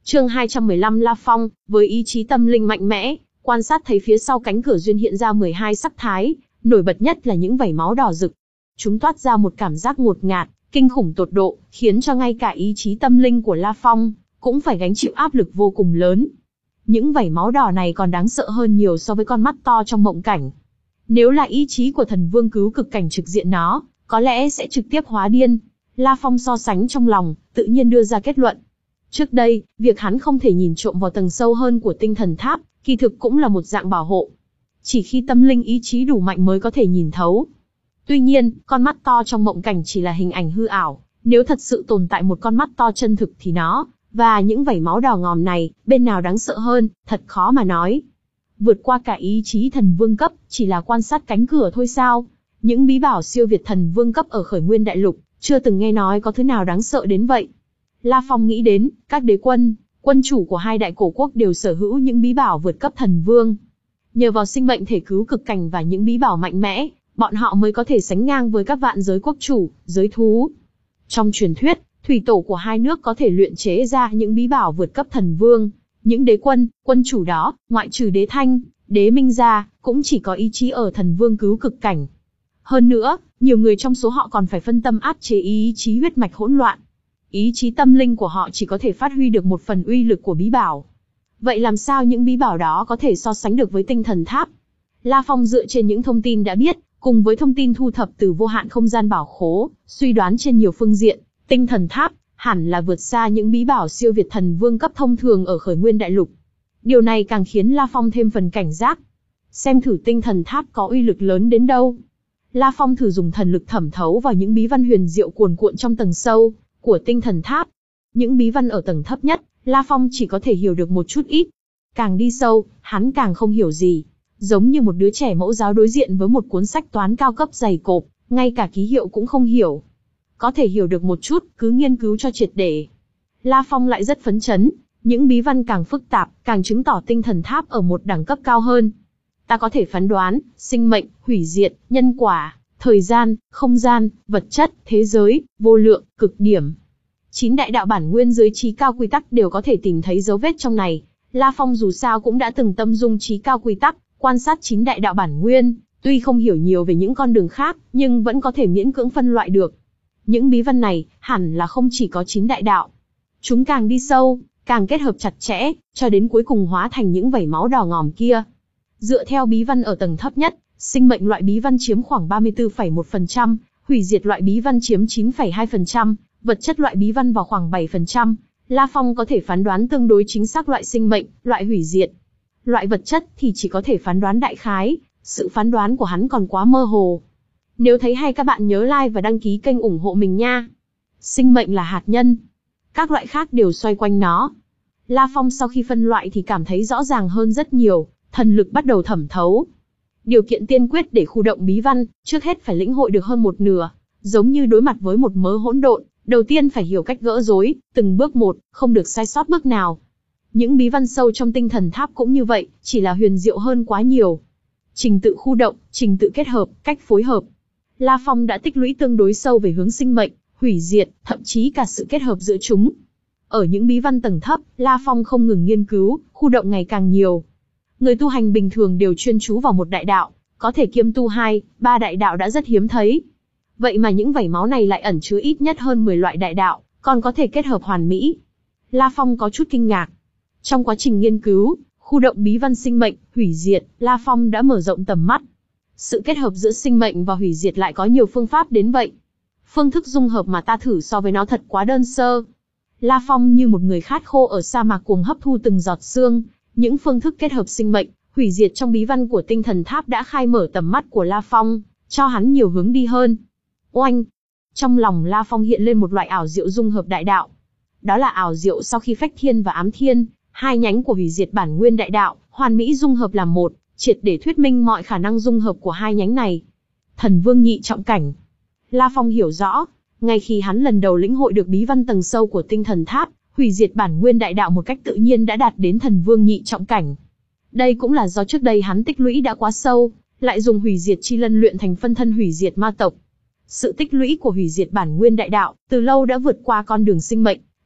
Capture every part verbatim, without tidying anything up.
Chương hai trăm mười lăm La Phong, với ý chí tâm linh mạnh mẽ, quan sát thấy phía sau cánh cửa duyên hiện ra mười hai sắc thái, nổi bật nhất là những vảy máu đỏ rực. Chúng toát ra một cảm giác ngột ngạt, kinh khủng tột độ, khiến cho ngay cả ý chí tâm linh của La Phong cũng phải gánh chịu áp lực vô cùng lớn. Những vảy máu đỏ này còn đáng sợ hơn nhiều so với con mắt to trong mộng cảnh. Nếu là ý chí của thần vương cứu cực cảnh trực diện nó, có lẽ sẽ trực tiếp hóa điên. La Phong so sánh trong lòng, tự nhiên đưa ra kết luận. Trước đây, việc hắn không thể nhìn trộm vào tầng sâu hơn của tinh thần tháp, kỳ thực cũng là một dạng bảo hộ. Chỉ khi tâm linh ý chí đủ mạnh mới có thể nhìn thấu. Tuy nhiên, con mắt to trong mộng cảnh chỉ là hình ảnh hư ảo, nếu thật sự tồn tại một con mắt to chân thực thì nó, và những vảy máu đỏ ngòm này, bên nào đáng sợ hơn, thật khó mà nói. Vượt qua cả ý chí thần vương cấp, chỉ là quan sát cánh cửa thôi sao? Những bí bảo siêu việt thần vương cấp ở Khởi Nguyên Đại Lục, chưa từng nghe nói có thứ nào đáng sợ đến vậy. La Phong nghĩ đến, các đế quân, quân chủ của hai đại cổ quốc đều sở hữu những bí bảo vượt cấp thần vương. Nhờ vào sinh mệnh thể cứu cực cảnh và những bí bảo mạnh mẽ, bọn họ mới có thể sánh ngang với các vạn giới quốc chủ, giới thú. Trong truyền thuyết, thủy tổ của hai nước có thể luyện chế ra những bí bảo vượt cấp thần vương. Những đế quân, quân chủ đó, ngoại trừ đế Thanh, đế Minh ra, cũng chỉ có ý chí ở thần vương cứu cực cảnh. Hơn nữa, nhiều người trong số họ còn phải phân tâm áp chế ý chí huyết mạch hỗn loạn. Ý chí tâm linh của họ chỉ có thể phát huy được một phần uy lực của bí bảo. Vậy làm sao những bí bảo đó có thể so sánh được với tinh thần tháp? La Phong dựa trên những thông tin đã biết, cùng với thông tin thu thập từ vô hạn không gian bảo khố, suy đoán trên nhiều phương diện, tinh thần tháp hẳn là vượt xa những bí bảo siêu việt thần vương cấp thông thường ở Khởi Nguyên Đại Lục. Điều này càng khiến La Phong thêm phần cảnh giác. Xem thử tinh thần tháp có uy lực lớn đến đâu. La Phong thử dùng thần lực thẩm thấu vào những bí văn huyền diệu cuồn cuộn trong tầng sâu của tinh thần tháp. Những bí văn ở tầng thấp nhất, La Phong chỉ có thể hiểu được một chút ít. Càng đi sâu, hắn càng không hiểu gì. Giống như một đứa trẻ mẫu giáo đối diện với một cuốn sách toán cao cấp dày cộp, ngay cả ký hiệu cũng không hiểu. Có thể hiểu được một chút, cứ nghiên cứu cho triệt để. La Phong lại rất phấn chấn, những bí văn càng phức tạp, càng chứng tỏ tinh thần tháp ở một đẳng cấp cao hơn. Ta có thể phán đoán, sinh mệnh, hủy diệt, nhân quả, thời gian, không gian, vật chất, thế giới, vô lượng, cực điểm. Chín đại đạo bản nguyên dưới trí cao quy tắc đều có thể tìm thấy dấu vết trong này. La Phong dù sao cũng đã từng tâm dung trí cao quy tắc, quan sát chín đại đạo bản nguyên, tuy không hiểu nhiều về những con đường khác, nhưng vẫn có thể miễn cưỡng phân loại được. Những bí văn này, hẳn là không chỉ có chín đại đạo. Chúng càng đi sâu, càng kết hợp chặt chẽ, cho đến cuối cùng hóa thành những vảy máu đỏ ngòm kia. Dựa theo bí văn ở tầng thấp nhất, sinh mệnh loại bí văn chiếm khoảng ba mươi tư phẩy một phần trăm, hủy diệt loại bí văn chiếm chín phẩy hai phần trăm, vật chất loại bí văn vào khoảng bảy phần trăm. La Phong có thể phán đoán tương đối chính xác loại sinh mệnh, loại hủy diệt. Loại vật chất thì chỉ có thể phán đoán đại khái, sự phán đoán của hắn còn quá mơ hồ. Nếu thấy hay các bạn nhớ like và đăng ký kênh ủng hộ mình nha. Sinh mệnh là hạt nhân. Các loại khác đều xoay quanh nó. La Phong sau khi phân loại thì cảm thấy rõ ràng hơn rất nhiều, thần lực bắt đầu thẩm thấu. Điều kiện tiên quyết để khu động bí văn, trước hết phải lĩnh hội được hơn một nửa. Giống như đối mặt với một mớ hỗn độn, đầu tiên phải hiểu cách gỡ rối, từng bước một, không được sai sót bước nào. Những bí văn sâu trong tinh thần tháp cũng như vậy, chỉ là huyền diệu hơn quá nhiều. Trình tự khu động, trình tự kết hợp, cách phối hợp. La Phong đã tích lũy tương đối sâu về hướng sinh mệnh, hủy diệt, thậm chí cả sự kết hợp giữa chúng. Ở những bí văn tầng thấp, La Phong không ngừng nghiên cứu, khu động ngày càng nhiều. Người tu hành bình thường đều chuyên chú vào một đại đạo, có thể kiêm tu hai, ba đại đạo đã rất hiếm thấy. Vậy mà những vảy máu này lại ẩn chứa ít nhất hơn mười loại đại đạo, còn có thể kết hợp hoàn mỹ. La Phong có chút kinh ngạc. Trong quá trình nghiên cứu, khu động bí văn sinh mệnh, hủy diệt, La Phong đã mở rộng tầm mắt. Sự kết hợp giữa sinh mệnh và hủy diệt lại có nhiều phương pháp đến vậy. Phương thức dung hợp mà ta thử so với nó thật quá đơn sơ. La Phong như một người khát khô ở sa mạc cuồng hấp thu từng giọt sương, những phương thức kết hợp sinh mệnh, hủy diệt trong bí văn của tinh thần tháp đã khai mở tầm mắt của La Phong, cho hắn nhiều hướng đi hơn. Oanh! Trong lòng La Phong hiện lên một loại ảo diệu dung hợp đại đạo. Đó là ảo diệu sau khi phách thiên và ám thiên, hai nhánh của hủy diệt bản nguyên đại đạo, hoàn mỹ dung hợp làm một, triệt để thuyết minh mọi khả năng dung hợp của hai nhánh này. Thần vương nhị trọng cảnh. La Phong hiểu rõ, ngay khi hắn lần đầu lĩnh hội được bí văn tầng sâu của tinh thần tháp, hủy diệt bản nguyên đại đạo một cách tự nhiên đã đạt đến thần vương nhị trọng cảnh. Đây cũng là do trước đây hắn tích lũy đã quá sâu, lại dùng hủy diệt chi lân luyện thành phân thân hủy diệt ma tộc. Sự tích lũy của hủy diệt bản nguyên đại đạo, từ lâu đã vượt qua con đường sinh mệnh,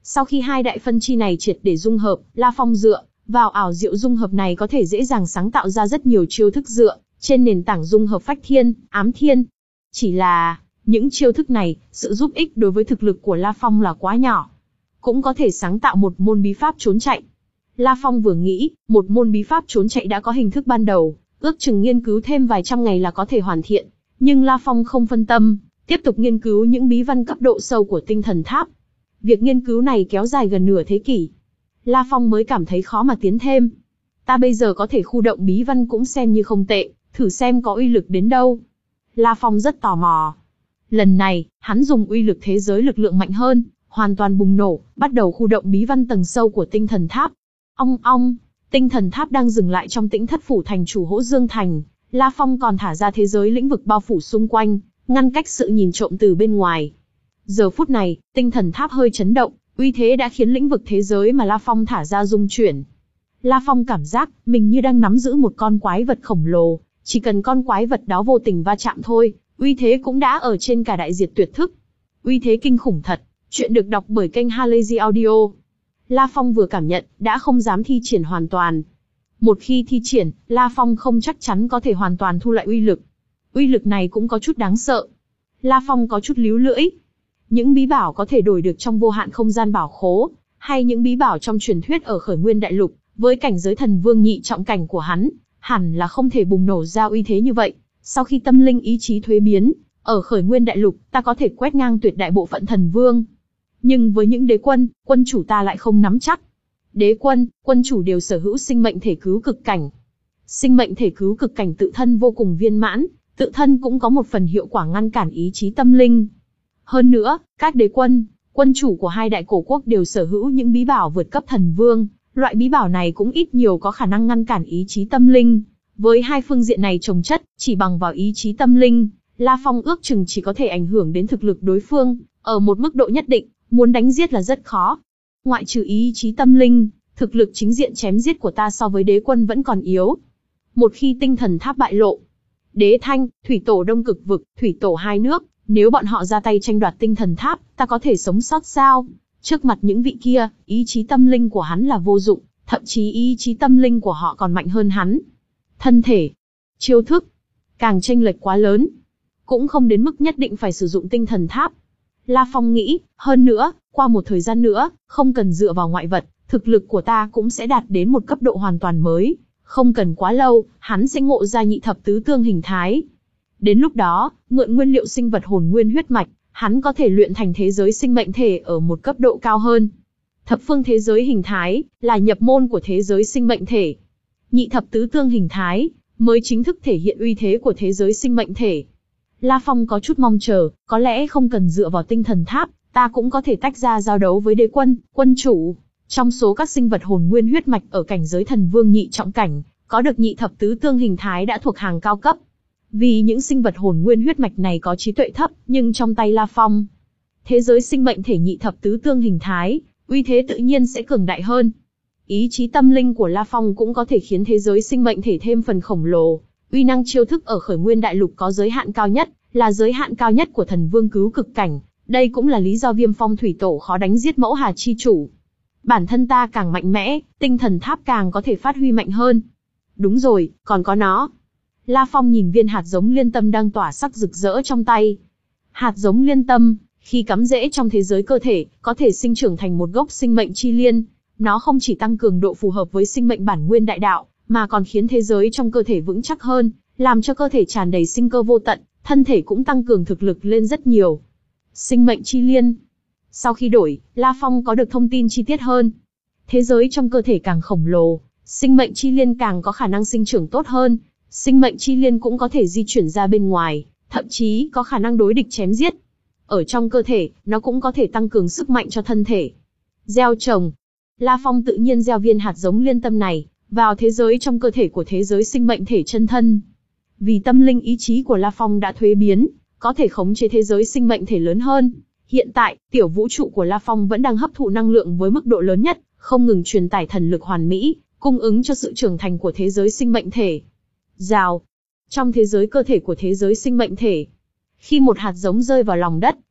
Sau khi hai đại phân chi này triệt để dung hợp, La Phong dựa vào ảo diệu dung hợp này có thể dễ dàng sáng tạo ra rất nhiều chiêu thức dựa trên nền tảng dung hợp phách thiên, ám thiên. Chỉ là, những chiêu thức này, sự giúp ích đối với thực lực của La Phong là quá nhỏ. Cũng có thể sáng tạo một môn bí pháp trốn chạy. La Phong vừa nghĩ, một môn bí pháp trốn chạy đã có hình thức ban đầu, ước chừng nghiên cứu thêm vài trăm ngày là có thể hoàn thiện. Nhưng La Phong không phân tâm, tiếp tục nghiên cứu những bí văn cấp độ sâu của tinh thần tháp. Việc nghiên cứu này kéo dài gần nửa thế kỷ. La Phong mới cảm thấy khó mà tiến thêm. Ta bây giờ có thể khu động bí văn cũng xem như không tệ, thử xem có uy lực đến đâu. La Phong rất tò mò. Lần này, hắn dùng uy lực thế giới lực lượng mạnh hơn, hoàn toàn bùng nổ, bắt đầu khu động bí văn tầng sâu của tinh thần tháp. Ong ong, tinh thần tháp đang dừng lại trong tĩnh thất phủ thành chủ Hỗ Dương Thành. La Phong còn thả ra thế giới lĩnh vực bao phủ xung quanh, ngăn cách sự nhìn trộm từ bên ngoài. Giờ phút này, tinh thần tháp hơi chấn động, uy thế đã khiến lĩnh vực thế giới mà La Phong thả ra rung chuyển. La Phong cảm giác mình như đang nắm giữ một con quái vật khổng lồ, chỉ cần con quái vật đó vô tình va chạm thôi, uy thế cũng đã ở trên cả đại diệt tuyệt thức. Uy thế kinh khủng thật. Chuyện được đọc bởi kênh Halazy Audio. La Phong vừa cảm nhận, đã không dám thi triển hoàn toàn. Một khi thi triển, La Phong không chắc chắn có thể hoàn toàn thu lại uy lực. Uy lực này cũng có chút đáng sợ. La Phong có chút líu lưỡi. Những bí bảo có thể đổi được trong vô hạn không gian bảo khố, hay những bí bảo trong truyền thuyết ở Khởi Nguyên Đại Lục, với cảnh giới thần vương nhị trọng cảnh của hắn, hẳn là không thể bùng nổ ra uy thế như vậy. Sau khi tâm linh ý chí thuế biến, ở Khởi Nguyên Đại Lục, ta có thể quét ngang tuyệt đại bộ phận thần vương. Nhưng với những đế quân, quân chủ ta lại không nắm chắc. Đế quân, quân chủ đều sở hữu sinh mệnh thể cứu cực cảnh. Sinh mệnh thể cứu cực cảnh tự thân vô cùng viên mãn, tự thân cũng có một phần hiệu quả ngăn cản ý chí tâm linh. Hơn nữa, các đế quân, quân chủ của hai đại cổ quốc đều sở hữu những bí bảo vượt cấp thần vương, loại bí bảo này cũng ít nhiều có khả năng ngăn cản ý chí tâm linh. Với hai phương diện này chồng chất, chỉ bằng vào ý chí tâm linh, La Phong ước chừng chỉ có thể ảnh hưởng đến thực lực đối phương, ở một mức độ nhất định, muốn đánh giết là rất khó. Ngoại trừ ý chí tâm linh, thực lực chính diện chém giết của ta so với đế quân vẫn còn yếu. Một khi tinh thần tháp bại lộ, Đế Thanh, Thủy Tổ Đông Cực Vực, Thủy Tổ hai nước, nếu bọn họ ra tay tranh đoạt tinh thần tháp, ta có thể sống sót sao? Trước mặt những vị kia, ý chí tâm linh của hắn là vô dụng, thậm chí ý chí tâm linh của họ còn mạnh hơn hắn. Thân thể, chiêu thức, càng chênh lệch quá lớn. Cũng không đến mức nhất định phải sử dụng tinh thần tháp. La Phong nghĩ, hơn nữa, qua một thời gian nữa, không cần dựa vào ngoại vật, thực lực của ta cũng sẽ đạt đến một cấp độ hoàn toàn mới. Không cần quá lâu, hắn sẽ ngộ ra nhị thập tứ tương hình thái. Đến lúc đó, mượn nguyên liệu sinh vật hồn nguyên huyết mạch, hắn có thể luyện thành thế giới sinh mệnh thể ở một cấp độ cao hơn. Thập phương thế giới hình thái, là nhập môn của thế giới sinh mệnh thể. Nhị thập tứ tương hình thái, mới chính thức thể hiện uy thế của thế giới sinh mệnh thể. La Phong có chút mong chờ, có lẽ không cần dựa vào tinh thần tháp, ta cũng có thể tách ra giao đấu với đế quân, quân chủ. Trong số các sinh vật hồn nguyên huyết mạch ở cảnh giới thần vương nhị trọng cảnh, có được nhị thập tứ tương hình thái đã thuộc hàng cao cấp. Vì những sinh vật hồn nguyên huyết mạch này có trí tuệ thấp, nhưng trong tay La Phong, thế giới sinh mệnh thể nhị thập tứ tương hình thái, uy thế tự nhiên sẽ cường đại hơn. Ý chí tâm linh của La Phong cũng có thể khiến thế giới sinh mệnh thể thêm phần khổng lồ. Uy năng chiêu thức ở Khởi Nguyên Đại Lục có giới hạn cao nhất, là giới hạn cao nhất của thần vương cứu cực cảnh. Đây cũng là lý do Viêm Phong Thủy Tổ khó đánh giết Mẫu Hà chi chủ. Bản thân ta càng mạnh mẽ, tinh thần tháp càng có thể phát huy mạnh hơn. Đúng rồi, còn có nó. La Phong nhìn viên hạt giống liên tâm đang tỏa sắc rực rỡ trong tay. Hạt giống liên tâm, khi cắm rễ trong thế giới cơ thể, có thể sinh trưởng thành một gốc sinh mệnh chi liên. Nó không chỉ tăng cường độ phù hợp với sinh mệnh bản nguyên đại đạo, mà còn khiến thế giới trong cơ thể vững chắc hơn, làm cho cơ thể tràn đầy sinh cơ vô tận, thân thể cũng tăng cường thực lực lên rất nhiều. Sinh mệnh chi liên. Sau khi đổi, La Phong có được thông tin chi tiết hơn. Thế giới trong cơ thể càng khổng lồ, sinh mệnh chi liên càng có khả năng sinh trưởng tốt hơn. Sinh mệnh chi liên cũng có thể di chuyển ra bên ngoài, thậm chí có khả năng đối địch chém giết. Ở trong cơ thể, nó cũng có thể tăng cường sức mạnh cho thân thể. Gieo trồng. La Phong tự nhiên gieo viên hạt giống liên tâm này vào thế giới trong cơ thể của thế giới sinh mệnh thể chân thân. Vì tâm linh ý chí của La Phong đã thuế biến, có thể khống chế thế giới sinh mệnh thể lớn hơn. Hiện tại, tiểu vũ trụ của La Phong vẫn đang hấp thụ năng lượng với mức độ lớn nhất, không ngừng truyền tải thần lực hoàn mỹ, cung ứng cho sự trưởng thành của thế giới sinh mệnh thể. Rào. Trong thế giới cơ thể của thế giới sinh mệnh thể, khi một hạt giống rơi vào lòng đất,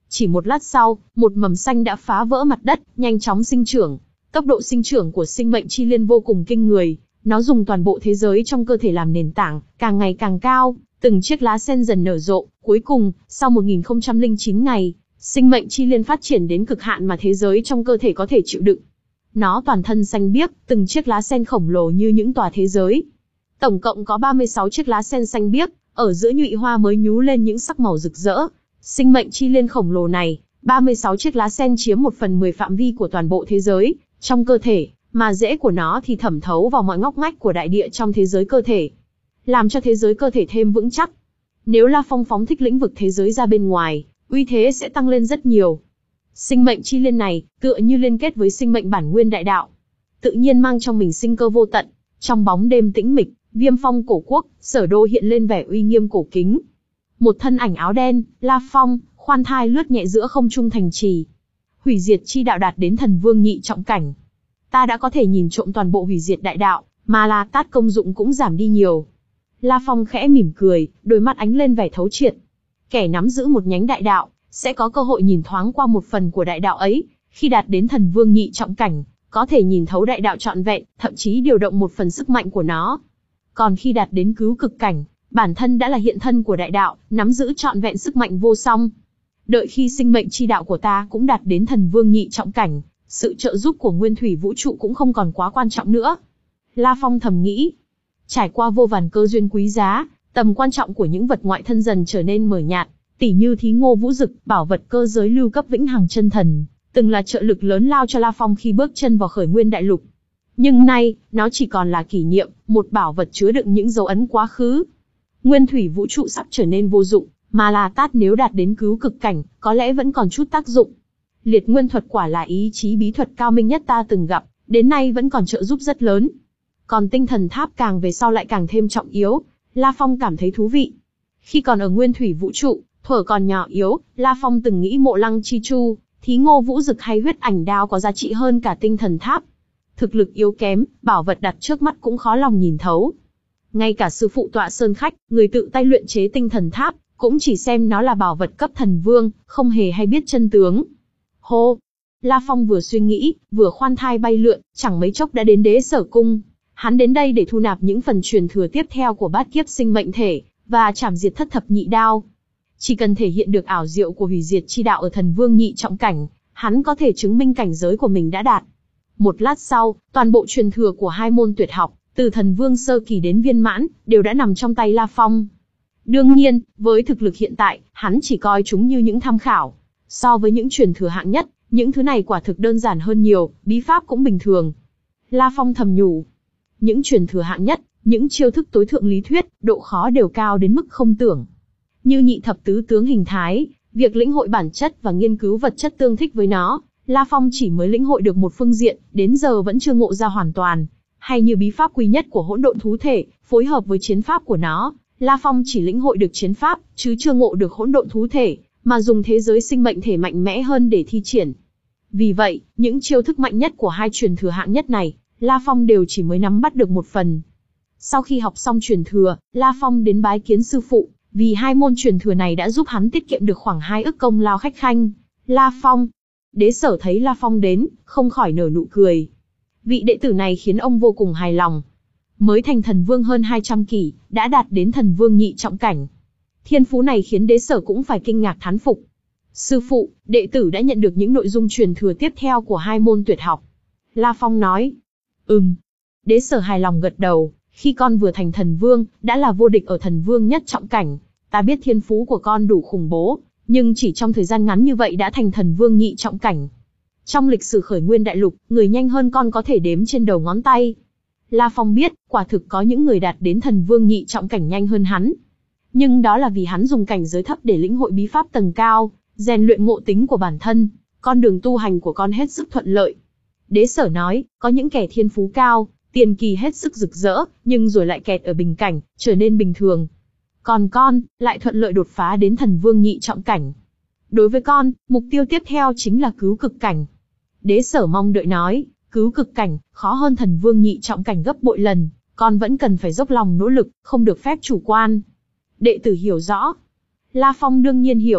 Chỉ một lát sau, một mầm xanh đã phá vỡ mặt đất, nhanh chóng sinh trưởng. Tốc độ sinh trưởng của sinh mệnh chi liên vô cùng kinh người, nó dùng toàn bộ thế giới trong cơ thể làm nền tảng, càng ngày càng cao, từng chiếc lá sen dần nở rộ, cuối cùng, sau một nghìn không trăm lẻ chín ngày, sinh mệnh chi liên phát triển đến cực hạn mà thế giới trong cơ thể có thể chịu đựng. Nó toàn thân xanh biếc, từng chiếc lá sen khổng lồ như những tòa thế giới. Tổng cộng có ba mươi sáu chiếc lá sen xanh biếc, ở giữa nhụy hoa mới nhú lên những sắc màu rực rỡ. Sinh mệnh chi liên khổng lồ này, ba mươi sáu chiếc lá sen chiếm một phần mười phạm vi của toàn bộ thế giới, trong cơ thể, mà rễ của nó thì thẩm thấu vào mọi ngóc ngách của đại địa trong thế giới cơ thể, làm cho thế giới cơ thể thêm vững chắc. Nếu La Phong phóng thích lĩnh vực thế giới ra bên ngoài, uy thế sẽ tăng lên rất nhiều. Sinh mệnh chi liên này, tựa như liên kết với sinh mệnh bản nguyên đại đạo, tự nhiên mang trong mình sinh cơ vô tận. Trong bóng đêm tĩnh mịch, Viêm Phong cổ quốc, Sở Đô hiện lên vẻ uy nghiêm cổ kính. Một thân ảnh áo đen, La Phong, khoan thai lướt nhẹ giữa không trung thành trì. Hủy diệt chi đạo đạt đến thần vương nhị trọng cảnh. Ta đã có thể nhìn trộm toàn bộ hủy diệt đại đạo, mà La Tát công dụng cũng giảm đi nhiều. La Phong khẽ mỉm cười, đôi mắt ánh lên vẻ thấu triệt. Kẻ nắm giữ một nhánh đại đạo, sẽ có cơ hội nhìn thoáng qua một phần của đại đạo ấy. Khi đạt đến thần vương nhị trọng cảnh, có thể nhìn thấu đại đạo trọn vẹn, thậm chí điều động một phần sức mạnh của nó. Còn khi đạt đến cứu cực cảnh, bản thân đã là hiện thân của đại đạo, nắm giữ trọn vẹn sức mạnh vô song. Đợi khi sinh mệnh chi đạo của ta cũng đạt đến thần vương nhị trọng cảnh, sự trợ giúp của nguyên thủy vũ trụ cũng không còn quá quan trọng nữa. La Phong thầm nghĩ. Trải qua vô vàn cơ duyên quý giá, tầm quan trọng của những vật ngoại thân dần trở nên mờ nhạt, tỉ như thí ngô vũ dực, bảo vật cơ giới lưu cấp vĩnh hằng chân thần, từng là trợ lực lớn lao cho La Phong khi bước chân vào khởi nguyên đại lục. Nhưng nay, nó chỉ còn là kỷ niệm, một bảo vật chứa đựng những dấu ấn quá khứ. Nguyên thủy vũ trụ sắp trở nên vô dụng, mà La Tát nếu đạt đến cứu cực cảnh, có lẽ vẫn còn chút tác dụng. Liệt nguyên thuật quả là ý chí bí thuật cao minh nhất ta từng gặp, đến nay vẫn còn trợ giúp rất lớn. Còn tinh thần tháp càng về sau lại càng thêm trọng yếu, La Phong cảm thấy thú vị. Khi còn ở nguyên thủy vũ trụ, thuở còn nhỏ yếu, La Phong từng nghĩ mộ lăng chi chu, thí ngô vũ dực hay huyết ảnh đao có giá trị hơn cả tinh thần tháp. Thực lực yếu kém, bảo vật đặt trước mắt cũng khó lòng nhìn thấu. Ngay cả sư phụ Tọa Sơn Khách, người tự tay luyện chế tinh thần tháp, cũng chỉ xem nó là bảo vật cấp thần vương, không hề hay biết chân tướng. Hô! La Phong vừa suy nghĩ, vừa khoan thai bay lượn, chẳng mấy chốc đã đến Đế Sở Cung. Hắn đến đây để thu nạp những phần truyền thừa tiếp theo của bát kiếp sinh mệnh thể, và trảm diệt thất thập nhị đao. Chỉ cần thể hiện được ảo diệu của hủy diệt chi đạo ở thần vương nhị trọng cảnh, hắn có thể chứng minh cảnh giới của mình đã đạt. Một lát sau, toàn bộ truyền thừa của hai môn tuyệt học, từ thần vương sơ kỳ đến viên mãn, đều đã nằm trong tay La Phong. Đương nhiên, với thực lực hiện tại, hắn chỉ coi chúng như những tham khảo. So với những truyền thừa hạng nhất, những thứ này quả thực đơn giản hơn nhiều, bí pháp cũng bình thường. La Phong thầm nhủ. Những truyền thừa hạng nhất, những chiêu thức tối thượng lý thuyết, độ khó đều cao đến mức không tưởng. Như nhị thập tứ tướng hình thái, việc lĩnh hội bản chất và nghiên cứu vật chất tương thích với nó, La Phong chỉ mới lĩnh hội được một phương diện, đến giờ vẫn chưa ngộ ra hoàn toàn. Hay như bí pháp quý nhất của hỗn độn thú thể, phối hợp với chiến pháp của nó, La Phong chỉ lĩnh hội được chiến pháp, chứ chưa ngộ được hỗn độn thú thể, mà dùng thế giới sinh mệnh thể mạnh mẽ hơn để thi triển. Vì vậy, những chiêu thức mạnh nhất của hai truyền thừa hạng nhất này, La Phong đều chỉ mới nắm bắt được một phần. Sau khi học xong truyền thừa, La Phong đến bái kiến sư phụ, vì hai môn truyền thừa này đã giúp hắn tiết kiệm được khoảng hai ức công lao khách khanh. La Phong. Đế Sở thấy La Phong đến, không khỏi nở nụ cười. Vị đệ tử này khiến ông vô cùng hài lòng. Mới thành thần vương hơn hai trăm kỷ, đã đạt đến thần vương nhị trọng cảnh. Thiên phú này khiến Đế Sở cũng phải kinh ngạc thán phục. Sư phụ, đệ tử đã nhận được những nội dung truyền thừa tiếp theo của hai môn tuyệt học. La Phong nói. Ừm. Đế Sở hài lòng gật đầu. Khi con vừa thành thần vương, đã là vô địch ở thần vương nhất trọng cảnh. Ta biết thiên phú của con đủ khủng bố, nhưng chỉ trong thời gian ngắn như vậy đã thành thần vương nhị trọng cảnh. Trong lịch sử khởi nguyên đại lục, người nhanh hơn con có thể đếm trên đầu ngón tay. La Phong biết, quả thực có những người đạt đến thần vương nhị trọng cảnh nhanh hơn hắn. Nhưng đó là vì hắn dùng cảnh giới thấp để lĩnh hội bí pháp tầng cao, rèn luyện ngộ tính của bản thân, con đường tu hành của con hết sức thuận lợi. Đế Sở nói, có những kẻ thiên phú cao, tiền kỳ hết sức rực rỡ, nhưng rồi lại kẹt ở bình cảnh, trở nên bình thường. Còn con, lại thuận lợi đột phá đến thần vương nhị trọng cảnh. Đối với con, mục tiêu tiếp theo chính là cứu cực cảnh. Đế Sở mong đợi nói, cứu cực cảnh, khó hơn thần vương nhị trọng cảnh gấp bội lần, con vẫn cần phải dốc lòng nỗ lực, không được phép chủ quan. Đệ tử hiểu rõ. La Phong đương nhiên hiểu.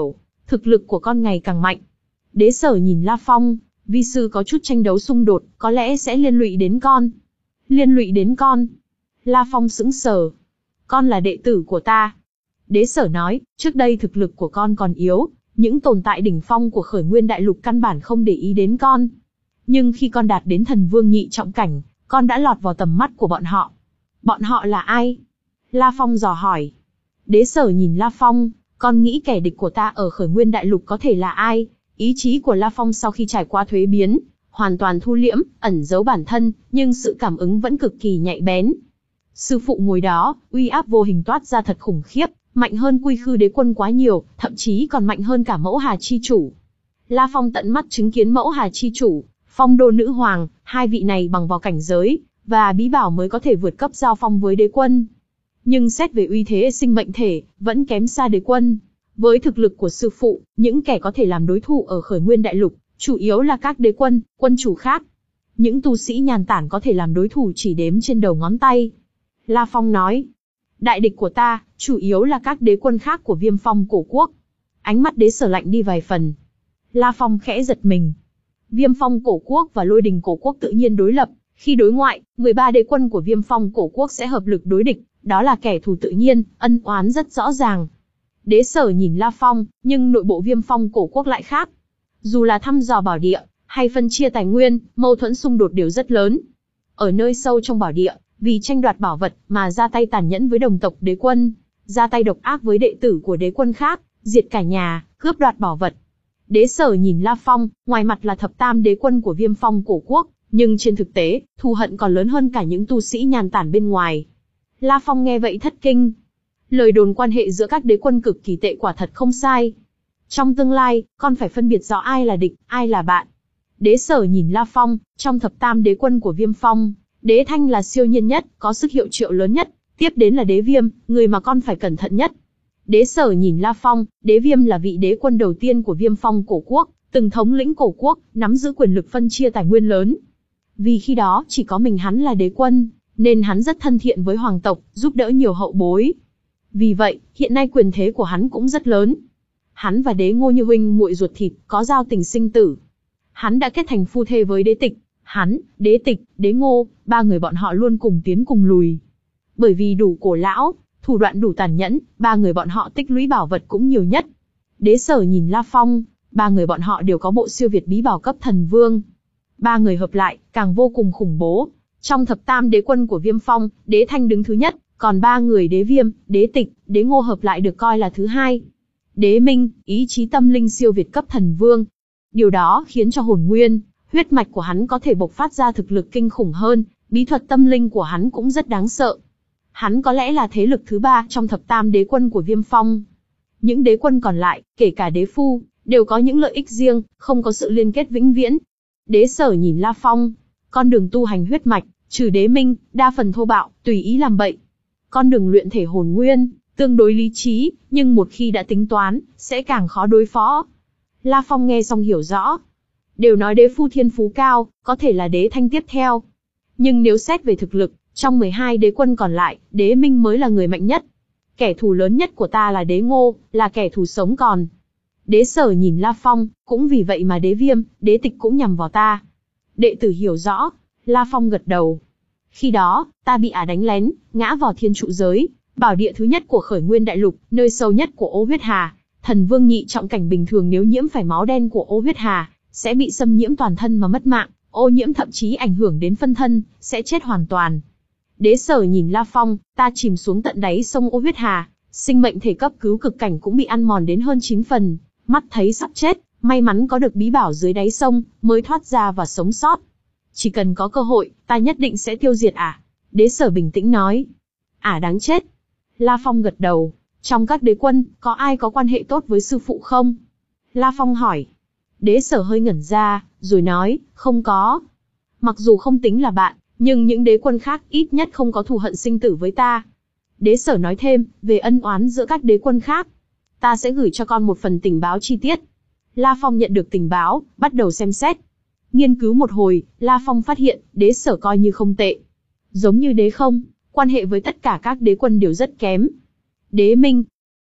thực lực của con ngày càng mạnh. Đế Sở nhìn La Phong, vi sư có chút tranh đấu xung đột, có lẽ sẽ liên lụy đến con. Liên lụy đến con? La Phong sững sờ. Con là đệ tử của ta. Đế Sở nói, trước đây thực lực của con còn yếu, những tồn tại đỉnh phong của Khởi Nguyên Đại Lục căn bản không để ý đến con. Nhưng khi con đạt đến thần vương nhị trọng cảnh, con đã lọt vào tầm mắt của bọn họ. Bọn họ là ai? La Phong dò hỏi. Đế Sở nhìn La Phong, con nghĩ kẻ địch của ta ở Khởi Nguyên Đại Lục có thể là ai? Ý chí của La Phong sau khi trải qua thuế biến, hoàn toàn thu liễm, ẩn giấu bản thân, nhưng sự cảm ứng vẫn cực kỳ nhạy bén. Sư phụ ngồi đó, uy áp vô hình toát ra thật khủng khiếp, mạnh hơn Quy Khư Đế Quân quá nhiều, thậm chí còn mạnh hơn cả Mẫu Hà Chi Chủ. La Phong tận mắt chứng kiến Mẫu Hà Chi Chủ, Phong Đô Nữ Hoàng, hai vị này bằng vào cảnh giới và bí bảo mới có thể vượt cấp giao phong với Đế Quân. Nhưng xét về uy thế sinh mệnh thể, vẫn kém xa Đế Quân. Với thực lực của sư phụ, những kẻ có thể làm đối thủ ở Khởi Nguyên Đại Lục, chủ yếu là các đế quân, quân chủ khác. Những tu sĩ nhàn tản có thể làm đối thủ chỉ đếm trên đầu ngón tay. La Phong nói, đại địch của ta, chủ yếu là các đế quân khác của Viêm Phong Cổ Quốc. Ánh mắt Đế Sở lạnh đi vài phần. La Phong khẽ giật mình. Viêm Phong Cổ Quốc và Lôi Đình Cổ Quốc tự nhiên đối lập. Khi đối ngoại, mười ba đế quân của Viêm Phong Cổ Quốc sẽ hợp lực đối địch. Đó là kẻ thù tự nhiên, ân oán rất rõ ràng. Đế Sở nhìn La Phong, nhưng nội bộ Viêm Phong Cổ Quốc lại khác. Dù là thăm dò bảo địa, hay phân chia tài nguyên, mâu thuẫn xung đột đều rất lớn. Ở nơi sâu trong bảo địa, vì tranh đoạt bảo vật mà ra tay tàn nhẫn với đồng tộc đế quân, ra tay độc ác với đệ tử của đế quân khác, diệt cả nhà, cướp đoạt bảo vật. Đế Sở nhìn La Phong, ngoài mặt là thập tam đế quân của Viêm Phong Cổ Quốc, nhưng trên thực tế, thù hận còn lớn hơn cả những tu sĩ nhàn tản bên ngoài. La Phong nghe vậy thất kinh. Lời đồn quan hệ giữa các đế quân cực kỳ tệ quả thật không sai. Trong tương lai, con phải phân biệt rõ ai là địch, ai là bạn. Đế Sở nhìn La Phong, trong thập tam đế quân của Viêm Phong, Đế Thanh là siêu nhiên nhất, có sức hiệu triệu lớn nhất, tiếp đến là Đế Viêm, người mà con phải cẩn thận nhất. Đế Sở nhìn La Phong, Đế Viêm là vị đế quân đầu tiên của Viêm Phong Cổ Quốc, từng thống lĩnh cổ quốc, nắm giữ quyền lực phân chia tài nguyên lớn. Vì khi đó chỉ có mình hắn là đế quân, nên hắn rất thân thiện với hoàng tộc, giúp đỡ nhiều hậu bối. Vì vậy, hiện nay quyền thế của hắn cũng rất lớn. Hắn và Đế Ngô như huynh muội ruột thịt, có giao tình sinh tử. Hắn đã kết thành phu thê với Đế Tịch, hắn, Đế Tịch, Đế Ngô, ba người bọn họ luôn cùng tiến cùng lùi. Bởi vì đủ cổ lão, thủ đoạn đủ tàn nhẫn, ba người bọn họ tích lũy bảo vật cũng nhiều nhất. Đế Sở nhìn La Phong, ba người bọn họ đều có bộ siêu việt bí bảo cấp thần vương. Ba người hợp lại, càng vô cùng khủng bố. Trong thập tam đế quân của Viêm Phong, Đế Thanh đứng thứ nhất, còn ba người Đế Viêm, Đế Tịch, Đế Ngô hợp lại được coi là thứ hai. Đế Minh, ý chí tâm linh siêu việt cấp thần vương. Điều đó khiến cho hồn nguyên, huyết mạch của hắn có thể bộc phát ra thực lực kinh khủng hơn, bí thuật tâm linh của hắn cũng rất đáng sợ. Hắn có lẽ là thế lực thứ ba trong thập tam đế quân của Viêm Phong. Những đế quân còn lại, kể cả đế phu, đều có những lợi ích riêng, không có sự liên kết vĩnh viễn. Đế Sở nhìn La Phong, con đường tu hành huyết mạch, trừ Đế Minh, đa phần thô bạo, tùy ý làm bậy. Con đường luyện thể hồn nguyên, tương đối lý trí, nhưng một khi đã tính toán, sẽ càng khó đối phó. La Phong nghe xong hiểu rõ. Đều nói đế phu thiên phú cao, có thể là Đế Thanh tiếp theo. Nhưng nếu xét về thực lực, trong mười hai đế quân còn lại, Đế Minh mới là người mạnh nhất. Kẻ thù lớn nhất của ta là Đế Ngô, là kẻ thù sống còn. Đế Sở nhìn La Phong, cũng vì vậy mà Đế Viêm, Đế Tịch cũng nhằm vào ta. Đệ tử hiểu rõ. La Phong gật đầu. Khi đó, ta bị ả đánh lén, ngã vào thiên trụ giới, bảo địa thứ nhất của Khởi Nguyên Đại Lục, nơi sâu nhất của Ô Huyết Hà. Thần vương nhị trọng cảnh bình thường nếu nhiễm phải máu đen của Ô Huyết Hà, sẽ bị xâm nhiễm toàn thân mà mất mạng, ô nhiễm thậm chí ảnh hưởng đến phân thân, sẽ chết hoàn toàn. Đế Sở nhìn La Phong, ta chìm xuống tận đáy sông Ô Huyết Hà, sinh mệnh thể cấp cứu cực cảnh cũng bị ăn mòn đến hơn chín phần, mắt thấy sắp chết, may mắn có được bí bảo dưới đáy sông, mới thoát ra và sống sót. Chỉ cần có cơ hội, ta nhất định sẽ tiêu diệt ả. Đế Sở bình tĩnh nói. Ả đáng chết. La Phong gật đầu. Trong các đế quân, có ai có quan hệ tốt với sư phụ không? La Phong hỏi. Đế Sở hơi ngẩn ra, rồi nói, không có. Mặc dù không tính là bạn, nhưng những đế quân khác ít nhất không có thù hận sinh tử với ta. Đế Sở nói thêm, về ân oán giữa các đế quân khác. Ta sẽ gửi cho con một phần tình báo chi tiết. La Phong nhận được tình báo, bắt đầu xem xét. Nghiên cứu một hồi, La Phong phát hiện, Đế Sở coi như không tệ. Giống như Đế Không, quan hệ với tất cả các đế quân đều rất kém. Đế Minh.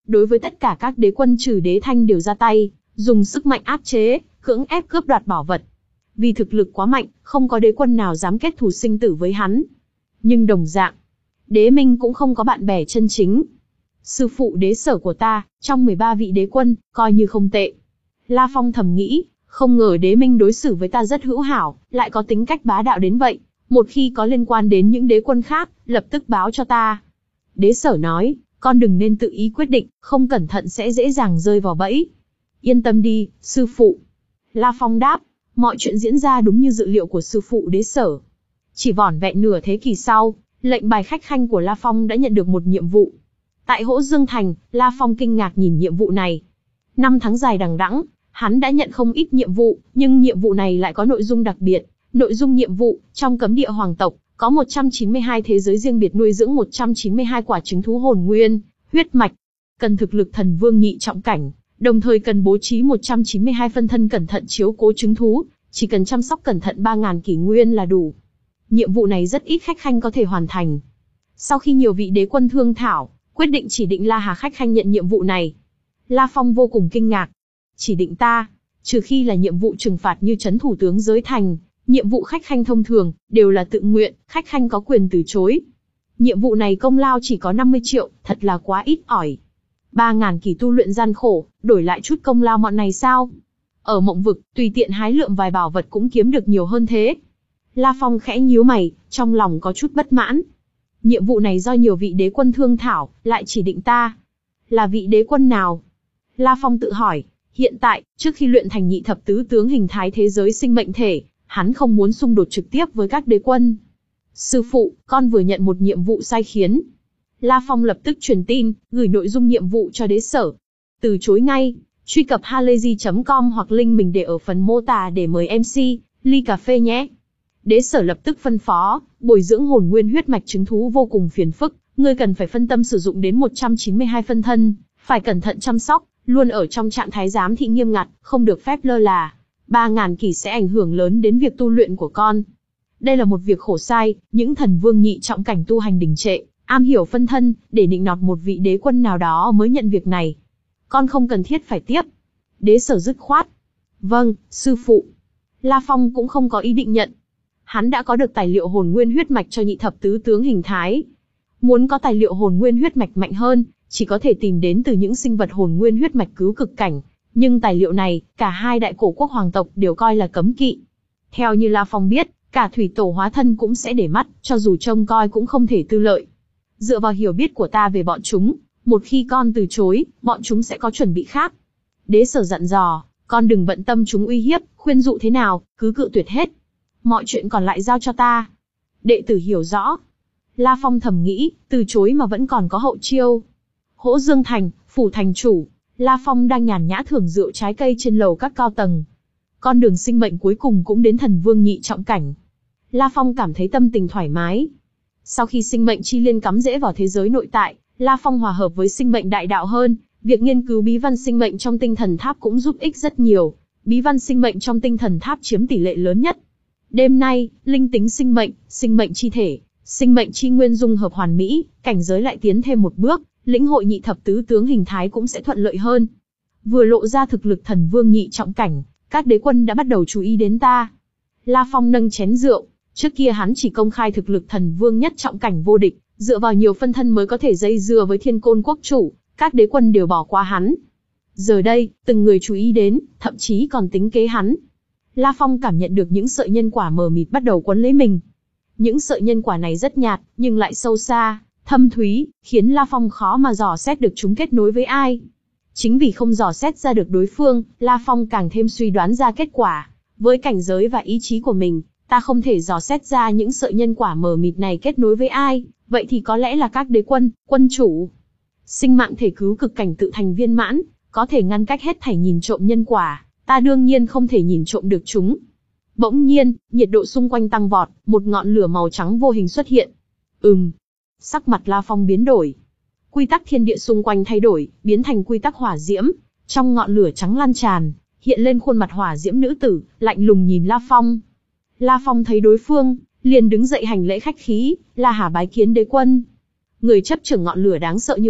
đối với tất cả các đế quân trừ đế thanh đều ra tay, dùng sức mạnh áp chế, cưỡng ép cướp đoạt bảo vật. Vì thực lực quá mạnh, không có đế quân nào dám kết thù sinh tử với hắn. Nhưng đồng dạng, Đế Minh cũng không có bạn bè chân chính. Sư phụ đế sở của ta, trong mười ba vị đế quân, coi như không tệ. La Phong thầm nghĩ, không ngờ Đế Minh đối xử với ta rất hữu hảo, lại có tính cách bá đạo đến vậy. Một khi có liên quan đến những đế quân khác, lập tức báo cho ta. Đế sở nói, con đừng nên tự ý quyết định, không cẩn thận sẽ dễ dàng rơi vào bẫy. Yên tâm đi, sư phụ. La Phong đáp, mọi chuyện diễn ra đúng như dự liệu của sư phụ đế sở. Chỉ vỏn vẹn nửa thế kỷ sau, lệnh bài khách khanh của La Phong đã nhận được một nhiệm vụ. Tại Hỗ Dương Thành, La Phong kinh ngạc nhìn nhiệm vụ này. Năm tháng dài đằng đẵng, hắn đã nhận không ít nhiệm vụ, nhưng nhiệm vụ này lại có nội dung đặc biệt. Nội dung nhiệm vụ, trong cấm địa hoàng tộc, có một trăm chín mươi hai thế giới riêng biệt nuôi dưỡng một trăm chín mươi hai quả trứng thú hồn nguyên, huyết mạch. Cần thực lực thần vương nhị trọng cảnh, đồng thời cần bố trí một trăm chín mươi hai phân thân cẩn thận chiếu cố trứng thú, chỉ cần chăm sóc cẩn thận ba nghìn kỷ nguyên là đủ. Nhiệm vụ này rất ít khách khanh có thể hoàn thành. Sau khi nhiều vị đế quân thương thảo, quyết định chỉ định La Hà khách khanh nhận nhiệm vụ này. La Phong vô cùng kinh ngạc. Chỉ định ta, trừ khi là nhiệm vụ trừng phạt như trấn thủ tướng giới thành, nhiệm vụ khách khanh thông thường, đều là tự nguyện, khách khanh có quyền từ chối. Nhiệm vụ này công lao chỉ có năm mươi triệu, thật là quá ít ỏi. ba nghìn kỳ tu luyện gian khổ, đổi lại chút công lao mọn này sao? Ở mộng vực, tùy tiện hái lượm vài bảo vật cũng kiếm được nhiều hơn thế. La Phong khẽ nhíu mày, trong lòng có chút bất mãn. Nhiệm vụ này do nhiều vị đế quân thương thảo, lại chỉ định ta. Là vị đế quân nào? La Phong tự hỏi, hiện tại, trước khi luyện thành nhị thập tứ tướng hình thái thế giới sinh mệnh thể, hắn không muốn xung đột trực tiếp với các đế quân. Sư phụ, con vừa nhận một nhiệm vụ sai khiến. La Phong lập tức truyền tin, gửi nội dung nhiệm vụ cho đế sở. Từ chối ngay, truy cập halayzi chấm com hoặc link mình để ở phần mô tả để mời em xê, ly cà phê nhé. Đế sở lập tức phân phó, bồi dưỡng hồn nguyên huyết mạch trứng thú vô cùng phiền phức, ngươi cần phải phân tâm sử dụng đến một trăm chín mươi hai phân thân, phải cẩn thận chăm sóc, luôn ở trong trạng thái giám thị nghiêm ngặt, không được phép lơ là. ba nghìn kỷ sẽ ảnh hưởng lớn đến việc tu luyện của con. Đây là một việc khổ sai, những thần vương nhị trọng cảnh tu hành đình trệ, am hiểu phân thân, để nịnh nọt một vị đế quân nào đó mới nhận việc này. Con không cần thiết phải tiếp. Đế sở dứt khoát. Vâng, sư phụ. La Phong cũng không có ý định nhận. Hắn đã có được tài liệu hồn nguyên huyết mạch cho nhị thập tứ tướng hình thái. Muốn có tài liệu hồn nguyên huyết mạch mạnh hơn, chỉ có thể tìm đến từ những sinh vật hồn nguyên huyết mạch cứu cực cảnh. Nhưng tài liệu này, cả hai đại cổ quốc hoàng tộc đều coi là cấm kỵ. Theo như La Phong biết, cả thủy tổ hóa thân cũng sẽ để mắt, cho dù trông coi cũng không thể tư lợi. Dựa vào hiểu biết của ta về bọn chúng, một khi con từ chối, bọn chúng sẽ có chuẩn bị khác. Đế sở dặn dò, con đừng bận tâm chúng uy hiếp, khuyên dụ thế nào, cứ cự tuyệt hết. Mọi chuyện còn lại giao cho ta. Đệ tử hiểu rõ. La Phong thầm nghĩ, từ chối mà vẫn còn có hậu chiêu. Hỗ Dương Thành, phủ thành chủ, La Phong đang nhàn nhã thưởng rượu trái cây trên lầu các cao tầng. Con đường sinh mệnh cuối cùng cũng đến thần vương nhị trọng cảnh. La Phong cảm thấy tâm tình thoải mái. Sau khi sinh mệnh chi liên cắm rễ vào thế giới nội tại, La Phong hòa hợp với sinh mệnh đại đạo hơn, việc nghiên cứu bí văn sinh mệnh trong tinh thần tháp cũng giúp ích rất nhiều. Bí văn sinh mệnh trong tinh thần tháp chiếm tỷ lệ lớn nhất. Đêm nay, linh tính sinh mệnh, sinh mệnh chi thể, sinh mệnh chi nguyên dung hợp hoàn mỹ, cảnh giới lại tiến thêm một bước, lĩnh hội nhị thập tứ tướng hình thái cũng sẽ thuận lợi hơn. Vừa lộ ra thực lực thần vương nhị trọng cảnh, các đế quân đã bắt đầu chú ý đến ta. La Phong nâng chén rượu, trước kia hắn chỉ công khai thực lực thần vương nhất trọng cảnh vô địch, dựa vào nhiều phân thân mới có thể dây dưa với Thiên Côn quốc chủ, các đế quân đều bỏ qua hắn. Giờ đây, từng người chú ý đến, thậm chí còn tính kế hắn. La Phong cảm nhận được những sợi nhân quả mờ mịt bắt đầu quấn lấy mình. Những sợi nhân quả này rất nhạt, nhưng lại sâu xa, thâm thúy, khiến La Phong khó mà dò xét được chúng kết nối với ai. Chính vì không dò xét ra được đối phương, La Phong càng thêm suy đoán ra kết quả. Với cảnh giới và ý chí của mình, ta không thể dò xét ra những sợi nhân quả mờ mịt này kết nối với ai, vậy thì có lẽ là các đế quân, quân chủ. Sinh mạng thể cứu cực cảnh tự thành viên mãn, có thể ngăn cách hết thảy nhìn trộm nhân quả, ta đương nhiên không thể nhìn trộm được chúng. Bỗng nhiên, nhiệt độ xung quanh tăng vọt, một ngọn lửa màu trắng vô hình xuất hiện. Ừm. Sắc mặt La Phong biến đổi. Quy tắc thiên địa xung quanh thay đổi, biến thành quy tắc hỏa diễm. Trong ngọn lửa trắng lan tràn, hiện lên khuôn mặt hỏa diễm nữ tử, lạnh lùng nhìn La Phong. La Phong thấy đối phương, liền đứng dậy hành lễ khách khí, La Hà bái kiến đế quân. Người chấp trưởng ngọn lửa đáng sợ như vậy,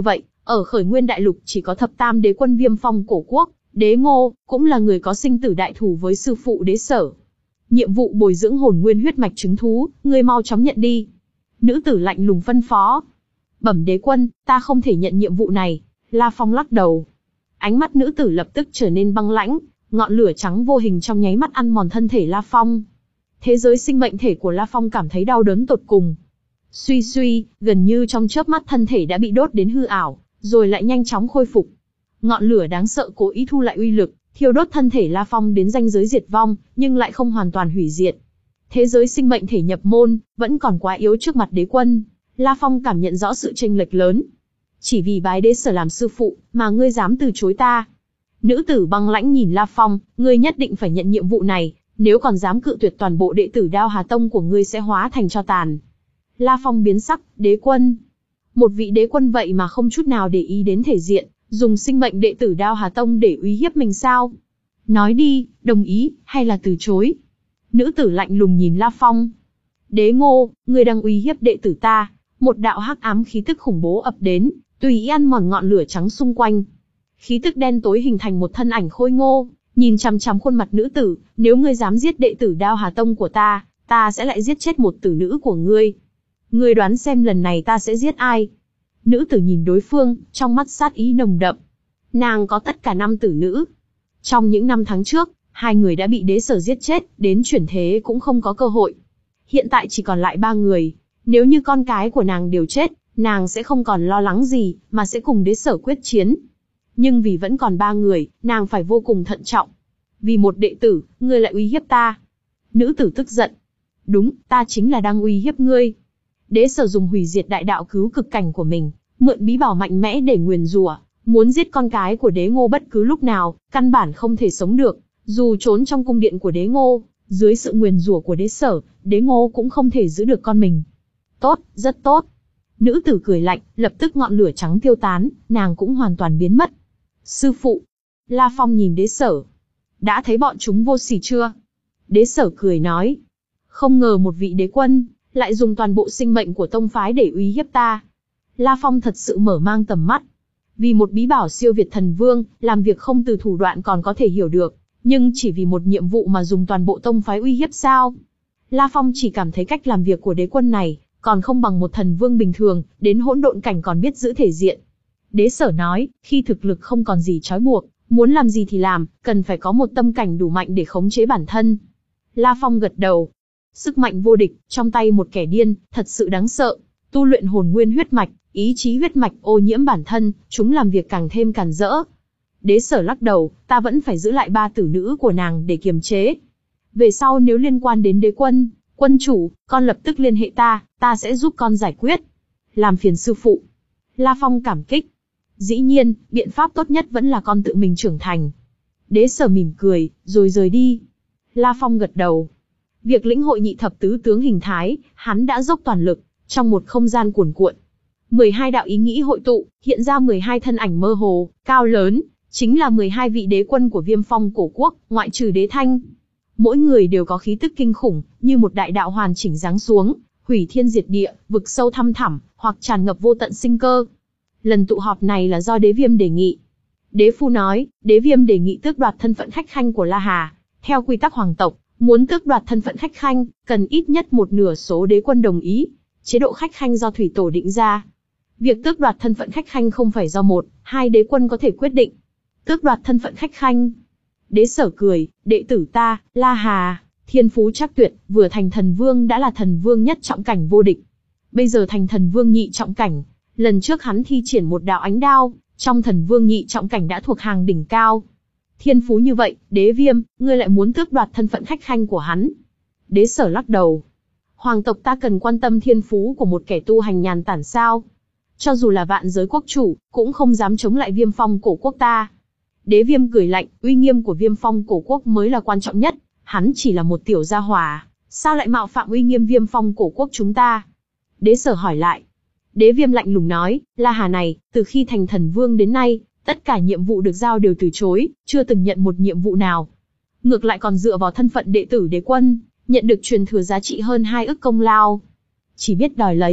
Ở khởi nguyên đại lục chỉ có thập tam đế quân Viêm Phong cổ quốc, Đế Ngô, cũng là người có sinh tử đại thù với sư phụ Đế Sở. Nhiệm vụ bồi dưỡng hồn nguyên huyết mạch trứng thú, ngươi mau chóng nhận đi. Nữ tử lạnh lùng phân phó. Bẩm đế quân, ta không thể nhận nhiệm vụ này. La Phong lắc đầu. Ánh mắt nữ tử lập tức trở nên băng lãnh, ngọn lửa trắng vô hình trong nháy mắt ăn mòn thân thể La Phong. Thế giới sinh mệnh thể của La Phong cảm thấy đau đớn tột cùng. Suy suy, gần như trong chớp mắt thân thể đã bị đốt đến hư ảo, rồi lại nhanh chóng khôi phục. Ngọn lửa đáng sợ cố ý thu lại uy lực, thiêu đốt thân thể La Phong đến ranh giới diệt vong, nhưng lại không hoàn toàn hủy diệt. Thế giới sinh mệnh thể nhập môn, vẫn còn quá yếu trước mặt đế quân. La Phong cảm nhận rõ sự chênh lệch lớn. Chỉ vì bái Đế Sở làm sư phụ, mà ngươi dám từ chối ta. Nữ tử băng lãnh nhìn La Phong, ngươi nhất định phải nhận nhiệm vụ này, nếu còn dám cự tuyệt toàn bộ đệ tử Đao Hà Tông của ngươi sẽ hóa thành tro tàn. La Phong biến sắc, đế quân. Một vị đế quân vậy mà không chút nào để ý đến thể diện, dùng sinh mệnh đệ tử Đao Hà Tông để uy hiếp mình sao? Nói đi, đồng ý, hay là từ chối? Nữ tử lạnh lùng nhìn La Phong. Đế Ngô, ngươi đang uy hiếp đệ tử ta. Một đạo hắc ám khí tức khủng bố ập đến, tùy ý ăn mòn ngọn lửa trắng xung quanh. Khí tức đen tối hình thành một thân ảnh khôi ngô, nhìn chằm chằm khuôn mặt nữ tử, nếu ngươi dám giết đệ tử Đao Hà Tông của ta, ta sẽ lại giết chết một tử nữ của ngươi. Ngươi đoán xem lần này ta sẽ giết ai? Nữ tử nhìn đối phương, trong mắt sát ý nồng đậm. Nàng có tất cả năm tử nữ. Trong những năm tháng trước, hai người đã bị Đế Sở giết chết, đến chuyển thế cũng không có cơ hội. Hiện tại chỉ còn lại ba người. Nếu như con cái của nàng đều chết, nàng sẽ không còn lo lắng gì, mà sẽ cùng Đế Sở quyết chiến. Nhưng vì vẫn còn ba người, nàng phải vô cùng thận trọng. Vì một đệ tử, ngươi lại uy hiếp ta. Nữ tử tức giận. Đúng, ta chính là đang uy hiếp ngươi. Đế Sở dùng hủy diệt đại đạo cứu cực cảnh của mình, mượn bí bảo mạnh mẽ để nguyền rủa, muốn giết con cái của Đế Ngô bất cứ lúc nào, căn bản không thể sống được. Dù trốn trong cung điện của Đế Ngô, dưới sự nguyền rủa của Đế Sở, Đế Ngô cũng không thể giữ được con mình. Tốt, rất tốt. Nữ tử cười lạnh, lập tức ngọn lửa trắng tiêu tán, nàng cũng hoàn toàn biến mất. Sư phụ. La Phong nhìn Đế Sở. Đã thấy bọn chúng vô sỉ chưa? Đế Sở cười nói. Không ngờ một vị đế quân, lại dùng toàn bộ sinh mệnh của tông phái để uy hiếp ta. La Phong thật sự mở mang tầm mắt. Vì một bí bảo siêu việt thần vương, làm việc không từ thủ đoạn còn có thể hiểu được. Nhưng chỉ vì một nhiệm vụ mà dùng toàn bộ tông phái uy hiếp sao? La Phong chỉ cảm thấy cách làm việc của đế quân này, còn không bằng một thần vương bình thường, đến hỗn độn cảnh còn biết giữ thể diện. Đế Sở nói, khi thực lực không còn gì trói buộc, muốn làm gì thì làm, cần phải có một tâm cảnh đủ mạnh để khống chế bản thân. La Phong gật đầu. Sức mạnh vô địch, trong tay một kẻ điên, thật sự đáng sợ. Tu luyện hồn nguyên huyết mạch, ý chí huyết mạch ô nhiễm bản thân, chúng làm việc càng thêm càn rỡ. Đế Sở lắc đầu, ta vẫn phải giữ lại ba tử nữ của nàng để kiềm chế. Về sau nếu liên quan đến đế quân, quân chủ, con lập tức liên hệ ta, ta sẽ giúp con giải quyết. Làm phiền sư phụ. La Phong cảm kích. Dĩ nhiên, biện pháp tốt nhất vẫn là con tự mình trưởng thành. Đế Sở mỉm cười, rồi rời đi. La Phong gật đầu. Việc lĩnh hội nhị thập tứ tướng hình thái, hắn đã dốc toàn lực, trong một không gian cuồn cuộn. mười hai đạo ý nghĩ hội tụ, hiện ra mười hai thân ảnh mơ hồ, cao lớn, chính là mười hai vị đế quân của Viêm Phong cổ quốc, ngoại trừ Đế Thanh. Mỗi người đều có khí tức kinh khủng, như một đại đạo hoàn chỉnh giáng xuống, hủy thiên diệt địa, vực sâu thăm thẳm, hoặc tràn ngập vô tận sinh cơ. Lần tụ họp này là do Đế Viêm đề nghị. Đế Phu nói, Đế Viêm đề nghị tước đoạt thân phận khách khanh của La Hà. Theo quy tắc hoàng tộc, muốn tước đoạt thân phận khách khanh, cần ít nhất một nửa số đế quân đồng ý. Chế độ khách khanh do thủy tổ định ra. Việc tước đoạt thân phận khách khanh không phải do một, hai đế quân có thể quyết định. Tước đoạt thân phận khách khanh. Đế Sở cười, đệ tử ta, La Hà, thiên phú chắc tuyệt, vừa thành thần vương đã là thần vương nhất trọng cảnh vô địch. Bây giờ thành thần vương nhị trọng cảnh, lần trước hắn thi triển một đạo ánh đao, trong thần vương nhị trọng cảnh đã thuộc hàng đỉnh cao. Thiên phú như vậy, Đế Viêm, ngươi lại muốn tước đoạt thân phận khách khanh của hắn. Đế Sở lắc đầu. Hoàng tộc ta cần quan tâm thiên phú của một kẻ tu hành nhàn tản sao? Cho dù là vạn giới quốc chủ, cũng không dám chống lại Viêm Phong cổ quốc ta. Đế Viêm cười lạnh, uy nghiêm của Viêm Phong cổ quốc mới là quan trọng nhất, hắn chỉ là một tiểu gia hỏa, sao lại mạo phạm uy nghiêm Viêm Phong cổ quốc chúng ta? Đế Sở hỏi lại. Đế Viêm lạnh lùng nói, La Hà này, từ khi thành thần vương đến nay, tất cả nhiệm vụ được giao đều từ chối, chưa từng nhận một nhiệm vụ nào. Ngược lại còn dựa vào thân phận đệ tử đế quân, nhận được truyền thừa giá trị hơn hai ức công lao. Chỉ biết đòi lấy,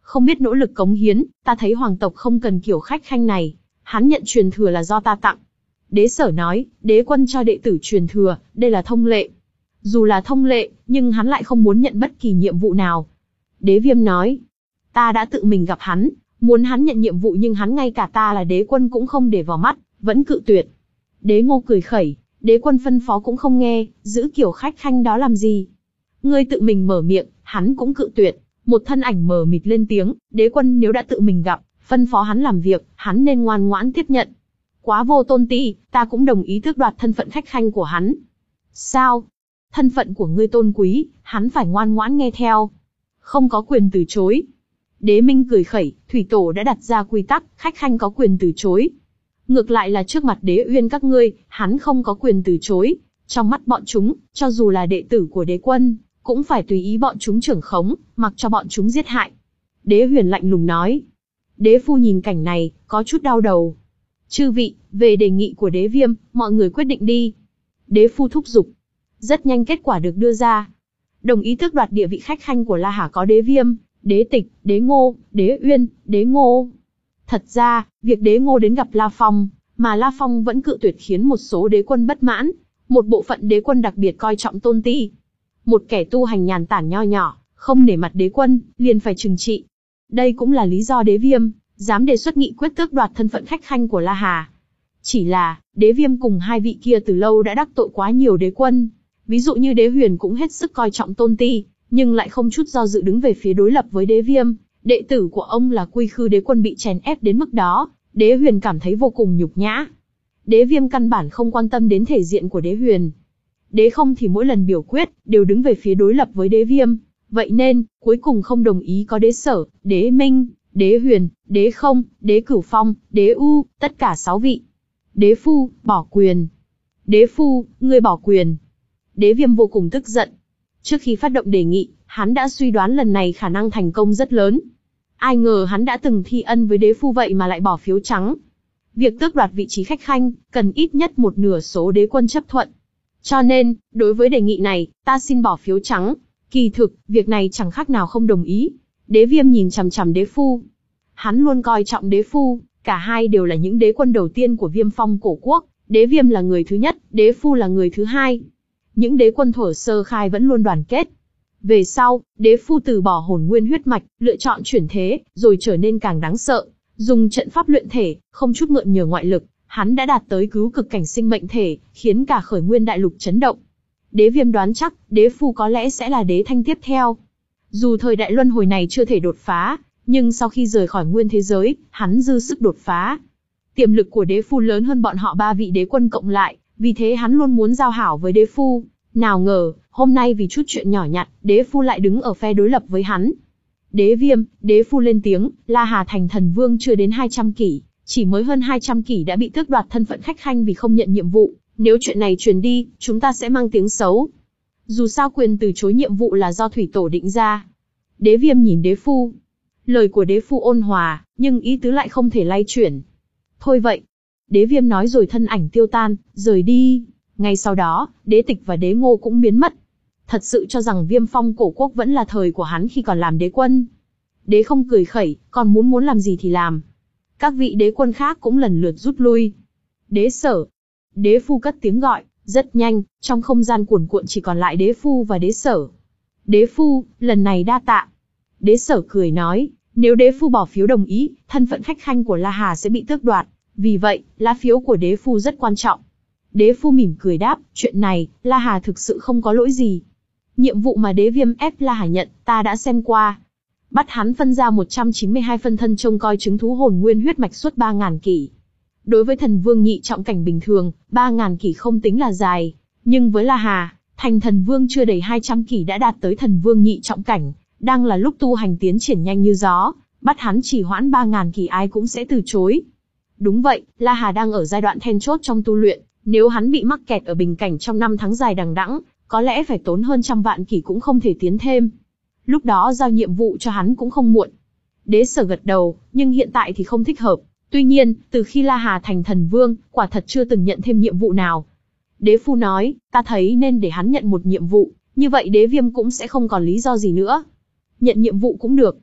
Không biết nỗ lực cống hiến, ta thấy hoàng tộc không cần kiểu khách khanh này. Hắn nhận truyền thừa là do ta tặng. Đế Sở nói, đế quân cho đệ tử truyền thừa, đây là thông lệ. Dù là thông lệ, nhưng hắn lại không muốn nhận bất kỳ nhiệm vụ nào. Đế Viêm nói, ta đã tự mình gặp hắn, muốn hắn nhận nhiệm vụ nhưng hắn ngay cả ta là đế quân cũng không để vào mắt, vẫn cự tuyệt. Đế Ngô cười khẩy, đế quân phân phó cũng không nghe, giữ kiểu khách khanh đó làm gì? Ngươi tự mình mở miệng, hắn cũng cự tuyệt. Một thân ảnh mờ mịt lên tiếng, đế quân nếu đã tự mình gặp, phân phó hắn làm việc, hắn nên ngoan ngoãn tiếp nhận. Quá vô tôn ti, ta cũng đồng ý tước đoạt thân phận khách khanh của hắn. Sao? Thân phận của ngươi tôn quý, hắn phải ngoan ngoãn nghe theo. Không có quyền từ chối. Đế Minh cười khẩy, thủy tổ đã đặt ra quy tắc, khách khanh có quyền từ chối. Ngược lại là trước mặt đế uyên các ngươi, hắn không có quyền từ chối. Trong mắt bọn chúng, cho dù là đệ tử của đế quân, cũng phải tùy ý bọn chúng trưởng khống, mặc cho bọn chúng giết hại. Đế Huyền lạnh lùng nói. Đế Phu nhìn cảnh này, có chút đau đầu. Chư vị, về đề nghị của đế Viêm, mọi người quyết định đi. Đế Phu thúc giục. Rất nhanh kết quả được đưa ra. Đồng ý tước đoạt địa vị khách khanh của La Hà có đế Viêm, đế Tịch, đế Ngô, đế Uyên, đế Ngô. Thật ra, việc đế Ngô đến gặp La Phong, mà La Phong vẫn cự tuyệt khiến một số đế quân bất mãn. Một bộ phận đế quân đặc biệt coi trọng tôn ti. Một kẻ tu hành nhàn tản nho nhỏ, không nể mặt đế quân, liền phải trừng trị. Đây cũng là lý do đế Viêm dám đề xuất nghị quyết tước đoạt thân phận khách khanh của La Hà. Chỉ là, đế Viêm cùng hai vị kia từ lâu đã đắc tội quá nhiều đế quân. Ví dụ như đế Huyền cũng hết sức coi trọng tôn ti, nhưng lại không chút do dự đứng về phía đối lập với đế Viêm. Đệ tử của ông là Quy Khư đế quân bị chèn ép đến mức đó, đế Huyền cảm thấy vô cùng nhục nhã. Đế Viêm căn bản không quan tâm đến thể diện của đế Huyền. Đế Không thì mỗi lần biểu quyết, đều đứng về phía đối lập với đế Viêm. Vậy nên, cuối cùng không đồng ý có đế Sở, đế Minh, đế Huyền, đế Không, đế Cửu Phong, đế U, tất cả sáu vị. Đế Phu, bỏ quyền. Đế Phu, ngươi bỏ quyền. Đế Viêm vô cùng tức giận. Trước khi phát động đề nghị, hắn đã suy đoán lần này khả năng thành công rất lớn. Ai ngờ hắn đã từng thi ân với đế Phu vậy mà lại bỏ phiếu trắng. Việc tước đoạt vị trí khách khanh, cần ít nhất một nửa số đế quân chấp thuận. Cho nên, đối với đề nghị này, ta xin bỏ phiếu trắng. Kỳ thực, việc này chẳng khác nào không đồng ý. Đế Viêm nhìn chằm chằm đế Phu. Hắn luôn coi trọng đế Phu, cả hai đều là những đế quân đầu tiên của Viêm Phong cổ quốc. Đế Viêm là người thứ nhất, đế Phu là người thứ hai. Những đế quân thuở sơ khai vẫn luôn đoàn kết. Về sau, đế Phu từ bỏ hồn nguyên huyết mạch, lựa chọn chuyển thế, rồi trở nên càng đáng sợ. Dùng trận pháp luyện thể, không chút mượn nhờ ngoại lực, hắn đã đạt tới cứu cực cảnh sinh mệnh thể, khiến cả khởi nguyên đại lục chấn động. Đế Viêm đoán chắc, đế Phu có lẽ sẽ là đế thanh tiếp theo. Dù thời đại luân hồi này chưa thể đột phá, nhưng sau khi rời khỏi nguyên thế giới, hắn dư sức đột phá. Tiềm lực của đế Phu lớn hơn bọn họ ba vị đế quân cộng lại, vì thế hắn luôn muốn giao hảo với đế Phu. Nào ngờ, hôm nay vì chút chuyện nhỏ nhặt, đế Phu lại đứng ở phe đối lập với hắn. Đế Viêm, đế Phu lên tiếng, La Hà thành thần vương chưa đến hai trăm kỷ, chỉ mới hơn hai trăm kỷ đã bị tước đoạt thân phận khách khanh vì không nhận nhiệm vụ. Nếu chuyện này truyền đi, chúng ta sẽ mang tiếng xấu. Dù sao quyền từ chối nhiệm vụ là do thủy tổ định ra. Đế Viêm nhìn đế Phu. Lời của đế Phu ôn hòa, nhưng ý tứ lại không thể lay chuyển. Thôi vậy. Đế Viêm nói rồi thân ảnh tiêu tan, rời đi. Ngay sau đó, đế Tịch và đế Ngô cũng biến mất. Thật sự cho rằng Viêm Phong cổ quốc vẫn là thời của hắn khi còn làm đế quân. Đế Không cười khẩy, còn muốn muốn làm gì thì làm. Các vị đế quân khác cũng lần lượt rút lui. Đế Sở. Đế Phu cất tiếng gọi, rất nhanh, trong không gian cuồn cuộn chỉ còn lại đế Phu và đế Sở. Đế Phu, lần này đa tạ. Đế Sở cười nói, nếu đế Phu bỏ phiếu đồng ý, thân phận khách khanh của La Hà sẽ bị tước đoạt. Vì vậy, lá phiếu của đế Phu rất quan trọng. Đế Phu mỉm cười đáp, chuyện này, La Hà thực sự không có lỗi gì. Nhiệm vụ mà đế Viêm ép La Hà nhận, ta đã xem qua. Bắt hắn phân ra một trăm chín mươi hai phân thân trông coi chứng thú hồn nguyên huyết mạch suốt ba nghìn kỷ. Đối với thần vương nhị trọng cảnh bình thường, ba nghìn kỷ không tính là dài. Nhưng với La Hà, thành thần vương chưa đầy hai trăm kỷ đã đạt tới thần vương nhị trọng cảnh. Đang là lúc tu hành tiến triển nhanh như gió, bắt hắn chỉ hoãn ba nghìn kỷ ai cũng sẽ từ chối. Đúng vậy, La Hà đang ở giai đoạn then chốt trong tu luyện. Nếu hắn bị mắc kẹt ở bình cảnh trong năm tháng dài đằng đẵng, có lẽ phải tốn hơn trăm vạn kỷ cũng không thể tiến thêm. Lúc đó giao nhiệm vụ cho hắn cũng không muộn. Đế Sở gật đầu, nhưng hiện tại thì không thích hợp. Tuy nhiên, từ khi La Hà thành thần vương, quả thật chưa từng nhận thêm nhiệm vụ nào. Đế Phu nói, ta thấy nên để hắn nhận một nhiệm vụ, như vậy đế Viêm cũng sẽ không còn lý do gì nữa. Nhận nhiệm vụ cũng được.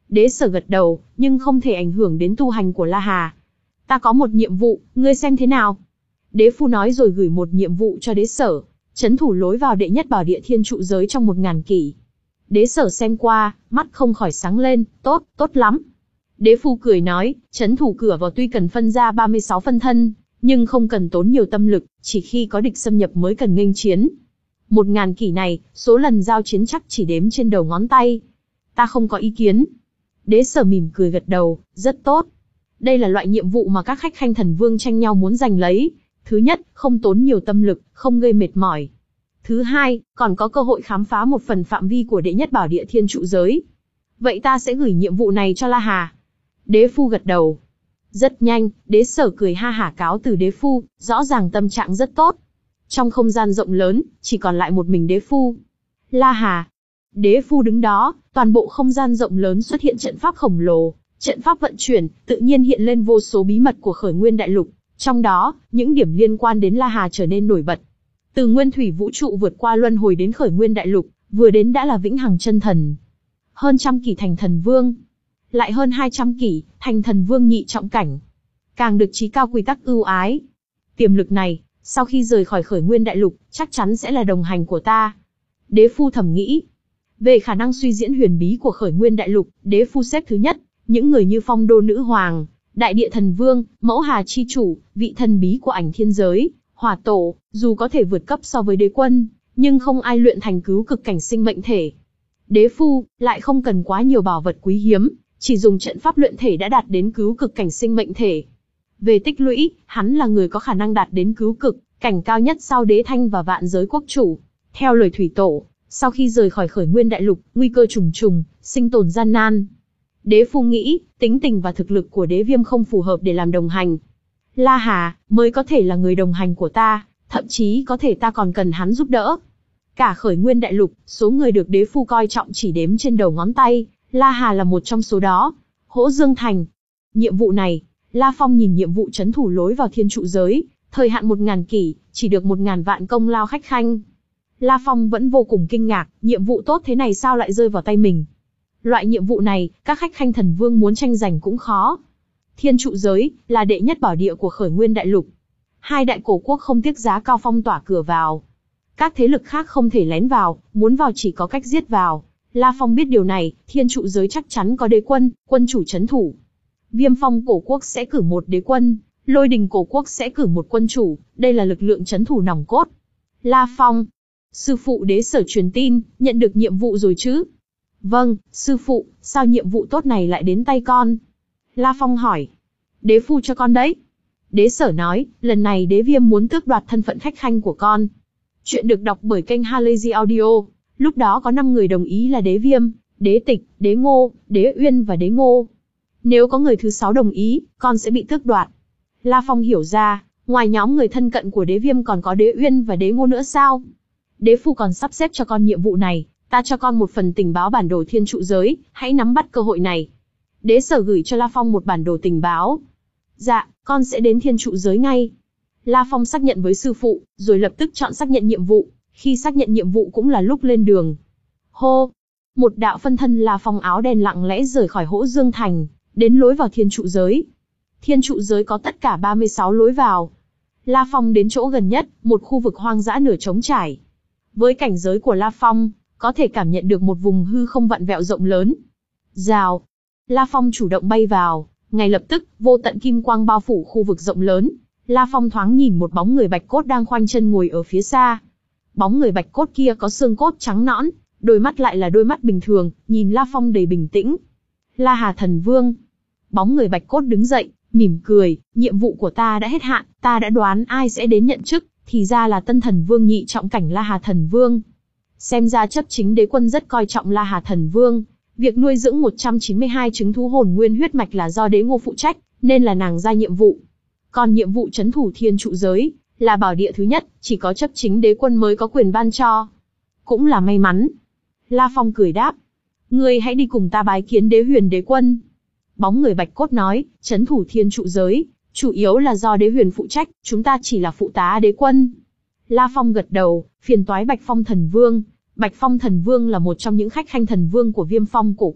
Đế Sở gật đầu, nhưng không thể ảnh hưởng đến tu hành của La Hà. Ta có một nhiệm vụ, ngươi xem thế nào? Đế Phu nói rồi gửi một nhiệm vụ cho Đế Sở, trấn thủ lối vào đệ nhất bảo địa thiên trụ giới trong một ngàn kỷ. Đế Sở xem qua, mắt không khỏi sáng lên, tốt, tốt lắm. Đế Phu cười nói, trấn thủ cửa vào tuy cần phân ra ba mươi sáu phân thân, nhưng không cần tốn nhiều tâm lực, chỉ khi có địch xâm nhập mới cần nghênh chiến. Một ngàn kỷ này, số lần giao chiến chắc chỉ đếm trên đầu ngón tay. Ta không có ý kiến. Đế Sở mỉm cười gật đầu, rất tốt. Đây là loại nhiệm vụ mà các khách khanh thần vương tranh nhau muốn giành lấy. Thứ nhất, không tốn nhiều tâm lực, không gây mệt mỏi. Thứ hai, còn có cơ hội khám phá một phần phạm vi của đệ nhất bảo địa thiên trụ giới. Vậy ta sẽ gửi nhiệm vụ này cho La Hà. Đế Phu gật đầu. Rất nhanh, Đế Sở cười ha hả cáo từ Đế Phu, rõ ràng tâm trạng rất tốt. Trong không gian rộng lớn, chỉ còn lại một mình Đế Phu. La Hà. Đế Phu đứng đó, toàn bộ không gian rộng lớn xuất hiện trận pháp khổng lồ. Trận pháp vận chuyển, tự nhiên hiện lên vô số bí mật của khởi nguyên đại lục. Trong đó, những điểm liên quan đến La Hà trở nên nổi bật. Từ nguyên thủy vũ trụ vượt qua luân hồi đến khởi nguyên đại lục, vừa đến đã là vĩnh hằng chân thần. Hơn trăm kỷ thành thần vương. Lại hơn hai trăm kỷ, thành thần vương nhị trọng cảnh. Càng được trí cao quy tắc ưu ái. Tiềm lực này, sau khi rời khỏi khởi nguyên đại lục, chắc chắn sẽ là đồng hành của ta. Đế Phu thầm nghĩ. Về khả năng suy diễn huyền bí của khởi nguyên đại lục, Đế Phu xếp thứ nhất. Những người như Phong Đô Nữ Hoàng, Đại Địa Thần Vương, Mẫu Hà Chi Chủ, vị thần bí của ảnh thiên giới, Hỏa Tổ, dù có thể vượt cấp so với đế quân, nhưng không ai luyện thành cứu cực cảnh sinh mệnh thể. Đế Phu lại không cần quá nhiều bảo vật quý hiếm, chỉ dùng trận pháp luyện thể đã đạt đến cứu cực cảnh sinh mệnh thể. Về tích lũy, hắn là người có khả năng đạt đến cứu cực cảnh cao nhất sau Đế Thanh và Vạn Giới Quốc Chủ. Theo lời Thủy Tổ, sau khi rời khỏi khởi nguyên đại lục, nguy cơ trùng trùng, sinh tồn gian nan. Đế Phu nghĩ, tính tình và thực lực của Đế Viêm không phù hợp để làm đồng hành. La Hà mới có thể là người đồng hành của ta, thậm chí có thể ta còn cần hắn giúp đỡ. Cả khởi nguyên đại lục, số người được Đế Phu coi trọng chỉ đếm trên đầu ngón tay, La Hà là một trong số đó. Hỗ Dương Thành. Nhiệm vụ này, La Phong nhìn nhiệm vụ trấn thủ lối vào thiên trụ giới, thời hạn một ngàn kỷ, chỉ được một ngàn vạn công lao khách khanh. La Phong vẫn vô cùng kinh ngạc, nhiệm vụ tốt thế này sao lại rơi vào tay mình. Loại nhiệm vụ này, các khách khanh thần vương muốn tranh giành cũng khó. Thiên trụ giới, là đệ nhất bảo địa của khởi nguyên đại lục. Hai đại cổ quốc không tiếc giá cao phong tỏa cửa vào. Các thế lực khác không thể lén vào, muốn vào chỉ có cách giết vào. La Phong biết điều này, thiên trụ giới chắc chắn có đế quân, quân chủ trấn thủ. Viêm Phong cổ quốc sẽ cử một đế quân, Lôi Đình cổ quốc sẽ cử một quân chủ, đây là lực lượng trấn thủ nòng cốt. La Phong. Sư phụ Đế Sở truyền tin, nhận được nhiệm vụ rồi chứ? Vâng, sư phụ, sao nhiệm vụ tốt này lại đến tay con? La Phong hỏi. Đế Phu cho con đấy. Đế Sở nói, lần này Đế Viêm muốn tước đoạt thân phận khách khanh của con. Chuyện được đọc bởi kênh Halazy Audio. Lúc đó có năm người đồng ý là Đế Viêm, Đế Tịch, Đế Ngô, Đế Uyên và Đế Ngô. Nếu có người thứ sáu đồng ý, con sẽ bị tước đoạt. La Phong hiểu ra, ngoài nhóm người thân cận của Đế Viêm còn có Đế Uyên và Đế Ngô nữa sao? Đế Phu còn sắp xếp cho con nhiệm vụ này, ta cho con một phần tình báo bản đồ thiên trụ giới, hãy nắm bắt cơ hội này. Đế Sở gửi cho La Phong một bản đồ tình báo. Dạ, con sẽ đến thiên trụ giới ngay. La Phong xác nhận với sư phụ, rồi lập tức chọn xác nhận nhiệm vụ. Khi xác nhận nhiệm vụ cũng là lúc lên đường. Hô! Một đạo phân thân La Phong áo đen lặng lẽ rời khỏi Hỗ Dương Thành, đến lối vào thiên trụ giới. Thiên trụ giới có tất cả ba mươi sáu lối vào. La Phong đến chỗ gần nhất, một khu vực hoang dã nửa trống trải. Với cảnh giới của La Phong, có thể cảm nhận được một vùng hư không vặn vẹo rộng lớn. Rào! La Phong chủ động bay vào, ngay lập tức, vô tận kim quang bao phủ khu vực rộng lớn. La Phong thoáng nhìn một bóng người bạch cốt đang khoanh chân ngồi ở phía xa. Bóng người bạch cốt kia có xương cốt trắng nõn, đôi mắt lại là đôi mắt bình thường, nhìn La Phong đầy bình tĩnh. La Hà Thần Vương. Bóng người bạch cốt đứng dậy, mỉm cười, nhiệm vụ của ta đã hết hạn, ta đã đoán ai sẽ đến nhận chức, thì ra là tân thần vương nhị trọng cảnh La Hà Thần Vương. Xem ra chấp chính đế quân rất coi trọng La Hà Thần Vương, việc nuôi dưỡng một trăm chín mươi hai trứng thú hồn nguyên huyết mạch là do Đế Ngô phụ trách, nên là nàng ra nhiệm vụ. Còn nhiệm vụ trấn thủ thiên trụ giới, là bảo địa thứ nhất, chỉ có chấp chính đế quân mới có quyền ban cho. Cũng là may mắn. La Phong cười đáp. Ngươi hãy đi cùng ta bái kiến đế huyền đế quân. Bóng người bạch cốt nói, trấn thủ thiên trụ giới, chủ yếu là do đế huyền phụ trách, chúng ta chỉ là phụ tá đế quân. La Phong gật đầu, phiền toái Bạch Phong Thần Vương. Bạch Phong Thần Vương là một trong những khách khanh thần vương của Viêm Phong cổ quốc,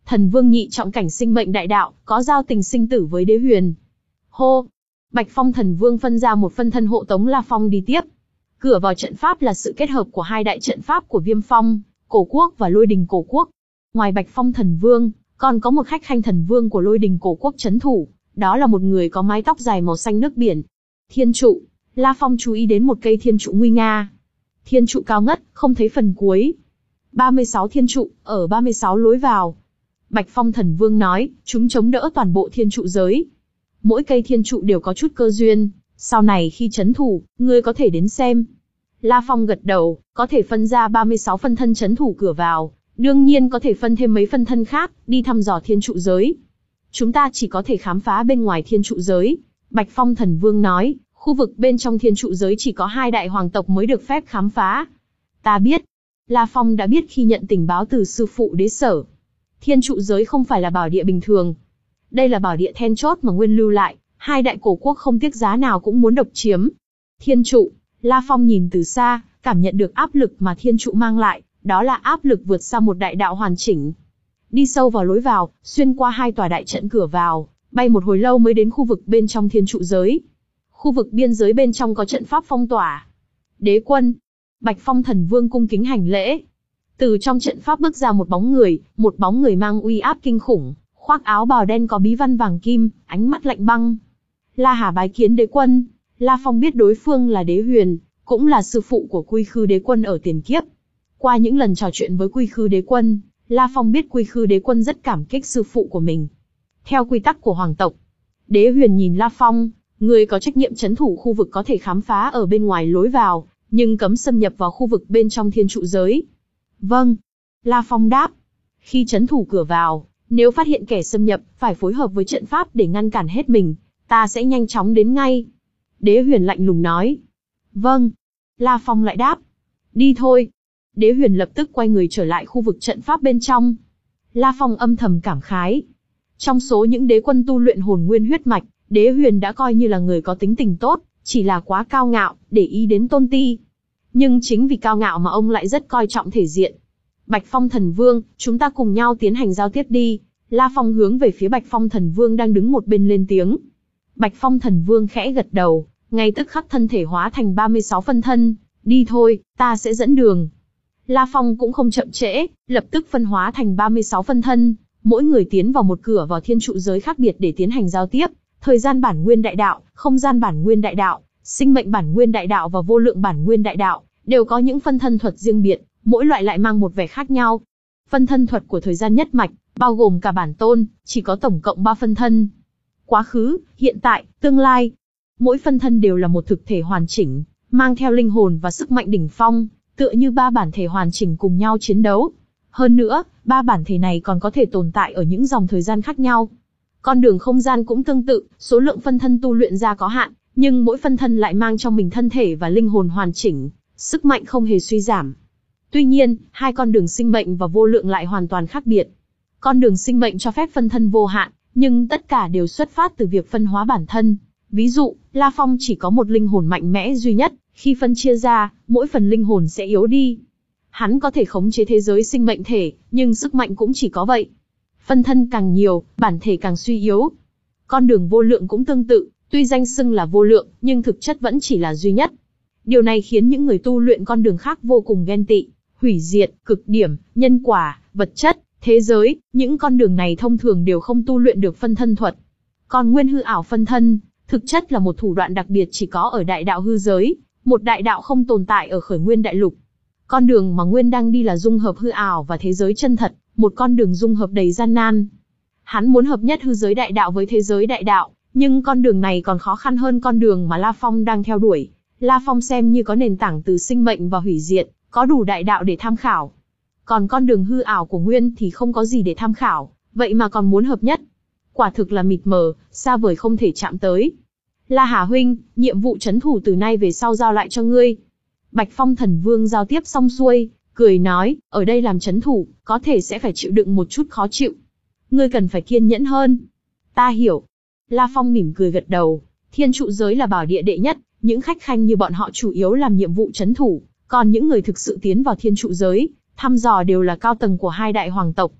Thần vương nhị trọng cảnh sinh mệnh đại đạo, có giao tình sinh tử với Đế Huyền. Hô! Bạch Phong thần vương phân ra một phân thân hộ tống La Phong đi tiếp. Cửa vào trận pháp là sự kết hợp của hai đại trận pháp của Viêm Phong, Cổ Quốc và Lôi Đình Cổ Quốc. Ngoài Bạch Phong thần vương, còn có một khách khanh thần vương của Lôi Đình Cổ Quốc trấn thủ, đó là một người có mái tóc dài màu xanh nước biển. Thiên trụ, La Phong chú ý đến một cây thiên trụ nguy nga. Thiên trụ cao ngất, không thấy phần cuối. ba mươi sáu thiên trụ, ở ba mươi sáu lối vào. Bạch Phong thần vương nói, chúng chống đỡ toàn bộ thiên trụ giới. Mỗi cây thiên trụ đều có chút cơ duyên, sau này khi trấn thủ, ngươi có thể đến xem. La Phong gật đầu, có thể phân ra ba mươi sáu phân thân trấn thủ cửa vào, đương nhiên có thể phân thêm mấy phân thân khác, đi thăm dò thiên trụ giới. Chúng ta chỉ có thể khám phá bên ngoài thiên trụ giới. Bạch Phong thần vương nói, khu vực bên trong thiên trụ giới chỉ có hai đại hoàng tộc mới được phép khám phá. Ta biết. La Phong đã biết khi nhận tình báo từ sư phụ đế sở. Thiên trụ giới không phải là bảo địa bình thường. Đây là bảo địa then chốt mà Nguyên lưu lại, hai đại cổ quốc không tiếc giá nào cũng muốn độc chiếm. Thiên trụ, La Phong nhìn từ xa, cảm nhận được áp lực mà thiên trụ mang lại, đó là áp lực vượt xa một đại đạo hoàn chỉnh. Đi sâu vào lối vào, xuyên qua hai tòa đại trận cửa vào, bay một hồi lâu mới đến khu vực bên trong thiên trụ giới. Khu vực biên giới bên trong có trận pháp phong tỏa. Đế quân, Bạch Phong thần vương cung kính hành lễ. Từ trong trận pháp bước ra một bóng người, một bóng người mang uy áp kinh khủng, khoác áo bào đen có bí văn vàng kim, ánh mắt lạnh băng. La Hà bái kiến đế quân. La Phong biết đối phương là Đế Huyền, cũng là sư phụ của Quy Khư đế quân ở tiền kiếp. Qua những lần trò chuyện với Quy Khư đế quân, La Phong biết Quy Khư đế quân rất cảm kích sư phụ của mình. Theo quy tắc của hoàng tộc, Đế Huyền nhìn La Phong, người có trách nhiệm trấn thủ khu vực có thể khám phá ở bên ngoài lối vào, nhưng cấm xâm nhập vào khu vực bên trong thiên trụ giới. Vâng. La Phong đáp. Khi trấn thủ cửa vào, nếu phát hiện kẻ xâm nhập, phải phối hợp với trận pháp để ngăn cản hết mình, ta sẽ nhanh chóng đến ngay. Đế Huyền lạnh lùng nói. Vâng. La Phong lại đáp. Đi thôi. Đế Huyền lập tức quay người trở lại khu vực trận pháp bên trong. La Phong âm thầm cảm khái. Trong số những đế quân tu luyện hồn nguyên huyết mạch, Đế Huyền đã coi như là người có tính tình tốt, chỉ là quá cao ngạo, để ý đến tôn ti. Nhưng chính vì cao ngạo mà ông lại rất coi trọng thể diện. Bạch Phong thần vương, chúng ta cùng nhau tiến hành giao tiếp đi. La Phong hướng về phía Bạch Phong thần vương đang đứng một bên lên tiếng. Bạch Phong thần vương khẽ gật đầu, ngay tức khắc thân thể hóa thành ba mươi sáu phân thân. Đi thôi, ta sẽ dẫn đường. La Phong cũng không chậm trễ, lập tức phân hóa thành ba mươi sáu phân thân, mỗi người tiến vào một cửa vào thiên trụ giới khác biệt để tiến hành giao tiếp. Thời gian bản nguyên đại đạo, không gian bản nguyên đại đạo, sinh mệnh bản nguyên đại đạo và vô lượng bản nguyên đại đạo, đều có những phân thân thuật riêng biệt, mỗi loại lại mang một vẻ khác nhau. Phân thân thuật của thời gian nhất mạch, bao gồm cả bản tôn, chỉ có tổng cộng ba phân thân. Quá khứ, hiện tại, tương lai. Mỗi phân thân đều là một thực thể hoàn chỉnh, mang theo linh hồn và sức mạnh đỉnh phong, tựa như ba bản thể hoàn chỉnh cùng nhau chiến đấu. Hơn nữa, ba bản thể này còn có thể tồn tại ở những dòng thời gian khác nhau. Con đường không gian cũng tương tự, số lượng phân thân tu luyện ra có hạn, nhưng mỗi phân thân lại mang trong mình thân thể và linh hồn hoàn chỉnh, sức mạnh không hề suy giảm. Tuy nhiên, hai con đường sinh mệnh và vô lượng lại hoàn toàn khác biệt. Con đường sinh mệnh cho phép phân thân vô hạn, nhưng tất cả đều xuất phát từ việc phân hóa bản thân. Ví dụ, La Phong chỉ có một linh hồn mạnh mẽ duy nhất, khi phân chia ra, mỗi phần linh hồn sẽ yếu đi. Hắn có thể khống chế thế giới sinh mệnh thể, nhưng sức mạnh cũng chỉ có vậy. Phân thân càng nhiều, bản thể càng suy yếu. Con đường vô lượng cũng tương tự, tuy danh xưng là vô lượng, nhưng thực chất vẫn chỉ là duy nhất. Điều này khiến những người tu luyện con đường khác vô cùng ghen tị, hủy diệt, cực điểm, nhân quả, vật chất, thế giới, những con đường này thông thường đều không tu luyện được phân thân thuật. Còn nguyên hư ảo phân thân, thực chất là một thủ đoạn đặc biệt chỉ có ở đại đạo hư giới, một đại đạo không tồn tại ở khởi nguyên đại lục. Con đường mà Nguyên đang đi là dung hợp hư ảo và thế giới chân thật, một con đường dung hợp đầy gian nan. Hắn muốn hợp nhất hư giới đại đạo với thế giới đại đạo, nhưng con đường này còn khó khăn hơn con đường mà La Phong đang theo đuổi. La Phong xem như có nền tảng từ sinh mệnh và hủy diệt, có đủ đại đạo để tham khảo. Còn con đường hư ảo của Nguyên thì không có gì để tham khảo, vậy mà còn muốn hợp nhất. Quả thực là mịt mờ, xa vời không thể chạm tới. La Hà huynh, nhiệm vụ trấn thủ từ nay về sau giao lại cho ngươi. Bạch Phong thần vương giao tiếp xong xuôi, cười nói, ở đây làm trấn thủ, có thể sẽ phải chịu đựng một chút khó chịu. Ngươi cần phải kiên nhẫn hơn. Ta hiểu. La Phong mỉm cười gật đầu, thiên trụ giới là bảo địa đệ nhất, những khách khanh như bọn họ chủ yếu làm nhiệm vụ trấn thủ, còn những người thực sự tiến vào thiên trụ giới, thăm dò đều là cao tầng của hai đại hoàng tộc.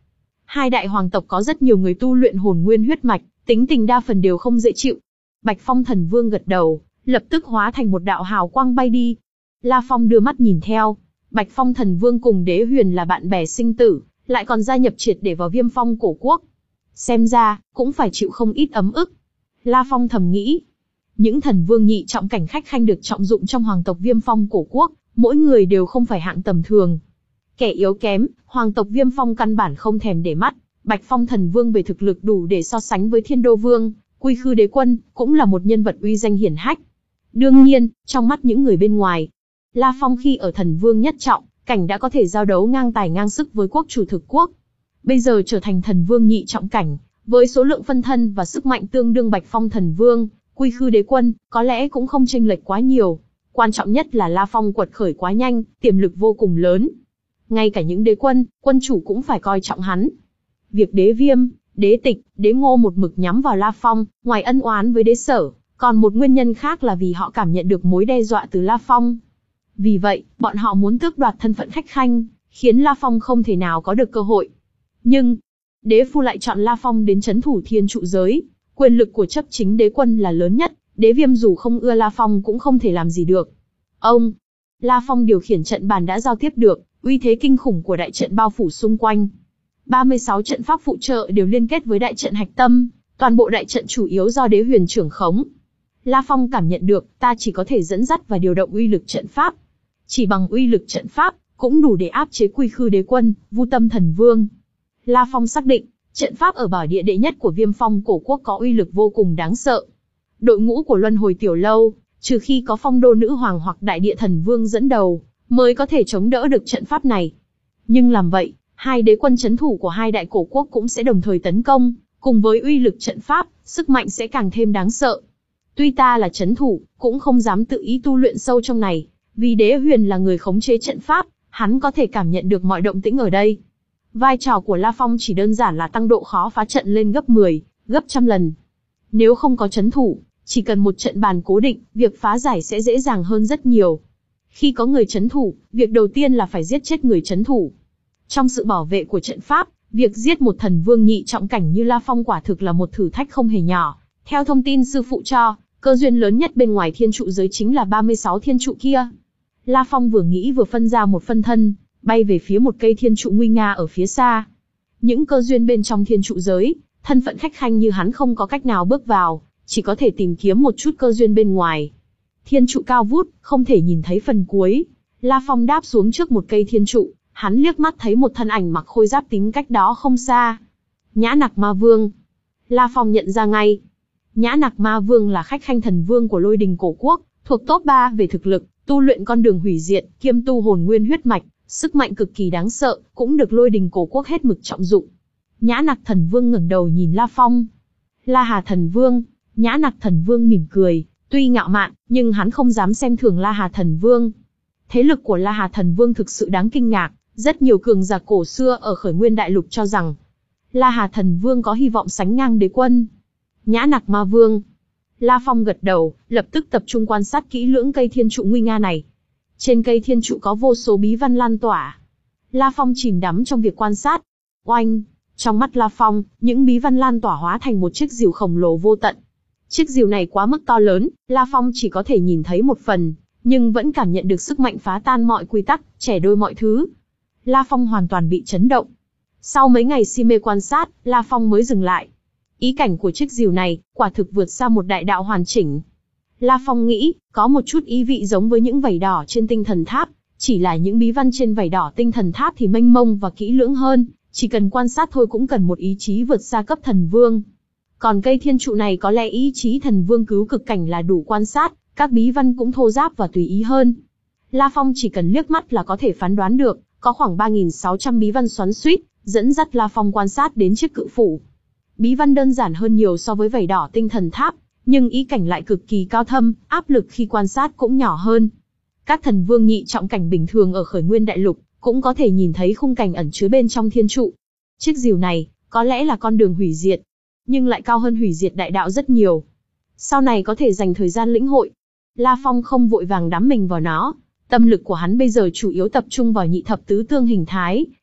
Hai đại hoàng tộc có rất nhiều người tu luyện hồn nguyên huyết mạch, tính tình đa phần đều không dễ chịu. Bạch Phong Thần Vương gật đầu, lập tức hóa thành một đạo hào quang bay đi. La Phong đưa mắt nhìn theo. Bạch Phong Thần Vương cùng Đế Huyền là bạn bè sinh tử, lại còn gia nhập triệt để vào Viêm Phong cổ quốc. Xem ra, cũng phải chịu không ít ấm ức. La Phong thầm nghĩ. Những thần vương nhị trọng cảnh khách khanh được trọng dụng trong hoàng tộc Viêm Phong cổ quốc, mỗi người đều không phải hạng tầm thường. Kẻ yếu kém, hoàng tộc Viêm Phong căn bản không thèm để mắt. Bạch Phong Thần Vương về thực lực đủ để so sánh với Thiên Đô Vương, Quy Khư Đế Quân, cũng là một nhân vật uy danh hiển hách. Đương nhiên, trong mắt những người bên ngoài, La Phong khi ở thần vương nhất trọng, cảnh đã có thể giao đấu ngang tài ngang sức với quốc chủ thực quốc. Bây giờ trở thành thần vương nhị trọng cảnh, với số lượng phân thân và sức mạnh tương đương Bạch Phong Thần Vương, Quy Khư Đế Quân, có lẽ cũng không chênh lệch quá nhiều. Quan trọng nhất là La Phong quật khởi quá nhanh, tiềm lực vô cùng lớn. Ngay cả những đế quân, quân chủ cũng phải coi trọng hắn. Việc Đế Viêm, Đế Tịch, Đế Ngô một mực nhắm vào La Phong, ngoài ân oán với Đế Sở, còn một nguyên nhân khác là vì họ cảm nhận được mối đe dọa từ La Phong. Vì vậy, bọn họ muốn tước đoạt thân phận khách khanh, khiến La Phong không thể nào có được cơ hội. Nhưng, Đế Phu lại chọn La Phong đến trấn thủ thiên trụ giới. Quyền lực của chấp chính đế quân là lớn nhất, Đế Viêm dù không ưa La Phong cũng không thể làm gì được. Ông, La Phong điều khiển trận bàn đã giao tiếp được, uy thế kinh khủng của đại trận bao phủ xung quanh. ba mươi sáu trận pháp phụ trợ đều liên kết với đại trận hạch tâm, toàn bộ đại trận chủ yếu do Đế Huyền trưởng khống. La Phong cảm nhận được, ta chỉ có thể dẫn dắt và điều động uy lực trận pháp. Chỉ bằng uy lực trận pháp, cũng đủ để áp chế Quy Khư Đế Quân, Vu Tâm Thần Vương. La Phong xác định, trận pháp ở bảo địa đệ nhất của Viêm Phong cổ quốc có uy lực vô cùng đáng sợ. Đội ngũ của Luân Hồi Tiểu Lâu, trừ khi có Phong Đô Nữ Hoàng hoặc Đại Địa Thần Vương dẫn đầu, mới có thể chống đỡ được trận pháp này. Nhưng làm vậy, hai đế quân trấn thủ của hai đại cổ quốc cũng sẽ đồng thời tấn công, cùng với uy lực trận pháp, sức mạnh sẽ càng thêm đáng sợ. Tuy ta là trấn thủ, cũng không dám tự ý tu luyện sâu trong này, vì Đế Huyền là người khống chế trận pháp, hắn có thể cảm nhận được mọi động tĩnh ở đây. Vai trò của La Phong chỉ đơn giản là tăng độ khó phá trận lên gấp mười, gấp trăm lần. Nếu không có trấn thủ, chỉ cần một trận bàn cố định, việc phá giải sẽ dễ dàng hơn rất nhiều. Khi có người trấn thủ, việc đầu tiên là phải giết chết người trấn thủ. Trong sự bảo vệ của trận pháp, việc giết một thần vương nhị trọng cảnh như La Phong quả thực là một thử thách không hề nhỏ. Theo thông tin sư phụ cho, cơ duyên lớn nhất bên ngoài thiên trụ giới chính là ba mươi sáu thiên trụ kia. La Phong vừa nghĩ vừa phân ra một phân thân, bay về phía một cây thiên trụ nguy nga ở phía xa. Những cơ duyên bên trong thiên trụ giới, thân phận khách khanh như hắn không có cách nào bước vào, chỉ có thể tìm kiếm một chút cơ duyên bên ngoài. Thiên trụ cao vút, không thể nhìn thấy phần cuối. La Phong đáp xuống trước một cây thiên trụ, hắn liếc mắt thấy một thân ảnh mặc khôi giáp tính cách đó không xa. Nhã Nặc Ma Vương. La Phong nhận ra ngay. Nhã Nặc Ma Vương là khách khanh thần vương của Lôi Đình cổ quốc, thuộc top ba về thực lực, tu luyện con đường hủy diệt, kiêm tu hồn nguyên huyết mạch, sức mạnh cực kỳ đáng sợ, cũng được Lôi Đình cổ quốc hết mực trọng dụng. Nhã Nặc Thần Vương ngẩng đầu nhìn La Phong. La Hà Thần Vương. Nhã Nặc Thần Vương mỉm cười, tuy ngạo mạn, nhưng hắn không dám xem thường La Hà Thần Vương. Thế lực của La Hà Thần Vương thực sự đáng kinh ngạc, rất nhiều cường giả cổ xưa ở Khởi Nguyên Đại Lục cho rằng La Hà Thần Vương có hy vọng sánh ngang đế quân. Nhã Nặc Ma Vương. La Phong gật đầu, lập tức tập trung quan sát kỹ lưỡng cây thiên trụ nguy nga này. Trên cây thiên trụ có vô số bí văn lan tỏa. La Phong chìm đắm trong việc quan sát. Oanh! Trong mắt La Phong, những bí văn lan tỏa hóa thành một chiếc diều khổng lồ vô tận. Chiếc diều này quá mức to lớn, La Phong chỉ có thể nhìn thấy một phần, nhưng vẫn cảm nhận được sức mạnh phá tan mọi quy tắc, chẻ đôi mọi thứ. La Phong hoàn toàn bị chấn động. Sau mấy ngày si mê quan sát, La Phong mới dừng lại. Ý cảnh của chiếc diều này, quả thực vượt xa một đại đạo hoàn chỉnh. La Phong nghĩ, có một chút ý vị giống với những vảy đỏ trên tinh thần tháp, chỉ là những bí văn trên vảy đỏ tinh thần tháp thì mênh mông và kỹ lưỡng hơn, chỉ cần quan sát thôi cũng cần một ý chí vượt xa cấp thần vương. Còn cây thiên trụ này có lẽ ý chí thần vương cứu cực cảnh là đủ quan sát, các bí văn cũng thô ráp và tùy ý hơn. La Phong chỉ cần liếc mắt là có thể phán đoán được, có khoảng ba nghìn sáu trăm bí văn xoắn xuýt, dẫn dắt La Phong quan sát đến chiếc cự phủ. Bí văn đơn giản hơn nhiều so với vảy đỏ tinh thần tháp, nhưng ý cảnh lại cực kỳ cao thâm, áp lực khi quan sát cũng nhỏ hơn. Các thần vương nhị trọng cảnh bình thường ở Khởi Nguyên Đại Lục cũng có thể nhìn thấy khung cảnh ẩn chứa bên trong thiên trụ. Chiếc diều này có lẽ là con đường hủy diệt, nhưng lại cao hơn hủy diệt đại đạo rất nhiều. Sau này có thể dành thời gian lĩnh hội. La Phong không vội vàng đắm mình vào nó, tâm lực của hắn bây giờ chủ yếu tập trung vào nhị thập tứ tương hình thái,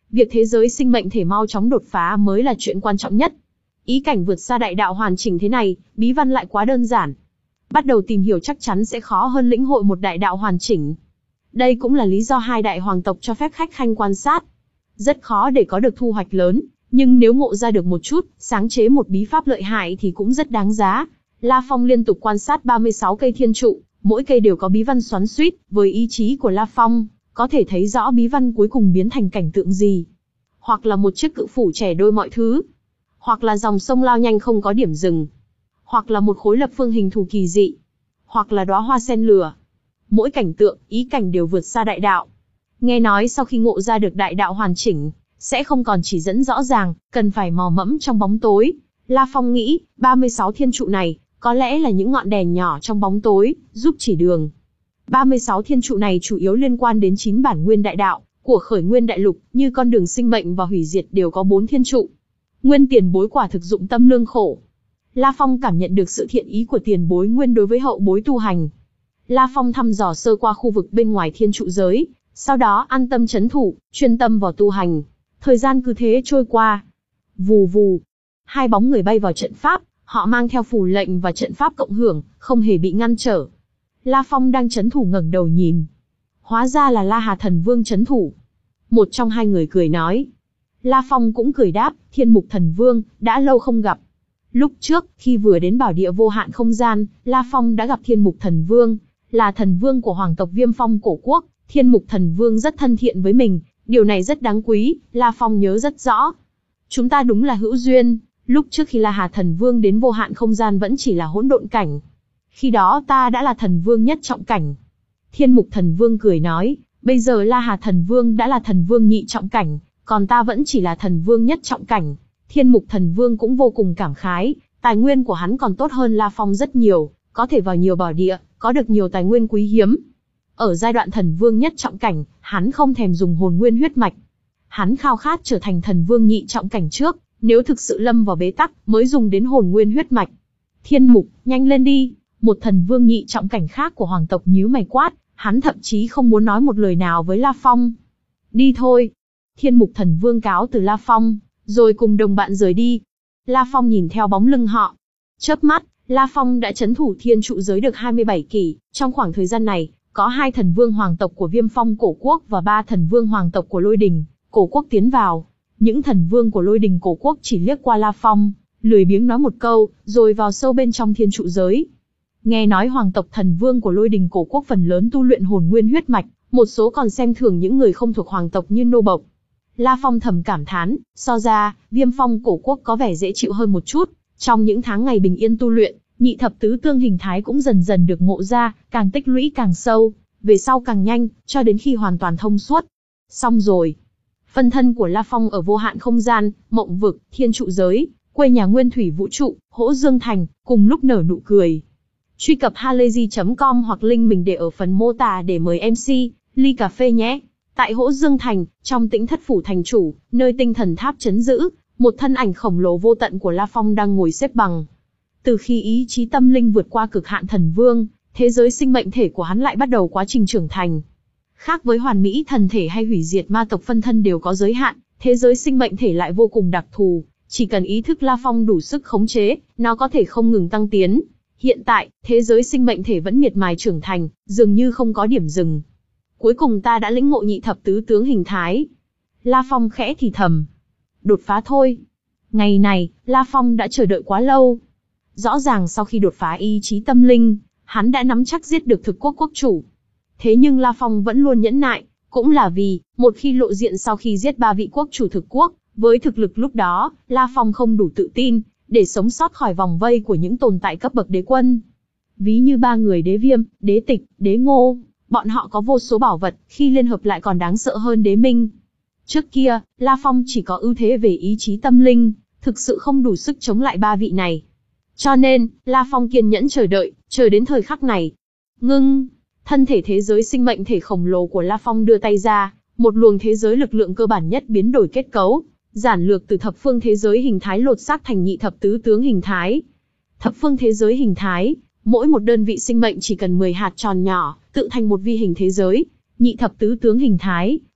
Việc thế giới sinh mệnh thể mau chóng đột phá mới là chuyện quan trọng nhất. Ý cảnh vượt xa đại đạo hoàn chỉnh thế này, bí văn lại quá đơn giản. Bắt đầu tìm hiểu chắc chắn sẽ khó hơn lĩnh hội một đại đạo hoàn chỉnh. Đây cũng là lý do hai đại hoàng tộc cho phép khách khanh quan sát. Rất khó để có được thu hoạch lớn, nhưng nếu ngộ ra được một chút, sáng chế một bí pháp lợi hại thì cũng rất đáng giá. La Phong liên tục quan sát ba mươi sáu cây thiên trụ, mỗi cây đều có bí văn xoắn xuýt, với ý chí của La Phong, có thể thấy rõ bí văn cuối cùng biến thành cảnh tượng gì. Hoặc là một chiếc cự phủ trẻ đôi mọi thứ, hoặc là dòng sông lao nhanh không có điểm dừng, hoặc là một khối lập phương hình thù kỳ dị, hoặc là đóa hoa sen lửa. Mỗi cảnh tượng, ý cảnh đều vượt xa đại đạo. Nghe nói sau khi ngộ ra được đại đạo hoàn chỉnh, sẽ không còn chỉ dẫn rõ ràng, cần phải mò mẫm trong bóng tối. La Phong nghĩ, ba mươi sáu thiên trụ này, có lẽ là những ngọn đèn nhỏ trong bóng tối, giúp chỉ đường. ba mươi sáu thiên trụ này chủ yếu liên quan đến chín bản nguyên đại đạo, của khởi nguyên đại lục, như con đường sinh mệnh và hủy diệt đều có bốn thiên trụ. Nguyên tiền bối quả thực dụng tâm lương khổ. La Phong cảm nhận được sự thiện ý của tiền bối Nguyên đối với hậu bối tu hành. La Phong thăm dò sơ qua khu vực bên ngoài thiên trụ giới, sau đó an tâm trấn thủ, chuyên tâm vào tu hành. Thời gian cứ thế trôi qua. Vù vù. Hai bóng người bay vào trận pháp, họ mang theo phù lệnh và trận pháp cộng hưởng, không hề bị ngăn trở. La Phong đang trấn thủ ngẩng đầu nhìn. Hóa ra là La Hà Thần Vương trấn thủ. Một trong hai người cười nói. La Phong cũng cười đáp, Thiên Mục Thần Vương, đã lâu không gặp. Lúc trước, khi vừa đến bảo địa vô hạn không gian, La Phong đã gặp Thiên Mục Thần Vương, là thần vương của hoàng tộc Viêm Phong cổ quốc. Thiên Mục Thần Vương rất thân thiện với mình, điều này rất đáng quý, La Phong nhớ rất rõ. Chúng ta đúng là hữu duyên, lúc trước khi La Hà Thần Vương đến vô hạn không gian vẫn chỉ là hỗn độn cảnh. Khi đó ta đã là thần vương nhất trọng cảnh. Thiên Mục Thần Vương cười nói, bây giờ La Hà Thần Vương đã là thần vương nhị trọng cảnh, còn ta vẫn chỉ là thần vương nhất trọng cảnh. Thiên Mục Thần Vương cũng vô cùng cảm khái, tài nguyên của hắn còn tốt hơn La Phong rất nhiều, có thể vào nhiều bảo địa, có được nhiều tài nguyên quý hiếm. Ở giai đoạn thần vương nhất trọng cảnh, hắn không thèm dùng hồn nguyên huyết mạch. Hắn khao khát trở thành thần vương nhị trọng cảnh trước, nếu thực sự lâm vào bế tắc, mới dùng đến hồn nguyên huyết mạch. Thiên Mục, nhanh lên đi, một thần vương nhị trọng cảnh khác của hoàng tộc nhíu mày quát, hắn thậm chí không muốn nói một lời nào với La Phong. Đi thôi. Thiên Mục Thần Vương cáo từ La Phong, rồi cùng đồng bạn rời đi. La Phong nhìn theo bóng lưng họ. Chớp mắt, La Phong đã trấn thủ thiên trụ giới được hai mươi bảy kỷ, trong khoảng thời gian này, có hai thần vương hoàng tộc của Viêm Phong cổ quốc và ba thần vương hoàng tộc của Lôi Đình cổ quốc tiến vào. Những thần vương của Lôi Đình cổ quốc chỉ liếc qua La Phong, lười biếng nói một câu, rồi vào sâu bên trong thiên trụ giới. Nghe nói hoàng tộc thần vương của Lôi Đình cổ quốc phần lớn tu luyện hồn nguyên huyết mạch, một số còn xem thường những người không thuộc hoàng tộc như nô bộc. La Phong thầm cảm thán, so ra, Viêm Phong cổ quốc có vẻ dễ chịu hơn một chút. Trong những tháng ngày bình yên tu luyện, nhị thập tứ tương hình thái cũng dần dần được ngộ ra, càng tích lũy càng sâu, về sau càng nhanh, cho đến khi hoàn toàn thông suốt. Xong rồi. Phân thân của La Phong ở vô hạn không gian, mộng vực, thiên trụ giới, quê nhà nguyên thủy vũ trụ, Hỗ Dương Thành, cùng lúc nở nụ cười. Truy cập halayzi chấm com hoặc link mình để ở phần mô tả để mời em xê, ly cà phê nhé. Tại Hỗ Dương Thành, trong Tĩnh Thất Phủ thành chủ, nơi tinh thần tháp trấn giữ, một thân ảnh khổng lồ vô tận của La Phong đang ngồi xếp bằng. Từ khi ý chí tâm linh vượt qua cực hạn thần vương, thế giới sinh mệnh thể của hắn lại bắt đầu quá trình trưởng thành. Khác với hoàn mỹ thần thể hay hủy diệt ma tộc phân thân đều có giới hạn, thế giới sinh mệnh thể lại vô cùng đặc thù, chỉ cần ý thức La Phong đủ sức khống chế, nó có thể không ngừng tăng tiến. Hiện tại, thế giới sinh mệnh thể vẫn miệt mài trưởng thành, dường như không có điểm dừng. Cuối cùng ta đã lĩnh ngộ nhị thập tứ tướng hình thái. La Phong khẽ thì thầm. Đột phá thôi. Ngày này, La Phong đã chờ đợi quá lâu. Rõ ràng sau khi đột phá ý chí tâm linh, hắn đã nắm chắc giết được thực quốc quốc chủ. Thế nhưng La Phong vẫn luôn nhẫn nại, cũng là vì, một khi lộ diện sau khi giết ba vị quốc chủ thực quốc, với thực lực lúc đó, La Phong không đủ tự tin, để sống sót khỏi vòng vây của những tồn tại cấp bậc đế quân. Ví như ba người đế Viêm, đế Tịch, đế Ngô, bọn họ có vô số bảo vật, khi liên hợp lại còn đáng sợ hơn đế Minh. Trước kia, La Phong chỉ có ưu thế về ý chí tâm linh, thực sự không đủ sức chống lại ba vị này. Cho nên, La Phong kiên nhẫn chờ đợi, chờ đến thời khắc này. Ngưng, thân thể thế giới sinh mệnh thể khổng lồ của La Phong đưa tay ra, một luồng thế giới lực lượng cơ bản nhất biến đổi kết cấu, giản lược từ thập phương thế giới hình thái lột xác thành nhị thập tứ tướng hình thái. Thập phương thế giới hình thái, mỗi một đơn vị sinh mệnh chỉ cần mười hạt tròn nhỏ, tự thành một vi hình thế giới. Nhị thập tứ tướng hình thái,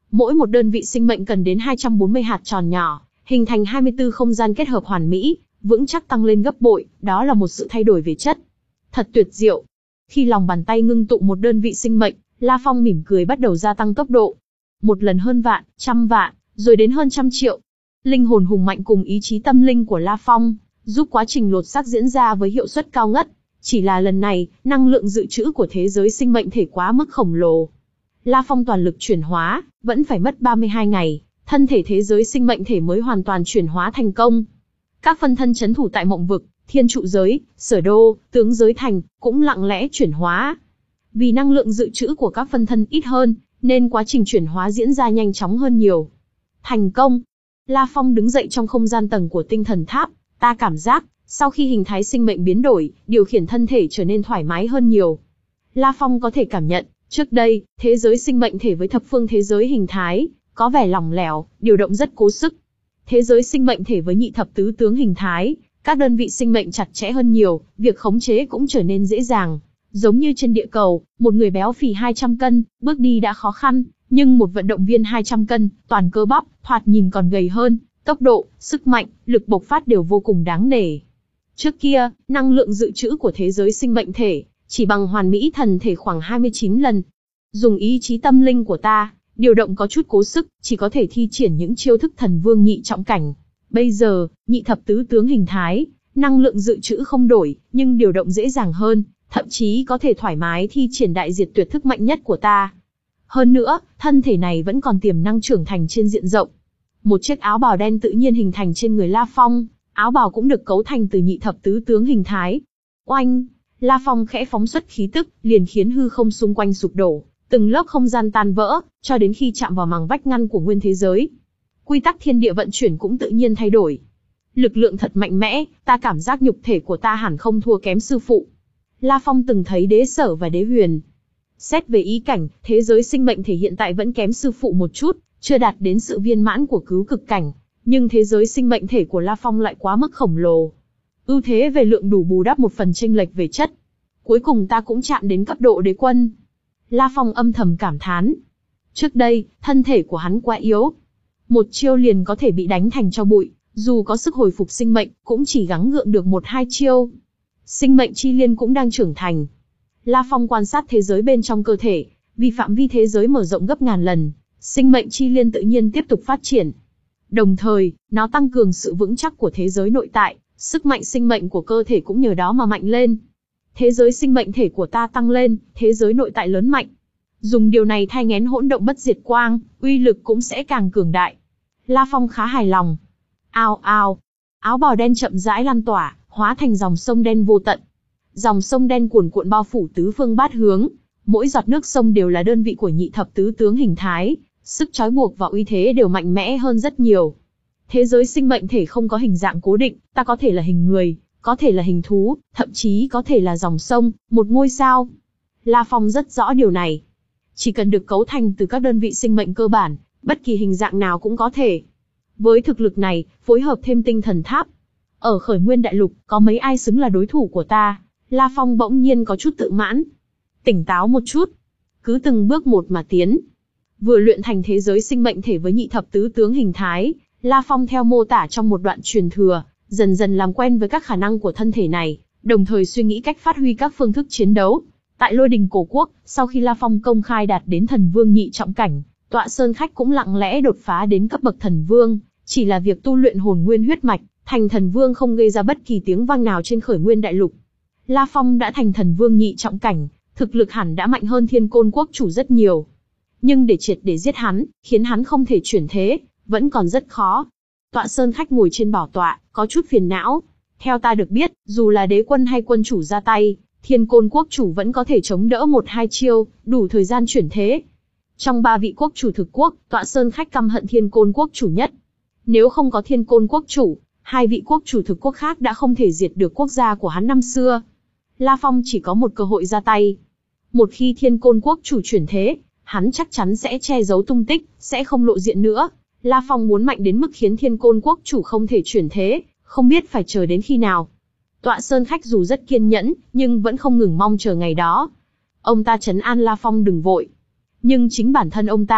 Mỗi một đơn vị sinh mệnh cần đến hai trăm bốn mươi hạt tròn nhỏ, hình thành hai mươi tư không gian kết hợp hoàn mỹ, vững chắc tăng lên gấp bội, đó là một sự thay đổi về chất. Thật tuyệt diệu. Khi lòng bàn tay ngưng tụ một đơn vị sinh mệnh, La Phong mỉm cười bắt đầu gia tăng tốc độ. Một lần hơn vạn, trăm vạn, rồi đến hơn trăm triệu. Linh hồn hùng mạnh cùng ý chí tâm linh của La Phong, giúp quá trình lột xác diễn ra với hiệu suất cao ngất. Chỉ là lần này, năng lượng dự trữ của thế giới sinh mệnh thể quá mức khổng lồ. La Phong toàn lực chuyển hóa, vẫn phải mất ba mươi hai ngày, thân thể thế giới sinh mệnh thể mới hoàn toàn chuyển hóa thành công. Các phân thân chấn thủ tại mộng vực, thiên trụ giới, sở đô, tướng giới thành, cũng lặng lẽ chuyển hóa. Vì năng lượng dự trữ của các phân thân ít hơn, nên quá trình chuyển hóa diễn ra nhanh chóng hơn nhiều. Thành công! La Phong đứng dậy trong không gian tầng của tinh thần tháp, ta cảm giác, sau khi hình thái sinh mệnh biến đổi, điều khiển thân thể trở nên thoải mái hơn nhiều. La Phong có thể cảm nhận, trước đây, thế giới sinh mệnh thể với thập phương thế giới hình thái, có vẻ lỏng lẻo, điều động rất cố sức. Thế giới sinh mệnh thể với nhị thập tứ tướng hình thái, các đơn vị sinh mệnh chặt chẽ hơn nhiều, việc khống chế cũng trở nên dễ dàng. Giống như trên địa cầu, một người béo phì hai trăm cân, bước đi đã khó khăn, nhưng một vận động viên hai trăm cân, toàn cơ bắp, thoạt nhìn còn gầy hơn, tốc độ, sức mạnh, lực bộc phát đều vô cùng đáng nể. Trước kia, năng lượng dự trữ của thế giới sinh mệnh thể, chỉ bằng hoàn mỹ thần thể khoảng hai mươi chín lần. Dùng ý chí tâm linh của ta, điều động có chút cố sức, chỉ có thể thi triển những chiêu thức thần vương nhị trọng cảnh. Bây giờ, nhị thập tứ tướng hình thái, năng lượng dự trữ không đổi, nhưng điều động dễ dàng hơn, thậm chí có thể thoải mái thi triển đại diệt tuyệt thức mạnh nhất của ta. Hơn nữa, thân thể này vẫn còn tiềm năng trưởng thành trên diện rộng. Một chiếc áo bào đen tự nhiên hình thành trên người La Phong, áo bào cũng được cấu thành từ nhị thập tứ tướng hình thái. Oanh! La Phong khẽ phóng xuất khí tức, liền khiến hư không xung quanh sụp đổ, từng lớp không gian tan vỡ, cho đến khi chạm vào màng vách ngăn của nguyên thế giới. Quy tắc thiên địa vận chuyển cũng tự nhiên thay đổi. Lực lượng thật mạnh mẽ, ta cảm giác nhục thể của ta hẳn không thua kém sư phụ. La Phong từng thấy đế sở và đế huyền. Xét về ý cảnh, thế giới sinh mệnh thể hiện tại vẫn kém sư phụ một chút, chưa đạt đến sự viên mãn của cứu cực cảnh. Nhưng thế giới sinh mệnh thể của La Phong lại quá mức khổng lồ. Ưu thế về lượng đủ bù đắp một phần chênh lệch về chất. Cuối cùng ta cũng chạm đến cấp độ đế quân. La Phong âm thầm cảm thán. Trước đây, thân thể của hắn quá yếu. Một chiêu liền có thể bị đánh thành tro bụi, dù có sức hồi phục sinh mệnh, cũng chỉ gắng gượng được một hai chiêu. Sinh mệnh chi liên cũng đang trưởng thành. La Phong quan sát thế giới bên trong cơ thể, vì phạm vi thế giới mở rộng gấp ngàn lần, sinh mệnh chi liên tự nhiên tiếp tục phát triển. Đồng thời, nó tăng cường sự vững chắc của thế giới nội tại, sức mạnh sinh mệnh của cơ thể cũng nhờ đó mà mạnh lên. Thế giới sinh mệnh thể của ta tăng lên, thế giới nội tại lớn mạnh. Dùng điều này thay nghén hỗn động bất diệt quang, uy lực cũng sẽ càng cường đại. La Phong khá hài lòng. Ao ao, áo bào đen chậm rãi lan tỏa, hóa thành dòng sông đen vô tận. Dòng sông đen cuồn cuộn bao phủ tứ phương bát hướng, mỗi giọt nước sông đều là đơn vị của nhị thập tứ tướng hình thái, sức trói buộc và uy thế đều mạnh mẽ hơn rất nhiều. Thế giới sinh mệnh thể không có hình dạng cố định, ta có thể là hình người, có thể là hình thú, thậm chí có thể là dòng sông, một ngôi sao. La Phong rất rõ điều này. Chỉ cần được cấu thành từ các đơn vị sinh mệnh cơ bản, bất kỳ hình dạng nào cũng có thể. Với thực lực này, phối hợp thêm tinh thần tháp. Ở khởi nguyên đại lục, có mấy ai xứng là đối thủ của ta? La Phong bỗng nhiên có chút tự mãn. Tỉnh táo một chút. Cứ từng bước một mà tiến. Vừa luyện thành thế giới sinh mệnh thể với nhị thập tứ tướng hình thái, La Phong theo mô tả trong một đoạn truyền thừa, dần dần làm quen với các khả năng của thân thể này, đồng thời suy nghĩ cách phát huy các phương thức chiến đấu. Tại Lôi Đình Cổ Quốc, sau khi La Phong công khai đạt đến thần vương nhị trọng cảnh, Tọa Sơn Khách cũng lặng lẽ đột phá đến cấp bậc thần vương, chỉ là việc tu luyện hồn nguyên huyết mạch, thành thần vương không gây ra bất kỳ tiếng vang nào trên khởi nguyên đại lục. La Phong đã thành thần vương nhị trọng cảnh, thực lực hẳn đã mạnh hơn Thiên Côn Quốc chủ rất nhiều. Nhưng để triệt để giết hắn, khiến hắn không thể chuyển thế, vẫn còn rất khó. Tọa Sơn Khách ngồi trên bảo tọa, có chút phiền não. Theo ta được biết, dù là đế quân hay quân chủ ra tay, Thiên Côn Quốc chủ vẫn có thể chống đỡ một hai chiêu, đủ thời gian chuyển thế. Trong ba vị quốc chủ thực quốc, Tọa Sơn Khách căm hận Thiên Côn Quốc chủ nhất. Nếu không có Thiên Côn Quốc chủ, hai vị quốc chủ thực quốc khác đã không thể diệt được quốc gia của hắn năm xưa. La Phong chỉ có một cơ hội ra tay. Một khi Thiên Côn Quốc chủ chuyển thế, hắn chắc chắn sẽ che giấu tung tích, sẽ không lộ diện nữa. La Phong muốn mạnh đến mức khiến Thiên Côn Quốc chủ không thể chuyển thế, không biết phải chờ đến khi nào. Tọa Sơn Khách dù rất kiên nhẫn, nhưng vẫn không ngừng mong chờ ngày đó. Ông ta trấn an La Phong đừng vội. Nhưng chính bản thân ông ta,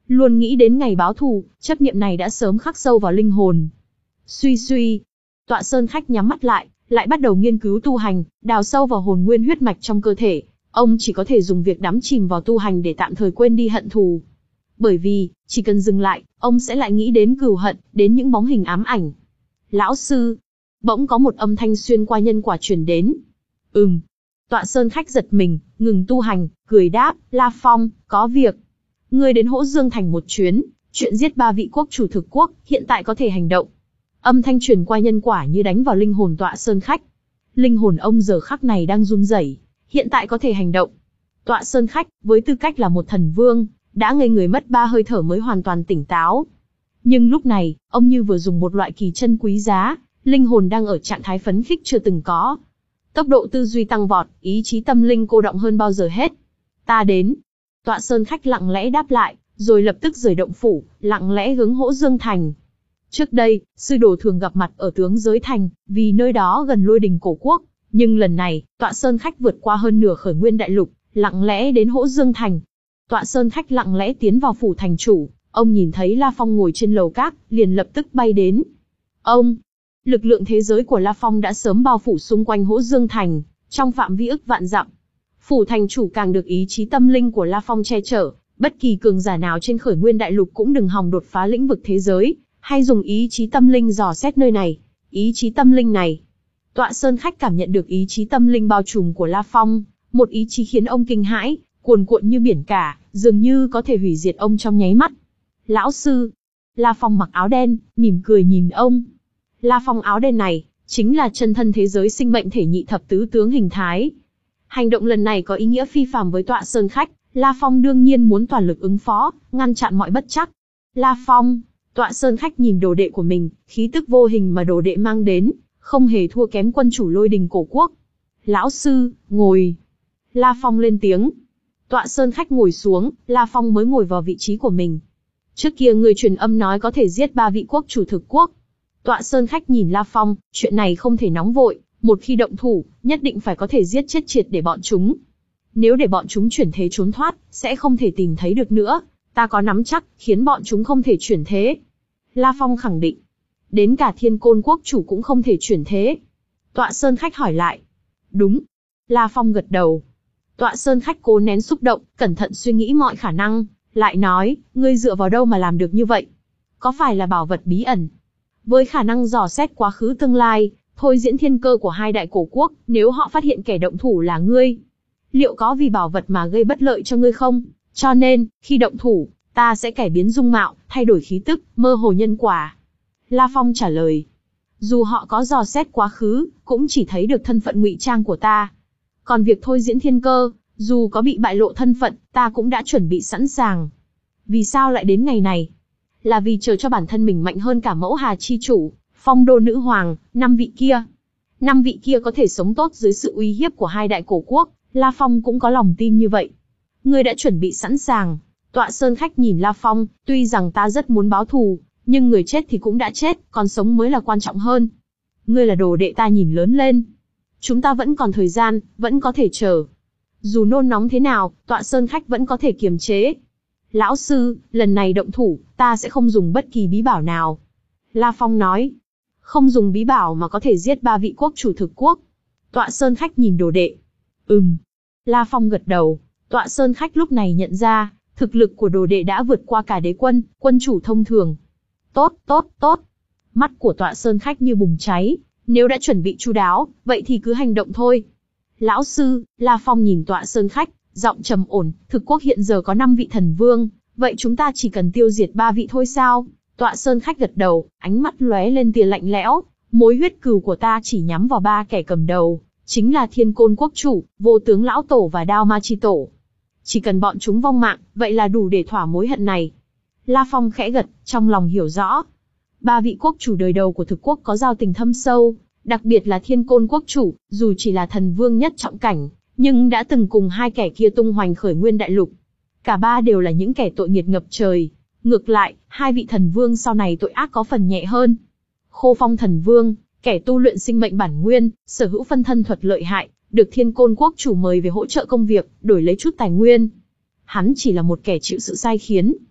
Luôn nghĩ đến ngày báo thù, chấp niệm này đã sớm khắc sâu vào linh hồn. Suy suy, Tọa Sơn Khách nhắm mắt lại, lại bắt đầu nghiên cứu tu hành, đào sâu vào hồn nguyên huyết mạch trong cơ thể. Ông chỉ có thể dùng việc đắm chìm vào tu hành để tạm thời quên đi hận thù. Bởi vì, chỉ cần dừng lại, ông sẽ lại nghĩ đến cừu hận, đến những bóng hình ám ảnh. Lão sư, bỗng có một âm thanh xuyên qua nhân quả truyền đến. Ừm. Tọa Sơn Khách giật mình, ngừng tu hành, cười đáp, La Phong, có việc. Ngươi đến Hỗ Dương Thành một chuyến, chuyện giết ba vị quốc chủ thực quốc, hiện tại có thể hành động. Âm thanh truyền qua nhân quả như đánh vào linh hồn Tọa Sơn Khách. Linh hồn ông giờ khắc này đang run rẩy, hiện tại có thể hành động. Tọa Sơn Khách, với tư cách là một thần vương, đã ngây người mất ba hơi thở mới hoàn toàn tỉnh táo. Nhưng lúc này, ông như vừa dùng một loại kỳ chân quý giá, linh hồn đang ở trạng thái phấn khích chưa từng có. Tốc độ tư duy tăng vọt, ý chí tâm linh cô động hơn bao giờ hết. Ta đến. Tọa Sơn Khách lặng lẽ đáp lại, rồi lập tức rời động phủ, lặng lẽ hướng Hỗ Dương Thành. Trước đây, sư đồ thường gặp mặt ở Tướng Giới Thành, vì nơi đó gần Lôi Đình cổ quốc. Nhưng lần này, Tọa Sơn Khách vượt qua hơn nửa khởi nguyên đại lục, lặng lẽ đến Hỗ Dương Thành. Tọa Sơn Khách lặng lẽ tiến vào phủ thành chủ, ông nhìn thấy La Phong ngồi trên lầu các, liền lập tức bay đến. Ông, lực lượng thế giới của La Phong đã sớm bao phủ xung quanh Hỗ Dương Thành, trong phạm vi ức vạn dặm. Phủ thành chủ càng được ý chí tâm linh của La Phong che chở, bất kỳ cường giả nào trên khởi nguyên đại lục cũng đừng hòng đột phá lĩnh vực thế giới, hay dùng ý chí tâm linh dò xét nơi này. Ý chí tâm linh này, Tọa Sơn Khách cảm nhận được ý chí tâm linh bao trùm của La Phong, một ý chí khiến ông kinh hãi, cuồn cuộn như biển cả, dường như có thể hủy diệt ông trong nháy mắt. Lão sư, La Phong mặc áo đen, mỉm cười nhìn ông. La Phong áo đen này, chính là chân thân thế giới sinh mệnh thể nhị thập tứ tướng hình thái. Hành động lần này có ý nghĩa phi phàm với Tọa Sơn Khách, La Phong đương nhiên muốn toàn lực ứng phó, ngăn chặn mọi bất trắc. La Phong, Tọa Sơn Khách nhìn đồ đệ của mình, khí tức vô hình mà đồ đệ mang đến, không hề thua kém quân chủ Lôi Đình cổ quốc. Lão sư, ngồi. La Phong lên tiếng. Tọa Sơn Khách ngồi xuống, La Phong mới ngồi vào vị trí của mình. Trước kia người truyền âm nói có thể giết ba vị quốc chủ thực quốc. Tọa Sơn Khách nhìn La Phong, chuyện này không thể nóng vội, một khi động thủ, nhất định phải có thể giết chết triệt để bọn chúng. Nếu để bọn chúng chuyển thế trốn thoát, sẽ không thể tìm thấy được nữa, ta có nắm chắc, khiến bọn chúng không thể chuyển thế. La Phong khẳng định. Đến cả Thiên Côn quốc chủ cũng không thể chuyển thế. Tọa Sơn Khách hỏi lại. Đúng. La Phong gật đầu. Tọa Sơn Khách cố nén xúc động, cẩn thận suy nghĩ mọi khả năng, lại nói, ngươi dựa vào đâu mà làm được như vậy? Có phải là bảo vật bí ẩn? Với khả năng dò xét quá khứ tương lai, thôi diễn thiên cơ của hai đại cổ quốc, nếu họ phát hiện kẻ động thủ là ngươi, liệu có vì bảo vật mà gây bất lợi cho ngươi không? Cho nên, khi động thủ, ta sẽ cải biến dung mạo, thay đổi khí tức, mơ hồ nhân quả. La Phong trả lời. Dù họ có dò xét quá khứ, cũng chỉ thấy được thân phận ngụy trang của ta. Còn việc thôi diễn thiên cơ, dù có bị bại lộ thân phận, ta cũng đã chuẩn bị sẵn sàng. Vì sao lại đến ngày này? Là vì chờ cho bản thân mình mạnh hơn cả Mẫu Hà chi chủ, Phong Đô nữ hoàng, năm vị kia. Năm vị kia có thể sống tốt dưới sự uy hiếp của hai đại cổ quốc, La Phong cũng có lòng tin như vậy. Ngươi đã chuẩn bị sẵn sàng. Tọa Sơn Khách nhìn La Phong, tuy rằng ta rất muốn báo thù, nhưng người chết thì cũng đã chết, còn sống mới là quan trọng hơn. Ngươi là đồ đệ ta nhìn lớn lên. Chúng ta vẫn còn thời gian, vẫn có thể chờ. Dù nôn nóng thế nào, Tọa Sơn Khách vẫn có thể kiềm chế. Lão sư, lần này động thủ, ta sẽ không dùng bất kỳ bí bảo nào. La Phong nói. Không dùng bí bảo mà có thể giết ba vị quốc chủ thực quốc. Tọa Sơn Khách nhìn đồ đệ. Ừm. La Phong gật đầu. Tọa Sơn Khách lúc này nhận ra, thực lực của đồ đệ đã vượt qua cả đế quân, quân chủ thông thường. Tốt, tốt, tốt. Mắt của Tọa Sơn Khách như bùng cháy. Nếu đã chuẩn bị chu đáo, vậy thì cứ hành động thôi. Lão sư, La Phong nhìn Tọa Sơn Khách, giọng trầm ổn, thực quốc hiện giờ có năm vị thần vương, vậy chúng ta chỉ cần tiêu diệt ba vị thôi sao? Tọa Sơn Khách gật đầu, ánh mắt lóe lên tia lạnh lẽo, mối huyết cừu của ta chỉ nhắm vào ba kẻ cầm đầu, chính là Thiên Côn quốc chủ, Vô Tướng lão tổ và Đao Ma chi tổ. Chỉ cần bọn chúng vong mạng, vậy là đủ để thỏa mối hận này. La Phong khẽ gật, trong lòng hiểu rõ. Ba vị quốc chủ đời đầu của thực quốc có giao tình thâm sâu, đặc biệt là Thiên Côn quốc chủ, dù chỉ là thần vương nhất trọng cảnh, nhưng đã từng cùng hai kẻ kia tung hoành khởi nguyên đại lục. Cả ba đều là những kẻ tội nghiệt ngập trời. Ngược lại, hai vị thần vương sau này tội ác có phần nhẹ hơn. Khô Phong thần vương, kẻ tu luyện sinh mệnh bản nguyên, sở hữu phân thân thuật lợi hại, được Thiên Côn quốc chủ mời về hỗ trợ công việc, đổi lấy chút tài nguyên. Hắn chỉ là một kẻ chịu sự sai khiến.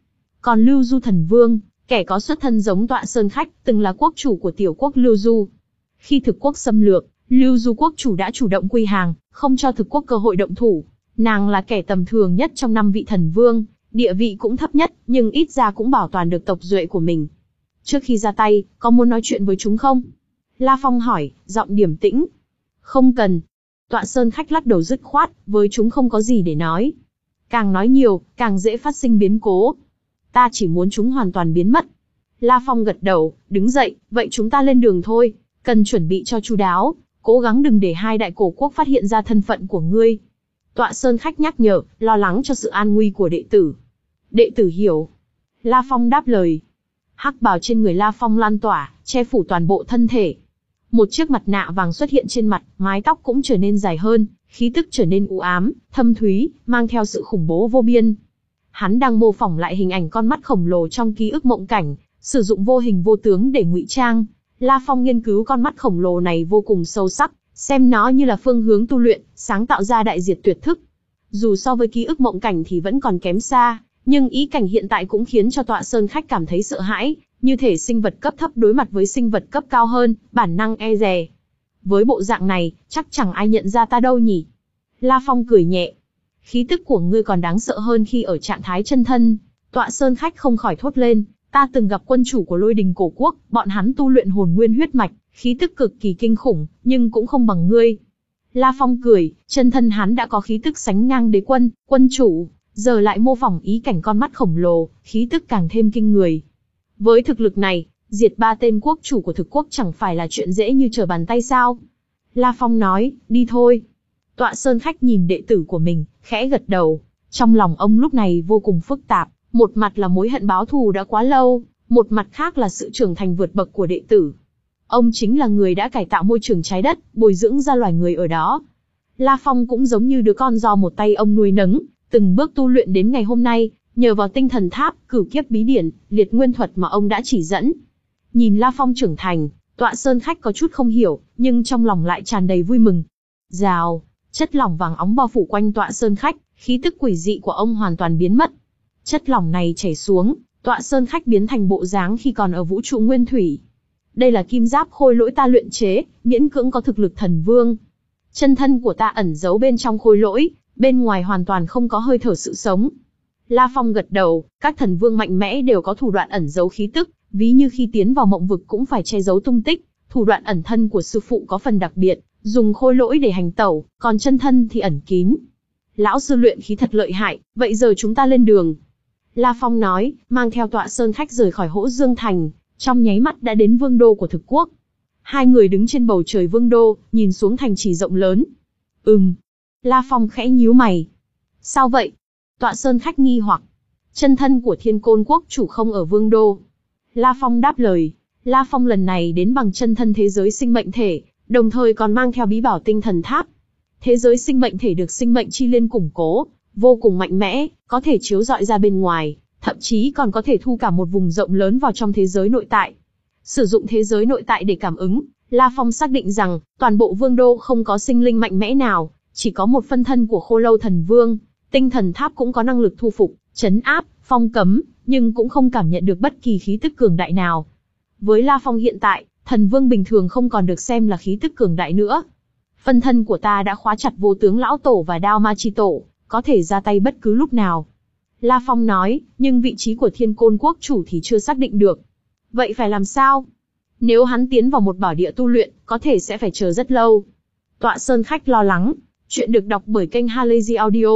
Còn Lưu Du thần vương, kẻ có xuất thân giống Tọa Sơn Khách, từng là quốc chủ của tiểu quốc Lưu Du. Khi thực quốc xâm lược, Lưu Du quốc chủ đã chủ động quy hàng, không cho thực quốc cơ hội động thủ. Nàng là kẻ tầm thường nhất trong năm vị thần vương, địa vị cũng thấp nhất, nhưng ít ra cũng bảo toàn được tộc duệ của mình. Trước khi ra tay, có muốn nói chuyện với chúng không? La Phong hỏi, giọng điềm tĩnh. Không cần. Tọa Sơn Khách lắc đầu dứt khoát, với chúng không có gì để nói. Càng nói nhiều, càng dễ phát sinh biến cố. Ta chỉ muốn chúng hoàn toàn biến mất. La Phong gật đầu, đứng dậy, vậy chúng ta lên đường thôi, cần chuẩn bị cho chu đáo, cố gắng đừng để hai đại cổ quốc phát hiện ra thân phận của ngươi. Tọa Sơn Khách nhắc nhở, lo lắng cho sự an nguy của đệ tử. Đệ tử hiểu. La Phong đáp lời. Hắc bào trên người La Phong lan tỏa, che phủ toàn bộ thân thể. Một chiếc mặt nạ vàng xuất hiện trên mặt, mái tóc cũng trở nên dài hơn, khí tức trở nên u ám, thâm thúy, mang theo sự khủng bố vô biên. Hắn đang mô phỏng lại hình ảnh con mắt khổng lồ trong ký ức mộng cảnh, sử dụng vô hình vô tướng để ngụy trang. La Phong nghiên cứu con mắt khổng lồ này vô cùng sâu sắc, xem nó như là phương hướng tu luyện, sáng tạo ra đại diệt tuyệt thức. Dù so với ký ức mộng cảnh thì vẫn còn kém xa, nhưng ý cảnh hiện tại cũng khiến cho Tọa Sơn Khách cảm thấy sợ hãi, như thể sinh vật cấp thấp đối mặt với sinh vật cấp cao hơn, bản năng e dè. Với bộ dạng này, chắc chẳng ai nhận ra ta đâu nhỉ? La Phong cười nhẹ. Khí tức của ngươi còn đáng sợ hơn khi ở trạng thái chân thân. Tọa Sơn Khách không khỏi thốt lên, ta từng gặp quân chủ của Lôi Đình cổ quốc, bọn hắn tu luyện hồn nguyên huyết mạch, khí tức cực kỳ kinh khủng, nhưng cũng không bằng ngươi. La Phong cười, chân thân hắn đã có khí tức sánh ngang đế quân, quân chủ, giờ lại mô phỏng ý cảnh con mắt khổng lồ, khí tức càng thêm kinh người. Với thực lực này, diệt ba tên quốc chủ của thực quốc chẳng phải là chuyện dễ như trở bàn tay sao? La Phong nói, đi thôi. Tọa Sơn Khách nhìn đệ tử của mình, khẽ gật đầu. Trong lòng ông lúc này vô cùng phức tạp, một mặt là mối hận báo thù đã quá lâu, một mặt khác là sự trưởng thành vượt bậc của đệ tử. Ông chính là người đã cải tạo môi trường trái đất, bồi dưỡng ra loài người ở đó. La Phong cũng giống như đứa con do một tay ông nuôi nấng, từng bước tu luyện đến ngày hôm nay, nhờ vào tinh thần tháp, cửu kiếp bí điển, liệt nguyên thuật mà ông đã chỉ dẫn. Nhìn La Phong trưởng thành, Tọa Sơn Khách có chút không hiểu, nhưng trong lòng lại tràn đầy vui mừng. Rào, chất lỏng vàng óng bao phủ quanh Tọa Sơn Khách, khí tức quỷ dị của ông hoàn toàn biến mất. Chất lỏng này chảy xuống, Tọa Sơn Khách biến thành bộ dáng khi còn ở vũ trụ nguyên thủy. Đây là kim giáp khôi lỗi ta luyện chế, miễn cưỡng có thực lực thần vương. Chân thân của ta ẩn giấu bên trong khôi lỗi, bên ngoài hoàn toàn không có hơi thở sự sống. La Phong gật đầu, các thần vương mạnh mẽ đều có thủ đoạn ẩn giấu khí tức, ví như khi tiến vào mộng vực cũng phải che giấu tung tích. Thủ đoạn ẩn thân của sư phụ có phần đặc biệt, dùng khôi lỗi để hành tẩu, còn chân thân thì ẩn kín. Lão sư luyện khí thật lợi hại, vậy giờ chúng ta lên đường. La Phong nói, mang theo Tọa Sơn Khách rời khỏi Hỗ Dương Thành, trong nháy mắt đã đến vương đô của thực quốc. Hai người đứng trên bầu trời vương đô, nhìn xuống thành trì rộng lớn. Ừm. La Phong khẽ nhíu mày. Sao vậy? Tọa Sơn Khách nghi hoặc. Chân thân của Thiên Côn quốc chủ không ở vương đô. La Phong đáp lời. La Phong lần này đến bằng chân thân thế giới sinh mệnh thể, đồng thời còn mang theo bí bảo tinh thần tháp. Thế giới sinh mệnh thể được sinh mệnh chi liên củng cố, vô cùng mạnh mẽ, có thể chiếu rọi ra bên ngoài, thậm chí còn có thể thu cả một vùng rộng lớn vào trong thế giới nội tại. Sử dụng thế giới nội tại để cảm ứng, La Phong xác định rằng, toàn bộ vương đô không có sinh linh mạnh mẽ nào, chỉ có một phân thân của Khô Lâu Thần Vương. Tinh thần tháp cũng có năng lực thu phục, trấn áp, phong cấm, nhưng cũng không cảm nhận được bất kỳ khí tức cường đại nào. Với La Phong hiện tại, thần vương bình thường không còn được xem là khí tức cường đại nữa. Phân thân của ta đã khóa chặt vô tướng lão tổ và đao ma chi tổ, có thể ra tay bất cứ lúc nào. La Phong nói, nhưng vị trí của Thiên Côn quốc chủ thì chưa xác định được. Vậy phải làm sao? Nếu hắn tiến vào một bảo địa tu luyện, có thể sẽ phải chờ rất lâu. Tọa Sơn Khách lo lắng. Chuyện được đọc bởi kênh Halazy Audio.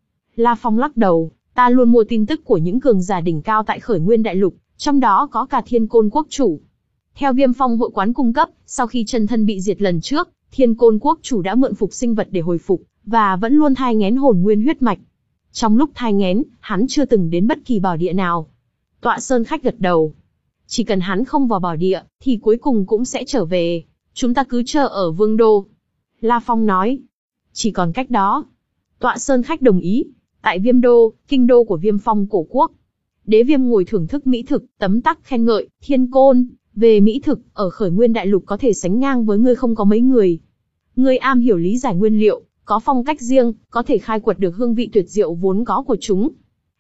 La Phong lắc đầu, ta luôn mua tin tức của những cường giả đỉnh cao tại Khởi Nguyên Đại Lục, trong đó có cả Thiên Côn quốc chủ. Theo Viêm Phong hội quán cung cấp, sau khi chân thân bị diệt lần trước, Thiên Côn quốc chủ đã mượn phục sinh vật để hồi phục, và vẫn luôn thai nghén hồn nguyên huyết mạch. Trong lúc thai nghén, hắn chưa từng đến bất kỳ bảo địa nào. Tọa Sơn Khách gật đầu. Chỉ cần hắn không vào bảo địa, thì cuối cùng cũng sẽ trở về. Chúng ta cứ chờ ở vương đô. La Phong nói. Chỉ còn cách đó. Tọa Sơn Khách đồng ý. Tại Viêm Đô, kinh đô của Viêm Phong cổ quốc. Đế Viêm ngồi thưởng thức mỹ thực, tấm tắc khen ngợi, Thiên Côn. Về mỹ thực, ở Khởi Nguyên Đại Lục có thể sánh ngang với ngươi không có mấy người. Ngươi am hiểu lý giải nguyên liệu, có phong cách riêng, có thể khai quật được hương vị tuyệt diệu vốn có của chúng.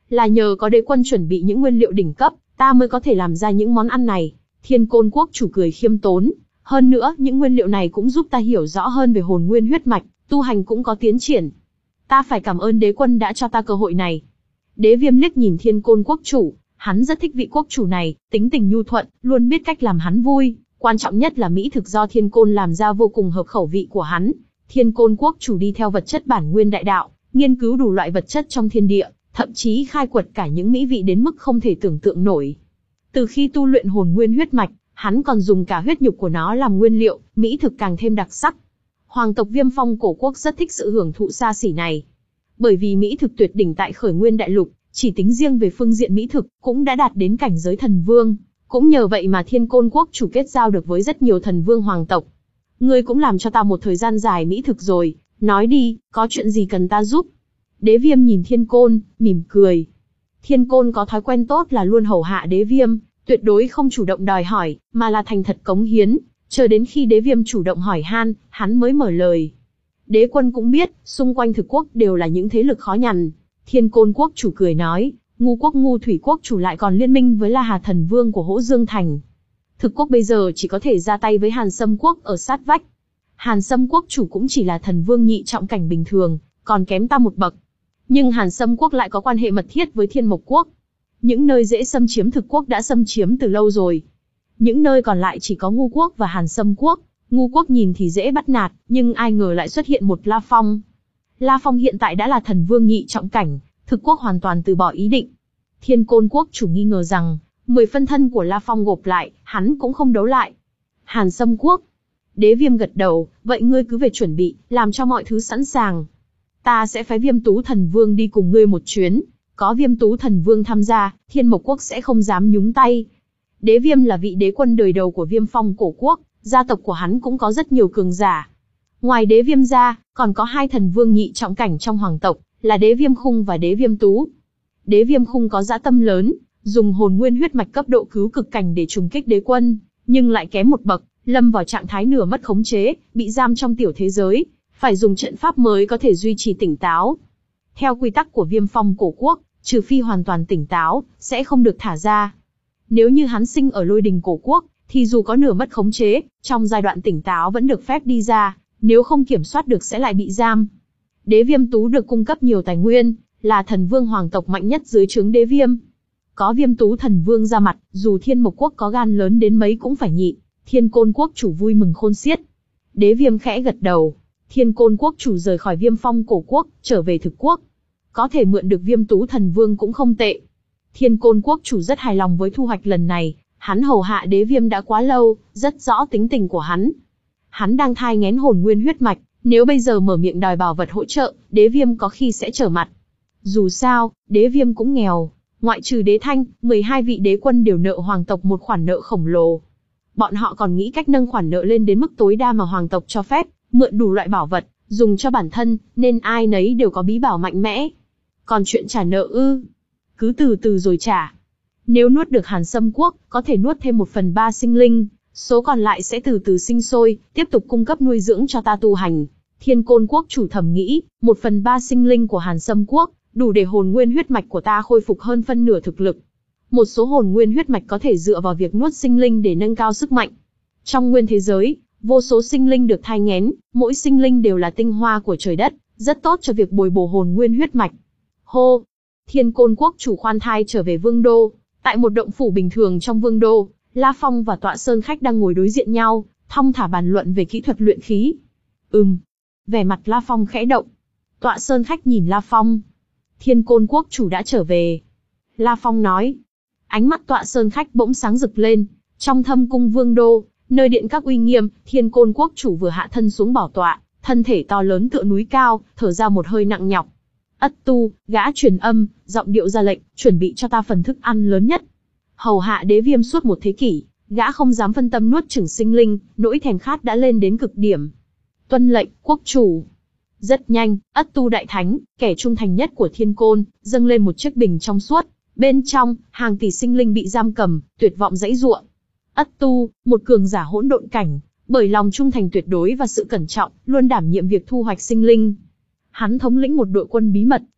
là nhờ có đế quân chuẩn bị những nguyên liệu đỉnh cấp, ta mới có thể làm ra những món ăn này. Thiên Côn Quốc chủ cười khiêm tốn, hơn nữa những nguyên liệu này cũng giúp ta hiểu rõ hơn về hồn nguyên huyết mạch, tu hành cũng có tiến triển. Ta phải cảm ơn đế quân đã cho ta cơ hội này. Đế Viêm liếc nhìn Thiên Côn Quốc chủ, hắn rất thích vị quốc chủ này, tính tình nhu thuận, luôn biết cách làm hắn vui, quan trọng nhất là mỹ thực do Thiên Côn làm ra vô cùng hợp khẩu vị của hắn. Thiên Côn Quốc chủ đi theo vật chất bản nguyên đại đạo, nghiên cứu đủ loại vật chất trong thiên địa, thậm chí khai quật cả những mỹ vị đến mức không thể tưởng tượng nổi. Từ khi tu luyện hồn nguyên huyết mạch, hắn còn dùng cả huyết nhục của nó làm nguyên liệu, mỹ thực càng thêm đặc sắc. Hoàng tộc Viêm Phong cổ quốc rất thích sự hưởng thụ xa xỉ này. Bởi vì mỹ thực tuyệt đỉnh tại Khởi Nguyên Đại Lục, chỉ tính riêng về phương diện mỹ thực, cũng đã đạt đến cảnh giới thần vương. Cũng nhờ vậy mà Thiên Côn Quốc chủ kết giao được với rất nhiều thần vương hoàng tộc. Ngươi cũng làm cho ta một thời gian dài mỹ thực rồi, nói đi, có chuyện gì cần ta giúp? Đế Viêm nhìn Thiên Côn, mỉm cười. Thiên Côn có thói quen tốt là luôn hầu hạ Đế Viêm, tuyệt đối không chủ động đòi hỏi, mà là thành thật cống hiến, chờ đến khi Đế Viêm chủ động hỏi han, hắn mới mở lời. Đế quân cũng biết, xung quanh thực quốc đều là những thế lực khó nhằn. Thiên Côn Quốc chủ cười nói, Ngu quốc Ngu Thủy Quốc chủ lại còn liên minh với La Hà Thần Vương của Hỗ Dương Thành. Thực quốc bây giờ chỉ có thể ra tay với Hàn Sâm Quốc ở sát vách. Hàn Sâm Quốc chủ cũng chỉ là thần vương nhị trọng cảnh bình thường, còn kém ta một bậc. Nhưng Hàn Sâm Quốc lại có quan hệ mật thiết với Thiên Mộc Quốc. Những nơi dễ xâm chiếm thực quốc đã xâm chiếm từ lâu rồi. Những nơi còn lại chỉ có Ngu quốc và Hàn Sâm Quốc. Ngu quốc nhìn thì dễ bắt nạt, nhưng ai ngờ lại xuất hiện một La Phong. La Phong hiện tại đã là thần vương nhị trọng cảnh, thực quốc hoàn toàn từ bỏ ý định. Thiên Côn Quốc chủ nghi ngờ rằng, mười phân thân của La Phong gộp lại, hắn cũng không đấu lại. Hàn Sâm Quốc. Đế Viêm gật đầu, vậy ngươi cứ về chuẩn bị, làm cho mọi thứ sẵn sàng. Ta sẽ phái Viêm Tú Thần Vương đi cùng ngươi một chuyến. Có Viêm Tú Thần Vương tham gia, Thiên Mộc Quốc sẽ không dám nhúng tay. Đế Viêm là vị đế quân đời đầu của Viêm Phong cổ quốc, gia tộc của hắn cũng có rất nhiều cường giả. Ngoài Đế Viêm ra, còn có hai thần vương nhị trọng cảnh trong hoàng tộc, là Đế Viêm Khung và Đế Viêm Tú. Đế Viêm Khung có dã tâm lớn, dùng hồn nguyên huyết mạch cấp độ cứu cực cảnh để trùng kích đế quân, nhưng lại kém một bậc, lâm vào trạng thái nửa mất khống chế, bị giam trong tiểu thế giới, phải dùng trận pháp mới có thể duy trì tỉnh táo. Theo quy tắc của Viêm Phong cổ quốc, trừ phi hoàn toàn tỉnh táo, sẽ không được thả ra. Nếu như hắn sinh ở Lôi Đình cổ quốc, thì dù có nửa mất khống chế, trong giai đoạn tỉnh táo vẫn được phép đi ra, nếu không kiểm soát được sẽ lại bị giam. Đế Viêm Tú được cung cấp nhiều tài nguyên, là thần vương hoàng tộc mạnh nhất dưới trướng Đế Viêm. Có Viêm Tú thần vương ra mặt, dù Thiên Mộc Quốc có gan lớn đến mấy cũng phải nhịn. Thiên Côn Quốc chủ vui mừng khôn xiết. Đế Viêm khẽ gật đầu. Thiên Côn Quốc chủ rời khỏi Viêm Phong cổ quốc, trở về thực quốc. Có thể mượn được Viêm Tú thần vương cũng không tệ. Thiên Côn Quốc chủ rất hài lòng với thu hoạch lần này, hắn hầu hạ Đế Viêm đã quá lâu, rất rõ tính tình của hắn. Hắn đang thai nghén hồn nguyên huyết mạch, nếu bây giờ mở miệng đòi bảo vật hỗ trợ, Đế Viêm có khi sẽ trở mặt. Dù sao, Đế Viêm cũng nghèo, ngoại trừ Đế Thanh, mười hai vị đế quân đều nợ hoàng tộc một khoản nợ khổng lồ. Bọn họ còn nghĩ cách nâng khoản nợ lên đến mức tối đa mà hoàng tộc cho phép, mượn đủ loại bảo vật, dùng cho bản thân, nên ai nấy đều có bí bảo mạnh mẽ. Còn chuyện trả nợ ư? Cứ từ từ rồi trả. Nếu nuốt được Hàn Sâm Quốc, có thể nuốt thêm một phần ba sinh linh, số còn lại sẽ từ từ sinh sôi, tiếp tục cung cấp nuôi dưỡng cho ta tu hành. Thiên Côn Quốc chủ thầm nghĩ, một phần ba sinh linh của Hàn Sâm Quốc, đủ để hồn nguyên huyết mạch của ta khôi phục hơn phân nửa thực lực. Một số hồn nguyên huyết mạch có thể dựa vào việc nuốt sinh linh để nâng cao sức mạnh. Trong nguyên thế giới, vô số sinh linh được thai nghén, mỗi sinh linh đều là tinh hoa của trời đất, rất tốt cho việc bồi bổ hồn nguyên huyết mạch. Hô! Thiên Côn Quốc chủ khoan thai trở về vương đô. Tại một động phủ bình thường trong vương đô, La Phong và Tọa Sơn Khách đang ngồi đối diện nhau, thong thả bàn luận về kỹ thuật luyện khí. Ừm. Vẻ mặt La Phong khẽ động. Tọa Sơn Khách nhìn La Phong. Thiên Côn Quốc chủ đã trở về. La Phong nói. Ánh mắt Tọa Sơn Khách bỗng sáng rực lên. Trong thâm cung vương đô, nơi điện các uy nghiêm, Thiên Côn Quốc chủ vừa hạ thân xuống bảo tọa, thân thể to lớn tựa núi cao, thở ra một hơi nặng nhọc. Ất Tu, gã truyền âm, giọng điệu ra lệnh, chuẩn bị cho ta phần thức ăn lớn nhất. Hầu hạ Đế Viêm suốt một thế kỷ, gã không dám phân tâm nuốt chửng sinh linh, nỗi thèm khát đã lên đến cực điểm. Tuân lệnh, quốc chủ. Rất nhanh, Ất Tu đại thánh, kẻ trung thành nhất của Thiên Côn, dâng lên một chiếc bình trong suốt. Bên trong, hàng tỷ sinh linh bị giam cầm, tuyệt vọng giãy giụa. Ất Tu, một cường giả hỗn độn cảnh, bởi lòng trung thành tuyệt đối và sự cẩn trọng, luôn đảm nhiệm việc thu hoạch sinh linh. Hắn thống lĩnh một đội quân bí mật,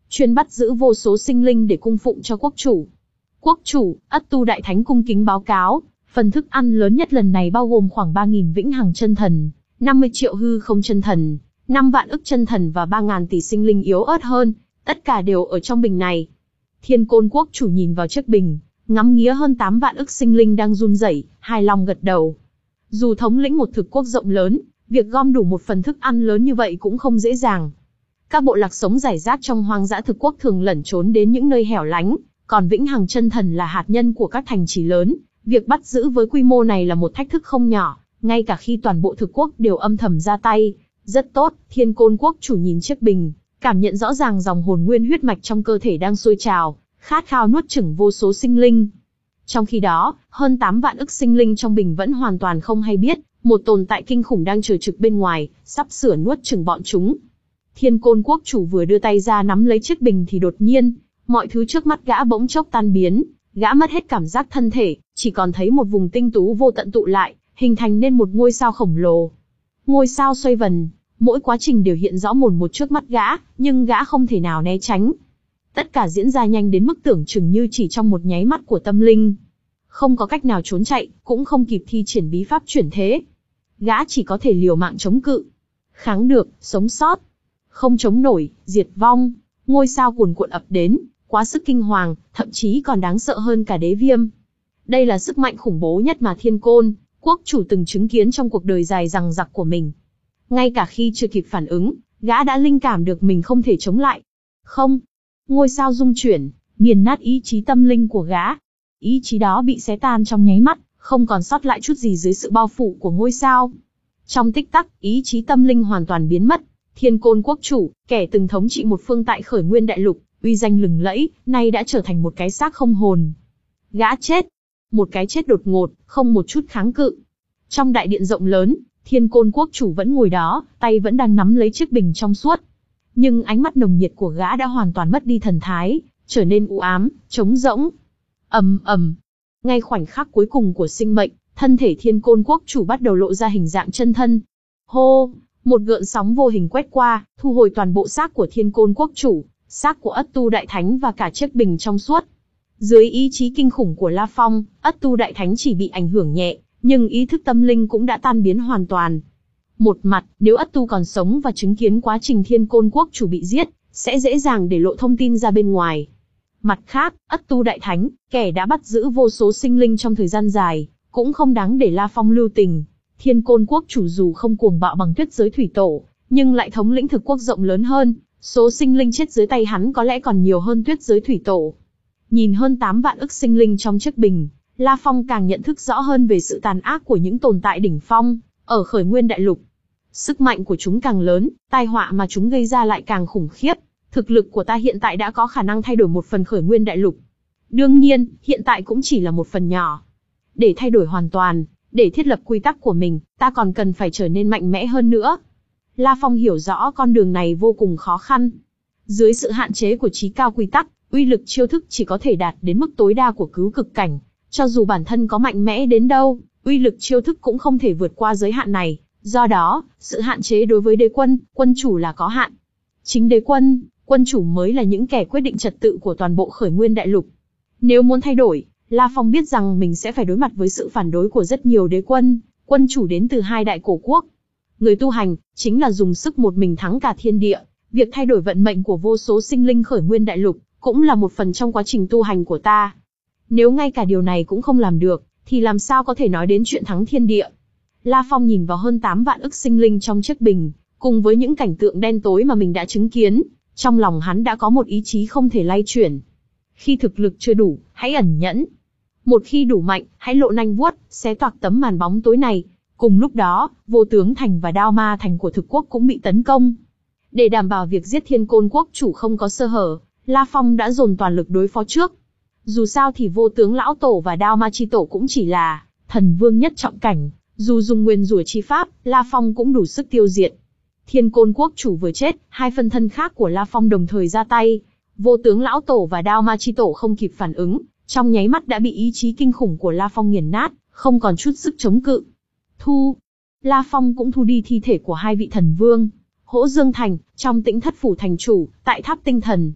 chuyên bắt giữ vô số sinh linh để cung phụng cho quốc chủ. Quốc chủ, Ất Tu Đại Thánh cung kính báo cáo, phần thức ăn lớn nhất lần này bao gồm khoảng ba nghìn vĩnh hằng chân thần, năm mươi triệu hư không chân thần, năm vạn ức chân thần và ba ngàn tỷ sinh linh yếu ớt hơn, tất cả đều ở trong bình này. Thiên Côn quốc chủ nhìn vào chiếc bình, ngắm nghía hơn tám vạn ức sinh linh đang run rẩy, hài lòng gật đầu. Dù thống lĩnh một thực quốc rộng lớn, việc gom đủ một phần thức ăn lớn như vậy cũng không dễ dàng. Các bộ lạc sống rải rác trong hoang dã thực quốc thường lẩn trốn đến những nơi hẻo lánh, còn vĩnh hằng chân thần là hạt nhân của các thành trì lớn. Việc bắt giữ với quy mô này là một thách thức không nhỏ, ngay cả khi toàn bộ thực quốc đều âm thầm ra tay. Rất tốt, Thiên Côn quốc chủ nhìn chiếc bình, cảm nhận rõ ràng dòng hồn nguyên huyết mạch trong cơ thể đang sôi trào, khát khao nuốt chửng vô số sinh linh. Trong khi đó, hơn tám vạn ức sinh linh trong bình vẫn hoàn toàn không hay biết, một tồn tại kinh khủng đang chờ trực bên ngoài, sắp sửa nuốt chửng bọn chúng. Thiên Côn quốc chủ vừa đưa tay ra nắm lấy chiếc bình thì đột nhiên, mọi thứ trước mắt gã bỗng chốc tan biến, gã mất hết cảm giác thân thể, chỉ còn thấy một vùng tinh tú vô tận tụ lại, hình thành nên một ngôi sao khổng lồ. Ngôi sao xoay vần, mỗi quá trình đều hiện rõ mồn một trước mắt gã, nhưng gã không thể nào né tránh. Tất cả diễn ra nhanh đến mức tưởng chừng như chỉ trong một nháy mắt của tâm linh. Không có cách nào trốn chạy, cũng không kịp thi triển bí pháp chuyển thế. Gã chỉ có thể liều mạng chống cự. Kháng được, sống sót. Không chống nổi, diệt vong. Ngôi sao cuồn cuộn ập đến, quá sức kinh hoàng, thậm chí còn đáng sợ hơn cả đế viêm. Đây là sức mạnh khủng bố nhất mà Thiên Côn quốc chủ từng chứng kiến trong cuộc đời dài dằng dặc của mình. Ngay cả khi chưa kịp phản ứng, gã đã linh cảm được mình không thể chống lại. Không. Ngôi sao rung chuyển, nghiền nát ý chí tâm linh của gã. Ý chí đó bị xé tan trong nháy mắt, không còn sót lại chút gì dưới sự bao phủ của ngôi sao. Trong tích tắc, ý chí tâm linh hoàn toàn biến mất. Thiên Côn quốc chủ, kẻ từng thống trị một phương tại Khởi Nguyên Đại Lục, uy danh lừng lẫy, nay đã trở thành một cái xác không hồn. Gã chết. Một cái chết đột ngột, không một chút kháng cự. Trong đại điện rộng lớn, Thiên Côn quốc chủ vẫn ngồi đó, tay vẫn đang nắm lấy chiếc bình trong suốt. Nhưng ánh mắt nồng nhiệt của gã đã hoàn toàn mất đi thần thái, trở nên u ám, trống rỗng. Ầm ầm. Ngay khoảnh khắc cuối cùng của sinh mệnh, thân thể Thiên Côn quốc chủ bắt đầu lộ ra hình dạng chân thân. Hô, một gợn sóng vô hình quét qua, thu hồi toàn bộ xác của Thiên Côn quốc chủ, xác của Ất Tu Đại Thánh và cả chiếc bình trong suốt. Dưới ý chí kinh khủng của La Phong, Ất Tu Đại Thánh chỉ bị ảnh hưởng nhẹ, nhưng ý thức tâm linh cũng đã tan biến hoàn toàn. Một mặt, nếu Ất Tu còn sống và chứng kiến quá trình Thiên Côn quốc chủ bị giết, sẽ dễ dàng để lộ thông tin ra bên ngoài. Mặt khác, Ất Tu Đại Thánh, kẻ đã bắt giữ vô số sinh linh trong thời gian dài, cũng không đáng để La Phong lưu tình. Thiên Côn quốc chủ dù không cuồng bạo bằng Tuyết Giới Thủy Tổ, nhưng lại thống lĩnh thực quốc rộng lớn hơn, số sinh linh chết dưới tay hắn có lẽ còn nhiều hơn Tuyết Giới Thủy Tổ. Nhìn hơn tám vạn ức sinh linh trong chiếc bình, La Phong càng nhận thức rõ hơn về sự tàn ác của những tồn tại đỉnh phong ở Khởi Nguyên Đại Lục. Sức mạnh của chúng càng lớn, tai họa mà chúng gây ra lại càng khủng khiếp. Thực lực của ta hiện tại đã có khả năng thay đổi một phần Khởi Nguyên Đại Lục. Đương nhiên, hiện tại cũng chỉ là một phần nhỏ. Để thay đổi hoàn toàn, để thiết lập quy tắc của mình, ta còn cần phải trở nên mạnh mẽ hơn nữa. La Phong hiểu rõ con đường này vô cùng khó khăn. Dưới sự hạn chế của chí cao quy tắc, uy lực chiêu thức chỉ có thể đạt đến mức tối đa của cứu cực cảnh. Cho dù bản thân có mạnh mẽ đến đâu, uy lực chiêu thức cũng không thể vượt qua giới hạn này. Do đó, sự hạn chế đối với đế quân, quân chủ là có hạn. Chính đế quân, quân chủ mới là những kẻ quyết định trật tự của toàn bộ Khởi Nguyên Đại Lục. Nếu muốn thay đổi, La Phong biết rằng mình sẽ phải đối mặt với sự phản đối của rất nhiều đế quân, quân chủ đến từ hai đại cổ quốc. Người tu hành, chính là dùng sức một mình thắng cả thiên địa. Việc thay đổi vận mệnh của vô số sinh linh Khởi Nguyên Đại Lục, cũng là một phần trong quá trình tu hành của ta. Nếu ngay cả điều này cũng không làm được, thì làm sao có thể nói đến chuyện thắng thiên địa. La Phong nhìn vào hơn tám vạn ức sinh linh trong chiếc bình, cùng với những cảnh tượng đen tối mà mình đã chứng kiến, trong lòng hắn đã có một ý chí không thể lay chuyển. Khi thực lực chưa đủ, hãy ẩn nhẫn. Một khi đủ mạnh, hãy lộ nanh vuốt, xé toạc tấm màn bóng tối này. Cùng lúc đó, Vô Tướng Thành và Đao Ma Thành của thực quốc cũng bị tấn công. Để đảm bảo việc giết Thiên Côn quốc chủ không có sơ hở, La Phong đã dồn toàn lực đối phó trước. Dù sao thì Vô Tướng Lão Tổ và Đao Ma Chi Tổ cũng chỉ là thần vương nhất trọng cảnh, dù dùng nguyên rủa chi pháp, La Phong cũng đủ sức tiêu diệt. Thiên Côn quốc chủ vừa chết, hai phân thân khác của La Phong đồng thời ra tay. Vô Tướng Lão Tổ và Đao Ma Chi Tổ không kịp phản ứng, trong nháy mắt đã bị ý chí kinh khủng của La Phong nghiền nát, không còn chút sức chống cự. Thu. La Phong cũng thu đi thi thể của hai vị thần vương. Hỗ Dương Thành, trong Tĩnh Thất phủ thành chủ, tại tháp tinh thần.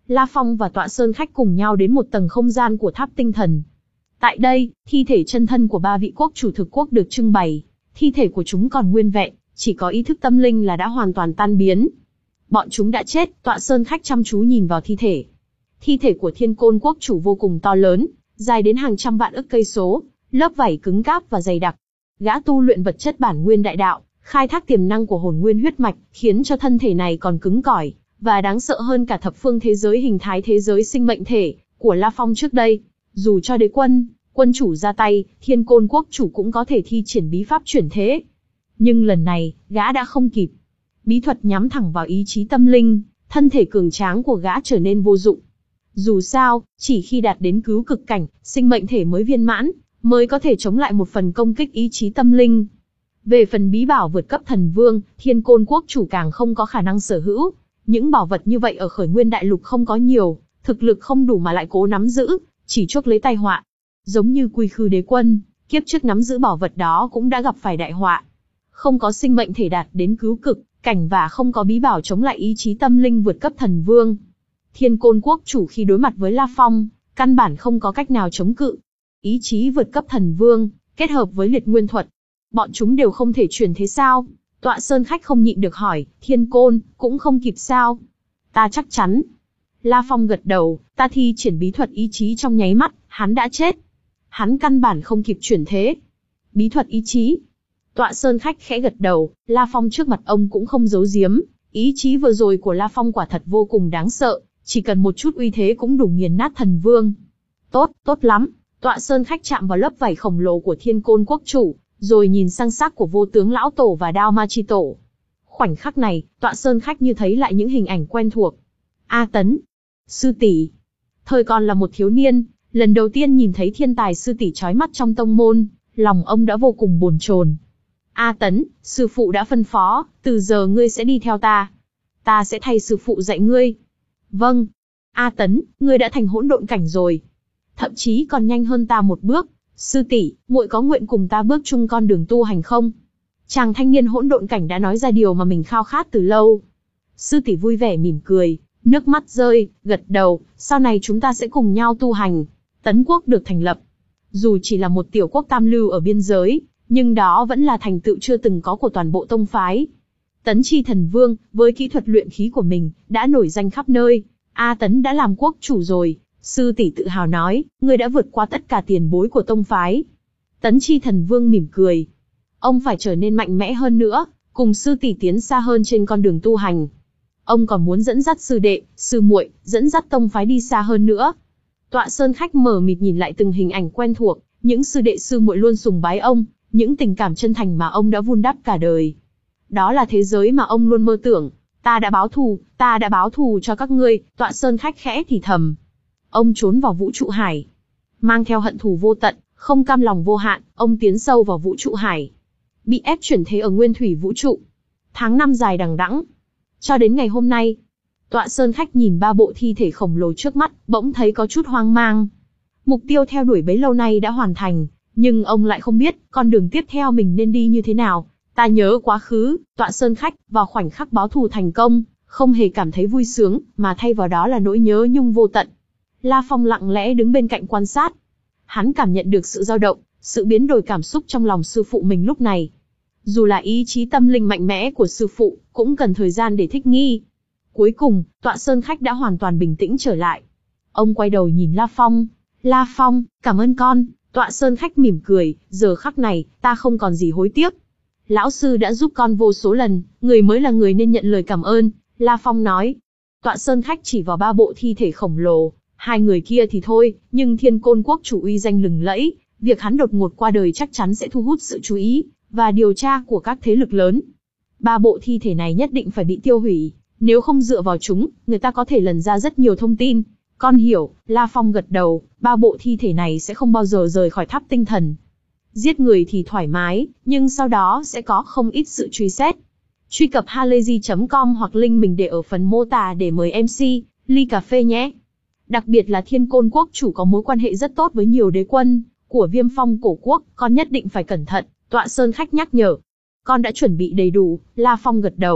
La Phong và Tọa Sơn Khách cùng nhau đến một tầng không gian của tháp tinh thần. Tại đây, thi thể chân thân của ba vị quốc chủ thực quốc được trưng bày. Thi thể của chúng còn nguyên vẹn, chỉ có ý thức tâm linh là đã hoàn toàn tan biến. Bọn chúng đã chết. Tọa Sơn Khách chăm chú nhìn vào thi thể. Thi thể của Thiên Côn quốc chủ vô cùng to lớn, dài đến hàng trăm vạn ức cây số, lớp vảy cứng cáp và dày đặc. Gã tu luyện vật chất bản nguyên đại đạo, khai thác tiềm năng của hồn nguyên huyết mạch, khiến cho thân thể này còn cứng cỏi và đáng sợ hơn cả thập phương thế giới hình thái thế giới sinh mệnh thể của La Phong trước đây. Dù cho đế quân, quân chủ ra tay, Thiên Côn quốc chủ cũng có thể thi triển bí pháp chuyển thế. Nhưng lần này, gã đã không kịp. Bí thuật nhắm thẳng vào ý chí tâm linh, thân thể cường tráng của gã trở nên vô dụng. Dù sao, chỉ khi đạt đến cứu cực cảnh, sinh mệnh thể mới viên mãn, mới có thể chống lại một phần công kích ý chí tâm linh. Về phần bí bảo vượt cấp thần vương, Thiên Côn quốc chủ càng không có khả năng sở hữu. Những bảo vật như vậy ở Khởi Nguyên đại lục không có nhiều, thực lực không đủ mà lại cố nắm giữ, chỉ chuốc lấy tai họa. Giống như Quy Khư đế quân, kiếp trước nắm giữ bảo vật đó cũng đã gặp phải đại họa. Không có sinh mệnh thể đạt đến cứu cực cảnh và không có bí bảo chống lại ý chí tâm linh vượt cấp thần vương. Thiên Côn quốc chủ khi đối mặt với La Phong, căn bản không có cách nào chống cự. Ý chí vượt cấp thần vương, kết hợp với liệt nguyên thuật. Bọn chúng đều không thể chuyển thế sao? Tọa Sơn Khách không nhịn được hỏi, Thiên Côn, cũng không kịp sao? Ta chắc chắn. La Phong gật đầu, ta thi triển bí thuật ý chí trong nháy mắt, hắn đã chết. Hắn căn bản không kịp chuyển thế. Bí thuật ý chí. Tọa Sơn Khách khẽ gật đầu, La Phong trước mặt ông cũng không giấu giếm. Ý chí vừa rồi của La Phong quả thật vô cùng đáng sợ, chỉ cần một chút uy thế cũng đủ nghiền nát thần vương. Tốt, tốt lắm. Tọa Sơn Khách chạm vào lớp vảy khổng lồ của Thiên Côn quốc chủ, rồi nhìn sang xác của Vô Tướng lão tổ và Đao Ma chi tổ. Khoảnh khắc này, Tọa Sơn Khách như thấy lại những hình ảnh quen thuộc. A Tấn, sư tỷ. Thời còn là một thiếu niên, lần đầu tiên nhìn thấy thiên tài sư tỷ chói mắt trong tông môn, lòng ông đã vô cùng bồn chồn. A Tấn, sư phụ đã phân phó, từ giờ ngươi sẽ đi theo ta. Ta sẽ thay sư phụ dạy ngươi. Vâng. A Tấn, ngươi đã thành hỗn độn cảnh rồi. Thậm chí còn nhanh hơn ta một bước. Sư tỷ, muội có nguyện cùng ta bước chung con đường tu hành không? Chàng thanh niên hỗn độn cảnh đã nói ra điều mà mình khao khát từ lâu. Sư tỷ vui vẻ mỉm cười, nước mắt rơi, gật đầu, sau này chúng ta sẽ cùng nhau tu hành. Tấn quốc được thành lập. Dù chỉ là một tiểu quốc tam lưu ở biên giới, nhưng đó vẫn là thành tựu chưa từng có của toàn bộ tông phái. Tấn Chi Thần Vương, với kỹ thuật luyện khí của mình, đã nổi danh khắp nơi. A Tấn đã làm quốc chủ rồi. Sư tỷ tự hào nói, ngươi đã vượt qua tất cả tiền bối của tông phái. Tấn Chi Thần Vương mỉm cười. Ông phải trở nên mạnh mẽ hơn nữa, cùng sư tỷ tiến xa hơn trên con đường tu hành. Ông còn muốn dẫn dắt sư đệ, sư muội, dẫn dắt tông phái đi xa hơn nữa. Tọa Sơn Khách mờ mịt nhìn lại từng hình ảnh quen thuộc, những sư đệ sư muội luôn sùng bái ông, những tình cảm chân thành mà ông đã vun đắp cả đời. Đó là thế giới mà ông luôn mơ tưởng. Ta đã báo thù, ta đã báo thù cho các ngươi. Tọa Sơn Khách khẽ thì thầm. Ông trốn vào vũ trụ hải. Mang theo hận thù vô tận, không cam lòng vô hạn, ông tiến sâu vào vũ trụ hải. Bị ép chuyển thế ở nguyên thủy vũ trụ. Tháng năm dài đằng đẵng. Cho đến ngày hôm nay, Tọa Sơn Khách nhìn ba bộ thi thể khổng lồ trước mắt, bỗng thấy có chút hoang mang. Mục tiêu theo đuổi bấy lâu nay đã hoàn thành, nhưng ông lại không biết, con đường tiếp theo mình nên đi như thế nào. Ta nhớ quá khứ, Tọa Sơn Khách, vào khoảnh khắc báo thù thành công, không hề cảm thấy vui sướng, mà thay vào đó là nỗi nhớ nhung vô tận. La Phong lặng lẽ đứng bên cạnh quan sát. Hắn cảm nhận được sự dao động, sự biến đổi cảm xúc trong lòng sư phụ mình lúc này. Dù là ý chí tâm linh mạnh mẽ của sư phụ, cũng cần thời gian để thích nghi. Cuối cùng, Tọa Sơn Khách đã hoàn toàn bình tĩnh trở lại. Ông quay đầu nhìn La Phong. La Phong, cảm ơn con. Tọa Sơn Khách mỉm cười, giờ khắc này, ta không còn gì hối tiếc. Lão sư đã giúp con vô số lần, người mới là người nên nhận lời cảm ơn, La Phong nói. Tọa Sơn Khách chỉ vào ba bộ thi thể khổng lồ, hai người kia thì thôi, nhưng Thiên Côn quốc chủ uy danh lừng lẫy, việc hắn đột ngột qua đời chắc chắn sẽ thu hút sự chú ý và điều tra của các thế lực lớn. Ba bộ thi thể này nhất định phải bị tiêu hủy, nếu không dựa vào chúng, người ta có thể lần ra rất nhiều thông tin. Con hiểu, La Phong gật đầu, ba bộ thi thể này sẽ không bao giờ rời khỏi tháp tinh thần. Giết người thì thoải mái, nhưng sau đó sẽ có không ít sự truy xét. Truy cập halayzi chấm com hoặc link mình để ở phần mô tả để mời em xê, ly cà phê nhé. Đặc biệt là Thiên Côn quốc chủ có mối quan hệ rất tốt với nhiều đế quân của Viêm Phong cổ quốc, con nhất định phải cẩn thận, Tọa Sơn Khách nhắc nhở. Con đã chuẩn bị đầy đủ, La Phong gật đầu.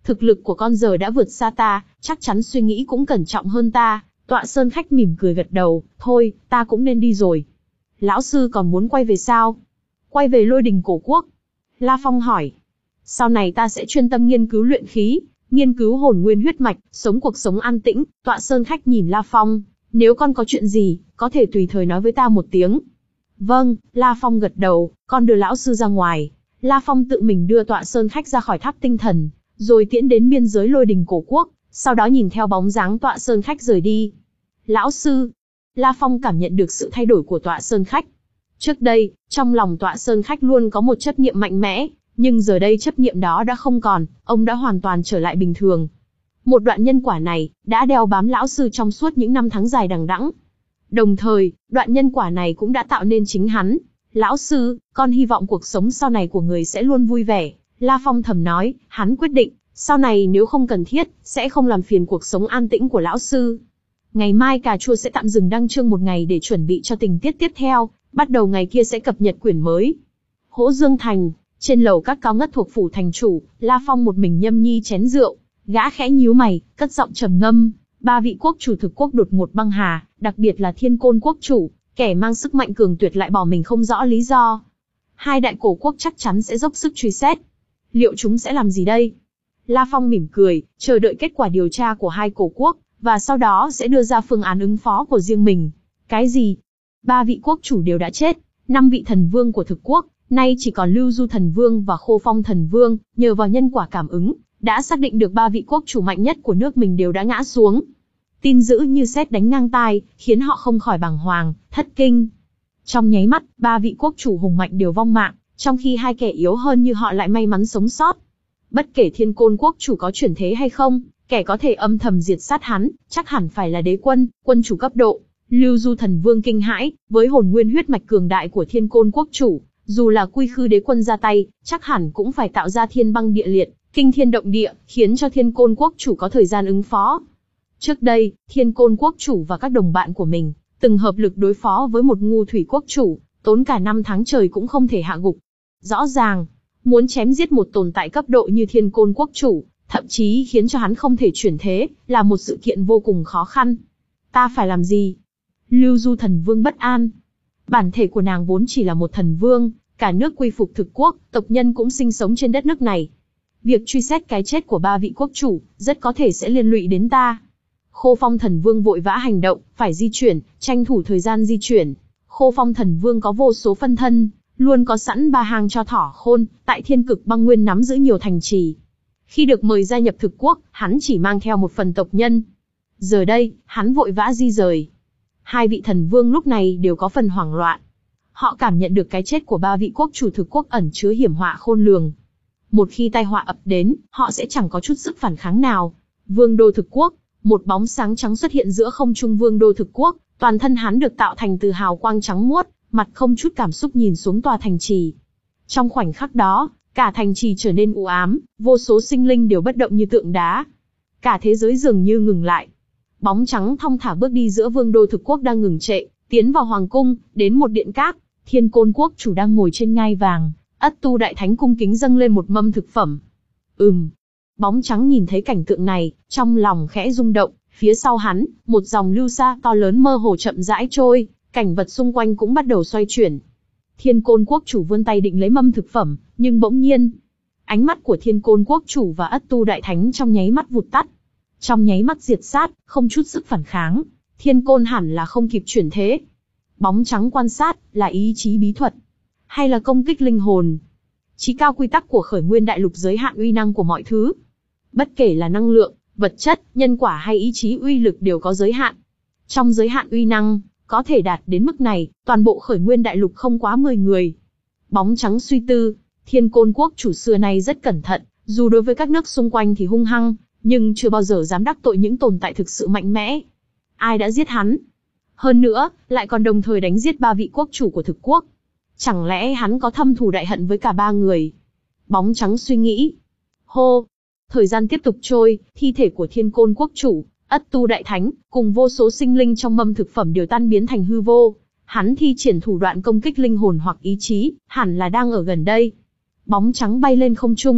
Thực lực của con giờ đã vượt xa ta, chắc chắn suy nghĩ cũng cẩn trọng hơn ta. Tọa Sơn Khách mỉm cười gật đầu, thôi, ta cũng nên đi rồi. Lão sư còn muốn quay về sao? Quay về Lôi Đình Cổ Quốc. La Phong hỏi. Sau này ta sẽ chuyên tâm nghiên cứu luyện khí, nghiên cứu hồn nguyên huyết mạch, sống cuộc sống an tĩnh. Tọa Sơn Khách nhìn La Phong, nếu con có chuyện gì, có thể tùy thời nói với ta một tiếng. Vâng, La Phong gật đầu, con đưa lão sư ra ngoài. La Phong tự mình đưa Tọa Sơn Khách ra khỏi tháp tinh thần, rồi tiễn đến biên giới Lôi Đình Cổ Quốc, sau đó nhìn theo bóng dáng Tọa Sơn Khách rời đi. Lão sư, La Phong cảm nhận được sự thay đổi của Tọa Sơn Khách. Trước đây, trong lòng Tọa Sơn Khách luôn có một chấp niệm mạnh mẽ, nhưng giờ đây chấp niệm đó đã không còn, ông đã hoàn toàn trở lại bình thường. Một đoạn nhân quả này, đã đeo bám lão sư trong suốt những năm tháng dài đằng đẵng. Đồng thời, đoạn nhân quả này cũng đã tạo nên chính hắn. Lão sư, con hy vọng cuộc sống sau này của người sẽ luôn vui vẻ. La Phong thầm nói, hắn quyết định, sau này nếu không cần thiết, sẽ không làm phiền cuộc sống an tĩnh của lão sư. Ngày mai cà chua sẽ tạm dừng đăng chương một ngày để chuẩn bị cho tình tiết tiếp theo, bắt đầu ngày kia sẽ cập nhật quyển mới. Hỗ Dương Thành, trên lầu các cao ngất thuộc phủ thành chủ, La Phong một mình nhâm nhi chén rượu, gã khẽ nhíu mày, cất giọng trầm ngâm, ba vị quốc chủ thực quốc đột ngột băng hà, đặc biệt là Thiên Côn quốc chủ, kẻ mang sức mạnh cường tuyệt lại bỏ mình không rõ lý do. Hai đại cổ quốc chắc chắn sẽ dốc sức truy xét. Liệu chúng sẽ làm gì đây? La Phong mỉm cười, chờ đợi kết quả điều tra của hai cổ quốc, và sau đó sẽ đưa ra phương án ứng phó của riêng mình. Cái gì? Ba vị quốc chủ đều đã chết, năm vị thần vương của thực quốc, nay chỉ còn Lưu Du thần vương và Khô Phong thần vương, nhờ vào nhân quả cảm ứng, đã xác định được ba vị quốc chủ mạnh nhất của nước mình đều đã ngã xuống. Tin dữ như sét đánh ngang tai, khiến họ không khỏi bàng hoàng, thất kinh. Trong nháy mắt, ba vị quốc chủ hùng mạnh đều vong mạng, trong khi hai kẻ yếu hơn như họ lại may mắn sống sót. Bất kể Thiên Côn quốc chủ có chuyển thế hay không, kẻ có thể âm thầm diệt sát hắn, chắc hẳn phải là đế quân, quân chủ cấp độ. Lưu Du thần vương kinh hãi, với hồn nguyên huyết mạch cường đại của Thiên Côn quốc chủ, dù là Quy Khư đế quân ra tay, chắc hẳn cũng phải tạo ra thiên băng địa liệt, kinh thiên động địa, khiến cho Thiên Côn quốc chủ có thời gian ứng phó. Trước đây, Thiên Côn quốc chủ và các đồng bạn của mình, từng hợp lực đối phó với một ngu thủy quốc chủ, tốn cả năm tháng trời cũng không thể hạ gục. Rõ ràng, muốn chém giết một tồn tại cấp độ như Thiên Côn quốc chủ, thậm chí khiến cho hắn không thể chuyển thế, là một sự kiện vô cùng khó khăn. Ta phải làm gì? Lưu Du thần vương bất an. Bản thể của nàng vốn chỉ là một thần vương, cả nước quy phục thực quốc, tộc nhân cũng sinh sống trên đất nước này. Việc truy xét cái chết của ba vị quốc chủ, rất có thể sẽ liên lụy đến ta. Khô Phong thần vương vội vã hành động, phải di chuyển, tranh thủ thời gian di chuyển. Khô Phong thần vương có vô số phân thân, luôn có sẵn ba hang cho thỏ khôn, tại Thiên Cực Băng Nguyên nắm giữ nhiều thành trì. Khi được mời gia nhập thực quốc, hắn chỉ mang theo một phần tộc nhân. Giờ đây, hắn vội vã di rời. Hai vị thần vương lúc này đều có phần hoảng loạn. Họ cảm nhận được cái chết của ba vị quốc chủ thực quốc ẩn chứa hiểm họa khôn lường. Một khi tai họa ập đến, họ sẽ chẳng có chút sức phản kháng nào. Vương đô thực quốc, một bóng sáng trắng xuất hiện giữa không trung vương đô thực quốc, toàn thân hắn được tạo thành từ hào quang trắng muốt, mặt không chút cảm xúc nhìn xuống tòa thành trì. Trong khoảnh khắc đó, cả thành trì trở nên u ám, vô số sinh linh đều bất động như tượng đá. Cả thế giới dường như ngừng lại. Bóng trắng thong thả bước đi giữa vương đô thực quốc đang ngừng trệ, tiến vào hoàng cung, đến một điện cát. Thiên Côn quốc chủ đang ngồi trên ngai vàng, Ất Tu đại thánh cung kính dâng lên một mâm thực phẩm. Ừm. Bóng trắng nhìn thấy cảnh tượng này, trong lòng khẽ rung động, phía sau hắn, một dòng lưu sa to lớn mơ hồ chậm rãi trôi, cảnh vật xung quanh cũng bắt đầu xoay chuyển. Thiên Côn quốc chủ vươn tay định lấy mâm thực phẩm, nhưng bỗng nhiên, ánh mắt của Thiên Côn quốc chủ và Ất Tu đại thánh trong nháy mắt vụt tắt. Trong nháy mắt diệt sát, không chút sức phản kháng. Thiên Côn hẳn là không kịp chuyển thế. Bóng trắng quan sát, là ý chí bí thuật, hay là công kích linh hồn? Chí cao quy tắc của khởi nguyên đại lục giới hạn uy năng của mọi thứ. Bất kể là năng lượng, vật chất, nhân quả hay ý chí, uy lực đều có giới hạn. Trong giới hạn uy năng, có thể đạt đến mức này, toàn bộ khởi nguyên đại lục không quá mười người. Bóng trắng suy tư, Thiên Côn quốc chủ xưa nay rất cẩn thận, dù đối với các nước xung quanh thì hung hăng, nhưng chưa bao giờ dám đắc tội những tồn tại thực sự mạnh mẽ. Ai đã giết hắn? Hơn nữa, lại còn đồng thời đánh giết ba vị quốc chủ của thực quốc. Chẳng lẽ hắn có thâm thù đại hận với cả ba người? Bóng trắng suy nghĩ. Hô! Thời gian tiếp tục trôi, thi thể của Thiên Côn quốc chủ, Ất Tu đại thánh, cùng vô số sinh linh trong mâm thực phẩm đều tan biến thành hư vô. Hắn thi triển thủ đoạn công kích linh hồn hoặc ý chí, hẳn là đang ở gần đây. Bóng trắng bay lên không trung,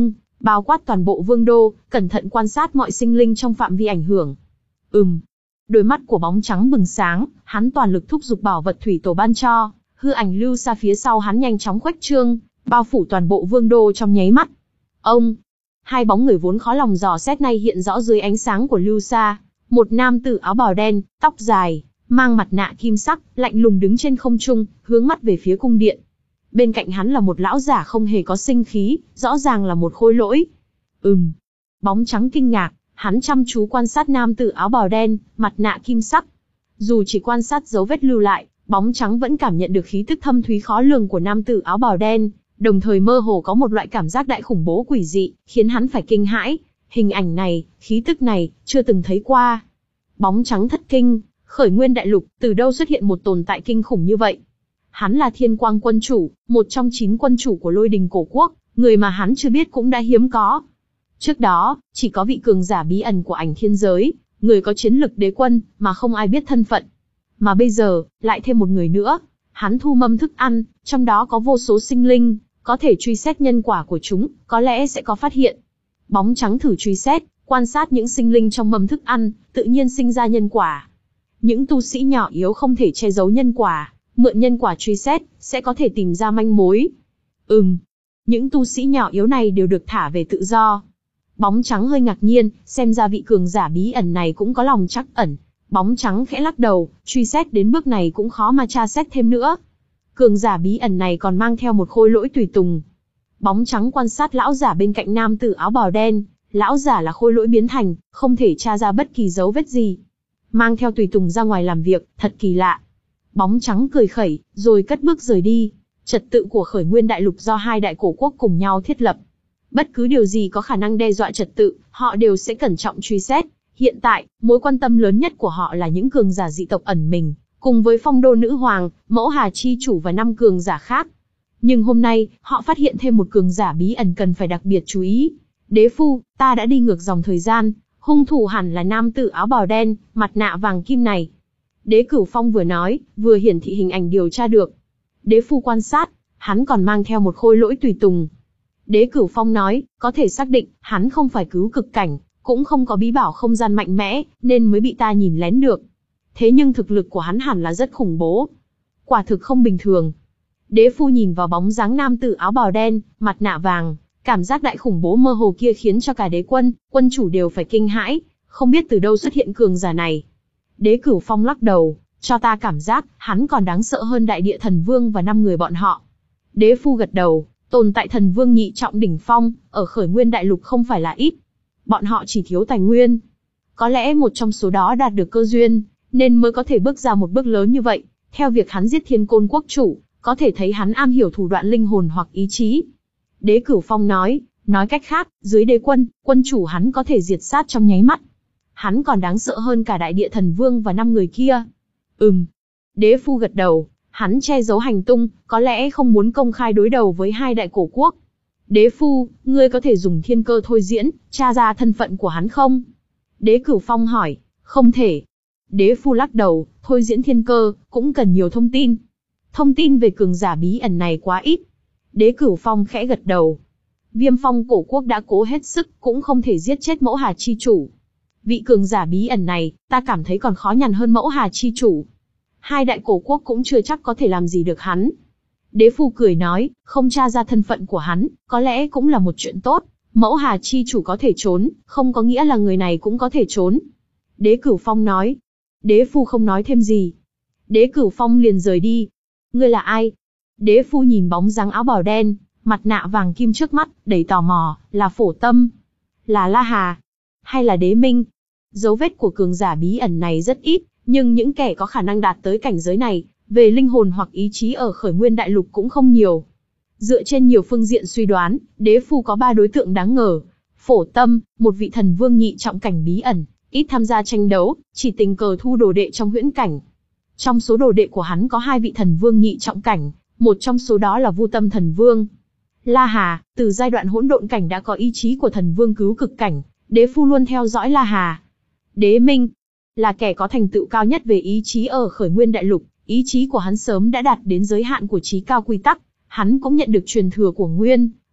bao quát toàn bộ vương đô, cẩn thận quan sát mọi sinh linh trong phạm vi ảnh hưởng. Ừm. Đôi mắt của bóng trắng bừng sáng, hắn toàn lực thúc giục bảo vật thủy tổ ban cho, hư ảnh lưu xa phía sau hắn nhanh chóng khuếch trương, bao phủ toàn bộ vương đô trong nháy mắt. Ông, hai bóng người vốn khó lòng dò xét nay hiện rõ dưới ánh sáng của lưu xa. Một nam tử áo bào đen, tóc dài, mang mặt nạ kim sắc, lạnh lùng đứng trên không trung, hướng mắt về phía cung điện. Bên cạnh hắn là một lão giả không hề có sinh khí, rõ ràng là một khôi lỗi. Ừm. Bóng trắng kinh ngạc, hắn chăm chú quan sát nam tử áo bào đen, mặt nạ kim sắc. Dù chỉ quan sát dấu vết lưu lại, bóng trắng vẫn cảm nhận được khí tức thâm thúy khó lường của nam tử áo bào đen, đồng thời mơ hồ có một loại cảm giác đại khủng bố quỷ dị, khiến hắn phải kinh hãi. Hình ảnh này, khí tức này, chưa từng thấy qua. Bóng trắng thất kinh, Khởi Nguyên Đại Lục, từ đâu xuất hiện một tồn tại kinh khủng như vậy? Hắn là Thiên Quang Quân Chủ, một trong chín quân chủ của Lôi Đình Cổ Quốc, người mà hắn chưa biết cũng đã hiếm có. Trước đó, chỉ có vị cường giả bí ẩn của Ảnh Thiên Giới, người có chiến lực đế quân, mà không ai biết thân phận. Mà bây giờ, lại thêm một người nữa. Hắn thu mâm thức ăn, trong đó có vô số sinh linh, có thể truy xét nhân quả của chúng, có lẽ sẽ có phát hiện. Bóng trắng thử truy xét, quan sát những sinh linh trong mâm thức ăn, tự nhiên sinh ra nhân quả. Những tu sĩ nhỏ yếu không thể che giấu nhân quả, mượn nhân quả truy xét, sẽ có thể tìm ra manh mối. Ừm, những tu sĩ nhỏ yếu này đều được thả về tự do. Bóng trắng hơi ngạc nhiên, xem ra vị cường giả bí ẩn này cũng có lòng trắc ẩn. Bóng trắng khẽ lắc đầu, truy xét đến bước này cũng khó mà tra xét thêm nữa. Cường giả bí ẩn này còn mang theo một khôi lỗi tùy tùng. Bóng trắng quan sát lão giả bên cạnh nam tử áo bào đen, lão giả là khôi lỗi biến thành, không thể tra ra bất kỳ dấu vết gì. Mang theo tùy tùng ra ngoài làm việc, thật kỳ lạ. Bóng trắng cười khẩy, rồi cất bước rời đi. Trật tự của Khởi Nguyên Đại Lục do hai đại cổ quốc cùng nhau thiết lập. Bất cứ điều gì có khả năng đe dọa trật tự, họ đều sẽ cẩn trọng truy xét. Hiện tại, mối quan tâm lớn nhất của họ là những cường giả dị tộc ẩn mình, cùng với Phong Đô Nữ Hoàng, Mẫu Hà Chi Chủ và năm cường giả khác. Nhưng hôm nay, họ phát hiện thêm một cường giả bí ẩn cần phải đặc biệt chú ý. Đế phu, ta đã đi ngược dòng thời gian, hung thủ hẳn là nam tử áo bào đen, mặt nạ vàng kim này. Đế Cửu Phong vừa nói, vừa hiển thị hình ảnh điều tra được. Đế phu quan sát, hắn còn mang theo một khôi lỗi tùy tùng. Đế Cửu Phong nói, có thể xác định, hắn không phải cứu cực cảnh, cũng không có bí bảo không gian mạnh mẽ, nên mới bị ta nhìn lén được. Thế nhưng thực lực của hắn hẳn là rất khủng bố. Quả thực không bình thường. Đế phu nhìn vào bóng dáng nam tử áo bào đen, mặt nạ vàng, cảm giác đại khủng bố mơ hồ kia khiến cho cả đế quân, quân chủ đều phải kinh hãi, không biết từ đâu xuất hiện cường giả này. Đế Cửu Phong lắc đầu, cho ta cảm giác, hắn còn đáng sợ hơn Đại Địa Thần Vương và năm người bọn họ. Đế phu gật đầu, tồn tại thần vương nhị trọng đỉnh phong, ở Khởi Nguyên Đại Lục không phải là ít. Bọn họ chỉ thiếu tài nguyên. Có lẽ một trong số đó đạt được cơ duyên, nên mới có thể bước ra một bước lớn như vậy. Theo việc hắn giết Thiên Côn Quốc chủ, có thể thấy hắn am hiểu thủ đoạn linh hồn hoặc ý chí. Đế Cửu Phong nói, nói cách khác, dưới đế quân, quân chủ hắn có thể diệt sát trong nháy mắt. Hắn còn đáng sợ hơn cả Đại Địa Thần Vương và năm người kia. Ừm. Đế phu gật đầu, hắn che giấu hành tung, có lẽ không muốn công khai đối đầu với hai đại cổ quốc. Đế phu, ngươi có thể dùng thiên cơ thôi diễn, tra ra thân phận của hắn không? Đế Cửu Phong hỏi, không thể. Đế phu lắc đầu, thôi diễn thiên cơ, cũng cần nhiều thông tin. Thông tin về cường giả bí ẩn này quá ít. Đế Cửu Phong khẽ gật đầu. Viêm Phong cổ quốc đã cố hết sức, cũng không thể giết chết Mẫu Hà Chi Chủ. Vị cường giả bí ẩn này, ta cảm thấy còn khó nhằn hơn Mẫu Hà Chi Chủ. Hai đại cổ quốc cũng chưa chắc có thể làm gì được hắn. Đế phu cười nói, không tra ra thân phận của hắn, có lẽ cũng là một chuyện tốt. Mẫu Hà Chi Chủ có thể trốn, không có nghĩa là người này cũng có thể trốn. Đế Cửu Phong nói. Đế phu không nói thêm gì. Đế Cửu Phong liền rời đi. Ngươi là ai? Đế phu nhìn bóng dáng áo bào đen, mặt nạ vàng kim trước mắt, đầy tò mò, là Phổ Tâm, là La Hà, hay là Đế Minh? Dấu vết của cường giả bí ẩn này rất ít, nhưng những kẻ có khả năng đạt tới cảnh giới này, về linh hồn hoặc ý chí ở Khởi Nguyên Đại Lục cũng không nhiều. Dựa trên nhiều phương diện suy đoán, đế phu có ba đối tượng đáng ngờ. Phổ Tâm, một vị thần vương nhị trọng cảnh bí ẩn, ít tham gia tranh đấu, chỉ tình cờ thu đồ đệ trong huyễn cảnh. Trong số đồ đệ của hắn có hai vị thần vương nhị trọng cảnh, một trong số đó là Vu Tâm Thần Vương. La Hà, từ giai đoạn hỗn độn cảnh đã có ý chí của thần vương cứu cực cảnh, đế phu luôn theo dõi La Hà. Đế Minh, là kẻ có thành tựu cao nhất về ý chí ở Khởi Nguyên Đại Lục, ý chí của hắn sớm đã đạt đến giới hạn của chí cao quy tắc, hắn cũng nhận được truyền thừa của Nguyên,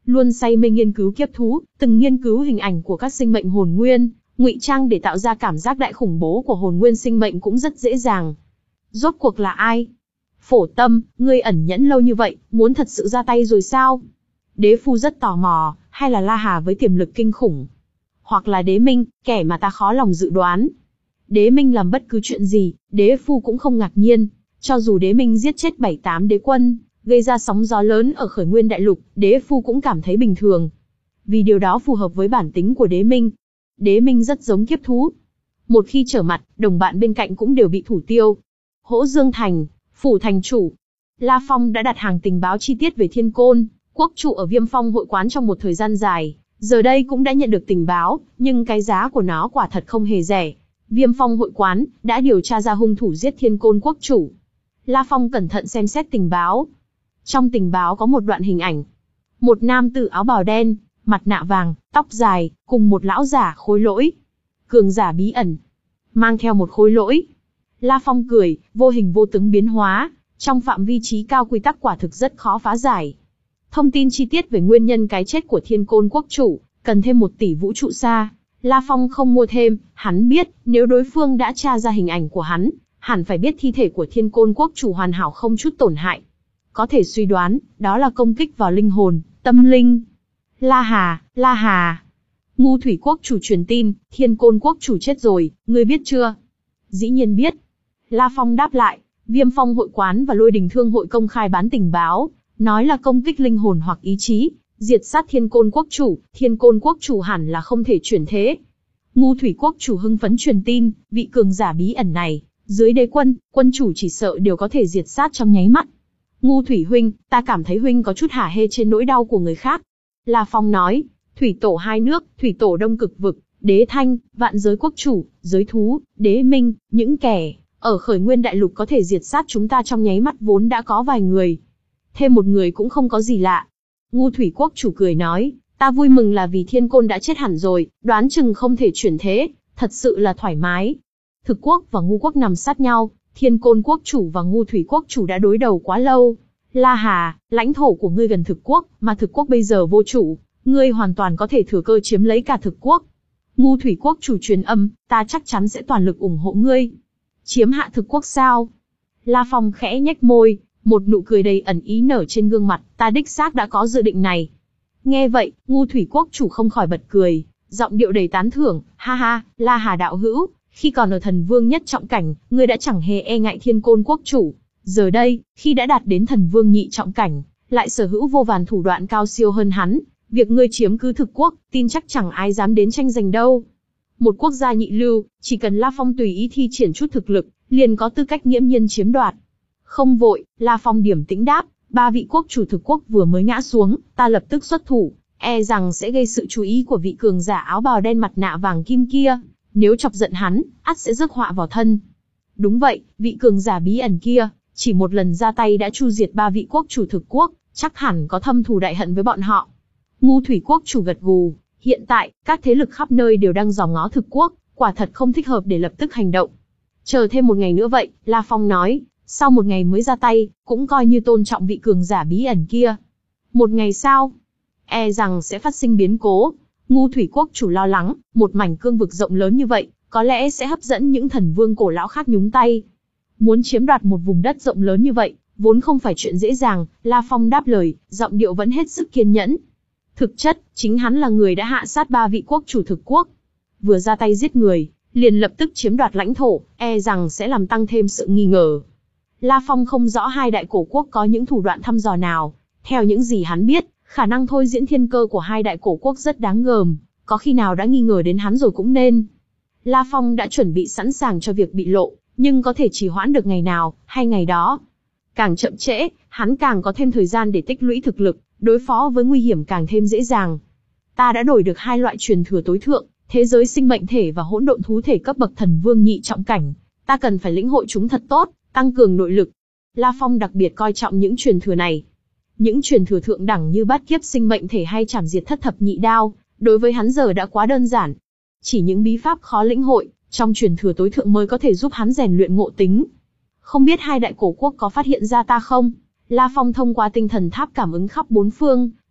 luôn say mê nghiên cứu kiếp thú, từng nghiên cứu hình ảnh của các sinh mệnh hồn nguyên, ngụy trang để tạo ra cảm giác đại khủng bố của hồn nguyên sinh mệnh cũng rất dễ dàng. Rốt cuộc là ai? Phổ Tâm, ngươi ẩn nhẫn lâu như vậy, muốn thật sự ra tay rồi sao? Đế Phu rất tò mò, hay là La Hà với tiềm lực kinh khủng? Hoặc là Đế Minh, kẻ mà ta khó lòng dự đoán. Đế Minh làm bất cứ chuyện gì, Đế Phu cũng không ngạc nhiên. Cho dù Đế Minh giết chết bảy tám đế quân, gây ra sóng gió lớn ở Khởi Nguyên Đại Lục, Đế Phu cũng cảm thấy bình thường. Vì điều đó phù hợp với bản tính của Đế Minh. Đế Minh rất giống kiếp thú. Một khi trở mặt, đồng bạn bên cạnh cũng đều bị thủ tiêu. Hỗ Dương Thành, phủ thành chủ. La Phong đã đặt hàng tình báo chi tiết về Thiên Côn, quốc chủ ở Viêm Phong hội quán trong một thời gian dài. Giờ đây cũng đã nhận được tình báo, nhưng cái giá của nó quả thật không hề rẻ. Viêm Phong hội quán đã điều tra ra hung thủ giết Thiên Côn quốc chủ. La Phong cẩn thận xem xét tình báo. Trong tình báo có một đoạn hình ảnh. Một nam tử áo bào đen, mặt nạ vàng, tóc dài, cùng một lão giả khối lỗi. Cường giả bí ẩn. Mang theo một khối lỗi. La Phong cười, vô hình vô tướng biến hóa. Trong phạm vi trí cao quy tắc quả thực rất khó phá giải. Thông tin chi tiết về nguyên nhân cái chết của Thiên Côn quốc chủ, cần thêm một tỷ vũ trụ xa. La Phong không mua thêm, hắn biết, nếu đối phương đã tra ra hình ảnh của hắn, hẳn phải biết thi thể của Thiên Côn quốc chủ hoàn hảo không chút tổn hại. Có thể suy đoán, đó là công kích vào linh hồn, tâm linh. La Hà, La Hà. Ngu Thủy quốc chủ truyền tin, Thiên Côn quốc chủ chết rồi, ngươi biết chưa? Dĩ nhiên biết. La Phong đáp lại, Viêm Phong hội quán và Lôi Đình Thương hội công khai bán tình báo, nói là công kích linh hồn hoặc ý chí, diệt sát Thiên Côn quốc chủ, Thiên Côn quốc chủ hẳn là không thể chuyển thế. Ngu Thủy quốc chủ hưng phấn truyền tin, vị cường giả bí ẩn này, dưới đế quân, quân chủ chỉ sợ đều có thể diệt sát trong nháy mắt. Ngu Thủy huynh, ta cảm thấy huynh có chút hả hê trên nỗi đau của người khác. La Phong nói, thủy tổ hai nước, thủy tổ Đông Cực vực, Đế Thanh, vạn giới quốc chủ, giới thú, Đế Minh, những kẻ ở Khởi Nguyên Đại Lục có thể diệt sát chúng ta trong nháy mắt vốn đã có vài người. Thêm một người cũng không có gì lạ. Ngu Thủy quốc chủ cười nói, ta vui mừng là vì Thiên Côn đã chết hẳn rồi, đoán chừng không thể chuyển thế, thật sự là thoải mái. Thực quốc và Ngu quốc nằm sát nhau, Thiên Côn quốc chủ và Ngu Thủy quốc chủ đã đối đầu quá lâu. La Hà, lãnh thổ của ngươi gần thực quốc, mà thực quốc bây giờ vô chủ, ngươi hoàn toàn có thể thừa cơ chiếm lấy cả thực quốc. Ngu Thủy quốc chủ truyền âm, ta chắc chắn sẽ toàn lực ủng hộ ngươi. Chiếm hạ thực quốc sao? La Phong khẽ nhếch môi, một nụ cười đầy ẩn ý nở trên gương mặt, ta đích xác đã có dự định này. Nghe vậy, Ngu Thủy quốc chủ không khỏi bật cười, giọng điệu đầy tán thưởng, ha ha, La Hà đạo hữu, khi còn ở thần vương nhất trọng cảnh, ngươi đã chẳng hề e ngại Thiên Côn quốc chủ. Giờ đây, khi đã đạt đến thần vương nhị trọng cảnh, lại sở hữu vô vàn thủ đoạn cao siêu hơn hắn, việc ngươi chiếm cứ thực quốc, tin chắc chẳng ai dám đến tranh giành đâu. Một quốc gia nhị lưu, chỉ cần La Phong tùy ý thi triển chút thực lực, liền có tư cách nghiễm nhiên chiếm đoạt. Không vội, La Phong điềm tĩnh đáp, ba vị quốc chủ thực quốc vừa mới ngã xuống, ta lập tức xuất thủ, e rằng sẽ gây sự chú ý của vị cường giả áo bào đen mặt nạ vàng kim kia, nếu chọc giận hắn, ắt sẽ rước họa vào thân. Đúng vậy, vị cường giả bí ẩn kia, chỉ một lần ra tay đã chu diệt ba vị quốc chủ thực quốc, chắc hẳn có thâm thù đại hận với bọn họ. Ngu Thủy quốc chủ gật gù, hiện tại, các thế lực khắp nơi đều đang dòm ngó thực quốc, quả thật không thích hợp để lập tức hành động. Chờ thêm một ngày nữa vậy, La Phong nói, sau một ngày mới ra tay, cũng coi như tôn trọng vị cường giả bí ẩn kia. Một ngày sau, e rằng sẽ phát sinh biến cố. Ngu Thủy quốc chủ lo lắng, một mảnh cương vực rộng lớn như vậy, có lẽ sẽ hấp dẫn những thần vương cổ lão khác nhúng tay. Muốn chiếm đoạt một vùng đất rộng lớn như vậy, vốn không phải chuyện dễ dàng, La Phong đáp lời, giọng điệu vẫn hết sức kiên nhẫn. Thực chất, chính hắn là người đã hạ sát ba vị quốc chủ thực quốc. Vừa ra tay giết người, liền lập tức chiếm đoạt lãnh thổ, e rằng sẽ làm tăng thêm sự nghi ngờ. La Phong không rõ hai đại cổ quốc có những thủ đoạn thăm dò nào. Theo những gì hắn biết, khả năng thôi diễn thiên cơ của hai đại cổ quốc rất đáng gờm, có khi nào đã nghi ngờ đến hắn rồi cũng nên. La Phong đã chuẩn bị sẵn sàng cho việc bị lộ, nhưng có thể trì hoãn được ngày nào, hay ngày đó. Càng chậm trễ, hắn càng có thêm thời gian để tích lũy thực lực, đối phó với nguy hiểm càng thêm dễ dàng. Ta đã đổi được hai loại truyền thừa tối thượng, thế giới sinh mệnh thể và hỗn độn thú thể cấp bậc thần vương nhị trọng cảnh. Ta cần phải lĩnh hội chúng thật tốt, tăng cường nội lực. La Phong đặc biệt coi trọng những truyền thừa này. Những truyền thừa thượng đẳng như bát kiếp sinh mệnh thể hay trảm diệt thất thập nhị đao, đối với hắn giờ đã quá đơn giản. Chỉ những bí pháp khó lĩnh hội, trong truyền thừa tối thượng mới có thể giúp hắn rèn luyện ngộ tính. Không biết hai đại cổ quốc có phát hiện ra ta không? La Phong thông qua tinh thần tháp cảm ứng khắp bốn phương,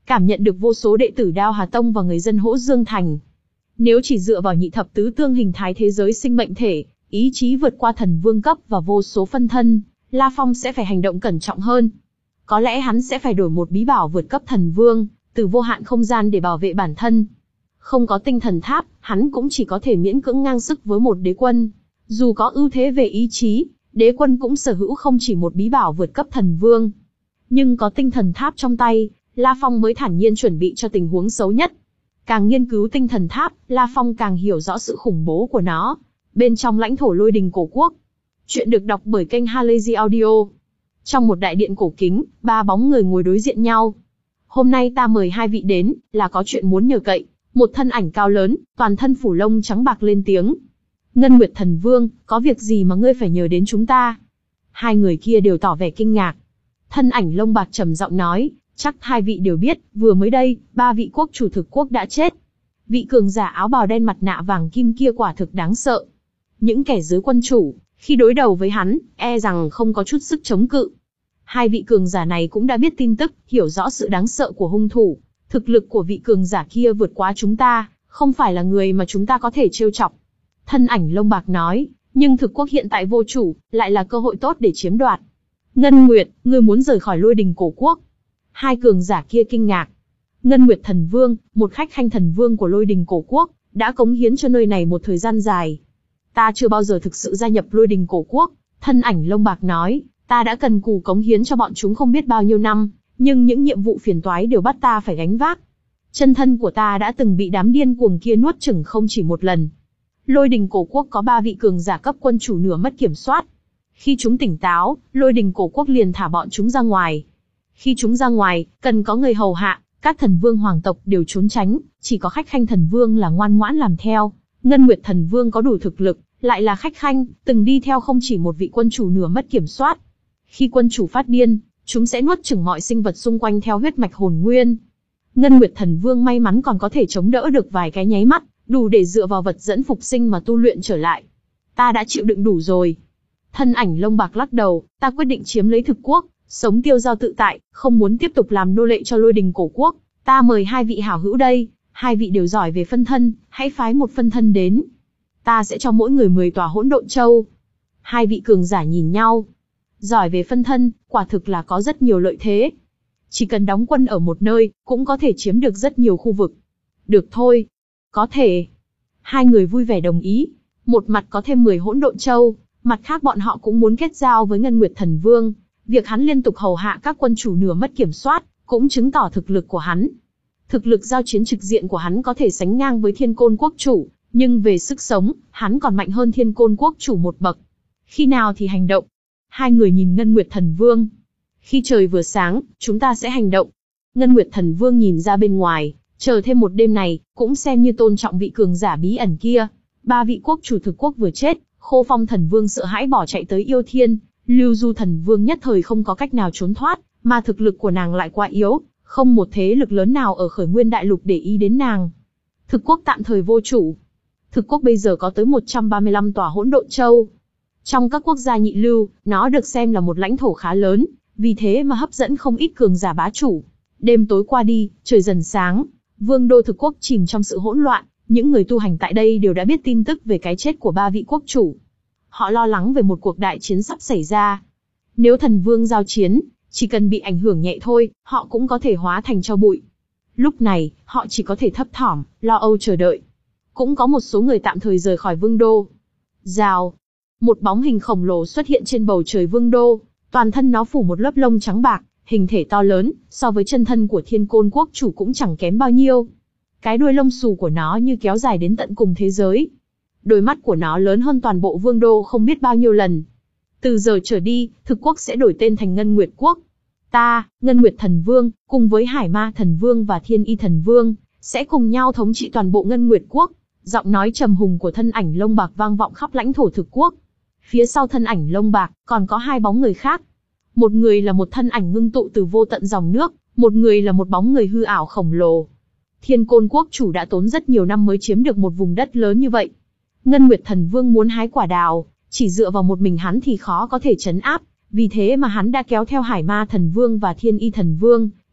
cảm nhận được vô số đệ tử Đao Hà Tông và người dân Hỗ Dương Thành. Nếu chỉ dựa vào nhị thập tứ tương hình thái thế giới sinh mệnh thể, ý chí vượt qua thần vương cấp và vô số phân thân, La Phong sẽ phải hành động cẩn trọng hơn. Có lẽ hắn sẽ phải đổi một bí bảo vượt cấp thần vương, từ vô hạn không gian để bảo vệ bản thân. Không có tinh thần tháp, hắn cũng chỉ có thể miễn cưỡng ngang sức với một đế quân. Dù có ưu thế về ý chí, đế quân cũng sở hữu không chỉ một bí bảo vượt cấp thần vương. Nhưng có tinh thần tháp trong tay, La Phong mới thản nhiên chuẩn bị cho tình huống xấu nhất. Càng nghiên cứu tinh thần tháp, La Phong càng hiểu rõ sự khủng bố của nó. Bên trong lãnh thổ Lôi Đình cổ quốc. Chuyện được đọc bởi kênh Halazy Audio. Trong một đại điện cổ kính, ba bóng người ngồi đối diện nhau. Hôm nay ta mời hai vị đến, là có chuyện muốn nhờ cậy. Một thân ảnh cao lớn, toàn thân phủ lông trắng bạc lên tiếng. Ngân Nguyệt Thần Vương, có việc gì mà ngươi phải nhờ đến chúng ta? Hai người kia đều tỏ vẻ kinh ngạc. Thân ảnh lông bạc trầm giọng nói, chắc hai vị đều biết, vừa mới đây, ba vị quốc chủ thực quốc đã chết. Vị cường giả áo bào đen mặt nạ vàng kim kia quả thực đáng sợ. Những kẻ dưới quân chủ, khi đối đầu với hắn, e rằng không có chút sức chống cự. Hai vị cường giả này cũng đã biết tin tức, hiểu rõ sự đáng sợ của hung thủ. Thực lực của vị cường giả kia vượt quá chúng ta, không phải là người mà chúng ta có thể trêu chọc. Thân ảnh lông bạc nói, nhưng thực quốc hiện tại vô chủ, lại là cơ hội tốt để chiếm đoạt. Ngân Nguyệt, ngươi muốn rời khỏi Lôi Đình cổ quốc. Hai cường giả kia kinh ngạc. Ngân Nguyệt Thần Vương, một khách khanh thần vương của Lôi Đình cổ quốc, đã cống hiến cho nơi này một thời gian dài. Ta chưa bao giờ thực sự gia nhập Lôi Đình cổ quốc. Thân ảnh lông bạc nói, ta đã cần cù cống hiến cho bọn chúng không biết bao nhiêu năm, nhưng những nhiệm vụ phiền toái đều bắt ta phải gánh vác. Chân thân của ta đã từng bị đám điên cuồng kia nuốt chửng không chỉ một lần. Lôi Đình cổ quốc có ba vị cường giả cấp quân chủ nửa mất kiểm soát. Khi chúng tỉnh táo, Lôi Đình cổ quốc liền thả bọn chúng ra ngoài. Khi chúng ra ngoài, cần có người hầu hạ, các thần vương hoàng tộc đều trốn tránh, chỉ có khách khanh thần vương là ngoan ngoãn làm theo. Ngân Nguyệt Thần Vương có đủ thực lực, lại là khách khanh, từng đi theo không chỉ một vị quân chủ nửa mất kiểm soát. Khi quân chủ phát điên, chúng sẽ nuốt chửng mọi sinh vật xung quanh theo huyết mạch hồn nguyên. Ngân Nguyệt Thần Vương may mắn còn có thể chống đỡ được vài cái nháy mắt, đủ để dựa vào vật dẫn phục sinh mà tu luyện trở lại. Ta đã chịu đựng đủ rồi. Thân ảnh lông bạc lắc đầu, ta quyết định chiếm lấy thực quốc, sống tiêu dao tự tại, không muốn tiếp tục làm nô lệ cho Lôi Đình cổ quốc. Ta mời hai vị hảo hữu đây, hai vị đều giỏi về phân thân, hãy phái một phân thân đến. Ta sẽ cho mỗi người mười tòa hỗn độn châu. Hai vị cường giả nhìn nhau. Giỏi về phân thân, quả thực là có rất nhiều lợi thế. Chỉ cần đóng quân ở một nơi, cũng có thể chiếm được rất nhiều khu vực. Được thôi. Có thể. Hai người vui vẻ đồng ý. Một mặt có thêm mười hỗn độn châu, mặt khác bọn họ cũng muốn kết giao với Ngân Nguyệt Thần Vương. Việc hắn liên tục hầu hạ các quân chủ nửa mất kiểm soát, cũng chứng tỏ thực lực của hắn. Thực lực giao chiến trực diện của hắn có thể sánh ngang với Thiên Côn quốc chủ, nhưng về sức sống, hắn còn mạnh hơn Thiên Côn quốc chủ một bậc. Khi nào thì hành động? Hai người nhìn Ngân Nguyệt Thần Vương. Khi trời vừa sáng, chúng ta sẽ hành động. Ngân Nguyệt Thần Vương nhìn ra bên ngoài, chờ thêm một đêm này, cũng xem như tôn trọng vị cường giả bí ẩn kia. Ba vị quốc chủ thực quốc vừa chết, Khô Phong Thần Vương sợ hãi bỏ chạy tới Yêu Thiên, Lưu Du Thần Vương nhất thời không có cách nào trốn thoát, mà thực lực của nàng lại quá yếu, không một thế lực lớn nào ở Khởi Nguyên Đại Lục để ý đến nàng. Thực quốc tạm thời vô chủ. Thực quốc bây giờ có tới một trăm ba mươi lăm tòa hỗn độn châu. Trong các quốc gia nhị lưu, nó được xem là một lãnh thổ khá lớn, vì thế mà hấp dẫn không ít cường giả bá chủ. Đêm tối qua đi, trời dần sáng, vương đô thực quốc chìm trong sự hỗn loạn, những người tu hành tại đây đều đã biết tin tức về cái chết của ba vị quốc chủ. Họ lo lắng về một cuộc đại chiến sắp xảy ra. Nếu thần vương giao chiến, chỉ cần bị ảnh hưởng nhẹ thôi, họ cũng có thể hóa thành tro bụi. Lúc này, họ chỉ có thể thấp thỏm, lo âu chờ đợi. Cũng có một số người tạm thời rời khỏi vương đô. Rào. Một bóng hình khổng lồ xuất hiện trên bầu trời vương đô, toàn thân nó phủ một lớp lông trắng bạc, hình thể to lớn, so với chân thân của Thiên Côn quốc chủ cũng chẳng kém bao nhiêu. Cái đuôi lông xù của nó như kéo dài đến tận cùng thế giới. Đôi mắt của nó lớn hơn toàn bộ vương đô không biết bao nhiêu lần. Từ giờ trở đi, thực quốc sẽ đổi tên thành Ngân Nguyệt quốc. Ta, Ngân Nguyệt Thần Vương, cùng với Hải Ma Thần Vương và Thiên Y Thần Vương, sẽ cùng nhau thống trị toàn bộ Ngân Nguyệt quốc. Giọng nói trầm hùng của thân ảnh lông bạc vang vọng khắp lãnh thổ thực quốc. Phía sau thân ảnh lông bạc, còn có hai bóng người khác. Một người là một thân ảnh ngưng tụ từ vô tận dòng nước, một người là một bóng người hư ảo khổng lồ. Thiên Côn quốc chủ đã tốn rất nhiều năm mới chiếm được một vùng đất lớn như vậy. Ngân Nguyệt Thần Vương muốn hái quả đào, chỉ dựa vào một mình hắn thì khó có thể trấn áp, vì thế mà hắn đã kéo theo Hải Ma Thần Vương và Thiên Y Thần Vương,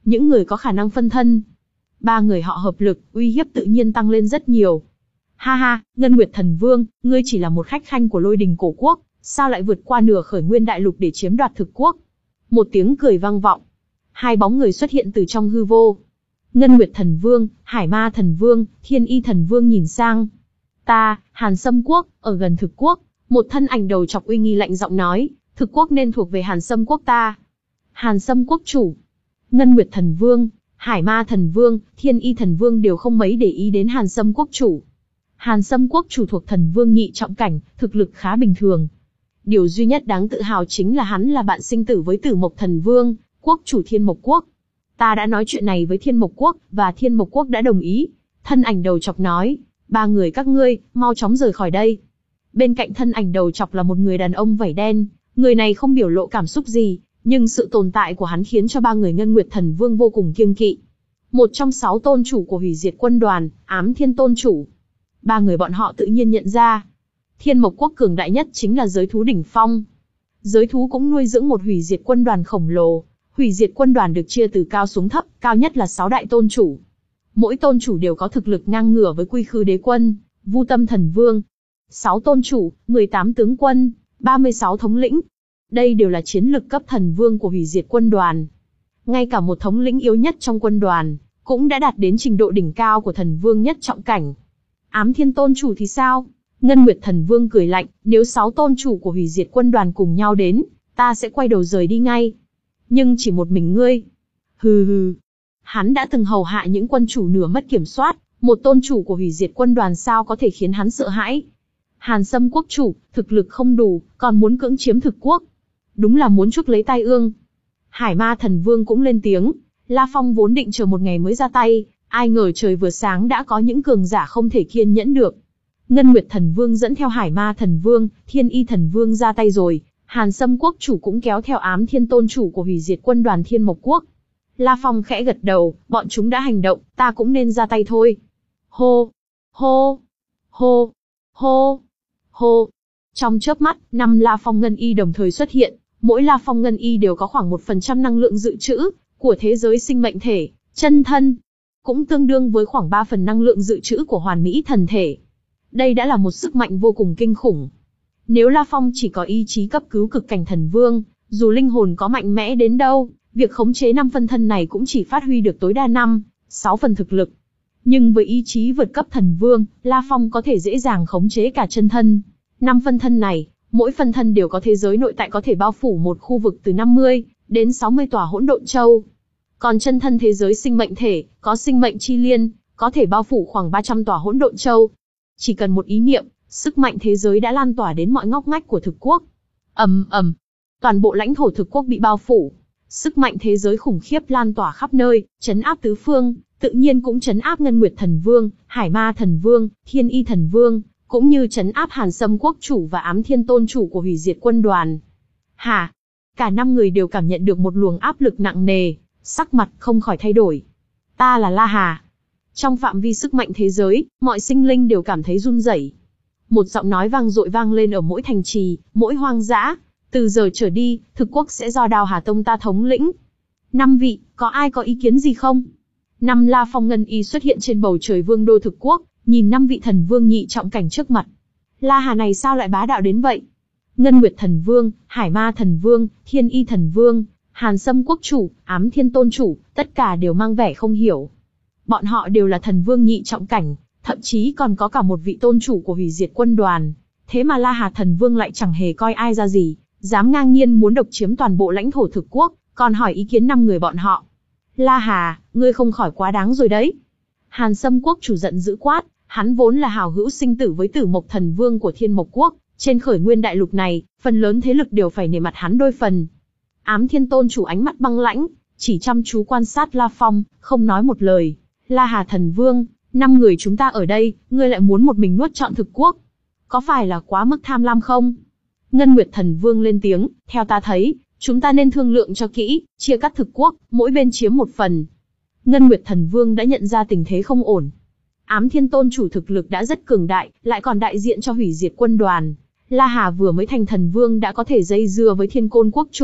những người có khả năng phân thân. Ba người họ hợp lực, uy hiếp tự nhiên tăng lên rất nhiều. Ha ha, Ngân Nguyệt Thần Vương, ngươi chỉ là một khách khanh của Lôi Đình Cổ Quốc, sao lại vượt qua nửa khởi nguyên đại lục để chiếm đoạt thực quốc? Một tiếng cười vang vọng. Hai bóng người xuất hiện từ trong hư vô. Ngân Nguyệt Thần Vương, Hải Ma Thần Vương, Thiên Y Thần Vương nhìn sang. Ta, Hàn Sâm Quốc, ở gần thực quốc. Một thân ảnh đầu chọc uy nghi lạnh giọng nói, thực quốc nên thuộc về Hàn Sâm Quốc ta. Hàn Sâm Quốc chủ. Ngân Nguyệt Thần Vương, Hải Ma Thần Vương, Thiên Y Thần Vương đều không mấy để ý đến Hàn Sâm Quốc chủ. Hàn Sâm Quốc chủ thuộc Thần Vương nhị trọng cảnh, thực lực khá bình thường. Điều duy nhất đáng tự hào chính là hắn là bạn sinh tử với Tử Mộc Thần Vương, quốc chủ Thiên Mộc Quốc. Ta đã nói chuyện này với Thiên Mộc Quốc, và Thiên Mộc Quốc đã đồng ý. Thân ảnh đầu chọc nói, ba người các ngươi, mau chóng rời khỏi đây. Bên cạnh thân ảnh đầu chọc là một người đàn ông vảy đen, người này không biểu lộ cảm xúc gì, nhưng sự tồn tại của hắn khiến cho ba người Ngân Nguyệt Thần Vương vô cùng kiêng kỵ. Một trong sáu tôn chủ của hủy diệt quân đoàn, Ám Thiên Tôn chủ. Ba người bọn họ tự nhiên nhận ra, Thiên Mộc Quốc cường đại nhất chính là giới thú đỉnh phong. Giới thú cũng nuôi dưỡng một hủy diệt quân đoàn khổng lồ. Hủy diệt quân đoàn được chia từ cao xuống thấp, cao nhất là sáu đại tôn chủ. Mỗi tôn chủ đều có thực lực ngang ngửa với Quy Khư Đế Quân, Vu Tâm Thần Vương. sáu tôn chủ, mười tám tướng quân, ba mươi sáu thống lĩnh. Đây đều là chiến lực cấp thần vương của hủy diệt quân đoàn. Ngay cả một thống lĩnh yếu nhất trong quân đoàn, cũng đã đạt đến trình độ đỉnh cao của thần vương nhất trọng cảnh. Ám Thiên Tôn chủ thì sao? Ngân Nguyệt Thần Vương cười lạnh, nếu sáu tôn chủ của hủy diệt quân đoàn cùng nhau đến, ta sẽ quay đầu rời đi ngay. Nhưng chỉ một mình ngươi. Hừ hừ. Hắn đã từng hầu hạ những quân chủ nửa mất kiểm soát, một tôn chủ của hủy diệt quân đoàn sao có thể khiến hắn sợ hãi. Hàn Sâm Quốc chủ, thực lực không đủ, còn muốn cưỡng chiếm thực quốc. Đúng là muốn chuốc lấy tai ương. Hải Ma Thần Vương cũng lên tiếng, La Phong vốn định chờ một ngày mới ra tay, ai ngờ trời vừa sáng đã có những cường giả không thể kiên nhẫn được. Ngân Nguyệt Thần Vương dẫn theo Hải Ma Thần Vương, Thiên Y Thần Vương ra tay rồi, Hàn Sâm Quốc chủ cũng kéo theo Ám Thiên Tôn chủ của hủy diệt quân đoàn Thiên Mộc Quốc. La Phong khẽ gật đầu, bọn chúng đã hành động, ta cũng nên ra tay thôi. Hô, hô, hô, hô, hô. Trong chớp mắt, năm La Phong Ngân Y đồng thời xuất hiện, mỗi La Phong Ngân Y đều có khoảng một phần trăm năng lượng dự trữ của thế giới sinh mệnh thể, chân thân, cũng tương đương với khoảng ba phần năng lượng dự trữ của hoàn mỹ thần thể. Đây đã là một sức mạnh vô cùng kinh khủng. Nếu La Phong chỉ có ý chí cấp cứu cực cảnh thần vương, dù linh hồn có mạnh mẽ đến đâu, việc khống chế năm phân thân này cũng chỉ phát huy được tối đa năm, sáu phần thực lực. Nhưng với ý chí vượt cấp thần vương, La Phong có thể dễ dàng khống chế cả chân thân. Năm phân thân này, mỗi phân thân đều có thế giới nội tại có thể bao phủ một khu vực từ năm mươi đến sáu mươi tòa hỗn độn châu. Còn chân thân thế giới sinh mệnh thể, có sinh mệnh chi liên, có thể bao phủ khoảng ba trăm tòa hỗn độn châu. Chỉ cần một ý niệm, sức mạnh thế giới đã lan tỏa đến mọi ngóc ngách của thực quốc. Ầm ầm, toàn bộ lãnh thổ thực quốc bị bao phủ. Sức mạnh thế giới khủng khiếp lan tỏa khắp nơi, trấn áp tứ phương, tự nhiên cũng trấn áp Ngân Nguyệt Thần Vương, Hải Ma Thần Vương, Thiên Y Thần Vương, cũng như trấn áp Hàn Sâm Quốc chủ và Ám Thiên Tôn chủ của hủy diệt quân đoàn. Hả? Cả năm người đều cảm nhận được một luồng áp lực nặng nề, sắc mặt không khỏi thay đổi. Ta là La Hà. Trong phạm vi sức mạnh thế giới, mọi sinh linh đều cảm thấy run rẩy. Một giọng nói vang dội vang lên ở mỗi thành trì, mỗi hoang dã. Từ giờ trở đi, thực quốc sẽ do Đao Hà Tông ta thống lĩnh. Năm vị, có ai có ý kiến gì không? Năm La Phong Ngân Y xuất hiện trên bầu trời vương đô thực quốc, nhìn năm vị thần vương nhị trọng cảnh trước mặt. La Hà này sao lại bá đạo đến vậy? Ngân Nguyệt Thần Vương, Hải Ma Thần Vương, Thiên Y Thần Vương, Hàn Sâm Quốc chủ, Ám Thiên Tôn chủ, tất cả đều mang vẻ không hiểu. Bọn họ đều là thần vương nhị trọng cảnh, thậm chí còn có cả một vị tôn chủ của hủy diệt quân đoàn. Thế mà La Hà Thần Vương lại chẳng hề coi ai ra gì, dám ngang nhiên muốn độc chiếm toàn bộ lãnh thổ thực quốc, còn hỏi ý kiến năm người bọn họ. La Hà, ngươi không khỏi quá đáng rồi đấy. Hàn Sâm Quốc chủ giận dữ quát, hắn vốn là hảo hữu sinh tử với Tử Mộc Thần Vương của Thiên Mộc Quốc, trên khởi nguyên đại lục này, phần lớn thế lực đều phải nể mặt hắn đôi phần. Ám Thiên Tôn chủ ánh mắt băng lãnh, chỉ chăm chú quan sát La Phong, không nói một lời. La Hà Thần Vương, năm người chúng ta ở đây, ngươi lại muốn một mình nuốt trọn thực quốc. Có phải là quá mức tham lam không? Ngân Nguyệt Thần Vương lên tiếng, theo ta thấy, chúng ta nên thương lượng cho kỹ, chia cắt thực quốc, mỗi bên chiếm một phần. Ngân Nguyệt Thần Vương đã nhận ra tình thế không ổn. Ám Thiên Tôn chủ thực lực đã rất cường đại, lại còn đại diện cho hủy diệt quân đoàn. La Hà vừa mới thành thần vương đã có thể dây dưa với Thiên Côn Quốc chủ,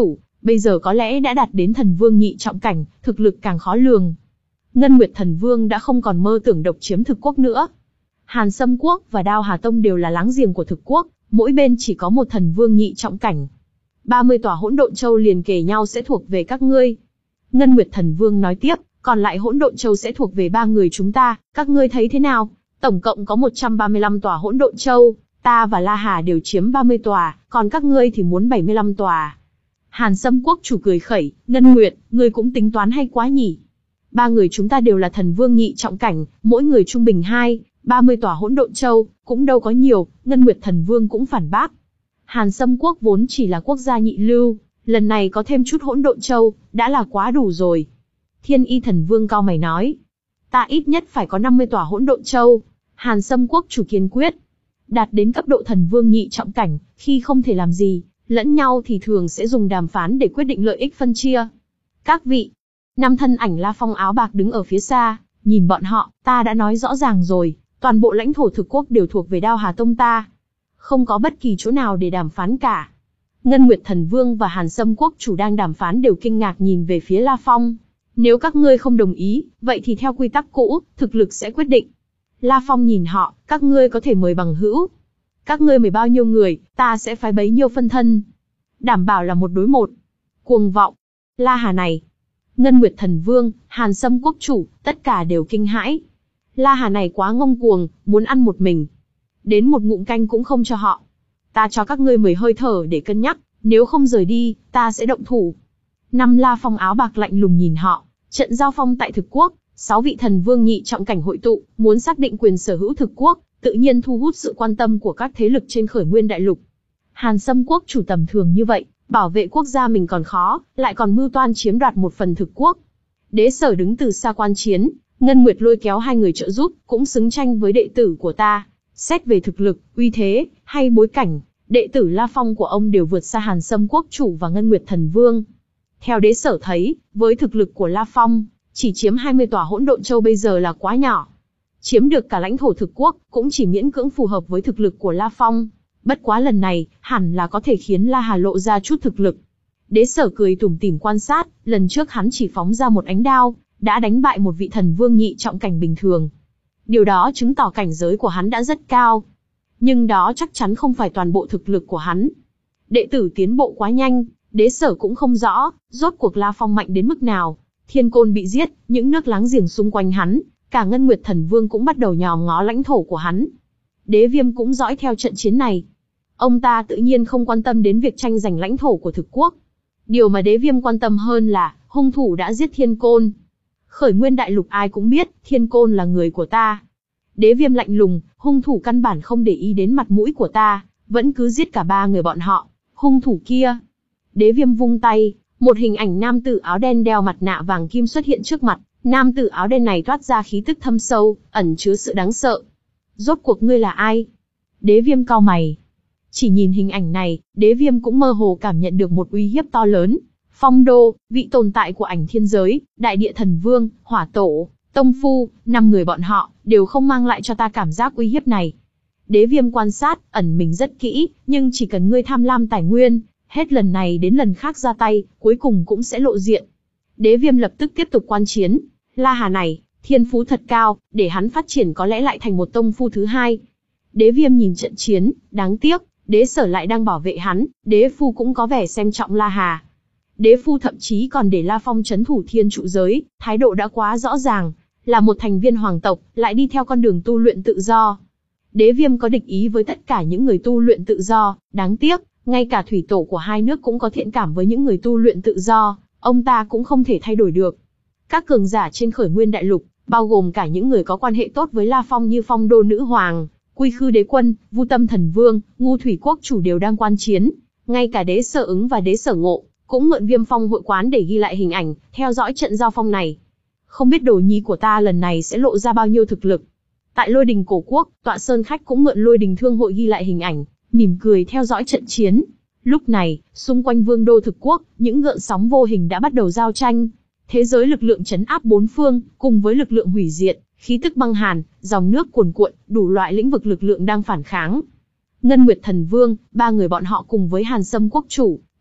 bây giờ có lẽ đã đạt đến thần vương nhị trọng cảnh, thực lực càng khó lường. Ngân Nguyệt Thần Vương đã không còn mơ tưởng độc chiếm thực quốc nữa. Hàn Sâm Quốc và Đao Hà Tông đều là láng giềng của thực quốc, mỗi bên chỉ có một thần vương nhị trọng cảnh. ba mươi tòa hỗn độn châu liền kề nhau sẽ thuộc về các ngươi. Ngân Nguyệt Thần Vương nói tiếp, còn lại hỗn độn châu sẽ thuộc về ba người chúng ta, các ngươi thấy thế nào? Tổng cộng có một trăm ba mươi lăm tòa hỗn độn châu, ta và La Hà đều chiếm ba mươi tòa, còn các ngươi thì muốn bảy mươi lăm tòa. Hàn Sâm Quốc chủ cười khẩy, Ngân Nguyệt, ngươi cũng tính toán hay quá nhỉ? Ba người chúng ta đều là thần vương nhị trọng cảnh, mỗi người trung bình hai, ba mươi tòa hỗn độn châu, cũng đâu có nhiều. Ngân Nguyệt Thần Vương cũng phản bác. Hàn Sâm Quốc vốn chỉ là quốc gia nhị lưu, lần này có thêm chút hỗn độn châu, đã là quá đủ rồi. Thiên Y Thần Vương cau mày nói, ta ít nhất phải có năm mươi tòa hỗn độn châu. Hàn Sâm Quốc chủ kiên quyết. Đạt đến cấp độ thần vương nhị trọng cảnh, khi không thể làm gì, lẫn nhau thì thường sẽ dùng đàm phán để quyết định lợi ích phân chia. Các vị, năm thân ảnh La Phong áo bạc đứng ở phía xa, nhìn bọn họ, ta đã nói rõ ràng rồi, toàn bộ lãnh thổ thực quốc đều thuộc về Đao Hà Tông ta. Không có bất kỳ chỗ nào để đàm phán cả. Ngân Nguyệt Thần Vương và Hàn Sâm Quốc chủ đang đàm phán đều kinh ngạc nhìn về phía La Phong. Nếu các ngươi không đồng ý, vậy thì theo quy tắc cũ, thực lực sẽ quyết định. La Phong nhìn họ, các ngươi có thể mời bằng hữu. Các ngươi mời bao nhiêu người, ta sẽ phái bấy nhiêu phân thân. Đảm bảo là một đối một. Cuồng vọng. La Hà này. Ngân Nguyệt Thần Vương, Hàn Sâm Quốc chủ, tất cả đều kinh hãi. La Hà này quá ngông cuồng, muốn ăn một mình. Đến một ngụm canh cũng không cho họ. Ta cho các ngươi mười hơi thở để cân nhắc, nếu không rời đi, ta sẽ động thủ. Năm La Phong áo bạc lạnh lùng nhìn họ, trận giao phong tại thực quốc, sáu vị thần vương nhị trọng cảnh hội tụ, muốn xác định quyền sở hữu thực quốc, tự nhiên thu hút sự quan tâm của các thế lực trên khởi nguyên đại lục. Hàn Sâm Quốc chủ tầm thường như vậy, bảo vệ quốc gia mình còn khó, lại còn mưu toan chiếm đoạt một phần thực quốc. Đế Sở đứng từ xa quan chiến, Ngân Nguyệt lôi kéo hai người trợ giúp, cũng xứng tranh với đệ tử của ta. Xét về thực lực, uy thế, hay bối cảnh, đệ tử La Phong của ông đều vượt xa Hàn Sâm Quốc chủ và Ngân Nguyệt Thần Vương. Theo Đế Sở thấy, với thực lực của La Phong, chỉ chiếm hai mươi tòa hỗn độn châu bây giờ là quá nhỏ. Chiếm được cả lãnh thổ thực quốc, cũng chỉ miễn cưỡng phù hợp với thực lực của La Phong. Bất quá lần này, hẳn là có thể khiến La Hà lộ ra chút thực lực. Đế Sở cười tủm tỉm quan sát, lần trước hắn chỉ phóng ra một ánh đao, đã đánh bại một vị thần vương nhị trọng cảnh bình thường. Điều đó chứng tỏ cảnh giới của hắn đã rất cao. Nhưng đó chắc chắn không phải toàn bộ thực lực của hắn. Đệ tử tiến bộ quá nhanh, Đế Sở cũng không rõ, rốt cuộc La Phong mạnh đến mức nào. Thiên Côn bị giết, những nước láng giềng xung quanh hắn, cả Ngân Nguyệt Thần Vương cũng bắt đầu nhòm ngó lãnh thổ của hắn. Đế Viêm cũng dõi theo trận chiến này. Ông ta tự nhiên không quan tâm đến việc tranh giành lãnh thổ của thực quốc. Điều mà Đế Viêm quan tâm hơn là, hung thủ đã giết Thiên Côn. Khởi nguyên đại lục ai cũng biết, Thiên Côn là người của ta. Đế Viêm lạnh lùng, hung thủ căn bản không để ý đến mặt mũi của ta, vẫn cứ giết cả ba người bọn họ. Hung thủ kia. Đế Viêm vung tay, một hình ảnh nam tử áo đen đeo mặt nạ vàng kim xuất hiện trước mặt. Nam tử áo đen này toát ra khí tức thâm sâu, ẩn chứa sự đáng sợ. Rốt cuộc ngươi là ai? Đế Viêm cau mày. Chỉ nhìn hình ảnh này, Đế Viêm cũng mơ hồ cảm nhận được một uy hiếp to lớn. Phong Đô, vị tồn tại của ảnh thiên giới, Đại Địa Thần Vương, Hỏa Tổ, Tông Phu, năm người bọn họ, đều không mang lại cho ta cảm giác uy hiếp này. Đế Viêm quan sát, ẩn mình rất kỹ, nhưng chỉ cần ngươi tham lam tài nguyên, hết lần này đến lần khác ra tay, cuối cùng cũng sẽ lộ diện. Đế Viêm lập tức tiếp tục quan chiến. La Hà này, thiên phú thật cao, để hắn phát triển có lẽ lại thành một tông phu thứ hai. Đế Viêm nhìn trận chiến, đáng tiếc, Đế Sở lại đang bảo vệ hắn, Đế Phu cũng có vẻ xem trọng La Hà. Đế Phu thậm chí còn để La Phong trấn thủ thiên trụ giới, thái độ đã quá rõ ràng, là một thành viên hoàng tộc, lại đi theo con đường tu luyện tự do. Đế Viêm có địch ý với tất cả những người tu luyện tự do, đáng tiếc, ngay cả thủy tổ của hai nước cũng có thiện cảm với những người tu luyện tự do, ông ta cũng không thể thay đổi được. Các cường giả trên khởi nguyên đại lục, bao gồm cả những người có quan hệ tốt với La Phong như Phong Đô Nữ Hoàng, Quy Khư Đế Quân, Vu Tâm Thần Vương, Ngu Thủy Quốc chủ đều đang quan chiến. Ngay cả Đế Sở Ứng và Đế Sở Ngộ, cũng mượn Viêm Phong hội quán để ghi lại hình ảnh, theo dõi trận giao phong này. Không biết đồ nhi của ta lần này sẽ lộ ra bao nhiêu thực lực. Tại Lôi Đình Cổ Quốc, Tọa Sơn Khách cũng mượn Lôi Đình Thương hội ghi lại hình ảnh, mỉm cười theo dõi trận chiến. Lúc này, xung quanh Vương đô thực quốc, những gợn sóng vô hình đã bắt đầu giao tranh. Thế giới lực lượng trấn áp bốn phương, cùng với lực lượng hủy diệt, khí tức băng hàn, dòng nước cuồn cuộn, đủ loại lĩnh vực lực lượng đang phản kháng. Ngân Nguyệt Thần Vương, ba người bọn họ cùng với Hàn Sâm Quốc chủ,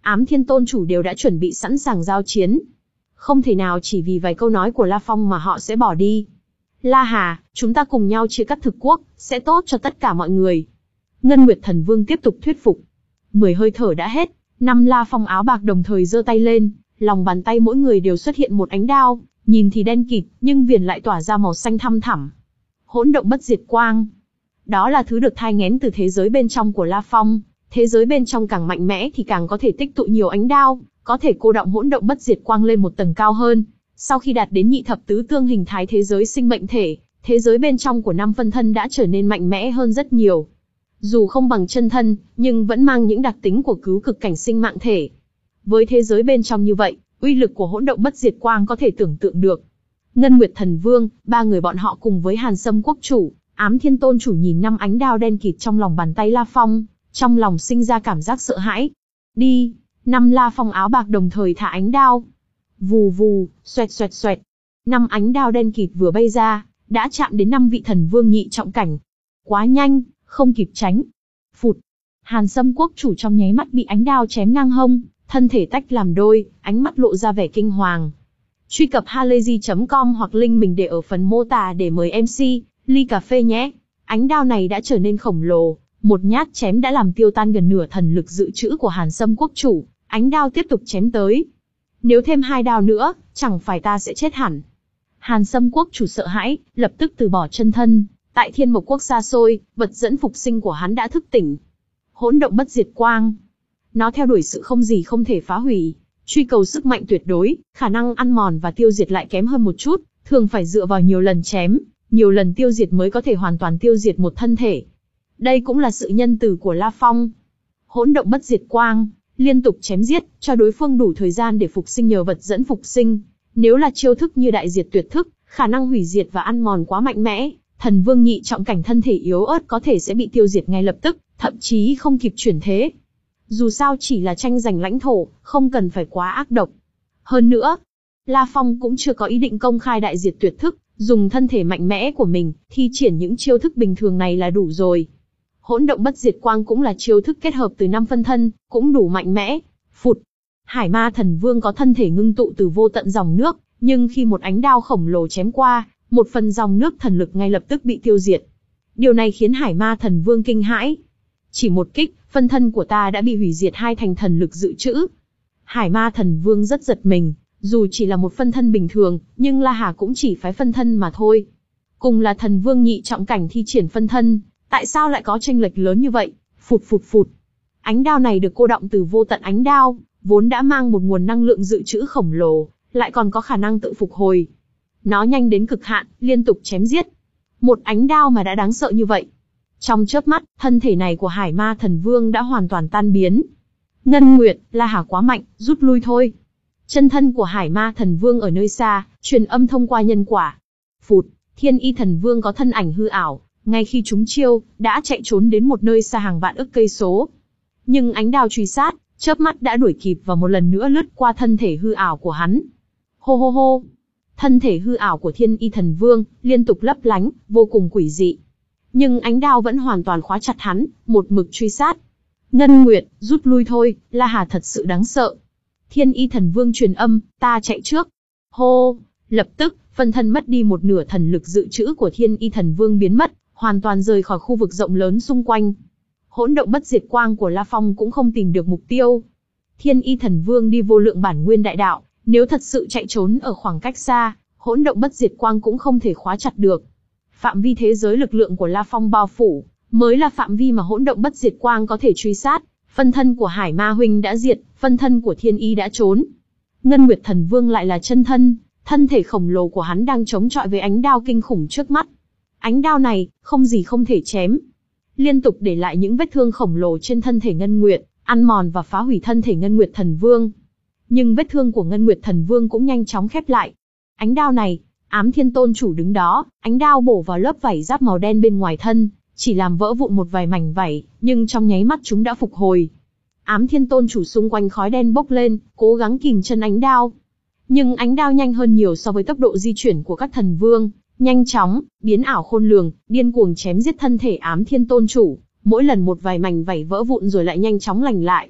Ám Thiên Tôn chủ đều đã chuẩn bị sẵn sàng giao chiến. Không thể nào chỉ vì vài câu nói của La Phong mà họ sẽ bỏ đi. La Hà, chúng ta cùng nhau chia cắt thực quốc, sẽ tốt cho tất cả mọi người. Ngân Nguyệt Thần Vương tiếp tục thuyết phục. Mười hơi thở đã hết, năm La Phong áo bạc đồng thời giơ tay lên, lòng bàn tay mỗi người đều xuất hiện một ánh đao, nhìn thì đen kịt, nhưng viền lại tỏa ra màu xanh thăm thẳm. Hỗn động bất diệt quang. Đó là thứ được thai nghén từ thế giới bên trong của La Phong. Thế giới bên trong càng mạnh mẽ thì càng có thể tích tụ nhiều ánh đao, có thể cô đọng hỗn động bất diệt quang lên một tầng cao hơn. Sau khi đạt đến nhị thập tứ tương hình thái thế giới sinh mệnh thể, thế giới bên trong của năm phân thân đã trở nên mạnh mẽ hơn rất nhiều. Dù không bằng chân thân, nhưng vẫn mang những đặc tính của cứu cực cảnh sinh mạng thể. Với thế giới bên trong như vậy, uy lực của hỗn động bất diệt quang có thể tưởng tượng được. Ngân Nguyệt Thần Vương, ba người bọn họ cùng với Hàn Sâm Quốc chủ, Ám Thiên Tôn chủ nhìn năm ánh đao đen kịt trong lòng bàn tay La Phong, trong lòng sinh ra cảm giác sợ hãi. Đi, năm La Phong áo bạc đồng thời thả ánh đao. Vù vù, xoẹt xoẹt xoẹt. Năm ánh đao đen kịt vừa bay ra, đã chạm đến năm vị thần vương nhị trọng cảnh. Quá nhanh, không kịp tránh. Phụt. Hàn Sâm Quốc chủ trong nháy mắt bị ánh đao chém ngang hông, thân thể tách làm đôi, ánh mắt lộ ra vẻ kinh hoàng. Truy cập halayzi chấm com hoặc link mình để ở phần mô tả để mời em xê, ly cà phê nhé. Ánh đao này đã trở nên khổng lồ, một nhát chém đã làm tiêu tan gần nửa thần lực dự trữ của Hàn Sâm Quốc chủ, ánh đao tiếp tục chém tới. Nếu thêm hai đao nữa, chẳng phải ta sẽ chết hẳn. Hàn Sâm Quốc chủ sợ hãi, lập tức từ bỏ chân thân. Tại Thiên Mộc Quốc xa xôi, vật dẫn phục sinh của hắn đã thức tỉnh. Hỗn động bất diệt quang. Nó theo đuổi sự không gì không thể phá hủy, truy cầu sức mạnh tuyệt đối, khả năng ăn mòn và tiêu diệt lại kém hơn một chút, thường phải dựa vào nhiều lần chém, nhiều lần tiêu diệt mới có thể hoàn toàn tiêu diệt một thân thể. Đây cũng là sự nhân từ của La Phong. Hỗn động bất diệt quang, liên tục chém giết, cho đối phương đủ thời gian để phục sinh nhờ vật dẫn phục sinh. Nếu là chiêu thức như đại diệt tuyệt thức, khả năng hủy diệt và ăn mòn quá mạnh mẽ, thần vương nhị trọng cảnh thân thể yếu ớt có thể sẽ bị tiêu diệt ngay lập tức, thậm chí không kịp chuyển thế. Dù sao chỉ là tranh giành lãnh thổ, không cần phải quá ác độc. Hơn nữa, La Phong cũng chưa có ý định công khai đại diệt tuyệt thức, dùng thân thể mạnh mẽ của mình, thi triển những chiêu thức bình thường này là đủ rồi. Hỗn động bất diệt quang cũng là chiêu thức kết hợp từ năm phân thân, cũng đủ mạnh mẽ. Phụt. Hải Ma Thần Vương có thân thể ngưng tụ từ vô tận dòng nước, nhưng khi một ánh đao khổng lồ chém qua, một phần dòng nước thần lực ngay lập tức bị tiêu diệt. Điều này khiến Hải Ma Thần Vương kinh hãi. Chỉ một kích, phân thân của ta đã bị hủy diệt hai thành thần lực dự trữ. Hải Ma Thần Vương rất giật mình, dù chỉ là một phân thân bình thường, nhưng La Hà cũng chỉ phái phân thân mà thôi. Cùng là thần vương nhị trọng cảnh thi triển phân thân, tại sao lại có chênh lệch lớn như vậy? Phụt phụt phụt. Ánh đao này được cô đọng từ vô tận ánh đao, vốn đã mang một nguồn năng lượng dự trữ khổng lồ, lại còn có khả năng tự phục hồi. Nó nhanh đến cực hạn, liên tục chém giết. Một ánh đao mà đã đáng sợ như vậy. Trong chớp mắt, thân thể này của Hải Ma Thần Vương đã hoàn toàn tan biến. Ngân Nguyệt, La Hà quá mạnh, rút lui thôi. Chân thân của Hải Ma Thần Vương ở nơi xa, truyền âm thông qua nhân quả. Phụt, Thiên Y Thần Vương có thân ảnh hư ảo, ngay khi chúng chiêu, đã chạy trốn đến một nơi xa hàng vạn ức cây số. Nhưng ánh đao truy sát, chớp mắt đã đuổi kịp và một lần nữa lướt qua thân thể hư ảo của hắn. Hô hô hô. Thân thể hư ảo của Thiên Y Thần Vương liên tục lấp lánh, vô cùng quỷ dị. Nhưng ánh đao vẫn hoàn toàn khóa chặt hắn, một mực truy sát. Ngân Nguyệt, rút lui thôi, La Hà thật sự đáng sợ. Thiên Y Thần Vương truyền âm, ta chạy trước. Hô, lập tức, phân thân mất đi một nửa thần lực dự trữ của Thiên Y Thần Vương biến mất, hoàn toàn rời khỏi khu vực rộng lớn xung quanh. Hỗn động bất diệt quang của La Phong cũng không tìm được mục tiêu. Thiên Y Thần Vương đi vô lượng bản nguyên đại đạo, nếu thật sự chạy trốn ở khoảng cách xa, hỗn động bất diệt quang cũng không thể khóa chặt được. Phạm vi thế giới lực lượng của La Phong bao phủ, mới là phạm vi mà hỗn động bất diệt quang có thể truy sát. Phân thân của Hải Ma Huynh đã diệt, phân thân của Thiên Y đã trốn. Ngân Nguyệt Thần Vương lại là chân thân, thân thể khổng lồ của hắn đang chống chọi với ánh đao kinh khủng trước mắt. Ánh đao này, không gì không thể chém. Liên tục để lại những vết thương khổng lồ trên thân thể Ngân Nguyệt, ăn mòn và phá hủy thân thể Ngân Nguyệt Thần Vương. Nhưng vết thương của Ngân Nguyệt Thần Vương cũng nhanh chóng khép lại. Ánh đao này, Ám Thiên Tôn chủ đứng đó, ánh đao bổ vào lớp vảy giáp màu đen bên ngoài thân, chỉ làm vỡ vụn một vài mảnh vảy, nhưng trong nháy mắt chúng đã phục hồi. Ám Thiên Tôn chủ xung quanh khói đen bốc lên, cố gắng kìm chân ánh đao. Nhưng ánh đao nhanh hơn nhiều so với tốc độ di chuyển của các thần vương, nhanh chóng, biến ảo khôn lường, điên cuồng chém giết thân thể Ám Thiên Tôn chủ, mỗi lần một vài mảnh vảy vỡ vụn rồi lại nhanh chóng lành lại.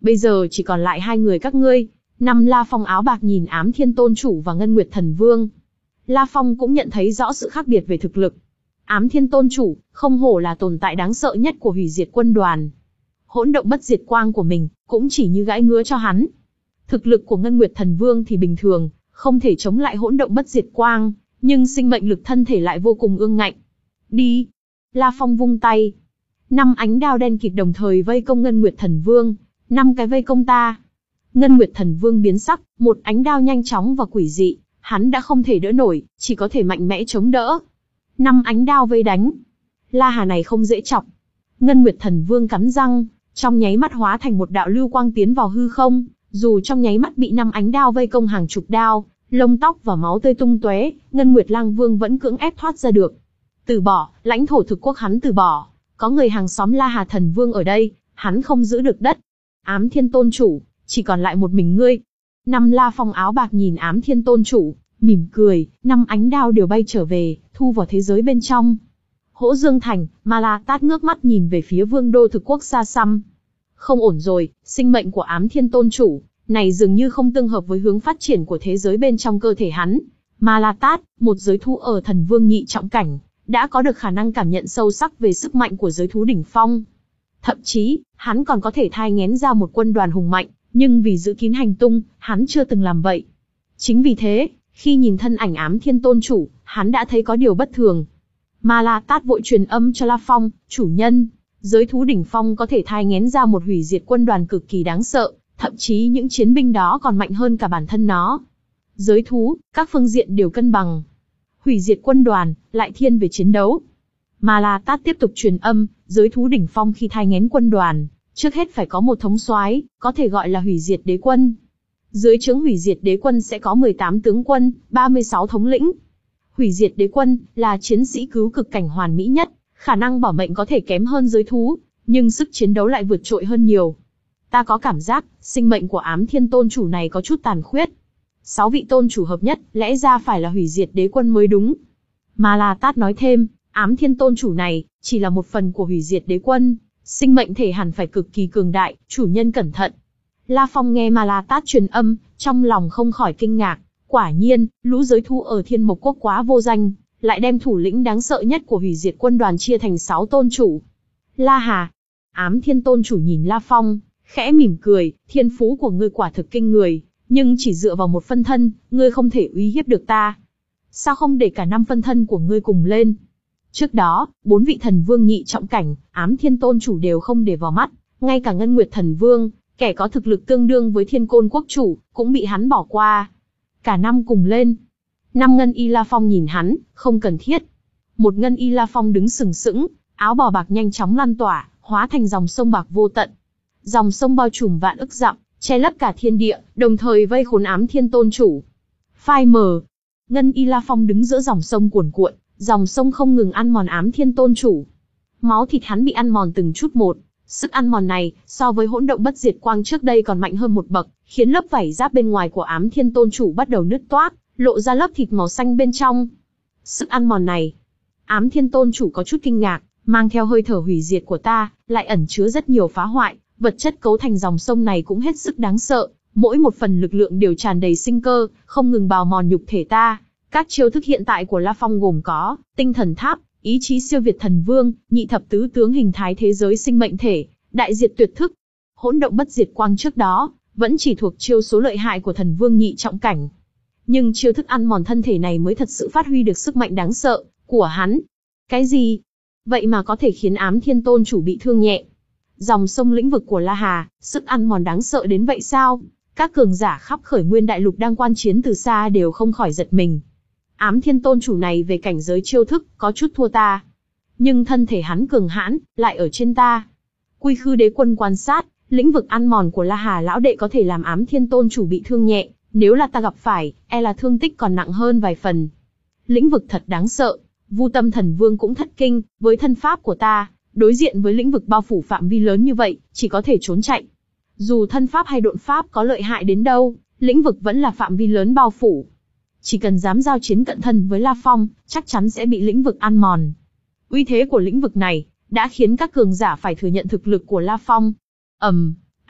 Bây giờ chỉ còn lại hai người các ngươi. Năm La Phong áo bạc nhìn Ám Thiên Tôn Chủ và Ngân Nguyệt Thần Vương. La Phong cũng nhận thấy rõ sự khác biệt về thực lực. Ám Thiên Tôn Chủ, không hổ là tồn tại đáng sợ nhất của hủy diệt quân đoàn. Hỗn động bất diệt quang của mình, cũng chỉ như gãi ngứa cho hắn. Thực lực của Ngân Nguyệt Thần Vương thì bình thường, không thể chống lại hỗn động bất diệt quang, nhưng sinh mệnh lực thân thể lại vô cùng ương ngạnh. Đi! La Phong vung tay. Năm ánh đao đen kịt đồng thời vây công Ngân Nguyệt Thần Vương. Năm cái vây công ta. Ngân Nguyệt Thần Vương biến sắc, một ánh đao nhanh chóng và quỷ dị, hắn đã không thể đỡ nổi, chỉ có thể mạnh mẽ chống đỡ. Năm ánh đao vây đánh. La Hà này không dễ chọc. Ngân Nguyệt Thần Vương cắn răng, trong nháy mắt hóa thành một đạo lưu quang tiến vào hư không, dù trong nháy mắt bị năm ánh đao vây công hàng chục đao, lông tóc và máu tươi tung tóe, Ngân Nguyệt Lang Vương vẫn cưỡng ép thoát ra được. Từ bỏ, lãnh thổ thực quốc hắn từ bỏ, có người hàng xóm La Hà Thần Vương ở đây, hắn không giữ được đất. Ám Thiên Tôn Chủ, chỉ còn lại một mình ngươi. Năm La Phong áo bạc nhìn Ám Thiên Tôn Chủ, mỉm cười, năm ánh đao đều bay trở về, thu vào thế giới bên trong. Hỗ Dương Thành, Ma La Tát ngước mắt nhìn về phía vương đô thực quốc xa xăm. Không ổn rồi, sinh mệnh của Ám Thiên Tôn Chủ này dường như không tương hợp với hướng phát triển của thế giới bên trong cơ thể hắn. Ma La Tát, một giới thú ở Thần Vương nhị trọng cảnh, đã có được khả năng cảm nhận sâu sắc về sức mạnh của giới thú đỉnh phong. Thậm chí, hắn còn có thể thai nghén ra một quân đoàn hùng mạnh, nhưng vì giữ kín hành tung, hắn chưa từng làm vậy. Chính vì thế, khi nhìn thân ảnh Ám Thiên Tôn Chủ, hắn đã thấy có điều bất thường. Ma La Tát vội truyền âm cho La Phong, chủ nhân, giới thú đỉnh phong có thể thai nghén ra một hủy diệt quân đoàn cực kỳ đáng sợ, thậm chí những chiến binh đó còn mạnh hơn cả bản thân nó. Giới thú, các phương diện đều cân bằng. Hủy diệt quân đoàn, lại thiên về chiến đấu. Ma La Tát tiếp tục truyền âm, giới thú đỉnh phong khi thai nghén quân đoàn, trước hết phải có một thống soái, có thể gọi là hủy diệt đế quân. Dưới trướng hủy diệt đế quân sẽ có mười tám tướng quân, ba mươi sáu thống lĩnh. Hủy diệt đế quân là chiến sĩ cứu cực cảnh hoàn mỹ nhất, khả năng bảo mệnh có thể kém hơn giới thú, nhưng sức chiến đấu lại vượt trội hơn nhiều. Ta có cảm giác, sinh mệnh của Ám Thiên Tôn Chủ này có chút tàn khuyết. Sáu vị tôn chủ hợp nhất, lẽ ra phải là hủy diệt đế quân mới đúng. Ma La Tát nói thêm, Ám Thiên Tôn Chủ này chỉ là một phần của hủy diệt đế quân, sinh mệnh thể hẳn phải cực kỳ cường đại, chủ nhân cẩn thận. La Phong nghe Ma La Tát truyền âm, trong lòng không khỏi kinh ngạc. Quả nhiên, lũ giới thú ở Thiên Mộc Quốc quá vô danh, lại đem thủ lĩnh đáng sợ nhất của hủy diệt quân đoàn chia thành sáu tôn chủ. La Hà, Ám Thiên Tôn Chủ nhìn La Phong, khẽ mỉm cười, thiên phú của ngươi quả thực kinh người, nhưng chỉ dựa vào một phân thân, ngươi không thể uy hiếp được ta. Sao không để cả năm phân thân của ngươi cùng lên? Trước đó, bốn vị thần vương nhị trọng cảnh, Ám Thiên Tôn Chủ đều không để vào mắt, ngay cả Ngân Nguyệt Thần Vương, kẻ có thực lực tương đương với Thiên Côn Quốc Chủ, cũng bị hắn bỏ qua. Cả năm cùng lên. Năm Ngân Y La Phong nhìn hắn, không cần thiết. Một Ngân Y La Phong đứng sừng sững, áo bào bạc nhanh chóng lan tỏa, hóa thành dòng sông bạc vô tận. Dòng sông bao trùm vạn ức dặm, che lấp cả thiên địa, đồng thời vây khốn Ám Thiên Tôn Chủ. Phai mờ. Ngân Y La Phong đứng giữa dòng sông cuồn cuộn, dòng sông không ngừng ăn mòn Ám Thiên Tôn Chủ. Máu thịt hắn bị ăn mòn từng chút một, sức ăn mòn này, so với hỗn động bất diệt quang trước đây còn mạnh hơn một bậc, khiến lớp vảy giáp bên ngoài của Ám Thiên Tôn Chủ bắt đầu nứt toác, lộ ra lớp thịt màu xanh bên trong. Sức ăn mòn này, Ám Thiên Tôn Chủ có chút kinh ngạc, mang theo hơi thở hủy diệt của ta, lại ẩn chứa rất nhiều phá hoại, vật chất cấu thành dòng sông này cũng hết sức đáng sợ, mỗi một phần lực lượng đều tràn đầy sinh cơ, không ngừng bào mòn nhục thể ta. Các chiêu thức hiện tại của La Phong gồm có tinh thần tháp, ý chí siêu việt thần vương, nhị thập tứ tướng hình thái thế giới sinh mệnh thể, đại diệt tuyệt thức. Hỗn động bất diệt quang trước đó vẫn chỉ thuộc chiêu số lợi hại của thần vương nhị trọng cảnh, nhưng chiêu thức ăn mòn thân thể này mới thật sự phát huy được sức mạnh đáng sợ của hắn. Cái gì? Vậy mà có thể khiến Ám Thiên Tôn Chủ bị thương nhẹ? Dòng sông lĩnh vực của La Hà, sức ăn mòn đáng sợ đến vậy sao? Các cường giả khắp Khởi Nguyên Đại Lục đang quan chiến từ xa đều không khỏi giật mình. Ám Thiên Tôn Chủ này về cảnh giới chiêu thức có chút thua ta, nhưng thân thể hắn cường hãn, lại ở trên ta. Quy Khư Đế Quân quan sát, lĩnh vực ăn mòn của La Hà lão đệ có thể làm Ám Thiên Tôn Chủ bị thương nhẹ, nếu là ta gặp phải, e là thương tích còn nặng hơn vài phần. Lĩnh vực thật đáng sợ, Vu Tâm Thần Vương cũng thất kinh, với thân pháp của ta, đối diện với lĩnh vực bao phủ phạm vi lớn như vậy, chỉ có thể trốn chạy. Dù thân pháp hay độn pháp có lợi hại đến đâu, lĩnh vực vẫn là phạm vi lớn bao phủ. Chỉ cần dám giao chiến cận thân với La Phong, chắc chắn sẽ bị lĩnh vực ăn mòn. Uy thế của lĩnh vực này đã khiến các cường giả phải thừa nhận thực lực của La Phong. Ầm, um,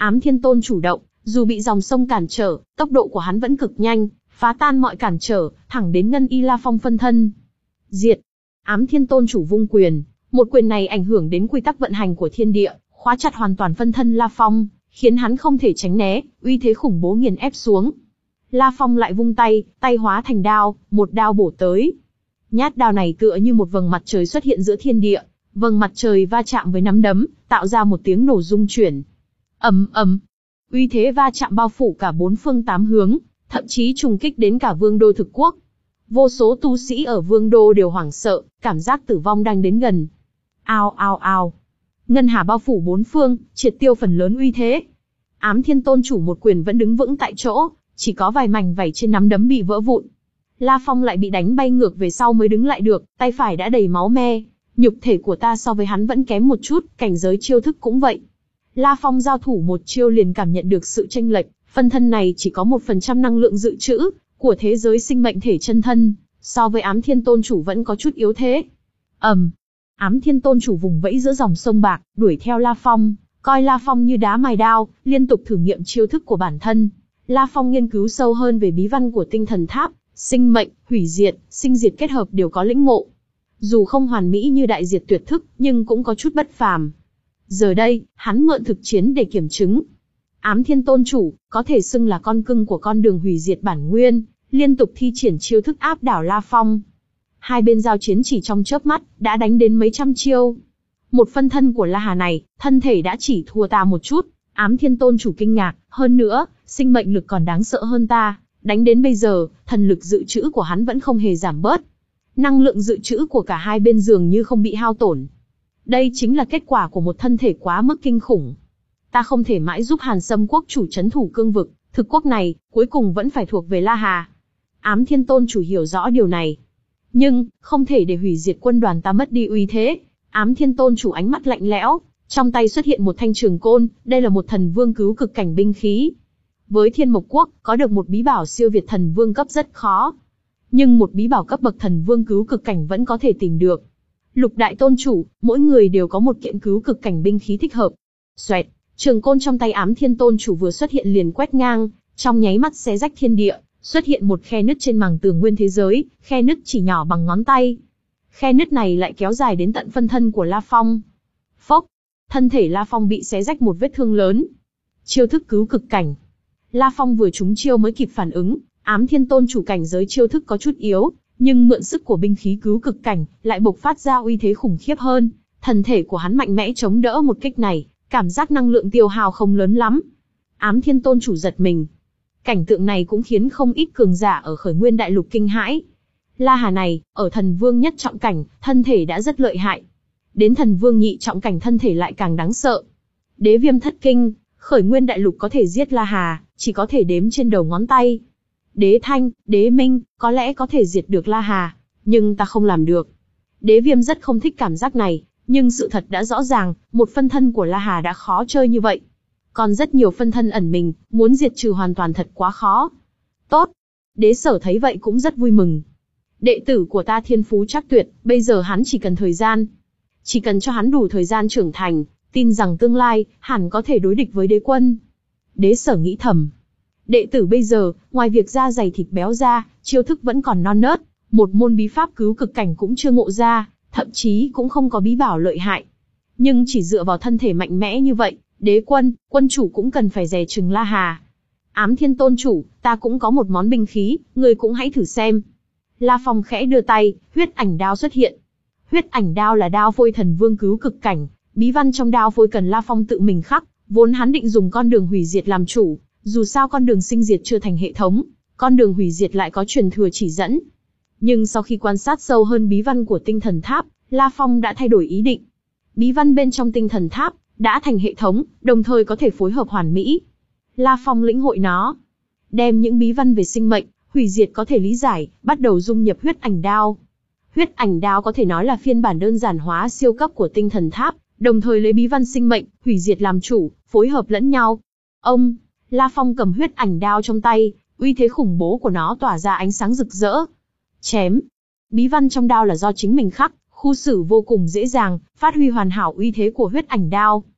Ám Thiên Tôn chủ động, dù bị dòng sông cản trở, tốc độ của hắn vẫn cực nhanh, phá tan mọi cản trở, thẳng đến Ngân Y La Phong phân thân. Diệt! Ám Thiên Tôn chủ vung quyền, một quyền này ảnh hưởng đến quy tắc vận hành của thiên địa, khóa chặt hoàn toàn phân thân La Phong, khiến hắn không thể tránh né, uy thế khủng bố nghiền ép xuống. La Phong lại vung tay, tay hóa thành đao, một đao bổ tới. Nhát đao này tựa như một vầng mặt trời xuất hiện giữa thiên địa, vầng mặt trời va chạm với nắm đấm, tạo ra một tiếng nổ rung chuyển. Ầm ầm, uy thế va chạm bao phủ cả bốn phương tám hướng, thậm chí trùng kích đến cả Vương đô thực quốc. Vô số tu sĩ ở Vương đô đều hoảng sợ, cảm giác tử vong đang đến gần. Ao ao ao, ngân hà bao phủ bốn phương, triệt tiêu phần lớn uy thế. Ám Thiên Tôn chủ một quyền vẫn đứng vững tại chỗ, chỉ có vài mảnh vảy trên nắm đấm bị vỡ vụn. La Phong lại bị đánh bay ngược về sau mới đứng lại được, tay phải đã đầy máu me. Nhục thể của ta so với hắn vẫn kém một chút, cảnh giới chiêu thức cũng vậy. La Phong giao thủ một chiêu liền cảm nhận được sự chênh lệch, phân thân này chỉ có một phần trăm năng lượng dự trữ của thế giới sinh mệnh thể chân thân, so với Ám Thiên Tôn chủ vẫn có chút yếu thế. ầm, um, Ám Thiên Tôn chủ vùng vẫy giữa dòng sông bạc, đuổi theo La Phong, coi La Phong như đá mài đao, liên tục thử nghiệm chiêu thức của bản thân. La Phong nghiên cứu sâu hơn về bí văn của tinh thần tháp, sinh mệnh, hủy diệt, sinh diệt kết hợp đều có lĩnh ngộ. Dù không hoàn mỹ như đại diệt tuyệt thức, nhưng cũng có chút bất phàm. Giờ đây, hắn mượn thực chiến để kiểm chứng. Ám Thiên Tôn chủ, có thể xưng là con cưng của con đường hủy diệt bản nguyên, liên tục thi triển chiêu thức áp đảo La Phong. Hai bên giao chiến chỉ trong chớp mắt, đã đánh đến mấy trăm chiêu. Một phân thân của La Hà này, thân thể đã chỉ thua ta một chút. Ám Thiên Tôn chủ kinh ngạc, hơn nữa, sinh mệnh lực còn đáng sợ hơn ta. Đánh đến bây giờ, thần lực dự trữ của hắn vẫn không hề giảm bớt. Năng lượng dự trữ của cả hai bên dường như không bị hao tổn. Đây chính là kết quả của một thân thể quá mức kinh khủng. Ta không thể mãi giúp Hàn Sâm quốc chủ trấn thủ cương vực, thực quốc này, cuối cùng vẫn phải thuộc về La Hà. Ám Thiên Tôn chủ hiểu rõ điều này. Nhưng, không thể để hủy diệt quân đoàn ta mất đi uy thế. Ám Thiên Tôn chủ ánh mắt lạnh lẽo, trong tay xuất hiện một thanh trường côn, đây là một thần vương cứu cực cảnh binh khí. Với Thiên Mộc Quốc, có được một bí bảo siêu việt thần vương cấp rất khó. Nhưng một bí bảo cấp bậc thần vương cứu cực cảnh vẫn có thể tìm được. Lục đại tôn chủ, mỗi người đều có một kiện cứu cực cảnh binh khí thích hợp. Xoẹt, trường côn trong tay Ám Thiên Tôn chủ vừa xuất hiện liền quét ngang, trong nháy mắt xé rách thiên địa, xuất hiện một khe nứt trên màng tường nguyên thế giới, khe nứt chỉ nhỏ bằng ngón tay. Khe nứt này lại kéo dài đến tận phân thân của La Phong. Phốc, thân thể La Phong bị xé rách một vết thương lớn. Chiêu thức cứu cực cảnh. La Phong vừa trúng chiêu mới kịp phản ứng, Ám Thiên Tôn chủ cảnh giới chiêu thức có chút yếu, nhưng mượn sức của binh khí cứu cực cảnh, lại bộc phát ra uy thế khủng khiếp hơn. Thần thể của hắn mạnh mẽ chống đỡ một kích này, cảm giác năng lượng tiêu hao không lớn lắm. Ám Thiên Tôn chủ giật mình. Cảnh tượng này cũng khiến không ít cường giả ở Khởi Nguyên Đại Lục kinh hãi. La Hà này, ở thần vương nhất trọng cảnh, thân thể đã rất lợi hại. Đến thần vương nhị trọng cảnh thân thể lại càng đáng sợ. Đế Viêm thất kinh, Khởi Nguyên Đại Lục có thể giết La Hà, chỉ có thể đếm trên đầu ngón tay. Đế Thanh, Đế Minh, có lẽ có thể diệt được La Hà, nhưng ta không làm được. Đế Viêm rất không thích cảm giác này, nhưng sự thật đã rõ ràng, một phân thân của La Hà đã khó chơi như vậy. Còn rất nhiều phân thân ẩn mình, muốn diệt trừ hoàn toàn thật quá khó. Tốt. Đế Sở thấy vậy cũng rất vui mừng. Đệ tử của ta thiên phú chắc tuyệt, bây giờ hắn chỉ cần thời gian. Chỉ cần cho hắn đủ thời gian trưởng thành, tin rằng tương lai, hẳn có thể đối địch với đế quân. Đế Sở nghĩ thầm. Đệ tử bây giờ, ngoài việc da dày thịt béo ra, chiêu thức vẫn còn non nớt, một môn bí pháp cứu cực cảnh cũng chưa ngộ ra, thậm chí cũng không có bí bảo lợi hại. Nhưng chỉ dựa vào thân thể mạnh mẽ như vậy, đế quân, quân chủ cũng cần phải dè chừng La Hà. Ám Thiên Tôn chủ, ta cũng có một món binh khí, ngươi cũng hãy thử xem. La Phong khẽ đưa tay, huyết ảnh đao xuất hiện. Huyết ảnh đao là đao phôi thần vương cứu cực cảnh, bí văn trong đao phôi cần La Phong tự mình khắc, vốn hắn định dùng con đường hủy diệt làm chủ, dù sao con đường sinh diệt chưa thành hệ thống, con đường hủy diệt lại có truyền thừa chỉ dẫn. Nhưng sau khi quan sát sâu hơn bí văn của tinh thần tháp, La Phong đã thay đổi ý định. Bí văn bên trong tinh thần tháp đã thành hệ thống, đồng thời có thể phối hợp hoàn mỹ. La Phong lĩnh hội nó, đem những bí văn về sinh mệnh, hủy diệt có thể lý giải, bắt đầu dung nhập huyết ảnh đao. Huyết ảnh đao có thể nói là phiên bản đơn giản hóa siêu cấp của tinh thần tháp, đồng thời lấy bí văn sinh mệnh, hủy diệt làm chủ, phối hợp lẫn nhau. Ông, La Phong cầm huyết ảnh đao trong tay, uy thế khủng bố của nó tỏa ra ánh sáng rực rỡ. Chém. Bí văn trong đao là do chính mình khắc, khu xử vô cùng dễ dàng, phát huy hoàn hảo uy thế của huyết ảnh đao.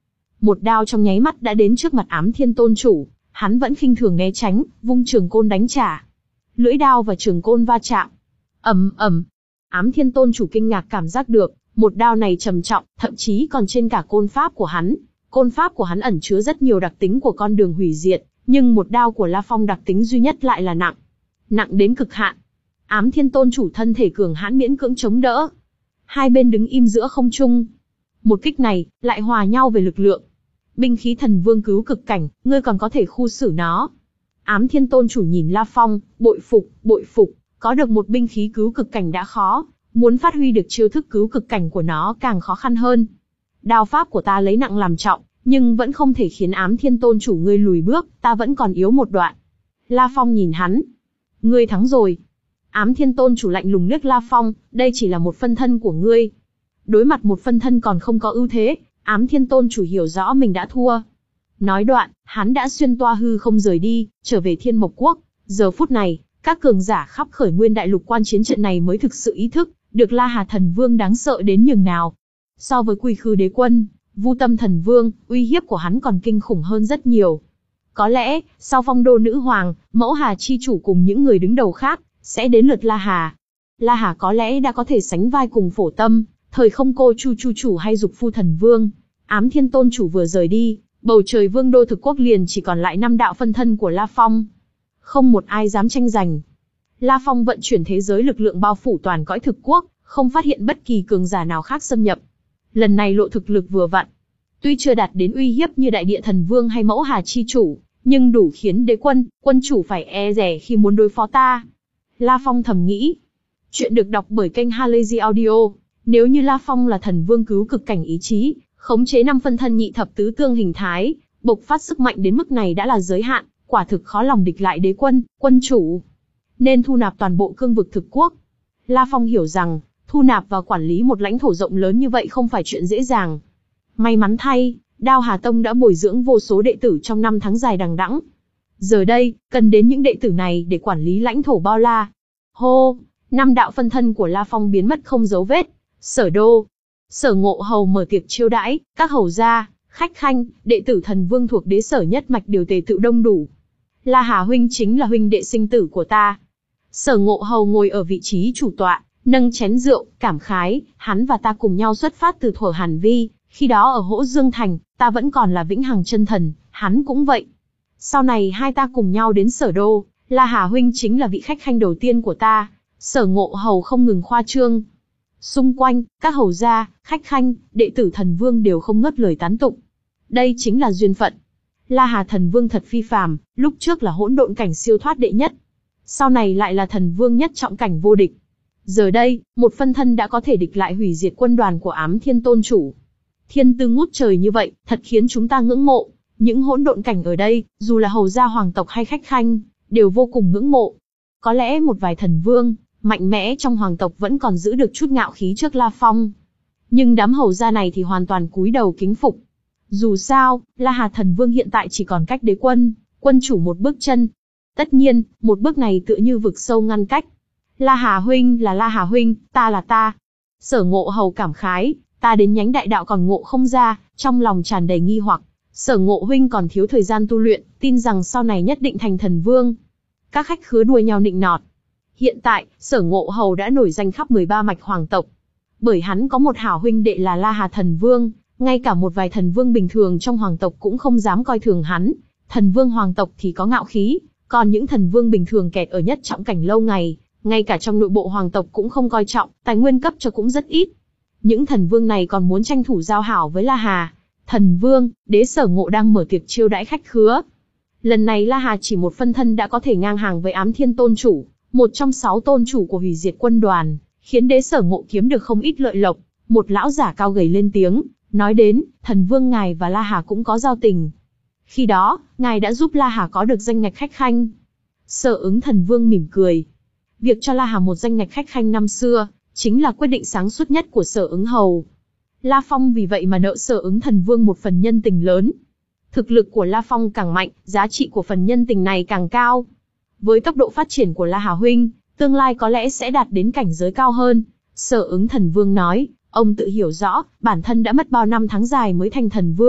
Một đao trong nháy mắt đã đến trước mặt Ám Thiên Tôn chủ, hắn vẫn khinh thường né tránh, vung trường côn đánh trả. Lưỡi đao và trường côn va chạm. Ầm ầm. Ám Thiên Tôn chủ kinh ngạc cảm giác được, một đao này trầm trọng, thậm chí còn trên cả côn pháp của hắn. Côn pháp của hắn ẩn chứa rất nhiều đặc tính của con đường hủy diệt, nhưng một đao của La Phong đặc tính duy nhất lại là nặng. Nặng đến cực hạn. Ám Thiên Tôn chủ thân thể cường hãn miễn cưỡng chống đỡ. Hai bên đứng im giữa không trung. Một kích này, lại hòa nhau về lực lượng. Binh khí thần vương cứu cực cảnh, ngươi còn có thể khu xử nó. Ám Thiên Tôn chủ nhìn La Phong, bội phục, bội phục, có được một binh khí cứu cực cảnh đã khó, muốn phát huy được chiêu thức cứu cực cảnh của nó càng khó khăn hơn. Đao pháp của ta lấy nặng làm trọng, nhưng vẫn không thể khiến Ám Thiên Tôn chủ ngươi lùi bước, ta vẫn còn yếu một đoạn. La Phong nhìn hắn. Ngươi thắng rồi. Ám Thiên Tôn chủ lạnh lùng liếc La Phong, đây chỉ là một phân thân của ngươi. Đối mặt một phân thân còn không có ưu thế, Ám Thiên Tôn chủ hiểu rõ mình đã thua. Nói đoạn, hắn đã xuyên toa hư không rời đi, trở về Thiên Mộc Quốc. Giờ phút này, các cường giả khắp khởi nguyên đại lục quan chiến trận này mới thực sự ý thức, được La Hà Thần Vương đáng sợ đến nhường nào. So với Quy Khư Đế Quân, Vu Tâm Thần Vương, uy hiếp của hắn còn kinh khủng hơn rất nhiều. Có lẽ, sau Phong Đô Nữ Hoàng, Mẫu Hà Chi Chủ cùng những người đứng đầu khác, sẽ đến lượt La Hà. La Hà có lẽ đã có thể sánh vai cùng Phổ Tâm, Thời Không Cô Chu Chu Chủ hay Dục Phu Thần Vương. Ám Thiên Tôn chủ vừa rời đi, bầu trời Vương Đô Thực Quốc liền chỉ còn lại năm đạo phân thân của La Phong. Không một ai dám tranh giành. La Phong vận chuyển thế giới lực lượng bao phủ toàn cõi thực quốc, không phát hiện bất kỳ cường giả nào khác xâm nhập. Lần này lộ thực lực vừa vặn. Tuy chưa đạt đến uy hiếp như Đại Địa Thần Vương hay Mẫu Hà Chi Chủ, nhưng đủ khiến đế quân, quân chủ phải e dè khi muốn đối phó ta. La Phong thầm nghĩ. Chuyện được đọc bởi kênh Halazy Audio. Nếu như La Phong là thần vương cứu cực cảnh ý chí, khống chế năm phân thân nhị thập tứ tương hình thái, bộc phát sức mạnh đến mức này đã là giới hạn, quả thực khó lòng địch lại đế quân, quân chủ. Nên thu nạp toàn bộ cương vực thực quốc. La Phong hiểu rằng, thu nạp và quản lý một lãnh thổ rộng lớn như vậy không phải chuyện dễ dàng. May mắn thay, Đao Hà Tông đã bồi dưỡng vô số đệ tử trong năm tháng dài đằng đẵng. Giờ đây, cần đến những đệ tử này để quản lý lãnh thổ bao la. Hô, năm đạo phân thân của La Phong biến mất không dấu vết. Sở Đô, Sở Ngộ Hầu mở tiệc chiêu đãi, các hầu gia, khách khanh, đệ tử thần vương thuộc đế sở nhất mạch đều tề tựu đông đủ. La Hà huynh chính là huynh đệ sinh tử của ta. Sở Ngộ Hầu ngồi ở vị trí chủ tọa, nâng chén rượu, cảm khái, hắn và ta cùng nhau xuất phát từ thuở Hàn Vi, khi đó ở Hỗ Dương Thành, ta vẫn còn là vĩnh hằng chân thần, hắn cũng vậy. Sau này hai ta cùng nhau đến Sở Đô, La Hà huynh chính là vị khách khanh đầu tiên của ta. Sở Ngộ Hầu không ngừng khoa trương. Xung quanh, các hầu gia, khách khanh, đệ tử thần vương đều không ngớt lời tán tụng. Đây chính là duyên phận. La Hà thần vương thật phi phàm, lúc trước là hỗn độn cảnh siêu thoát đệ nhất. Sau này lại là thần vương nhất trọng cảnh vô địch. Giờ đây, một phân thân đã có thể địch lại hủy diệt quân đoàn của Ám Thiên Tôn chủ. Thiên tư ngút trời như vậy, thật khiến chúng ta ngưỡng mộ. Những hỗn độn cảnh ở đây, dù là hầu gia hoàng tộc hay khách khanh, đều vô cùng ngưỡng mộ. Có lẽ một vài thần vương mạnh mẽ trong hoàng tộc vẫn còn giữ được chút ngạo khí trước La Phong. Nhưng đám hầu gia này thì hoàn toàn cúi đầu kính phục. Dù sao, La Hà thần vương hiện tại chỉ còn cách đế quân, quân chủ một bước chân. Tất nhiên, một bước này tựa như vực sâu ngăn cách. La Hà huynh là La Hà huynh, ta là ta. Sở Ngộ Hầu cảm khái, ta đến nhánh đại đạo còn ngộ không ra, trong lòng tràn đầy nghi hoặc. Sở Ngộ huynh còn thiếu thời gian tu luyện, tin rằng sau này nhất định thành thần vương. Các khách khứa đua nhau nịnh nọt. Hiện tại, Sở Ngộ Hầu đã nổi danh khắp mười ba mạch hoàng tộc. Bởi hắn có một hảo huynh đệ là La Hà thần vương, ngay cả một vài thần vương bình thường trong hoàng tộc cũng không dám coi thường hắn. Thần vương hoàng tộc thì có ngạo khí, còn những thần vương bình thường kẹt ở nhất trọng cảnh lâu ngày, ngay cả trong nội bộ hoàng tộc cũng không coi trọng, tài nguyên cấp cho cũng rất ít. Những thần vương này còn muốn tranh thủ giao hảo với La Hà. Thần vương, đế Sở Ngộ đang mở tiệc chiêu đãi khách khứa. Lần này La Hà chỉ một phân thân đã có thể ngang hàng với Ám Thiên Tôn chủ, một trong sáu tôn chủ của hủy diệt quân đoàn, khiến đế Sở Ngộ kiếm được không ít lợi lộc. Một lão giả cao gầy lên tiếng, nói đến, thần vương ngài và La Hà cũng có giao tình. Khi đó, ngài đã giúp La Hà có được danh ngạch khách khanh. Sở Ứng thần vương mỉm cười. Việc cho La Hà một danh ngạch khách khanh năm xưa, chính là quyết định sáng suốt nhất của Sở Ứng hầu. La Phong vì vậy mà nợ Sở Ứng thần vương một phần nhân tình lớn. Thực lực của La Phong càng mạnh, giá trị của phần nhân tình này càng cao. Với tốc độ phát triển của La Hà huynh, tương lai có lẽ sẽ đạt đến cảnh giới cao hơn. Sở Ứng thần vương nói, ông tự hiểu rõ, bản thân đã mất bao năm tháng dài mới thành thần vương,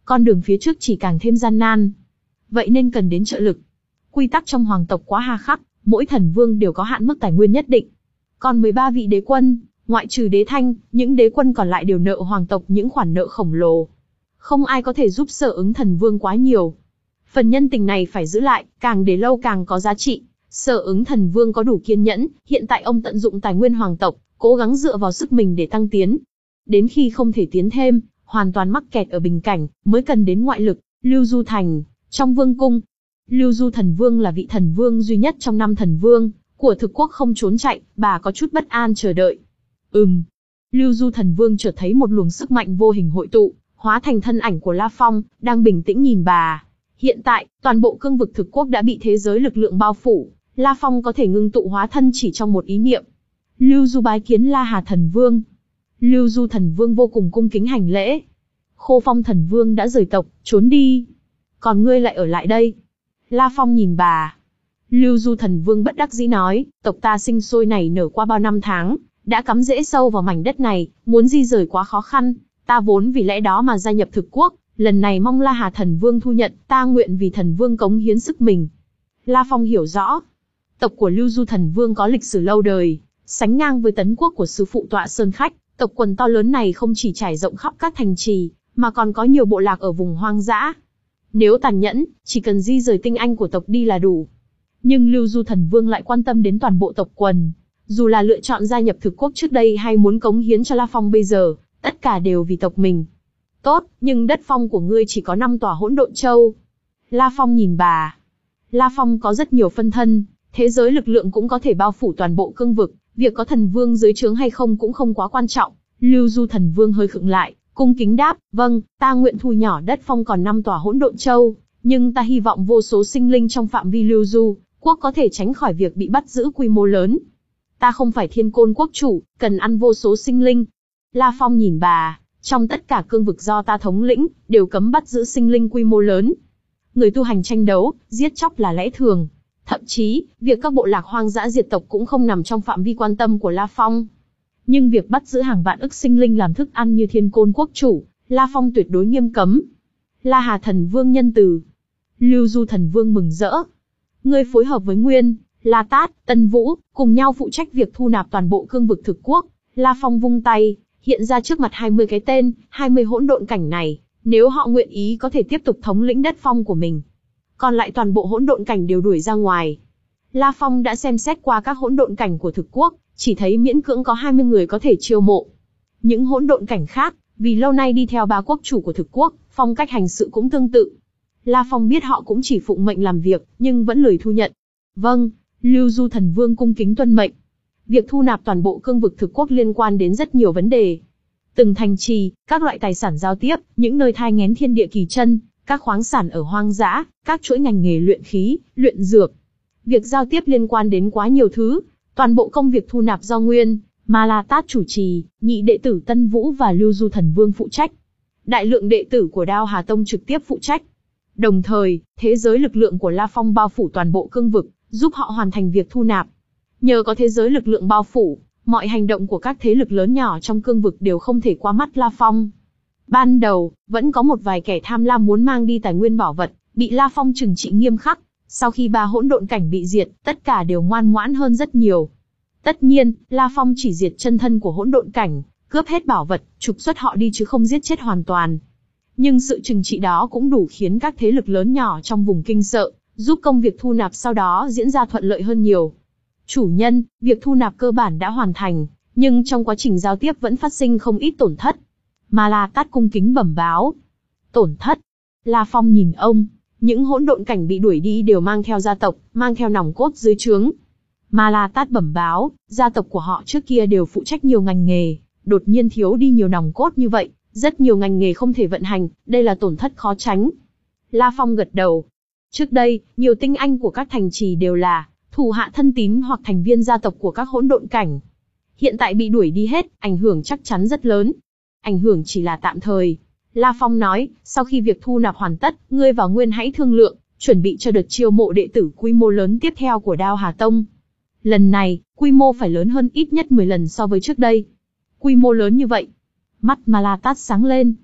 con đường phía trước chỉ càng thêm gian nan. Vậy nên cần đến trợ lực. Quy tắc trong hoàng tộc quá hà khắc, mỗi thần vương đều có hạn mức tài nguyên nhất định. Còn mười ba vị đế quân, ngoại trừ đế thanh, những đế quân còn lại đều nợ hoàng tộc những khoản nợ khổng lồ. Không ai có thể giúp Sở Ứng thần vương quá nhiều. Phần nhân tình này phải giữ lại, càng để lâu càng có giá trị. Sở Ứng thần vương có đủ kiên nhẫn, hiện tại ông tận dụng tài nguyên hoàng tộc, cố gắng dựa vào sức mình để tăng tiến. Đến khi không thể tiến thêm, hoàn toàn mắc kẹt ở bình cảnh, mới cần đến ngoại lực. Lưu Du Thành, trong vương cung. Lưu Du thần vương là vị thần vương duy nhất trong năm thần vương của thực quốc không trốn chạy, bà có chút bất an chờ đợi. Ừm. Lưu Du thần vương chợt thấy một luồng sức mạnh vô hình hội tụ, hóa thành thân ảnh của La Phong, đang bình tĩnh nhìn bà. Hiện tại, toàn bộ cương vực thực quốc đã bị thế giới lực lượng bao phủ, La Phong có thể ngưng tụ hóa thân chỉ trong một ý niệm. Lưu Du bái kiến La Hà thần vương. Lưu Du thần vương vô cùng cung kính hành lễ. Khô Phong thần vương đã rời tộc, trốn đi. Còn ngươi lại ở lại đây. La Phong nhìn bà. Lưu Du thần vương bất đắc dĩ nói, tộc ta sinh sôi nảy nở qua bao năm tháng, đã cắm rễ sâu vào mảnh đất này, muốn di rời quá khó khăn. Ta vốn vì lẽ đó mà gia nhập thực quốc, lần này mong La Hà thần vương thu nhận, ta nguyện vì thần vương cống hiến sức mình. La Phong hiểu rõ, tộc của Lưu Du thần vương có lịch sử lâu đời, sánh ngang với tấn quốc của sư phụ Tọa Sơn Khách. Tộc quần to lớn này không chỉ trải rộng khắp các thành trì, mà còn có nhiều bộ lạc ở vùng hoang dã. Nếu tàn nhẫn, chỉ cần di rời tinh anh của tộc đi là đủ. Nhưng Lưu Du thần vương lại quan tâm đến toàn bộ tộc quần. Dù là lựa chọn gia nhập thực quốc trước đây hay muốn cống hiến cho La Phong bây giờ, tất cả đều vì tộc mình. Tốt, nhưng đất phong của ngươi chỉ có năm tòa hỗn độn châu. La Phong nhìn bà. La Phong có rất nhiều phân thân, thế giới lực lượng cũng có thể bao phủ toàn bộ cương vực. Việc có thần vương dưới trướng hay không cũng không quá quan trọng. Lưu Du thần vương hơi khựng lại, cung kính đáp, vâng, ta nguyện thu nhỏ đất phong còn năm tòa hỗn độn châu, nhưng ta hy vọng vô số sinh linh trong phạm vi Lưu Du quốc có thể tránh khỏi việc bị bắt giữ quy mô lớn. Ta không phải thiên côn quốc chủ, cần ăn vô số sinh linh. La Phong nhìn bà, trong tất cả cương vực do ta thống lĩnh, đều cấm bắt giữ sinh linh quy mô lớn. Người tu hành tranh đấu, giết chóc là lẽ thường. Thậm chí, việc các bộ lạc hoang dã diệt tộc cũng không nằm trong phạm vi quan tâm của La Phong. Nhưng việc bắt giữ hàng vạn ức sinh linh làm thức ăn như thiên côn quốc chủ, La Phong tuyệt đối nghiêm cấm. La Hà thần vương nhân từ. Lưu Du thần vương mừng rỡ. Ngươi phối hợp với Nguyên, La Tát, Tân Vũ, cùng nhau phụ trách việc thu nạp toàn bộ cương vực thực quốc. La Phong vung tay, hiện ra trước mặt hai mươi cái tên, hai mươi hỗn độn cảnh này, nếu họ nguyện ý có thể tiếp tục thống lĩnh đất phong của mình. Còn lại toàn bộ hỗn độn cảnh đều đuổi ra ngoài. La Phong đã xem xét qua các hỗn độn cảnh của thực quốc, chỉ thấy miễn cưỡng có hai mươi người có thể chiêu mộ. Những hỗn độn cảnh khác, vì lâu nay đi theo ba quốc chủ của thực quốc, phong cách hành sự cũng tương tự. La Phong biết họ cũng chỉ phụng mệnh làm việc, nhưng vẫn lười thu nhận. Vâng, Lưu Du thần vương cung kính tuân mệnh. Việc thu nạp toàn bộ cương vực thực quốc liên quan đến rất nhiều vấn đề. Từng thành trì, các loại tài sản giao tiếp, những nơi thai nghén thiên địa kỳ chân, các khoáng sản ở hoang dã, các chuỗi ngành nghề luyện khí, luyện dược. Việc giao tiếp liên quan đến quá nhiều thứ, toàn bộ công việc thu nạp do Nguyên, Ma La Tát chủ trì, nhị đệ tử Tân Vũ và Lưu Du thần vương phụ trách. Đại lượng đệ tử của Đao Hà Tông trực tiếp phụ trách. Đồng thời, thế giới lực lượng của La Phong bao phủ toàn bộ cương vực, giúp họ hoàn thành việc thu nạp. Nhờ có thế giới lực lượng bao phủ, mọi hành động của các thế lực lớn nhỏ trong cương vực đều không thể qua mắt La Phong. Ban đầu, vẫn có một vài kẻ tham lam muốn mang đi tài nguyên bảo vật, bị La Phong trừng trị nghiêm khắc. Sau khi ba hỗn độn cảnh bị diệt, tất cả đều ngoan ngoãn hơn rất nhiều. Tất nhiên, La Phong chỉ diệt chân thân của hỗn độn cảnh, cướp hết bảo vật, trục xuất họ đi chứ không giết chết hoàn toàn. Nhưng sự trừng trị đó cũng đủ khiến các thế lực lớn nhỏ trong vùng kinh sợ, giúp công việc thu nạp sau đó diễn ra thuận lợi hơn nhiều. Chủ nhân, việc thu nạp cơ bản đã hoàn thành, nhưng trong quá trình giao tiếp vẫn phát sinh không ít tổn thất. Ma La Tát cung kính bẩm báo. Tổn thất? La Phong nhìn ông, những hỗn độn cảnh bị đuổi đi đều mang theo gia tộc, mang theo nòng cốt dưới trướng. Ma La Tát bẩm báo, gia tộc của họ trước kia đều phụ trách nhiều ngành nghề, đột nhiên thiếu đi nhiều nòng cốt như vậy, rất nhiều ngành nghề không thể vận hành, đây là tổn thất khó tránh. La Phong gật đầu. Trước đây, nhiều tinh anh của các thành trì đều là thủ hạ thân tín hoặc thành viên gia tộc của các hỗn độn cảnh. Hiện tại bị đuổi đi hết, ảnh hưởng chắc chắn rất lớn. Ảnh hưởng chỉ là tạm thời. La Phong nói, sau khi việc thu nạp hoàn tất, ngươi và Nguyên hãy thương lượng, chuẩn bị cho đợt chiêu mộ đệ tử quy mô lớn tiếp theo của Đao Hà Tông. Lần này, quy mô phải lớn hơn ít nhất mười lần so với trước đây. Quy mô lớn như vậy. Mắt Ma La Tát sáng lên.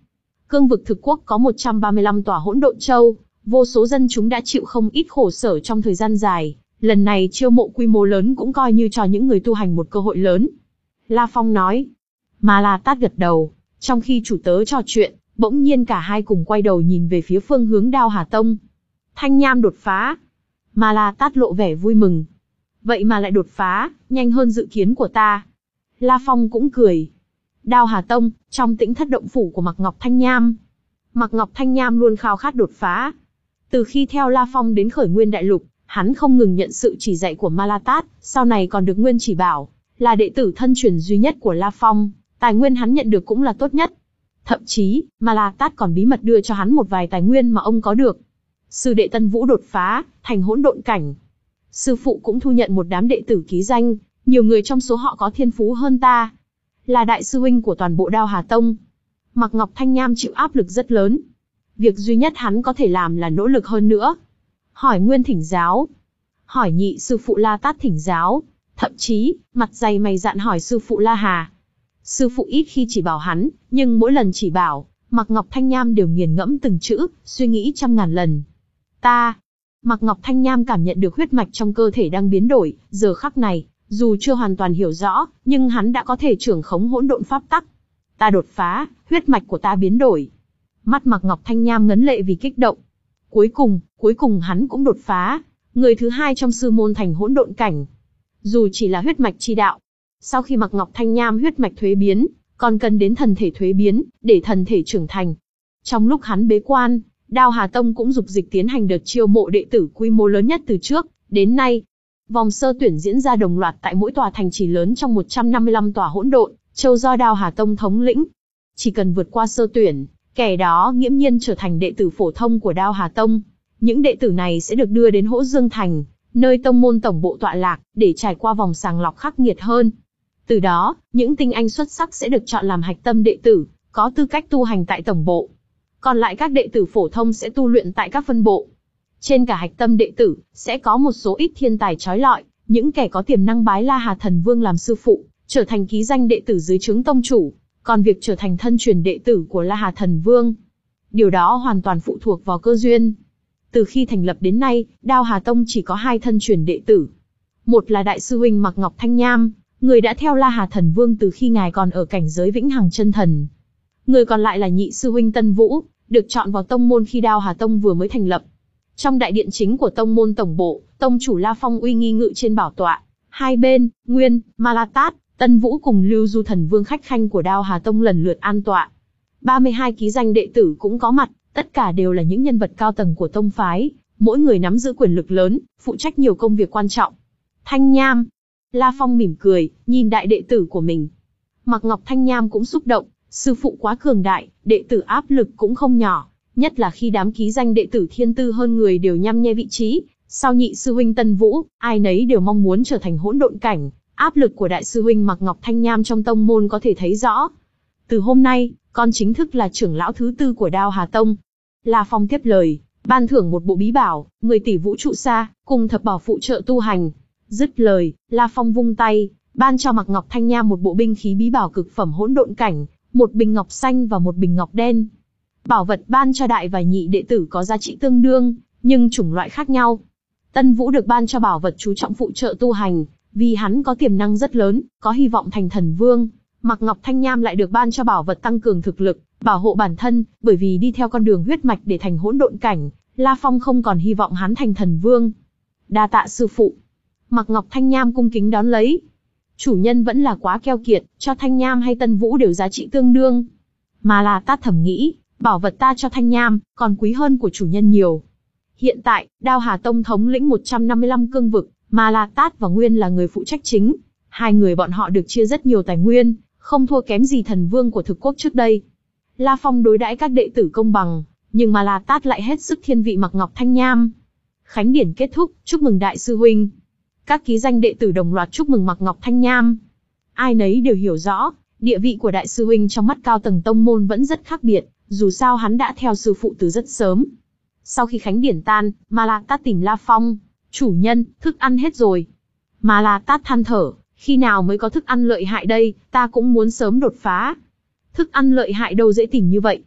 Cương vực thực quốc có một trăm ba mươi lăm tòa hỗn độn châu, vô số dân chúng đã chịu không ít khổ sở trong thời gian dài. Lần này chiêu mộ quy mô lớn cũng coi như cho những người tu hành một cơ hội lớn. La Phong nói. Ma La Tát gật đầu. Trong khi chủ tớ trò chuyện, bỗng nhiên cả hai cùng quay đầu nhìn về phía phương hướng Đao Hà Tông. Thanh Nham đột phá. Ma La Tát lộ vẻ vui mừng. Vậy mà lại đột phá, nhanh hơn dự kiến của ta. La Phong cũng cười. Đao Hà Tông, trong tĩnh thất động phủ của Mạc Ngọc Thanh Nham. Mạc Ngọc Thanh Nham luôn khao khát đột phá. Từ khi theo La Phong đến Khởi Nguyên Đại Lục, hắn không ngừng nhận sự chỉ dạy của Ma La Tát, sau này còn được Nguyên Chỉ Bảo, là đệ tử thân truyền duy nhất của La Phong, tài nguyên hắn nhận được cũng là tốt nhất. Thậm chí, Ma La Tát còn bí mật đưa cho hắn một vài tài nguyên mà ông có được. Sư đệ Tân Vũ đột phá, thành hỗn độn cảnh. Sư phụ cũng thu nhận một đám đệ tử ký danh, nhiều người trong số họ có thiên phú hơn ta. Là đại sư huynh của toàn bộ Đao Hà Tông. Mạc Ngọc Thanh Nham chịu áp lực rất lớn. Việc duy nhất hắn có thể làm là nỗ lực hơn nữa. Hỏi Nguyên thỉnh giáo. Hỏi nhị sư phụ La Tát thỉnh giáo. Thậm chí, mặt dày mày dạn hỏi sư phụ La Hà. Sư phụ ít khi chỉ bảo hắn, nhưng mỗi lần chỉ bảo, Mạc Ngọc Thanh Nham đều nghiền ngẫm từng chữ, suy nghĩ trăm ngàn lần. Ta. Mạc Ngọc Thanh Nham cảm nhận được huyết mạch trong cơ thể đang biến đổi, giờ khắc này, dù chưa hoàn toàn hiểu rõ, nhưng hắn đã có thể trưởng khống hỗn độn pháp tắc. Ta đột phá, huyết mạch của ta biến đổi. Mắt Mạc Ngọc Thanh Nham ngấn lệ vì kích động. Cuối cùng, cuối cùng hắn cũng đột phá, người thứ hai trong sư môn thành hỗn độn cảnh. Dù chỉ là huyết mạch chi đạo. Sau khi Mạc Ngọc Thanh Nham huyết mạch thuế biến, còn cần đến thần thể thuế biến, để thần thể trưởng thành. Trong lúc hắn bế quan, Đao Hà Tông cũng dục dịch tiến hành đợt chiêu mộ đệ tử quy mô lớn nhất từ trước đến nay. Vòng sơ tuyển diễn ra đồng loạt tại mỗi tòa thành trì lớn trong một trăm năm mươi lăm tòa hỗn độn châu do Đao Hà Tông thống lĩnh. Chỉ cần vượt qua sơ tuyển, kẻ đó nghiễm nhiên trở thành đệ tử phổ thông của Đao Hà Tông. Những đệ tử này sẽ được đưa đến Hỗ Dương Thành, nơi tông môn tổng bộ tọa lạc, để trải qua vòng sàng lọc khắc nghiệt hơn. Từ đó, những tinh anh xuất sắc sẽ được chọn làm hạch tâm đệ tử, có tư cách tu hành tại tổng bộ. Còn lại các đệ tử phổ thông sẽ tu luyện tại các phân bộ. Trên cả hạch tâm đệ tử, sẽ có một số ít thiên tài chói lọi, những kẻ có tiềm năng bái La Hà Thần Vương làm sư phụ, trở thành ký danh đệ tử dưới trướng tông chủ. Còn việc trở thành thân truyền đệ tử của La Hà Thần Vương, điều đó hoàn toàn phụ thuộc vào cơ duyên. Từ khi thành lập đến nay, Đao Hà Tông chỉ có hai thân truyền đệ tử. Một là đại sư huynh Mạc Ngọc Thanh Nham, người đã theo La Hà Thần Vương từ khi ngài còn ở cảnh giới vĩnh hằng chân thần. Người còn lại là nhị sư huynh Tân Vũ, được chọn vào tông môn khi Đao Hà Tông vừa mới thành lập. Trong đại điện chính của tông môn tổng bộ, tông chủ La Phong uy nghi ngự trên bảo tọa. Hai bên, Nguyên, Ma La Tát, Tân Vũ cùng Lưu Du Thần Vương khách khanh của Đao Hà Tông lần lượt an tọa. ba mươi hai ký danh đệ tử cũng có mặt, tất cả đều là những nhân vật cao tầng của tông phái, mỗi người nắm giữ quyền lực lớn, phụ trách nhiều công việc quan trọng. Thanh Nham. La Phong mỉm cười, nhìn đại đệ tử của mình. Mạc Ngọc Thanh Nham cũng xúc động, sư phụ quá cường đại, đệ tử áp lực cũng không nhỏ, nhất là khi đám ký danh đệ tử thiên tư hơn người đều nhăm nhe vị trí, sau nhị sư huynh Tân Vũ, ai nấy đều mong muốn trở thành hỗn độn cảnh. Áp lực của đại sư huynh Mạc Ngọc Thanh Nham trong tông môn có thể thấy rõ. Từ hôm nay, con chính thức là trưởng lão thứ tư của Đao Hà Tông. La Phong tiếp lời, ban thưởng một bộ bí bảo, mười tỷ vũ trụ sa, cùng thập bảo phụ trợ tu hành. Dứt lời, La Phong vung tay, ban cho Mạc Ngọc Thanh Nham một bộ binh khí bí bảo cực phẩm hỗn độn cảnh, một bình ngọc xanh và một bình ngọc đen. Bảo vật ban cho đại và nhị đệ tử có giá trị tương đương, nhưng chủng loại khác nhau. Tân Vũ được ban cho bảo vật chú trọng phụ trợ tu hành, vì hắn có tiềm năng rất lớn, có hy vọng thành thần vương. Mạc Ngọc Thanh Nham lại được ban cho bảo vật tăng cường thực lực, bảo hộ bản thân, bởi vì đi theo con đường huyết mạch để thành hỗn độn cảnh, La Phong không còn hy vọng hắn thành thần vương. Đa tạ sư phụ. Mạc Ngọc Thanh Nham cung kính đón lấy. Chủ nhân vẫn là quá keo kiệt, cho Thanh Nham hay Tân Vũ đều giá trị tương đương. Mà là ta thầm nghĩ, bảo vật ta cho Thanh Nham, còn quý hơn của chủ nhân nhiều. Hiện tại, Đao Hà Tông thống lĩnh một trăm năm mươi lăm cương vực, mà La Tát và Nguyên là người phụ trách chính. Hai người bọn họ được chia rất nhiều tài nguyên, không thua kém gì thần vương của thực quốc trước đây. La Phong đối đãi các đệ tử công bằng, nhưng mà La Tát lại hết sức thiên vị Mạc Ngọc Thanh Nham. Khánh điển kết thúc, chúc mừng đại sư huynh. Các ký danh đệ tử đồng loạt chúc mừng Mạc Ngọc Thanh Nham. Ai nấy đều hiểu rõ, địa vị của đại sư huynh trong mắt cao tầng tông môn vẫn rất khác biệt, dù sao hắn đã theo sư phụ từ rất sớm. Sau khi khánh điển tan, Ma La Tát tìm La Phong. Chủ nhân, thức ăn hết rồi. Ma La Tát than thở, khi nào mới có thức ăn lợi hại đây, ta cũng muốn sớm đột phá. Thức ăn lợi hại đâu dễ tìm như vậy.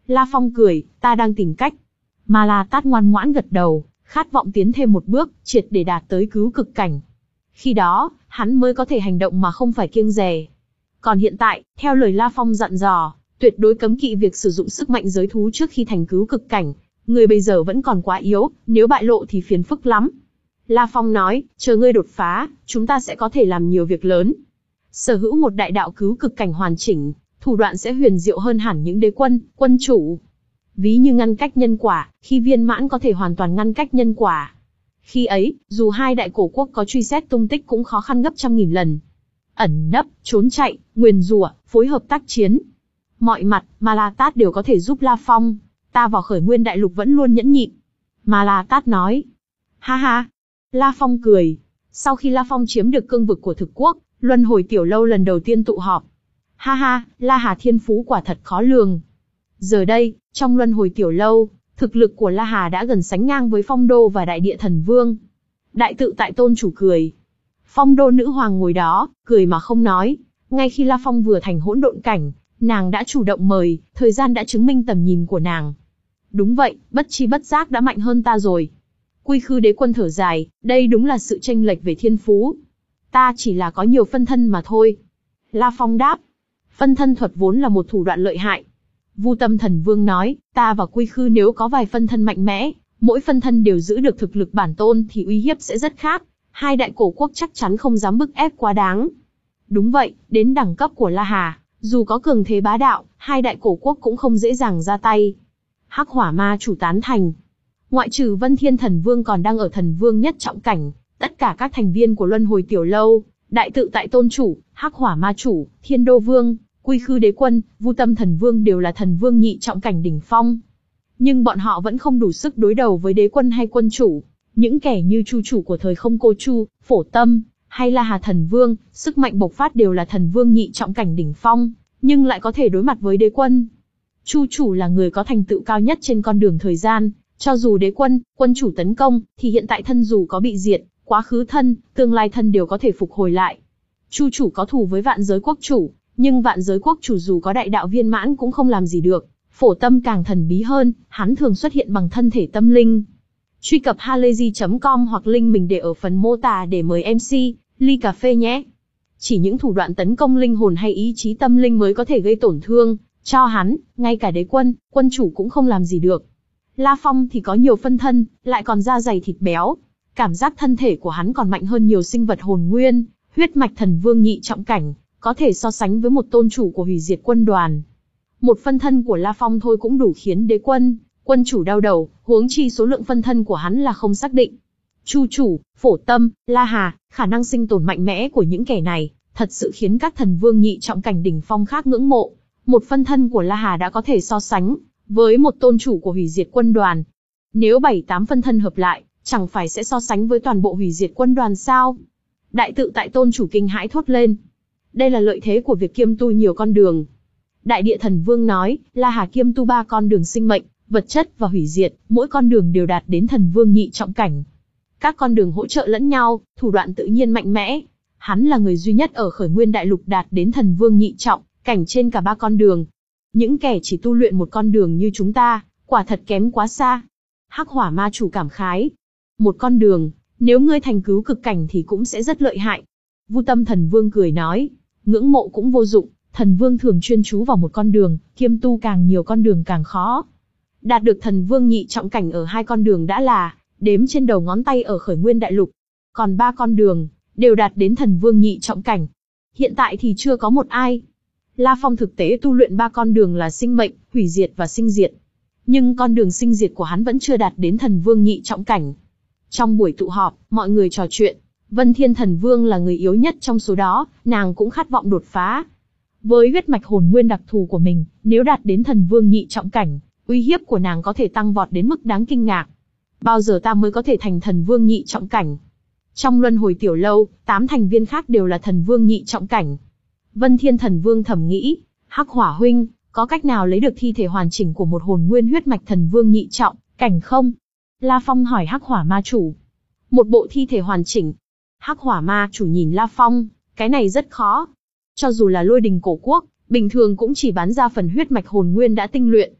La Phong cười, ta đang tìm cách. Ma La Tát ngoan ngoãn gật đầu, khát vọng tiến thêm một bước, triệt để đạt tới cứu cực cảnh. Khi đó, hắn mới có thể hành động mà không phải kiêng dè. Còn hiện tại, theo lời La Phong dặn dò, tuyệt đối cấm kỵ việc sử dụng sức mạnh giới thú trước khi thành cứu cực cảnh. Người bây giờ vẫn còn quá yếu, nếu bại lộ thì phiền phức lắm. La Phong nói, chờ ngươi đột phá, chúng ta sẽ có thể làm nhiều việc lớn. Sở hữu một đại đạo cứu cực cảnh hoàn chỉnh, thủ đoạn sẽ huyền diệu hơn hẳn những đế quân, quân chủ. Ví như ngăn cách nhân quả, khi viên mãn có thể hoàn toàn ngăn cách nhân quả. Khi ấy, dù hai đại cổ quốc có truy xét tung tích cũng khó khăn gấp trăm nghìn lần. Ẩn nấp, trốn chạy, nguyền rủa, phối hợp tác chiến. Mọi mặt, Ma La Tát đều có thể giúp La Phong. Ta vào khởi nguyên đại lục vẫn luôn nhẫn nhịn. Ma La Tát nói. Ha ha. La Phong cười. Sau khi La Phong chiếm được cương vực của thực quốc, luân hồi tiểu lâu lần đầu tiên tụ họp. Ha ha, La Hà thiên phú quả thật khó lường. Giờ đây, trong luân hồi tiểu lâu, thực lực của La Hà đã gần sánh ngang với Phong Đô và Đại Địa Thần Vương. Đại tự tại tôn chủ cười. Phong Đô nữ hoàng ngồi đó, cười mà không nói. Ngay khi La Phong vừa thành hỗn độn cảnh, nàng đã chủ động mời, thời gian đã chứng minh tầm nhìn của nàng. Đúng vậy, bất chi bất giác đã mạnh hơn ta rồi. Quy Khư đế quân thở dài, đây đúng là sự chênh lệch về thiên phú. Ta chỉ là có nhiều phân thân mà thôi. La Phong đáp. Phân thân thuật vốn là một thủ đoạn lợi hại. Vu Tâm Thần Vương nói, ta và Quy Khư nếu có vài phân thân mạnh mẽ, mỗi phân thân đều giữ được thực lực bản tôn thì uy hiếp sẽ rất khác. Hai đại cổ quốc chắc chắn không dám bức ép quá đáng. Đúng vậy, đến đẳng cấp của La Hà, dù có cường thế bá đạo, hai đại cổ quốc cũng không dễ dàng ra tay. Hắc Hỏa Ma chủ tán thành. Ngoại trừ Vân Thiên Thần Vương còn đang ở thần vương nhất trọng cảnh, tất cả các thành viên của luân hồi tiểu lâu, Đại tự tại tôn chủ, Hắc Hỏa Ma chủ, Thiên Đô Vương, Quy Khư đế quân, Vu Tâm Thần Vương đều là thần vương nhị trọng cảnh đỉnh phong. Nhưng bọn họ vẫn không đủ sức đối đầu với đế quân hay quân chủ. Những kẻ như Chu chủ của thời không Cô Chu, Phổ Tâm, hay La Hà Thần Vương, sức mạnh bộc phát đều là thần vương nhị trọng cảnh đỉnh phong, nhưng lại có thể đối mặt với đế quân. Chu chủ là người có thành tựu cao nhất trên con đường thời gian, cho dù đế quân, quân chủ tấn công, thì hiện tại thân dù có bị diệt, quá khứ thân, tương lai thân đều có thể phục hồi lại. Chu chủ có thù với vạn giới quốc chủ, nhưng vạn giới quốc chủ dù có đại đạo viên mãn cũng không làm gì được. Phổ Tâm càng thần bí hơn, hắn thường xuất hiện bằng thân thể tâm linh. Truy cập halayzi chấm com hoặc link mình để ở phần mô tả để mời em xê, ly cà phê nhé. Chỉ những thủ đoạn tấn công linh hồn hay ý chí tâm linh mới có thể gây tổn thương cho hắn, ngay cả đế quân, quân chủ cũng không làm gì được. La Phong thì có nhiều phân thân, lại còn da dày thịt béo. Cảm giác thân thể của hắn còn mạnh hơn nhiều sinh vật hồn nguyên, huyết mạch thần vương nhị trọng cảnh, có thể so sánh với một tôn chủ của hủy diệt quân đoàn. Một phân thân của La Phong thôi cũng đủ khiến đế quân, quân chủ đau đầu, huống chi số lượng phân thân của hắn là không xác định. Chu chủ, Phổ Tâm, La Hà, khả năng sinh tồn mạnh mẽ của những kẻ này, thật sự khiến các thần vương nhị trọng cảnh đỉnh phong khác ngưỡng mộ. Một phân thân của La Hà đã có thể so sánh với một tôn chủ của hủy diệt quân đoàn. Nếu bảy tám phân thân hợp lại, chẳng phải sẽ so sánh với toàn bộ hủy diệt quân đoàn sao? Đại tự tại tôn chủ kinh hãi thốt lên. Đây là lợi thế của việc kiêm tu nhiều con đường. Đại địa thần vương nói, La Hà kiêm tu ba con đường sinh mệnh, vật chất và hủy diệt, mỗi con đường đều đạt đến thần vương nhị trọng cảnh. Các con đường hỗ trợ lẫn nhau, thủ đoạn tự nhiên mạnh mẽ. Hắn là người duy nhất ở khởi nguyên đại lục đạt đến thần vương nhị trọng cảnh trên cả ba con đường. Những kẻ chỉ tu luyện một con đường như chúng ta, quả thật kém quá xa. Hắc Hỏa Ma chủ cảm khái. Một con đường, nếu ngươi thành cứu cực cảnh thì cũng sẽ rất lợi hại. Vu Tâm Thần Vương cười nói, ngưỡng mộ cũng vô dụng, thần vương thường chuyên chú vào một con đường, kiêm tu càng nhiều con đường càng khó. Đạt được thần vương nhị trọng cảnh ở hai con đường đã là đếm trên đầu ngón tay ở khởi nguyên đại lục. Còn ba con đường, đều đạt đến thần vương nhị trọng cảnh. Hiện tại thì chưa có một ai. La Phong thực tế tu luyện ba con đường là sinh mệnh, hủy diệt và sinh diệt. Nhưng con đường sinh diệt của hắn vẫn chưa đạt đến thần vương nhị trọng cảnh. Trong buổi tụ họp, mọi người trò chuyện. Vân Thiên Thần Vương là người yếu nhất trong số đó, nàng cũng khát vọng đột phá. Với huyết mạch hồn nguyên đặc thù của mình, nếu đạt đến thần vương nhị trọng cảnh, uy hiếp của nàng có thể tăng vọt đến mức đáng kinh ngạc. Bao giờ ta mới có thể thành thần vương nhị trọng cảnh? Trong luân hồi tiểu lâu, tám thành viên khác đều là thần vương nhị trọng cảnh. Vân Thiên Thần Vương thầm nghĩ, Hắc Hỏa huynh, có cách nào lấy được thi thể hoàn chỉnh của một hồn nguyên huyết mạch thần vương nhị trọng cảnh không? La Phong hỏi Hắc Hỏa Ma chủ. Một bộ thi thể hoàn chỉnh. Hắc Hỏa Ma chủ nhìn La Phong, cái này rất khó. Cho dù là Lôi Đình cổ quốc, bình thường cũng chỉ bán ra phần huyết mạch hồn nguyên đã tinh luyện.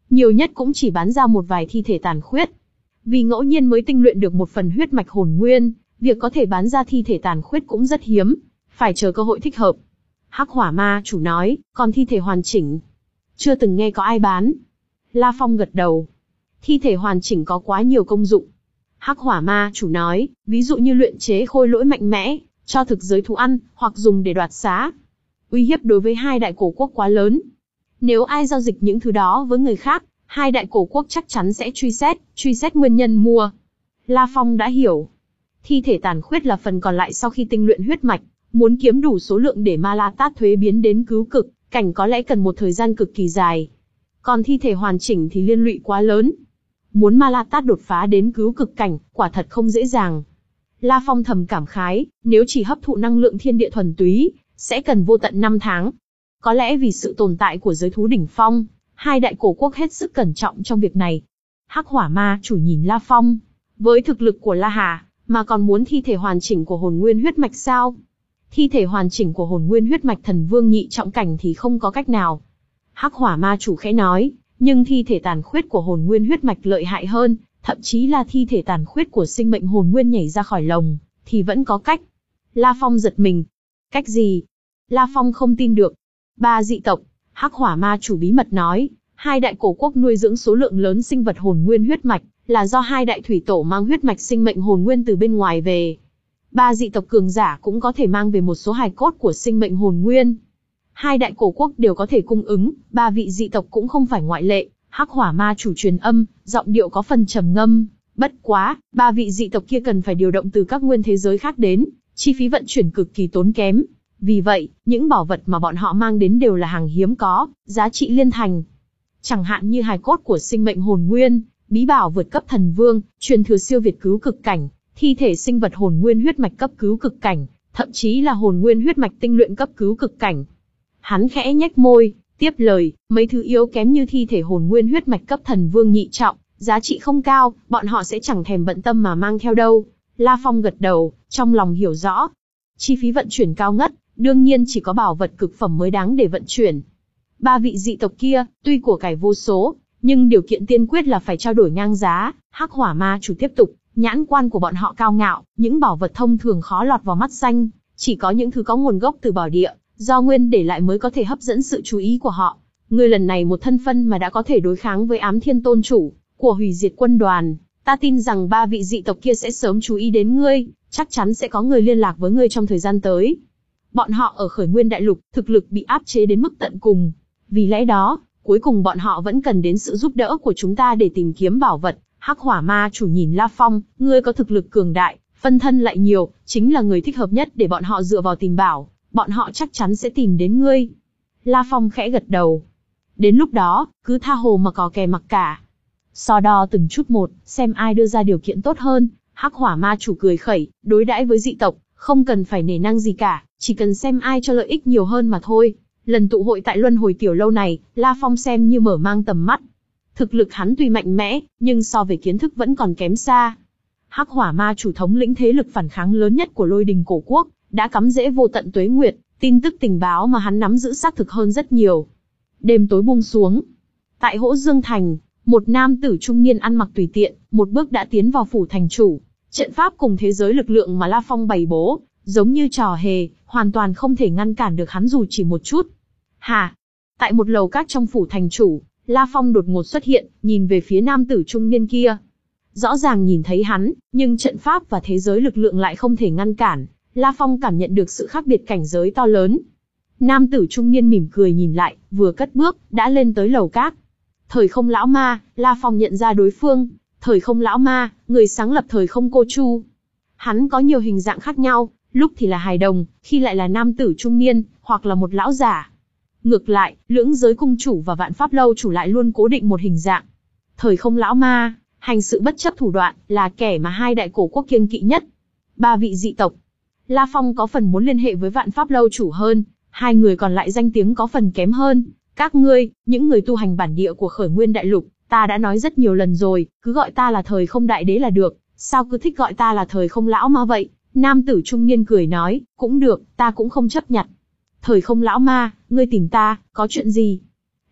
nhiều nhất cũng chỉ bán ra một vài thi thể tàn khuyết. Vì ngẫu nhiên mới tinh luyện được một phần huyết mạch hồn nguyên, việc có thể bán ra thi thể tàn khuyết cũng rất hiếm, phải chờ cơ hội thích hợp. Hắc Hỏa Ma chủ nói, còn thi thể hoàn chỉnh, chưa từng nghe có ai bán. La Phong gật đầu. Thi thể hoàn chỉnh có quá nhiều công dụng. Hắc Hỏa Ma chủ nói, ví dụ như luyện chế khôi lỗi mạnh mẽ, cho thực giới thú ăn, hoặc dùng để đoạt xá. Uy hiếp đối với hai đại cổ quốc quá lớn. Nếu ai giao dịch những thứ đó với người khác, hai đại cổ quốc chắc chắn sẽ truy xét, truy xét nguyên nhân mua. La Phong đã hiểu. Thi thể tàn khuyết là phần còn lại sau khi tinh luyện huyết mạch, muốn kiếm đủ số lượng để Ma La Tát thuế biến đến cứu cực cảnh có lẽ cần một thời gian cực kỳ dài. Còn thi thể hoàn chỉnh thì liên lụy quá lớn. Muốn Ma La Tát đột phá đến cứu cực cảnh, quả thật không dễ dàng. La Phong thầm cảm khái, nếu chỉ hấp thụ năng lượng thiên địa thuần túy, sẽ cần vô tận năm tháng. Có lẽ vì sự tồn tại của giới thú đỉnh phong, hai đại cổ quốc hết sức cẩn trọng trong việc này. Hắc Hỏa Ma chủ nhìn La Phong, với thực lực của La Hà, mà còn muốn thi thể hoàn chỉnh của hồn nguyên huyết mạch sao? Thi thể hoàn chỉnh của hồn nguyên huyết mạch thần vương nhị trọng cảnh thì không có cách nào. Hắc Hỏa Ma chủ khẽ nói, nhưng thi thể tàn khuyết của hồn nguyên huyết mạch lợi hại hơn, thậm chí là thi thể tàn khuyết của sinh mệnh hồn nguyên nhảy ra khỏi lồng, thì vẫn có cách. La Phong giật mình. Cách gì? La Phong không tin được. Ba dị tộc, Hắc Hỏa Ma chủ bí mật nói, hai đại cổ quốc nuôi dưỡng số lượng lớn sinh vật hồn nguyên huyết mạch, là do hai đại thủy tổ mang huyết mạch sinh mệnh hồn nguyên từ bên ngoài về. Ba dị tộc cường giả cũng có thể mang về một số hài cốt của sinh mệnh hồn nguyên. Hai đại cổ quốc đều có thể cung ứng, ba vị dị tộc cũng không phải ngoại lệ. Hắc Hỏa Ma chủ truyền âm, giọng điệu có phần trầm ngâm. Bất quá, ba vị dị tộc kia cần phải điều động từ các nguyên thế giới khác đến, chi phí vận chuyển cực kỳ tốn kém. Vì vậy, những bảo vật mà bọn họ mang đến đều là hàng hiếm có, giá trị liên thành. Chẳng hạn như hài cốt của sinh mệnh hồn nguyên, bí bảo vượt cấp thần vương, truyền thừa siêu việt cứu cực cảnh, thi thể sinh vật hồn nguyên huyết mạch cấp cứu cực cảnh, thậm chí là hồn nguyên huyết mạch tinh luyện cấp cứu cực cảnh. Hắn khẽ nhếch môi, tiếp lời, mấy thứ yếu kém như thi thể hồn nguyên huyết mạch cấp thần vương nhị trọng, giá trị không cao, bọn họ sẽ chẳng thèm bận tâm mà mang theo đâu. La Phong gật đầu, trong lòng hiểu rõ. Chi phí vận chuyển cao ngất, đương nhiên chỉ có bảo vật cực phẩm mới đáng để vận chuyển. Ba vị dị tộc kia, tuy của cải vô số, nhưng điều kiện tiên quyết là phải trao đổi ngang giá. Hắc Hỏa Ma chủ tiếp tục, nhãn quan của bọn họ cao ngạo, những bảo vật thông thường khó lọt vào mắt xanh, chỉ có những thứ có nguồn gốc từ bảo địa, do nguyên để lại mới có thể hấp dẫn sự chú ý của họ. Ngươi lần này một thân phân mà đã có thể đối kháng với Ám Thiên Tôn chủ của hủy diệt quân đoàn, ta tin rằng ba vị dị tộc kia sẽ sớm chú ý đến ngươi, chắc chắn sẽ có người liên lạc với ngươi trong thời gian tới. Bọn họ ở Khởi Nguyên Đại Lục, thực lực bị áp chế đến mức tận cùng. Vì lẽ đó, cuối cùng bọn họ vẫn cần đến sự giúp đỡ của chúng ta để tìm kiếm bảo vật. Hắc Hỏa Ma chủ nhìn La Phong, ngươi có thực lực cường đại, phân thân lại nhiều, chính là người thích hợp nhất để bọn họ dựa vào tìm bảo, bọn họ chắc chắn sẽ tìm đến ngươi. La Phong khẽ gật đầu. Đến lúc đó, cứ tha hồ mà cò kè mặc cả. So đo từng chút một, xem ai đưa ra điều kiện tốt hơn. Hắc Hỏa Ma chủ cười khẩy, đối đãi với dị tộc, không cần phải nể nang gì cả, chỉ cần xem ai cho lợi ích nhiều hơn mà thôi. Lần tụ hội tại Luân Hồi Tiểu Lâu này, La Phong xem như mở mang tầm mắt. Thực lực hắn tuy mạnh mẽ, nhưng so về kiến thức vẫn còn kém xa. Hắc Hỏa Ma chủ thống lĩnh thế lực phản kháng lớn nhất của Lôi Đình cổ quốc, đã cắm rễ vô tận tuế nguyệt, tin tức tình báo mà hắn nắm giữ xác thực hơn rất nhiều. Đêm tối buông xuống. Tại Hỗ Dương Thành, một nam tử trung niên ăn mặc tùy tiện, một bước đã tiến vào phủ thành chủ. Trận pháp cùng thế giới lực lượng mà La Phong bày bố, giống như trò hề, hoàn toàn không thể ngăn cản được hắn dù chỉ một chút. Hả? Tại một lầu các trong phủ thành chủ, La Phong đột ngột xuất hiện, nhìn về phía nam tử trung niên kia. Rõ ràng nhìn thấy hắn, nhưng trận pháp và thế giới lực lượng lại không thể ngăn cản. La Phong cảm nhận được sự khác biệt cảnh giới to lớn. Nam tử trung niên mỉm cười nhìn lại, vừa cất bước, đã lên tới lầu các. Thời Không Lão Ma, La Phong nhận ra đối phương. Thời Không Lão Ma, người sáng lập Thời Không Cô Chu. Hắn có nhiều hình dạng khác nhau, lúc thì là hài đồng, khi lại là nam tử trung niên, hoặc là một lão giả. Ngược lại, Lưỡng Giới Cung chủ và Vạn Pháp Lâu chủ lại luôn cố định một hình dạng. Thời Không Lão Ma, hành sự bất chấp thủ đoạn, là kẻ mà hai đại cổ quốc kiêng kỵ nhất. Ba vị dị tộc. La Phong có phần muốn liên hệ với Vạn Pháp Lâu chủ hơn, hai người còn lại danh tiếng có phần kém hơn. Các ngươi, những người tu hành bản địa của Khởi Nguyên Đại Lục, ta đã nói rất nhiều lần rồi, cứ gọi ta là Thời Không Đại Đế là được, sao cứ thích gọi ta là Thời Không Lão Ma vậy? Nam tử trung niên cười nói, cũng được, ta cũng không chấp nhận. Thời Không Lão Ma, ngươi tìm ta, có chuyện gì?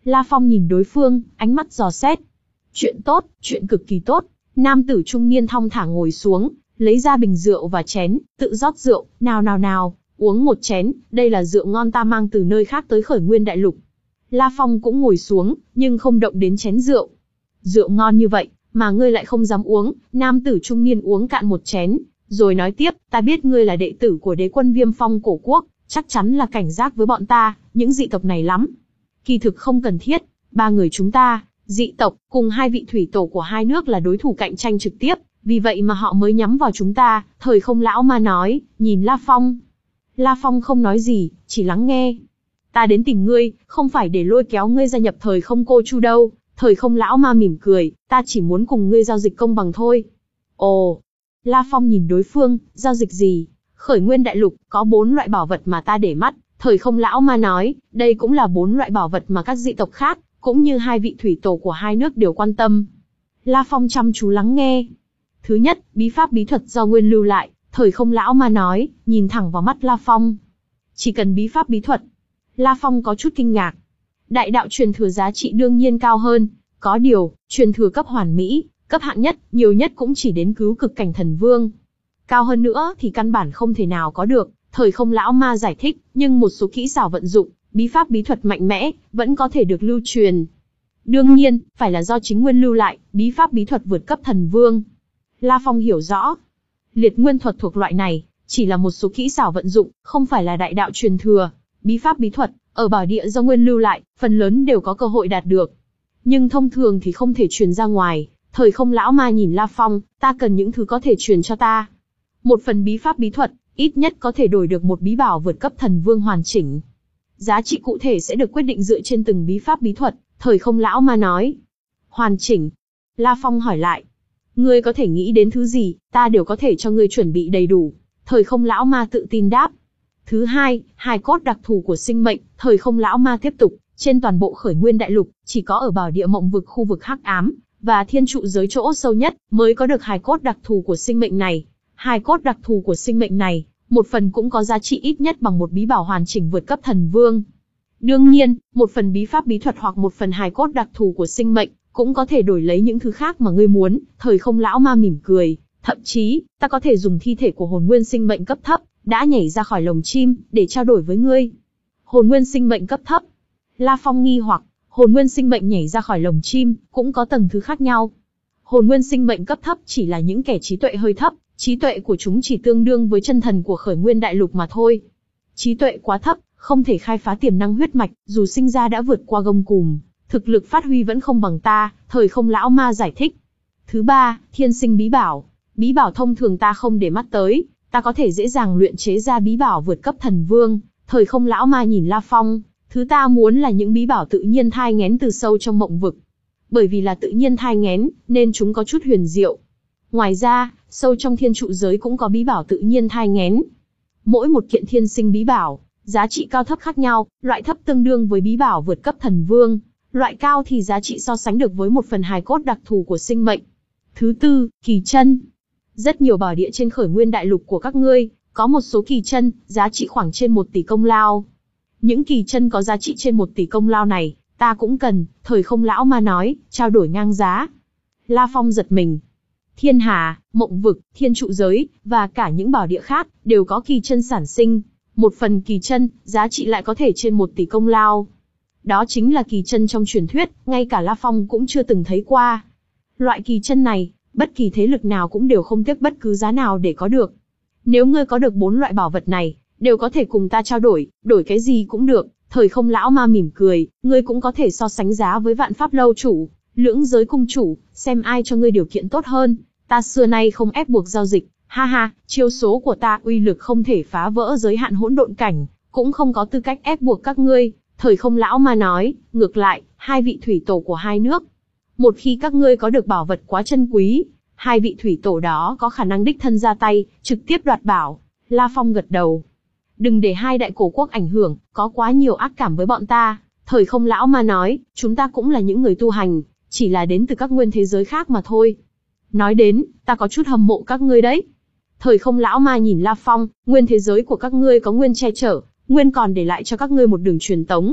La Phong nhìn đối phương, ánh mắt dò xét. Chuyện tốt, chuyện cực kỳ tốt. Nam tử trung niên thong thả ngồi xuống, lấy ra bình rượu và chén, tự rót rượu, nào nào nào, uống một chén, đây là rượu ngon ta mang từ nơi khác tới Khởi Nguyên Đại Lục. La Phong cũng ngồi xuống, nhưng không động đến chén rượu. Rượu ngon như vậy, mà ngươi lại không dám uống. Nam tử trung niên uống cạn một chén, rồi nói tiếp, ta biết ngươi là đệ tử của đế quân Viêm Phong cổ quốc, chắc chắn là cảnh giác với bọn ta, những dị tộc này lắm. Kỳ thực không cần thiết, ba người chúng ta, dị tộc, cùng hai vị thủy tổ của hai nước là đối thủ cạnh tranh trực tiếp, vì vậy mà họ mới nhắm vào chúng ta. Thời Không lão ma nói, nhìn La Phong. La Phong không nói gì, chỉ lắng nghe. Ta đến tìm ngươi, không phải để lôi kéo ngươi gia nhập Thời Không cô chu đâu. Thời Không lão ma mỉm cười, ta chỉ muốn cùng ngươi giao dịch công bằng thôi. Ồ, La Phong nhìn đối phương, giao dịch gì? Khởi Nguyên Đại Lục, có bốn loại bảo vật mà ta để mắt. Thời Không lão ma nói, đây cũng là bốn loại bảo vật mà các dị tộc khác, cũng như hai vị thủy tổ của hai nước đều quan tâm. La Phong chăm chú lắng nghe. Thứ nhất, bí pháp bí thuật do Nguyên lưu lại. Thời Không lão ma nói, nhìn thẳng vào mắt La Phong. Chỉ cần bí pháp bí thuật. La Phong có chút kinh ngạc. Đại đạo truyền thừa giá trị đương nhiên cao hơn, có điều, truyền thừa cấp hoàn mỹ, cấp hạng nhất, nhiều nhất cũng chỉ đến cứu cực cảnh thần vương. Cao hơn nữa thì căn bản không thể nào có được. Thời Không lão ma giải thích, nhưng một số kỹ xảo vận dụng, bí pháp bí thuật mạnh mẽ, vẫn có thể được lưu truyền. Đương nhiên, phải là do chính Nguyên lưu lại, bí pháp bí thuật vượt cấp thần vương. La Phong hiểu rõ. Liệt nguyên thuật thuộc loại này, chỉ là một số kỹ xảo vận dụng, không phải là đại đạo truyền thừa. Bí pháp bí thuật, ở bảo địa do Nguyên lưu lại, phần lớn đều có cơ hội đạt được. Nhưng thông thường thì không thể truyền ra ngoài. Thời Không lão ma nhìn La Phong, ta cần những thứ có thể truyền cho ta. Một phần bí pháp bí thuật, ít nhất có thể đổi được một bí bảo vượt cấp thần vương hoàn chỉnh. Giá trị cụ thể sẽ được quyết định dựa trên từng bí pháp bí thuật. Thời Không lão ma nói. Hoàn chỉnh. La Phong hỏi lại. Ngươi có thể nghĩ đến thứ gì, ta đều có thể cho ngươi chuẩn bị đầy đủ. Thời Không lão ma tự tin đáp. Thứ hai, hài cốt đặc thù của sinh mệnh. Thời Không lão ma tiếp tục. Trên toàn bộ Khởi Nguyên Đại Lục, chỉ có ở bảo địa mộng vực khu vực hắc ám, và thiên trụ giới chỗ sâu nhất, mới có được hài cốt đặc thù của sinh mệnh này. Hài cốt đặc thù của sinh mệnh này, một phần cũng có giá trị ít nhất bằng một bí bảo hoàn chỉnh vượt cấp thần vương. Đương nhiên, một phần bí pháp bí thuật hoặc một phần hài cốt đặc thù của sinh mệnh, cũng có thể đổi lấy những thứ khác mà ngươi muốn. Thời Không lão ma mỉm cười, thậm chí, ta có thể dùng thi thể của hồn nguyên sinh mệnh cấp thấp, đã nhảy ra khỏi lồng chim, để trao đổi với ngươi. Hồn nguyên sinh mệnh cấp thấp. La Phong nghi hoặc, hồn nguyên sinh mệnh nhảy ra khỏi lồng chim, cũng có tầng thứ khác nhau. Hồn nguyên sinh mệnh cấp thấp chỉ là những kẻ trí tuệ hơi thấp, trí tuệ của chúng chỉ tương đương với chân thần của Khởi Nguyên Đại Lục mà thôi. Trí tuệ quá thấp, không thể khai phá tiềm năng huyết mạch, dù sinh ra đã vượt qua gông cùm, thực lực phát huy vẫn không bằng ta. Thời Không lão ma giải thích. Thứ ba, thiên sinh bí bảo. Bí bảo thông thường ta không để mắt tới, ta có thể dễ dàng luyện chế ra bí bảo vượt cấp thần vương. Thời Không lão ma nhìn La Phong. Thứ ta muốn là những bí bảo tự nhiên thai nghén từ sâu trong mộng vực. Bởi vì là tự nhiên thai nghén, nên chúng có chút huyền diệu. Ngoài ra, sâu trong thiên trụ giới cũng có bí bảo tự nhiên thai nghén. Mỗi một kiện thiên sinh bí bảo, giá trị cao thấp khác nhau, loại thấp tương đương với bí bảo vượt cấp thần vương, loại cao thì giá trị so sánh được với một phần hài cốt đặc thù của sinh mệnh. Thứ tư, kỳ chân. Rất nhiều bảo địa trên Khởi Nguyên Đại Lục của các ngươi, có một số kỳ chân, giá trị khoảng trên một tỷ công lao. Những kỳ chân có giá trị trên một tỷ công lao này, ta cũng cần. Thời Không lão ma nói, trao đổi ngang giá. La Phong giật mình. Thiên Hà, mộng vực, thiên trụ giới, và cả những bảo địa khác, đều có kỳ chân sản sinh. Một phần kỳ chân, giá trị lại có thể trên một tỷ công lao. Đó chính là kỳ chân trong truyền thuyết, ngay cả La Phong cũng chưa từng thấy qua. Loại kỳ chân này, bất kỳ thế lực nào cũng đều không tiếc bất cứ giá nào để có được. Nếu ngươi có được bốn loại bảo vật này, đều có thể cùng ta trao đổi, đổi cái gì cũng được. Thời Không lão ma mỉm cười, ngươi cũng có thể so sánh giá với Vạn Pháp lâu chủ, Lưỡng Giới cung chủ, xem ai cho ngươi điều kiện tốt hơn. Ta xưa nay không ép buộc giao dịch, ha ha, chiêu số của ta uy lực không thể phá vỡ giới hạn hỗn độn cảnh, cũng không có tư cách ép buộc các ngươi. Thời Không lão ma nói, ngược lại, hai vị thủy tổ của hai nước, một khi các ngươi có được bảo vật quá chân quý, hai vị thủy tổ đó có khả năng đích thân ra tay, trực tiếp đoạt bảo. La Phong gật đầu. Đừng để hai đại cổ quốc ảnh hưởng, có quá nhiều ác cảm với bọn ta. Thời Không lão ma nói, chúng ta cũng là những người tu hành, chỉ là đến từ các nguyên thế giới khác mà thôi. Nói đến, ta có chút hâm mộ các ngươi đấy. Thời Không lão ma nhìn La Phong, nguyên thế giới của các ngươi có nguyên che chở, nguyên còn để lại cho các ngươi một đường truyền tống.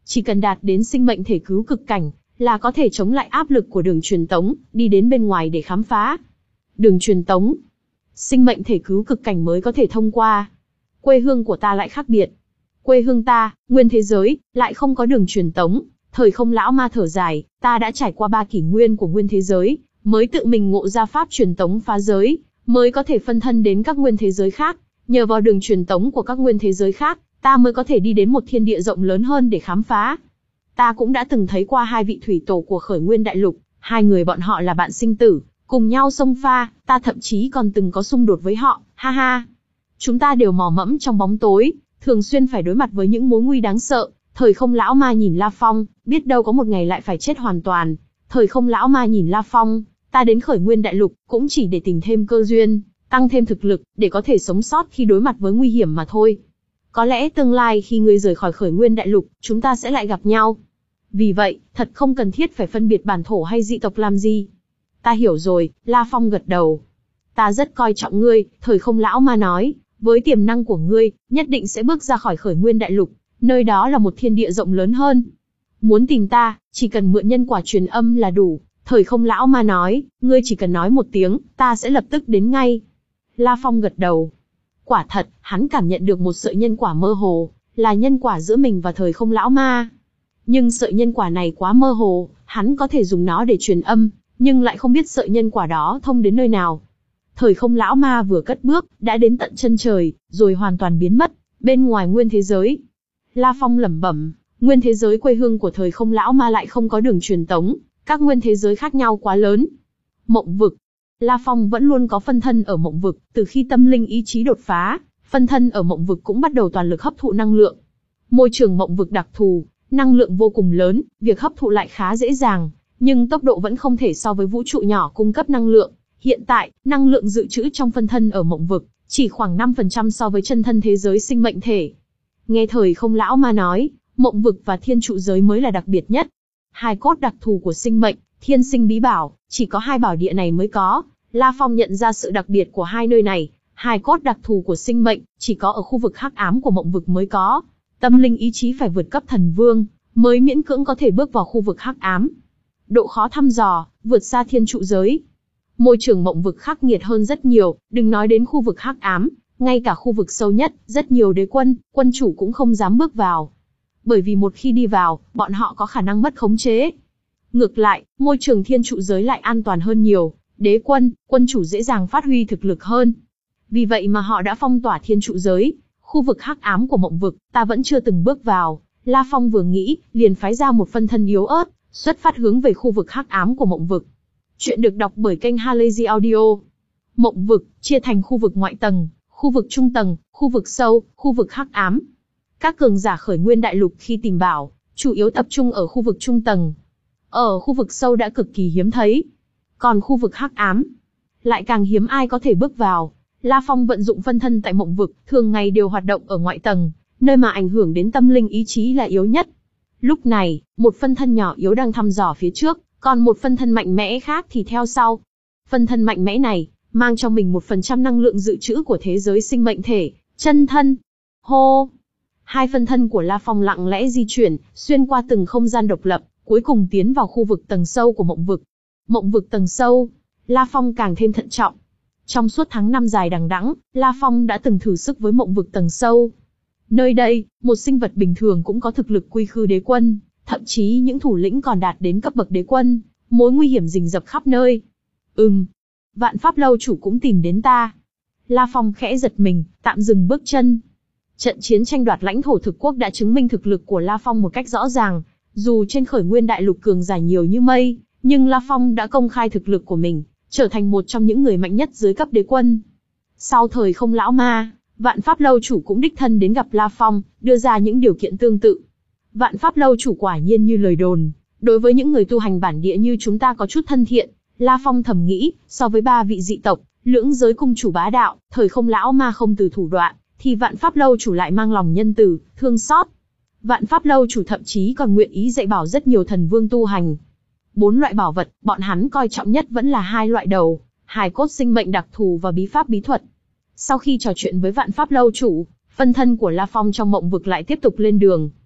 chỉ cần đạt đến sinh mệnh thể cứu cực cảnh, là có thể chống lại áp lực của đường truyền tống, đi đến bên ngoài để khám phá. Đường truyền tống, sinh mệnh thể cứu cực cảnh mới có thể thông qua. Quê hương của ta lại khác biệt. Quê hương ta, nguyên thế giới, lại không có đường truyền tống. Thời không lão ma thở dài, ta đã trải qua ba kỷ nguyên của nguyên thế giới, mới tự mình ngộ ra pháp truyền tống phá giới, mới có thể phân thân đến các nguyên thế giới khác. Nhờ vào đường truyền tống của các nguyên thế giới khác, ta mới có thể đi đến một thiên địa rộng lớn hơn để khám phá. Ta cũng đã từng thấy qua hai vị thủy tổ của khởi nguyên đại lục, hai người bọn họ là bạn sinh tử, cùng nhau xông pha, ta thậm chí còn từng có xung đột với họ, ha ha. Chúng ta đều mò mẫm trong bóng tối, thường xuyên phải đối mặt với những mối nguy đáng sợ. Thời không lão ma nhìn La Phong, biết đâu có một ngày lại phải chết hoàn toàn. Thời không lão ma nhìn La Phong, ta đến khởi nguyên đại lục, cũng chỉ để tìm thêm cơ duyên, tăng thêm thực lực, để có thể sống sót khi đối mặt với nguy hiểm mà thôi. Có lẽ tương lai khi ngươi rời khỏi khởi nguyên đại lục, chúng ta sẽ lại gặp nhau. Vì vậy, thật không cần thiết phải phân biệt bản thổ hay dị tộc làm gì. Ta hiểu rồi, La Phong gật đầu. Ta rất coi trọng ngươi, thời không lão ma nói, với tiềm năng của ngươi, nhất định sẽ bước ra khỏi khởi nguyên đại lục, nơi đó là một thiên địa rộng lớn hơn. Muốn tìm ta, chỉ cần mượn nhân quả truyền âm là đủ. Thời không lão ma nói, ngươi chỉ cần nói một tiếng, ta sẽ lập tức đến ngay. La Phong gật đầu. Quả thật, hắn cảm nhận được một sợi nhân quả mơ hồ, là nhân quả giữa mình và thời không lão ma. Nhưng sợi nhân quả này quá mơ hồ, hắn có thể dùng nó để truyền âm, nhưng lại không biết sợi nhân quả đó thông đến nơi nào. Thời không lão ma vừa cất bước, đã đến tận chân trời, rồi hoàn toàn biến mất, bên ngoài nguyên thế giới. La Phong lẩm bẩm, nguyên thế giới quê hương của thời không lão ma lại không có đường truyền tống, các nguyên thế giới khác nhau quá lớn. Mộng vực. La Phong vẫn luôn có phân thân ở mộng vực, từ khi tâm linh ý chí đột phá, phân thân ở mộng vực cũng bắt đầu toàn lực hấp thụ năng lượng. Môi trường mộng vực đặc thù, năng lượng vô cùng lớn, việc hấp thụ lại khá dễ dàng, nhưng tốc độ vẫn không thể so với vũ trụ nhỏ cung cấp năng lượng. Hiện tại, năng lượng dự trữ trong phân thân ở mộng vực chỉ khoảng năm phần trăm so với chân thân thế giới sinh mệnh thể. Nghe thời không lão ma nói, mộng vực và thiên trụ giới mới là đặc biệt nhất. Hai cốt đặc thù của sinh mệnh, thiên sinh bí bảo, chỉ có hai bảo địa này mới có. La Phong nhận ra sự đặc biệt của hai nơi này. Hai cốt đặc thù của sinh mệnh, chỉ có ở khu vực hắc ám của mộng vực mới có. Tâm linh ý chí phải vượt cấp thần vương, mới miễn cưỡng có thể bước vào khu vực hắc ám. Độ khó thăm dò, vượt xa thiên trụ giới. Môi trường mộng vực khắc nghiệt hơn rất nhiều, đừng nói đến khu vực hắc ám, ngay cả khu vực sâu nhất, rất nhiều đế quân, quân chủ cũng không dám bước vào. Bởi vì một khi đi vào, bọn họ có khả năng mất khống chế. Ngược lại, môi trường thiên trụ giới lại an toàn hơn nhiều, đế quân, quân chủ dễ dàng phát huy thực lực hơn. Vì vậy mà họ đã phong tỏa thiên trụ giới, khu vực hắc ám của mộng vực, ta vẫn chưa từng bước vào. La Phong vừa nghĩ, liền phái ra một phân thân yếu ớt, xuất phát hướng về khu vực hắc ám của mộng vực. Chuyện được đọc bởi kênh Halazy Audio. Mộng vực chia thành khu vực ngoại tầng, khu vực trung tầng, khu vực sâu, khu vực hắc ám. Các cường giả khởi nguyên đại lục khi tìm bảo, chủ yếu tập trung ở khu vực trung tầng. Ở khu vực sâu đã cực kỳ hiếm thấy. Còn khu vực hắc ám, lại càng hiếm ai có thể bước vào. La Phong vận dụng phân thân tại mộng vực, thường ngày đều hoạt động ở ngoại tầng, nơi mà ảnh hưởng đến tâm linh ý chí là yếu nhất. Lúc này, một phân thân nhỏ yếu đang thăm dò phía trước, còn một phân thân mạnh mẽ khác thì theo sau. Phân thân mạnh mẽ này, mang trong mình một phần trăm năng lượng dự trữ của thế giới sinh mệnh thể, chân thân. Hô! Hai phân thân của La Phong lặng lẽ di chuyển, xuyên qua từng không gian độc lập, cuối cùng tiến vào khu vực tầng sâu của mộng vực. Mộng vực tầng sâu, La Phong càng thêm thận trọng. Trong suốt tháng năm dài đằng đẵng, La Phong đã từng thử sức với mộng vực tầng sâu. Nơi đây, một sinh vật bình thường cũng có thực lực quy khư đế quân, thậm chí những thủ lĩnh còn đạt đến cấp bậc đế quân, mối nguy hiểm rình rập khắp nơi. Ừm, Vạn Pháp lâu chủ cũng tìm đến ta. La Phong khẽ giật mình, tạm dừng bước chân. Trận chiến tranh đoạt lãnh thổ thực quốc đã chứng minh thực lực của La Phong một cách rõ ràng. Dù trên khởi nguyên đại lục cường giả nhiều như mây, nhưng La Phong đã công khai thực lực của mình, trở thành một trong những người mạnh nhất dưới cấp đế quân. Sau thời không lão ma, Vạn Pháp lâu chủ cũng đích thân đến gặp La Phong, đưa ra những điều kiện tương tự. Vạn Pháp lâu chủ quả nhiên như lời đồn, đối với những người tu hành bản địa như chúng ta có chút thân thiện. La Phong thầm nghĩ, so với ba vị dị tộc, lưỡng giới cung chủ bá đạo, thời không lão ma không từ thủ đoạn, thì Vạn Pháp lâu chủ lại mang lòng nhân từ, thương xót. Vạn Pháp lâu chủ thậm chí còn nguyện ý dạy bảo rất nhiều thần vương tu hành. Bốn loại bảo vật, bọn hắn coi trọng nhất vẫn là hai loại đầu, hài cốt sinh mệnh đặc thù và bí pháp bí thuật. Sau khi trò chuyện với Vạn Pháp lâu chủ, phân thân của La Phong trong mộng vực lại tiếp tục lên đường.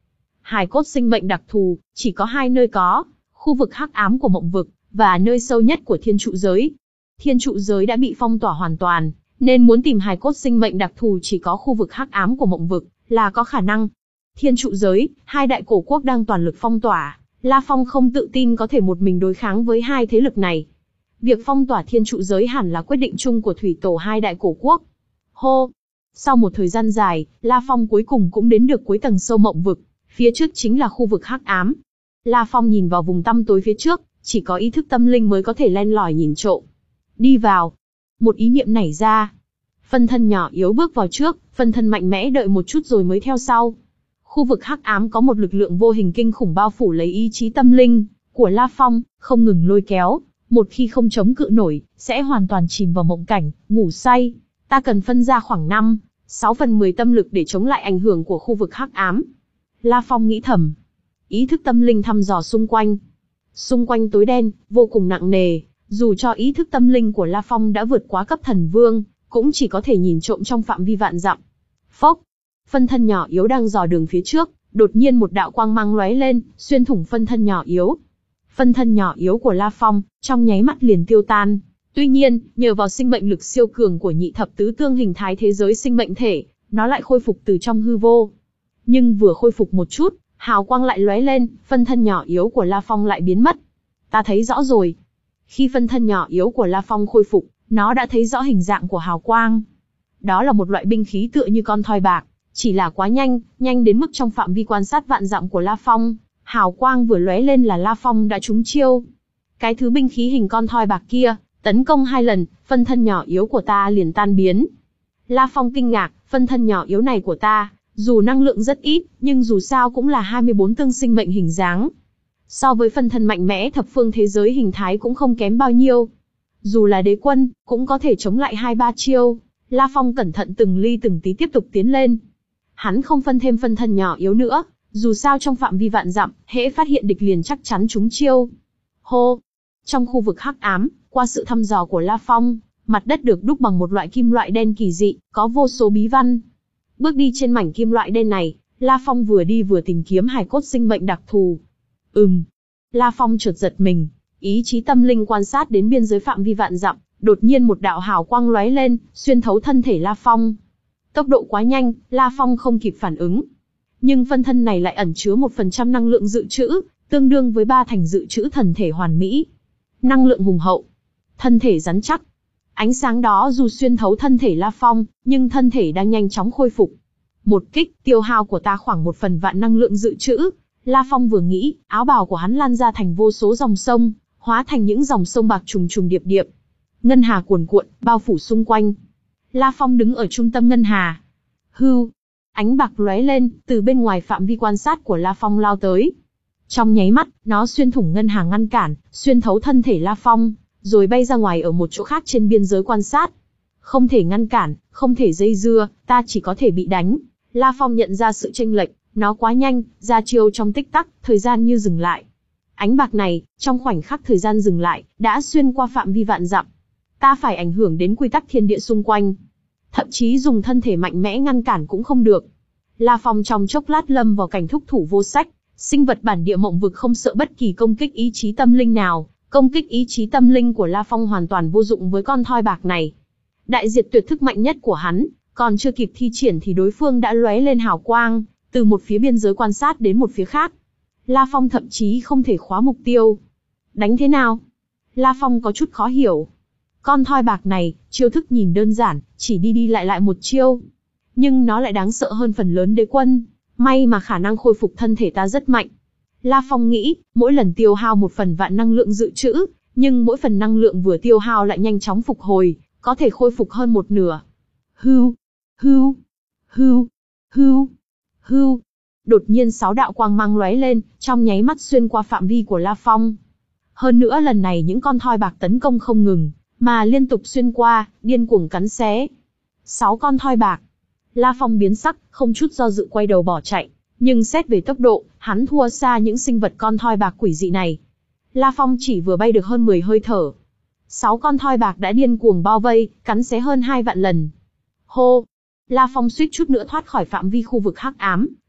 hài cốt sinh mệnh đặc thù, chỉ có hai nơi có, khu vực hắc ám của mộng vực, và nơi sâu nhất của thiên trụ giới. Thiên trụ giới đã bị phong tỏa hoàn toàn, nên muốn tìm hài cốt sinh mệnh đặc thù chỉ có khu vực hắc ám của mộng vực, là có khả năng. Thiên trụ giới, hai đại cổ quốc đang toàn lực phong tỏa, La Phong không tự tin có thể một mình đối kháng với hai thế lực này. Việc phong tỏa thiên trụ giới hẳn là quyết định chung của thủy tổ hai đại cổ quốc. Hô! Sau một thời gian dài, La Phong cuối cùng cũng đến được cuối tầng sâu mộng vực, phía trước chính là khu vực hắc ám. La Phong nhìn vào vùng tăm tối phía trước, chỉ có ý thức tâm linh mới có thể len lỏi nhìn trộm. Đi vào. Một ý niệm nảy ra. Phân thân nhỏ yếu bước vào trước, phân thân mạnh mẽ đợi một chút rồi mới theo sau. Khu vực hắc ám có một lực lượng vô hình kinh khủng bao phủ lấy ý chí tâm linh của La Phong, không ngừng lôi kéo. Một khi không chống cự nổi, sẽ hoàn toàn chìm vào mộng cảnh, ngủ say. Ta cần phân ra khoảng năm, sáu phần mười tâm lực để chống lại ảnh hưởng của khu vực hắc ám. La Phong nghĩ thầm. Ý thức tâm linh thăm dò xung quanh. Xung quanh tối đen, vô cùng nặng nề. Dù cho ý thức tâm linh của La Phong đã vượt quá cấp thần vương, cũng chỉ có thể nhìn trộm trong phạm vi vạn dặm. Phốc! Phân thân nhỏ yếu đang dò đường phía trước, đột nhiên một đạo quang mang lóe lên, xuyên thủng phân thân nhỏ yếu. Phân thân nhỏ yếu của La Phong, trong nháy mắt liền tiêu tan. Tuy nhiên, nhờ vào sinh mệnh lực siêu cường của nhị thập tứ tương hình thái thế giới sinh mệnh thể, nó lại khôi phục từ trong hư vô. Nhưng vừa khôi phục một chút, hào quang lại lóe lên, phân thân nhỏ yếu của La Phong lại biến mất. Ta thấy rõ rồi. Khi phân thân nhỏ yếu của La Phong khôi phục, nó đã thấy rõ hình dạng của hào quang. Đó là một loại binh khí tựa như con thoi bạc, chỉ là quá nhanh, nhanh đến mức trong phạm vi quan sát vạn dặm của La Phong, hào quang vừa lóe lên là La Phong đã trúng chiêu. Cái thứ binh khí hình con thoi bạc kia, tấn công hai lần, phân thân nhỏ yếu của ta liền tan biến. La Phong kinh ngạc, phân thân nhỏ yếu này của ta, dù năng lượng rất ít, nhưng dù sao cũng là hai mươi bốn tương sinh mệnh hình dáng. So với phân thân mạnh mẽ thập phương thế giới hình thái cũng không kém bao nhiêu. Dù là đế quân, cũng có thể chống lại hai ba chiêu. La Phong cẩn thận từng ly từng tí tiếp tục tiến lên. Hắn không phân thêm phân thân nhỏ yếu nữa, dù sao trong phạm vi vạn dặm, hễ phát hiện địch liền chắc chắn trúng chiêu. Hô! Trong khu vực hắc ám, qua sự thăm dò của La Phong, mặt đất được đúc bằng một loại kim loại đen kỳ dị, có vô số bí văn. Bước đi trên mảnh kim loại đen này, La Phong vừa đi vừa tìm kiếm hài cốt sinh mệnh đặc thù. Ừm. La Phong chợt giật mình, ý chí tâm linh quan sát đến biên giới phạm vi vạn dặm, đột nhiên một đạo hào quang lóe lên, xuyên thấu thân thể La Phong. Tốc độ quá nhanh, La Phong không kịp phản ứng. Nhưng phân thân này lại ẩn chứa một phần trăm năng lượng dự trữ, tương đương với ba thành dự trữ thần thể hoàn mỹ. Năng lượng hùng hậu, thân thể rắn chắc. Ánh sáng đó dù xuyên thấu thân thể La Phong, nhưng thân thể đang nhanh chóng khôi phục. Một kích, tiêu hao của ta khoảng một phần vạn năng lượng dự trữ. La Phong vừa nghĩ, áo bào của hắn lan ra thành vô số dòng sông, hóa thành những dòng sông bạc trùng trùng điệp điệp. Ngân hà cuồn cuộn, bao phủ xung quanh. La Phong đứng ở trung tâm ngân hà. Hưu, ánh bạc lóe lên, từ bên ngoài phạm vi quan sát của La Phong lao tới. Trong nháy mắt, nó xuyên thủng ngân hà ngăn cản, xuyên thấu thân thể La Phong, rồi bay ra ngoài ở một chỗ khác trên biên giới quan sát. Không thể ngăn cản, không thể dây dưa, ta chỉ có thể bị đánh. La Phong nhận ra sự chênh lệch, nó quá nhanh, ra chiêu trong tích tắc, thời gian như dừng lại. Ánh bạc này, trong khoảnh khắc thời gian dừng lại, đã xuyên qua phạm vi vạn dặm. Ta phải ảnh hưởng đến quy tắc thiên địa xung quanh. Thậm chí dùng thân thể mạnh mẽ ngăn cản cũng không được. La Phong trong chốc lát lâm vào cảnh thúc thủ vô sách, sinh vật bản địa mộng vực không sợ bất kỳ công kích ý chí tâm linh nào, công kích ý chí tâm linh của La Phong hoàn toàn vô dụng với con thoi bạc này. Đại diệt tuyệt thức mạnh nhất của hắn, còn chưa kịp thi triển thì đối phương đã lóe lên hào quang, từ một phía biên giới quan sát đến một phía khác. La Phong thậm chí không thể khóa mục tiêu. Đánh thế nào? La Phong có chút khó hiểu. Con thoi bạc này, chiêu thức nhìn đơn giản, chỉ đi đi lại lại một chiêu. Nhưng nó lại đáng sợ hơn phần lớn đế quân. May mà khả năng khôi phục thân thể ta rất mạnh. La Phong nghĩ, mỗi lần tiêu hao một phần vạn năng lượng dự trữ, nhưng mỗi phần năng lượng vừa tiêu hao lại nhanh chóng phục hồi, có thể khôi phục hơn một nửa. Hưu, hưu, hưu, hưu, hưu. Đột nhiên sáu đạo quang mang lóe lên, trong nháy mắt xuyên qua phạm vi của La Phong. Hơn nữa lần này những con thoi bạc tấn công không ngừng, mà liên tục xuyên qua, điên cuồng cắn xé. Sáu con thoi bạc. La Phong biến sắc, không chút do dự quay đầu bỏ chạy. Nhưng xét về tốc độ, hắn thua xa những sinh vật con thoi bạc quỷ dị này. La Phong chỉ vừa bay được hơn mười hơi thở. Sáu con thoi bạc đã điên cuồng bao vây, cắn xé hơn hai vạn lần. Hô! La Phong suýt chút nữa thoát khỏi phạm vi khu vực hắc ám,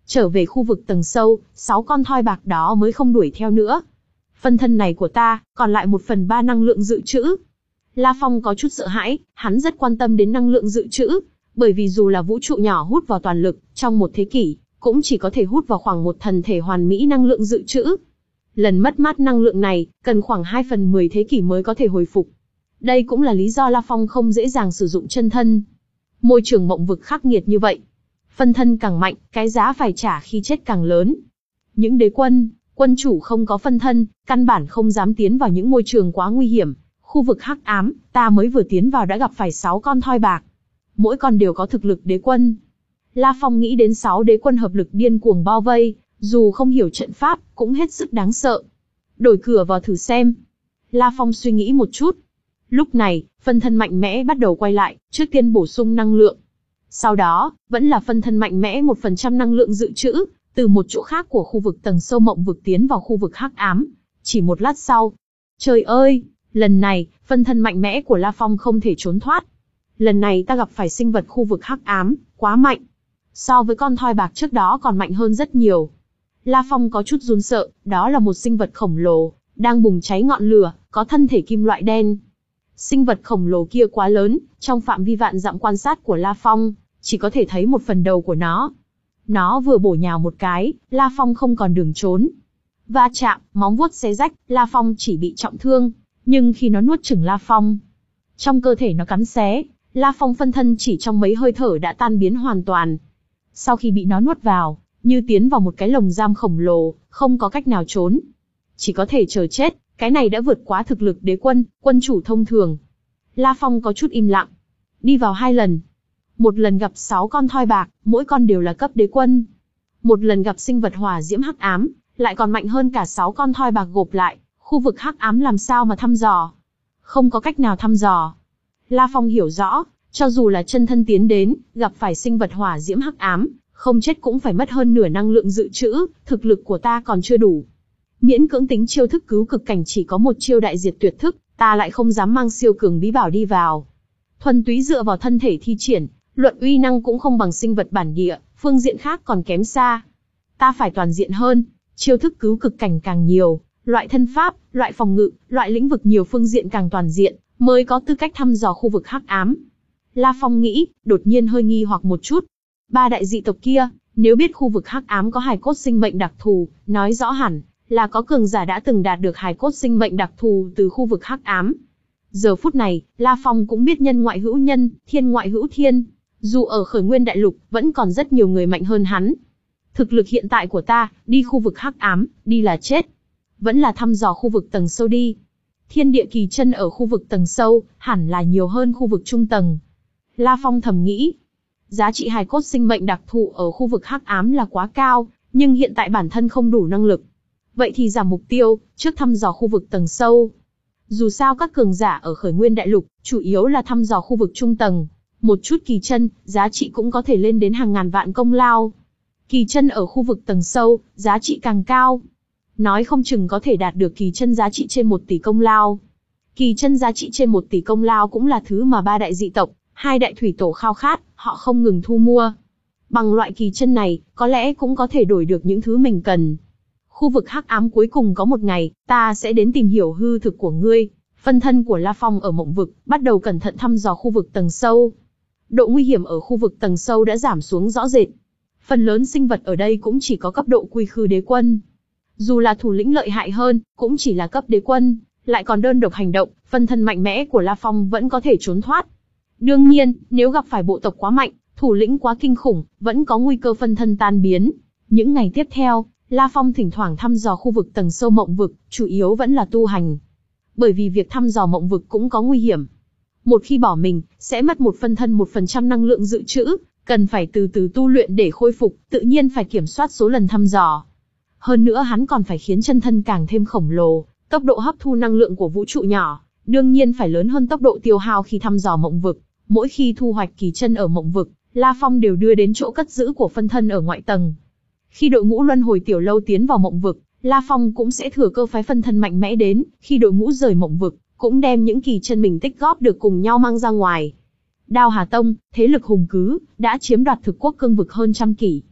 Trở về khu vực tầng sâu, sáu con thoi bạc đó mới không đuổi theo nữa. Phân thân này của ta, còn lại một phần ba năng lượng dự trữ. La Phong có chút sợ hãi, hắn rất quan tâm đến năng lượng dự trữ, bởi vì dù là vũ trụ nhỏ hút vào toàn lực, trong một thế kỷ, cũng chỉ có thể hút vào khoảng một thần thể hoàn mỹ năng lượng dự trữ. Lần mất mát năng lượng này, cần khoảng hai phần mười thế kỷ mới có thể hồi phục. Đây cũng là lý do La Phong không dễ dàng sử dụng chân thân. Môi trường mộng vực khắc nghiệt như vậy. Phân thân càng mạnh, cái giá phải trả khi chết càng lớn. Những đế quân, quân chủ không có phân thân, căn bản không dám tiến vào những môi trường quá nguy hiểm. Khu vực hắc ám, ta mới vừa tiến vào đã gặp phải sáu con thoi bạc. Mỗi con đều có thực lực đế quân. La Phong nghĩ đến sáu đế quân hợp lực điên cuồng bao vây, dù không hiểu trận pháp, cũng hết sức đáng sợ. Đổi cửa vào thử xem. La Phong suy nghĩ một chút. Lúc này, phân thân mạnh mẽ bắt đầu quay lại, trước tiên bổ sung năng lượng. Sau đó, vẫn là phân thân mạnh mẽ một phần trăm năng lượng dự trữ, từ một chỗ khác của khu vực tầng sâu mộng vực tiến vào khu vực hắc ám. Chỉ một lát sau. Trời ơi, lần này, phân thân mạnh mẽ của La Phong không thể trốn thoát. Lần này ta gặp phải sinh vật khu vực hắc ám, quá mạnh. So với con thoi bạc trước đó còn mạnh hơn rất nhiều. La Phong có chút run sợ, đó là một sinh vật khổng lồ, đang bùng cháy ngọn lửa, có thân thể kim loại đen. Sinh vật khổng lồ kia quá lớn, trong phạm vi vạn dặm quan sát của La Phong, chỉ có thể thấy một phần đầu của nó. Nó vừa bổ nhào một cái, La Phong không còn đường trốn. Va chạm, móng vuốt xé rách, La Phong chỉ bị trọng thương, nhưng khi nó nuốt chửng La Phong, trong cơ thể nó cắn xé, La Phong phân thân chỉ trong mấy hơi thở đã tan biến hoàn toàn. Sau khi bị nó nuốt vào, như tiến vào một cái lồng giam khổng lồ, không có cách nào trốn. Chỉ có thể chờ chết, cái này đã vượt quá thực lực đế quân, quân chủ thông thường. La Phong có chút im lặng. Đi vào hai lần. Một lần gặp sáu con thoi bạc, mỗi con đều là cấp đế quân. Một lần gặp sinh vật hỏa diễm hắc ám, lại còn mạnh hơn cả sáu con thoi bạc gộp lại. Khu vực hắc ám làm sao mà thăm dò? Không có cách nào thăm dò. La Phong hiểu rõ, cho dù là chân thân tiến đến, gặp phải sinh vật hỏa diễm hắc ám, không chết cũng phải mất hơn nửa năng lượng dự trữ, thực lực của ta còn chưa đủ. Miễn cưỡng tính chiêu thức cứu cực cảnh chỉ có một chiêu đại diệt tuyệt thức, ta lại không dám mang siêu cường bí bảo đi vào. Thuần túy dựa vào thân thể thi triển, luận uy năng cũng không bằng sinh vật bản địa, phương diện khác còn kém xa. Ta phải toàn diện hơn, chiêu thức cứu cực cảnh càng nhiều, loại thân pháp, loại phòng ngự, loại lĩnh vực nhiều phương diện càng toàn diện, mới có tư cách thăm dò khu vực hắc ám. La Phong nghĩ, đột nhiên hơi nghi hoặc một chút. Ba đại dị tộc kia, nếu biết khu vực hắc ám có hài cốt sinh mệnh đặc thù, nói rõ hẳn là có cường giả đã từng đạt được hài cốt sinh mệnh đặc thù từ khu vực hắc ám. Giờ phút này, La Phong cũng biết nhân ngoại hữu nhân, thiên ngoại hữu thiên. Dù ở khởi nguyên đại lục, vẫn còn rất nhiều người mạnh hơn hắn. Thực lực hiện tại của ta, đi khu vực hắc ám, đi là chết. Vẫn là thăm dò khu vực tầng sâu đi. Thiên địa kỳ chân ở khu vực tầng sâu, hẳn là nhiều hơn khu vực trung tầng. La Phong thầm nghĩ. Giá trị hài cốt sinh mệnh đặc thù ở khu vực hắc ám là quá cao, nhưng hiện tại bản thân không đủ năng lực. Vậy thì giảm mục tiêu, trước thăm dò khu vực tầng sâu. Dù sao các cường giả ở khởi nguyên đại lục, chủ yếu là thăm dò khu vực trung tầng. Một chút kỳ chân, giá trị cũng có thể lên đến hàng ngàn vạn công lao. Kỳ chân ở khu vực tầng sâu, giá trị càng cao. Nói không chừng có thể đạt được kỳ chân giá trị trên một tỷ công lao. Kỳ chân giá trị trên một tỷ công lao cũng là thứ mà ba đại dị tộc, hai đại thủy tổ khao khát, họ không ngừng thu mua. Bằng loại kỳ chân này, có lẽ cũng có thể đổi được những thứ mình cần. Khu vực hắc ám cuối cùng có một ngày, ta sẽ đến tìm hiểu hư thực của ngươi. Phân thân của La Phong ở mộng vực, bắt đầu cẩn thận thăm dò khu vực tầng sâu. Độ nguy hiểm ở khu vực tầng sâu đã giảm xuống rõ rệt. Phần lớn sinh vật ở đây cũng chỉ có cấp độ quy khư đế quân. Dù là thủ lĩnh lợi hại hơn, cũng chỉ là cấp đế quân, lại còn đơn độc hành động, phân thân mạnh mẽ của La Phong vẫn có thể trốn thoát. Đương nhiên, nếu gặp phải bộ tộc quá mạnh, thủ lĩnh quá kinh khủng, vẫn có nguy cơ phân thân tan biến. Những ngày tiếp theo, La Phong thỉnh thoảng thăm dò khu vực tầng sâu mộng vực, chủ yếu vẫn là tu hành. Bởi vì việc thăm dò mộng vực cũng có nguy hiểm. Một khi bỏ mình, sẽ mất một phân thân một phần trăm năng lượng dự trữ, cần phải từ từ tu luyện để khôi phục, tự nhiên phải kiểm soát số lần thăm dò. Hơn nữa hắn còn phải khiến chân thân càng thêm khổng lồ, tốc độ hấp thu năng lượng của vũ trụ nhỏ, đương nhiên phải lớn hơn tốc độ tiêu hao khi thăm dò mộng vực. Mỗi khi thu hoạch kỳ chân ở mộng vực, La Phong đều đưa đến chỗ cất giữ của phân thân ở ngoại tầng. Khi đội ngũ luân hồi tiểu lâu tiến vào mộng vực, La Phong cũng sẽ thừa cơ phái phân thân mạnh mẽ đến, khi đội ngũ rời mộng vực, cũng đem những kỳ chân mình tích góp được cùng nhau mang ra ngoài. Đao Hà Tông, thế lực hùng cứ, đã chiếm đoạt thực quốc cương vực hơn trăm kỷ.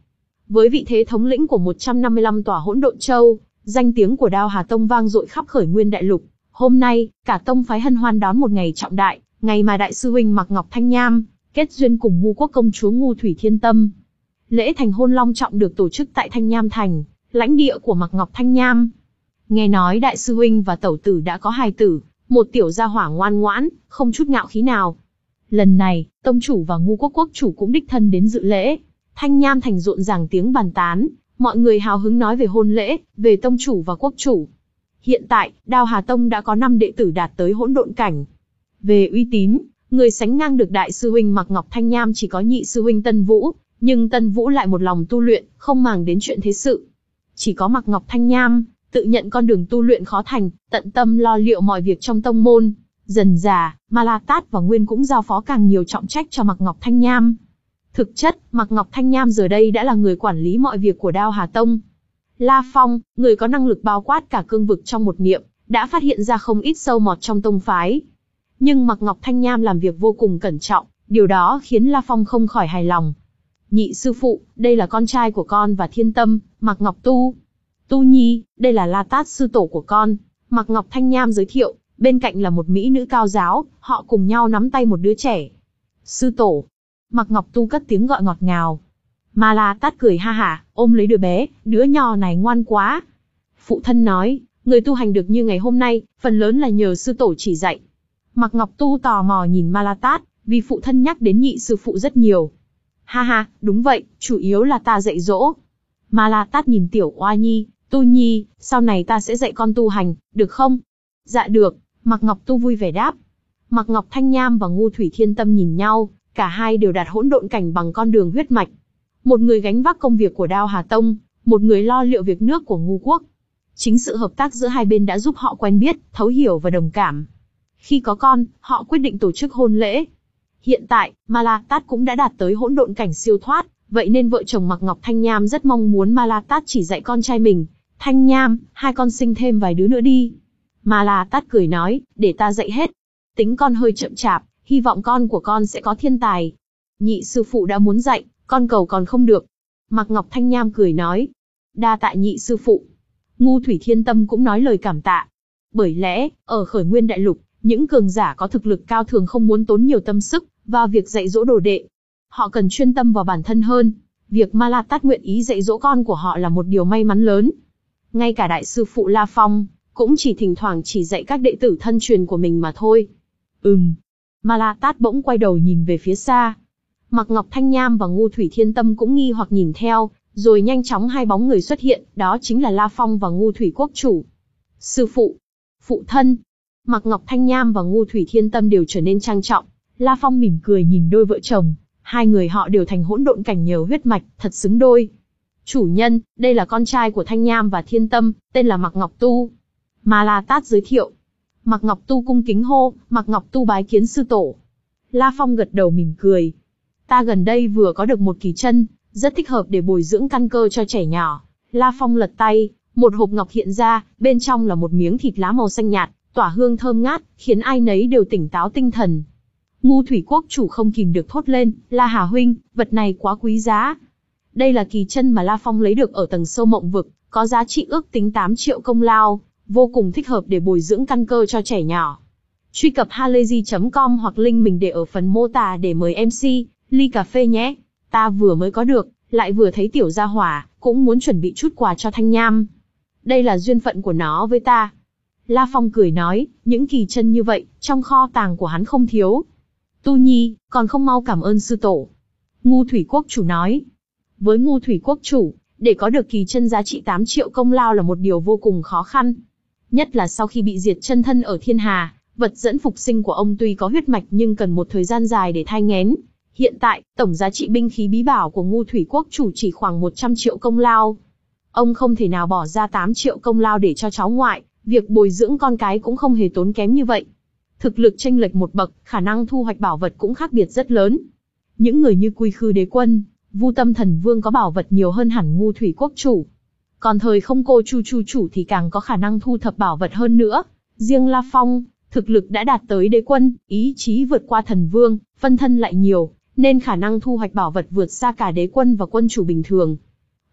Với vị thế thống lĩnh của một trăm năm mươi lăm tòa hỗn độn châu, danh tiếng của Đao Hà Tông vang dội khắp Khởi Nguyên Đại Lục. Hôm nay, cả tông phái hân hoan đón một ngày trọng đại, ngày mà đại sư huynh Mạc Ngọc Thanh Nham kết duyên cùng Ngu Quốc công chúa Ngu Thủy Thiên Tâm. Lễ thành hôn long trọng được tổ chức tại Thanh Nham Thành, lãnh địa của Mạc Ngọc Thanh Nham. Nghe nói đại sư huynh và tẩu tử đã có hài tử, một tiểu gia hỏa ngoan ngoãn, không chút ngạo khí nào. Lần này, tông chủ và Ngu Quốc quốc chủ cũng đích thân đến dự lễ. Thanh Nham Thành rộn ràng tiếng bàn tán, mọi người hào hứng nói về hôn lễ, về tông chủ và quốc chủ. Hiện tại, Đao Hà Tông đã có năm đệ tử đạt tới hỗn độn cảnh. Về uy tín, người sánh ngang được đại sư huynh Mạc Ngọc Thanh Nham chỉ có nhị sư huynh Tân Vũ, nhưng Tân Vũ lại một lòng tu luyện, không màng đến chuyện thế sự. Chỉ có Mạc Ngọc Thanh Nham tự nhận con đường tu luyện khó thành, tận tâm lo liệu mọi việc trong tông môn. Dần dà, Ma La Tát và Nguyên cũng giao phó càng nhiều trọng trách cho Mạc Ngọc Thanh Nham. Thực chất, Mạc Ngọc Thanh Nham giờ đây đã là người quản lý mọi việc của Đao Hà Tông. La Phong, người có năng lực bao quát cả cương vực trong một niệm, đã phát hiện ra không ít sâu mọt trong tông phái. Nhưng Mạc Ngọc Thanh Nham làm việc vô cùng cẩn trọng, điều đó khiến La Phong không khỏi hài lòng. Nhị sư phụ, đây là con trai của con và Thiên Tâm, Mạc Ngọc Tu. Tu Nhi, đây là La Tát sư tổ của con. Mạc Ngọc Thanh Nham giới thiệu, bên cạnh là một mỹ nữ cao giáo, họ cùng nhau nắm tay một đứa trẻ. Sư tổ. Mạc Ngọc Tu cất tiếng gọi ngọt ngào. Ma La Tát cười ha hả, ôm lấy đứa bé, đứa nhỏ này ngoan quá. Phụ thân nói, người tu hành được như ngày hôm nay, phần lớn là nhờ sư tổ chỉ dạy. Mạc Ngọc Tu tò mò nhìn Ma La Tát, vì phụ thân nhắc đến nhị sư phụ rất nhiều. Ha ha, đúng vậy, chủ yếu là ta dạy dỗ. Ma La Tát nhìn tiểu oa nhi, Tu Nhi, sau này ta sẽ dạy con tu hành, được không? Dạ được, Mạc Ngọc Tu vui vẻ đáp. Mạc Ngọc Thanh Nham và Ngu Thủy Thiên Tâm nhìn nhau, cả hai đều đạt hỗn độn cảnh bằng con đường huyết mạch. Một người gánh vác công việc của Đao Hà Tông, một người lo liệu việc nước của Ngu Quốc. Chính sự hợp tác giữa hai bên đã giúp họ quen biết, thấu hiểu và đồng cảm. Khi có con, họ quyết định tổ chức hôn lễ. Hiện tại, Ma La Tát cũng đã đạt tới hỗn độn cảnh siêu thoát, vậy nên vợ chồng Mạc Ngọc Thanh Nham rất mong muốn Ma La Tát chỉ dạy con trai mình. Thanh Nham, hai con sinh thêm vài đứa nữa đi. Ma La Tát cười nói, để ta dạy hết. Tính con hơi chậm chạp, hy vọng con của con sẽ có thiên tài. Nhị sư phụ đã muốn dạy, con cầu còn không được. Mạc Ngọc Thanh Nham cười nói, đa tạ nhị sư phụ. Ngu Thủy Thiên Tâm cũng nói lời cảm tạ. Bởi lẽ, ở Khởi Nguyên Đại Lục, những cường giả có thực lực cao thường không muốn tốn nhiều tâm sức vào việc dạy dỗ đồ đệ. Họ cần chuyên tâm vào bản thân hơn. Việc Ma La Tát nguyện ý dạy dỗ con của họ là một điều may mắn lớn. Ngay cả đại sư phụ La Phong, cũng chỉ thỉnh thoảng chỉ dạy các đệ tử thân truyền của mình mà thôi. Ừm. Ma La Tát bỗng quay đầu nhìn về phía xa. Mạc Ngọc Thanh Nham và Ngu Thủy Thiên Tâm cũng nghi hoặc nhìn theo, rồi nhanh chóng hai bóng người xuất hiện, đó chính là La Phong và Ngu Thủy Quốc chủ. Sư phụ, phụ thân. Mạc Ngọc Thanh Nham và Ngu Thủy Thiên Tâm đều trở nên trang trọng. La Phong mỉm cười nhìn đôi vợ chồng, hai người họ đều thành hỗn độn cảnh nhờ huyết mạch, thật xứng đôi. Chủ nhân, đây là con trai của Thanh Nham và Thiên Tâm, tên là Mạc Ngọc Tu. Ma La Tát giới thiệu. Mạc Ngọc Tu cung kính hô, Mạc Ngọc Tu bái kiến sư tổ. La Phong gật đầu mỉm cười. Ta gần đây vừa có được một kỳ chân, rất thích hợp để bồi dưỡng căn cơ cho trẻ nhỏ. La Phong lật tay, một hộp ngọc hiện ra, bên trong là một miếng thịt lá màu xanh nhạt, tỏa hương thơm ngát, khiến ai nấy đều tỉnh táo tinh thần. Ngu Thủy Quốc chủ không kìm được thốt lên, La Hà huynh, vật này quá quý giá. Đây là kỳ chân mà La Phong lấy được ở tầng sâu mộng vực, có giá trị ước tính tám triệu công lao, vô cùng thích hợp để bồi dưỡng căn cơ cho trẻ nhỏ. Truy cập halayzi chấm com hoặc link mình để ở phần mô tả để mời em xê, ly cà phê nhé. Ta vừa mới có được, lại vừa thấy tiểu gia hỏa, cũng muốn chuẩn bị chút quà cho Thanh Nham. Đây là duyên phận của nó với ta. La Phong cười nói, những kỳ chân như vậy, trong kho tàng của hắn không thiếu. Tu Nhi, còn không mau cảm ơn sư tổ. Ngu Thủy Quốc chủ nói. Với Ngu Thủy Quốc chủ, để có được kỳ chân giá trị tám triệu công lao là một điều vô cùng khó khăn. Nhất là sau khi bị diệt chân thân ở Thiên Hà, vật dẫn phục sinh của ông tuy có huyết mạch nhưng cần một thời gian dài để thai nghén. Hiện tại, tổng giá trị binh khí bí bảo của Ngu Thủy Quốc chủ chỉ khoảng một trăm triệu công lao. Ông không thể nào bỏ ra tám triệu công lao để cho cháu ngoại, việc bồi dưỡng con cái cũng không hề tốn kém như vậy. Thực lực chênh lệch một bậc, khả năng thu hoạch bảo vật cũng khác biệt rất lớn. Những người như Quy Khư Đế Quân, Vu Tâm Thần Vương có bảo vật nhiều hơn hẳn Ngu Thủy Quốc chủ. Còn thời Không Cô Chu Chu chủ thì càng có khả năng thu thập bảo vật hơn nữa. Riêng La Phong, thực lực đã đạt tới đế quân, ý chí vượt qua thần vương, phân thân lại nhiều, nên khả năng thu hoạch bảo vật vượt xa cả đế quân và quân chủ bình thường.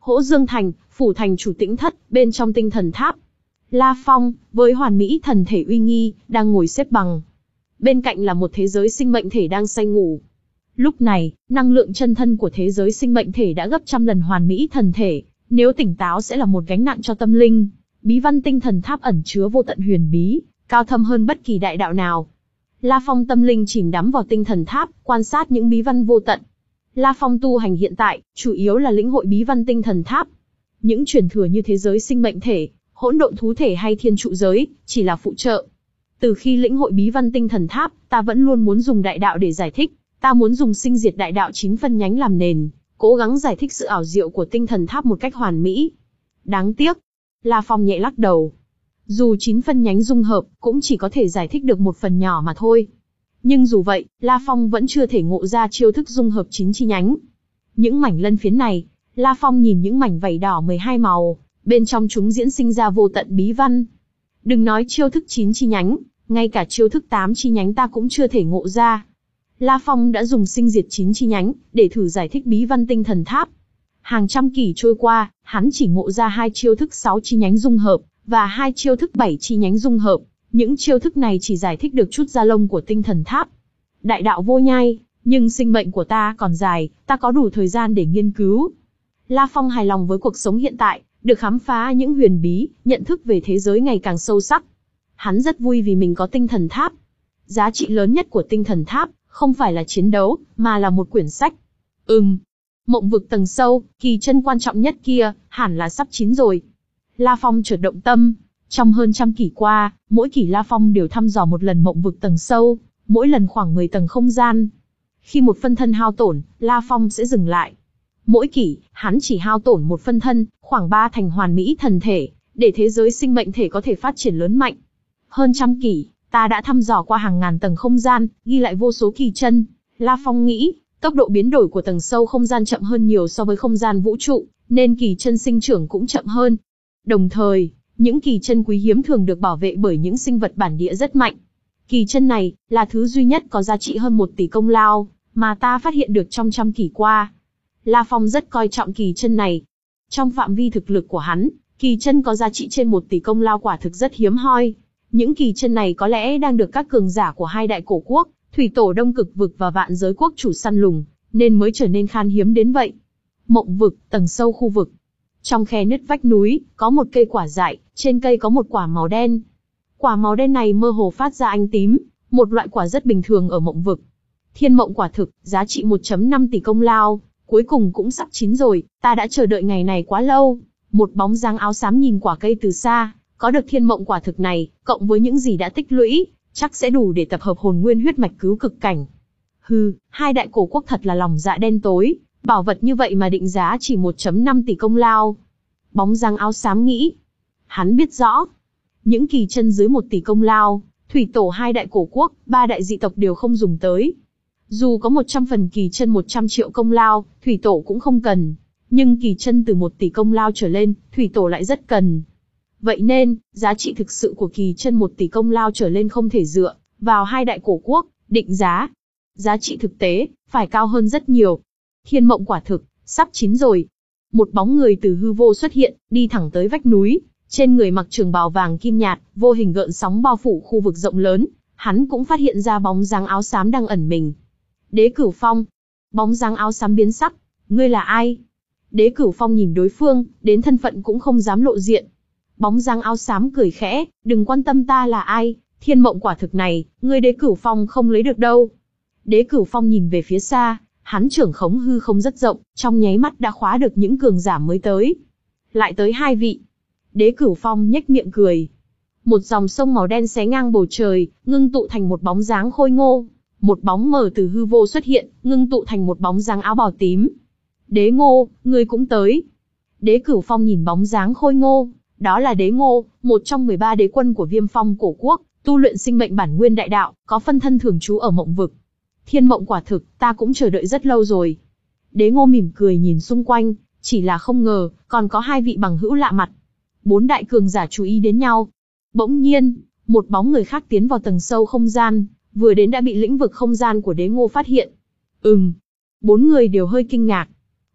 Hỗ Dương Thành, phủ thành chủ Tĩnh Thất, bên trong tinh thần tháp. La Phong, với hoàn mỹ thần thể uy nghi, đang ngồi xếp bằng. Bên cạnh là một thế giới sinh mệnh thể đang say ngủ. Lúc này, năng lượng chân thân của thế giới sinh mệnh thể đã gấp trăm lần hoàn mỹ thần thể, nếu tỉnh táo sẽ là một gánh nặng cho tâm linh. Bí văn tinh thần tháp ẩn chứa vô tận huyền bí, cao thâm hơn bất kỳ đại đạo nào. La Phong tâm linh chìm đắm vào tinh thần tháp, quan sát những bí văn vô tận. La Phong tu hành hiện tại, chủ yếu là lĩnh hội bí văn tinh thần tháp. Những truyền thừa như thế giới sinh mệnh thể, hỗn độn thú thể hay thiên trụ giới, chỉ là phụ trợ. Từ khi lĩnh hội bí văn tinh thần tháp, ta vẫn luôn muốn dùng đại đạo để giải thích. Ta muốn dùng sinh diệt đại đạo chín phân nhánh làm nền, cố gắng giải thích sự ảo diệu của tinh thần tháp một cách hoàn mỹ. Đáng tiếc. La Phong nhẹ lắc đầu. Dù chín phân nhánh dung hợp, cũng chỉ có thể giải thích được một phần nhỏ mà thôi. Nhưng dù vậy, La Phong vẫn chưa thể ngộ ra chiêu thức dung hợp chín chi nhánh. Những mảnh lân phiến này, La Phong nhìn những mảnh vảy đỏ mười hai màu, bên trong chúng diễn sinh ra vô tận bí văn. Đừng nói chiêu thức chín chi nhánh, ngay cả chiêu thức tám chi nhánh ta cũng chưa thể ngộ ra. La Phong đã dùng sinh diệt chín chi nhánh, để thử giải thích bí văn tinh thần tháp. Hàng trăm kỷ trôi qua, hắn chỉ ngộ ra hai chiêu thức sáu chi nhánh dung hợp, và hai chiêu thức bảy chi nhánh dung hợp. Những chiêu thức này chỉ giải thích được chút da lông của tinh thần tháp. Đại đạo vô nhai, nhưng sinh mệnh của ta còn dài, ta có đủ thời gian để nghiên cứu. La Phong hài lòng với cuộc sống hiện tại, được khám phá những huyền bí, nhận thức về thế giới ngày càng sâu sắc. Hắn rất vui vì mình có tinh thần tháp. Giá trị lớn nhất của tinh thần tháp, không phải là chiến đấu, mà là một quyển sách. Ừm, mộng vực tầng sâu, kỳ chân quan trọng nhất kia, hẳn là sắp chín rồi. La Phong chợt động tâm. Trong hơn trăm kỷ qua, mỗi kỷ La Phong đều thăm dò một lần mộng vực tầng sâu, mỗi lần khoảng mười tầng không gian. Khi một phân thân hao tổn, La Phong sẽ dừng lại. Mỗi kỷ, hắn chỉ hao tổn một phân thân, khoảng ba thành hoàn mỹ thần thể, để thế giới sinh mệnh thể có thể phát triển lớn mạnh. Hơn trăm kỷ, ta đã thăm dò qua hàng ngàn tầng không gian, ghi lại vô số kỳ chân. La Phong nghĩ, tốc độ biến đổi của tầng sâu không gian chậm hơn nhiều so với không gian vũ trụ, nên kỳ chân sinh trưởng cũng chậm hơn. Đồng thời, những kỳ chân quý hiếm thường được bảo vệ bởi những sinh vật bản địa rất mạnh. Kỳ chân này, là thứ duy nhất có giá trị hơn một tỷ công lao, mà ta phát hiện được trong trăm kỷ qua. La Phong rất coi trọng kỳ chân này. Trong phạm vi thực lực của hắn, kỳ chân có giá trị trên một tỷ công lao quả thực rất hiếm hoi. Những kỳ chân này có lẽ đang được các cường giả của hai đại cổ quốc, Thủy Tổ Đông Cực Vực và Vạn Giới Quốc chủ săn lùng, nên mới trở nên khan hiếm đến vậy. Mộng vực, tầng sâu khu vực. Trong khe nứt vách núi, có một cây quả dại, trên cây có một quả màu đen. Quả màu đen này mơ hồ phát ra ánh tím, một loại quả rất bình thường ở mộng vực. Thiên mộng quả thực, giá trị một phẩy năm tỷ công lao, cuối cùng cũng sắp chín rồi, ta đã chờ đợi ngày này quá lâu. Một bóng dáng áo xám nhìn quả cây từ xa, có được thiên mộng quả thực này, cộng với những gì đã tích lũy, chắc sẽ đủ để tập hợp hồn nguyên huyết mạch cứu cực cảnh. Hừ, hai đại cổ quốc thật là lòng dạ đen tối, bảo vật như vậy mà định giá chỉ một phẩy năm tỷ công lao. Bóng dáng áo xám nghĩ. Hắn biết rõ, những kỳ chân dưới một tỷ công lao, thủy tổ hai đại cổ quốc, ba đại dị tộc đều không dùng tới. Dù có một trăm phần kỳ chân một trăm triệu công lao, thủy tổ cũng không cần. Nhưng kỳ chân từ một tỷ công lao trở lên, thủy tổ lại rất cần. Vậy nên, giá trị thực sự của kỳ chân một tỷ công lao trở lên không thể dựa vào hai đại cổ quốc, định giá. Giá trị thực tế, phải cao hơn rất nhiều. Thiên mộng quả thực, sắp chín rồi. Một bóng người từ hư vô xuất hiện, đi thẳng tới vách núi. Trên người mặc trường bào vàng kim nhạt, vô hình gợn sóng bao phủ khu vực rộng lớn. Hắn cũng phát hiện ra bóng dáng áo xám đang ẩn mình. Đế Cửu Phong. Bóng dáng áo xám biến sắc. Ngươi là ai? Đế Cửu Phong nhìn đối phương, đến thân phận cũng không dám lộ diện. Bóng dáng áo xám cười khẽ, đừng quan tâm ta là ai, thiên mộng quả thực này, ngươi Đế Cửu Phong không lấy được đâu. Đế Cửu Phong nhìn về phía xa, hắn trưởng khống hư không rất rộng, trong nháy mắt đã khóa được những cường giả mới tới. Lại tới hai vị. Đế Cửu Phong nhếch miệng cười. Một dòng sông màu đen xé ngang bầu trời, ngưng tụ thành một bóng dáng khôi ngô. Một bóng mờ từ hư vô xuất hiện, ngưng tụ thành một bóng dáng áo bào tím. Đế Ngô, ngươi cũng tới. Đế Cửu Phong nhìn bóng dáng khôi ngô, đó là Đế Ngô, một trong mười ba đế quân của Viêm Phong cổ quốc, tu luyện sinh mệnh bản nguyên đại đạo, có phân thân thường trú ở mộng vực. Thiên mộng quả thực, ta cũng chờ đợi rất lâu rồi. Đế Ngô mỉm cười nhìn xung quanh, chỉ là không ngờ, còn có hai vị bằng hữu lạ mặt. Bốn đại cường giả chú ý đến nhau. Bỗng nhiên, một bóng người khác tiến vào tầng sâu không gian, vừa đến đã bị lĩnh vực không gian của Đế Ngô phát hiện. Ừm, bốn người đều hơi kinh ngạc.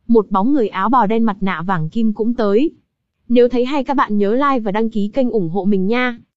một bóng người áo bào đen mặt nạ vàng kim cũng tới. Nếu thấy hay các bạn nhớ like và đăng ký kênh ủng hộ mình nha.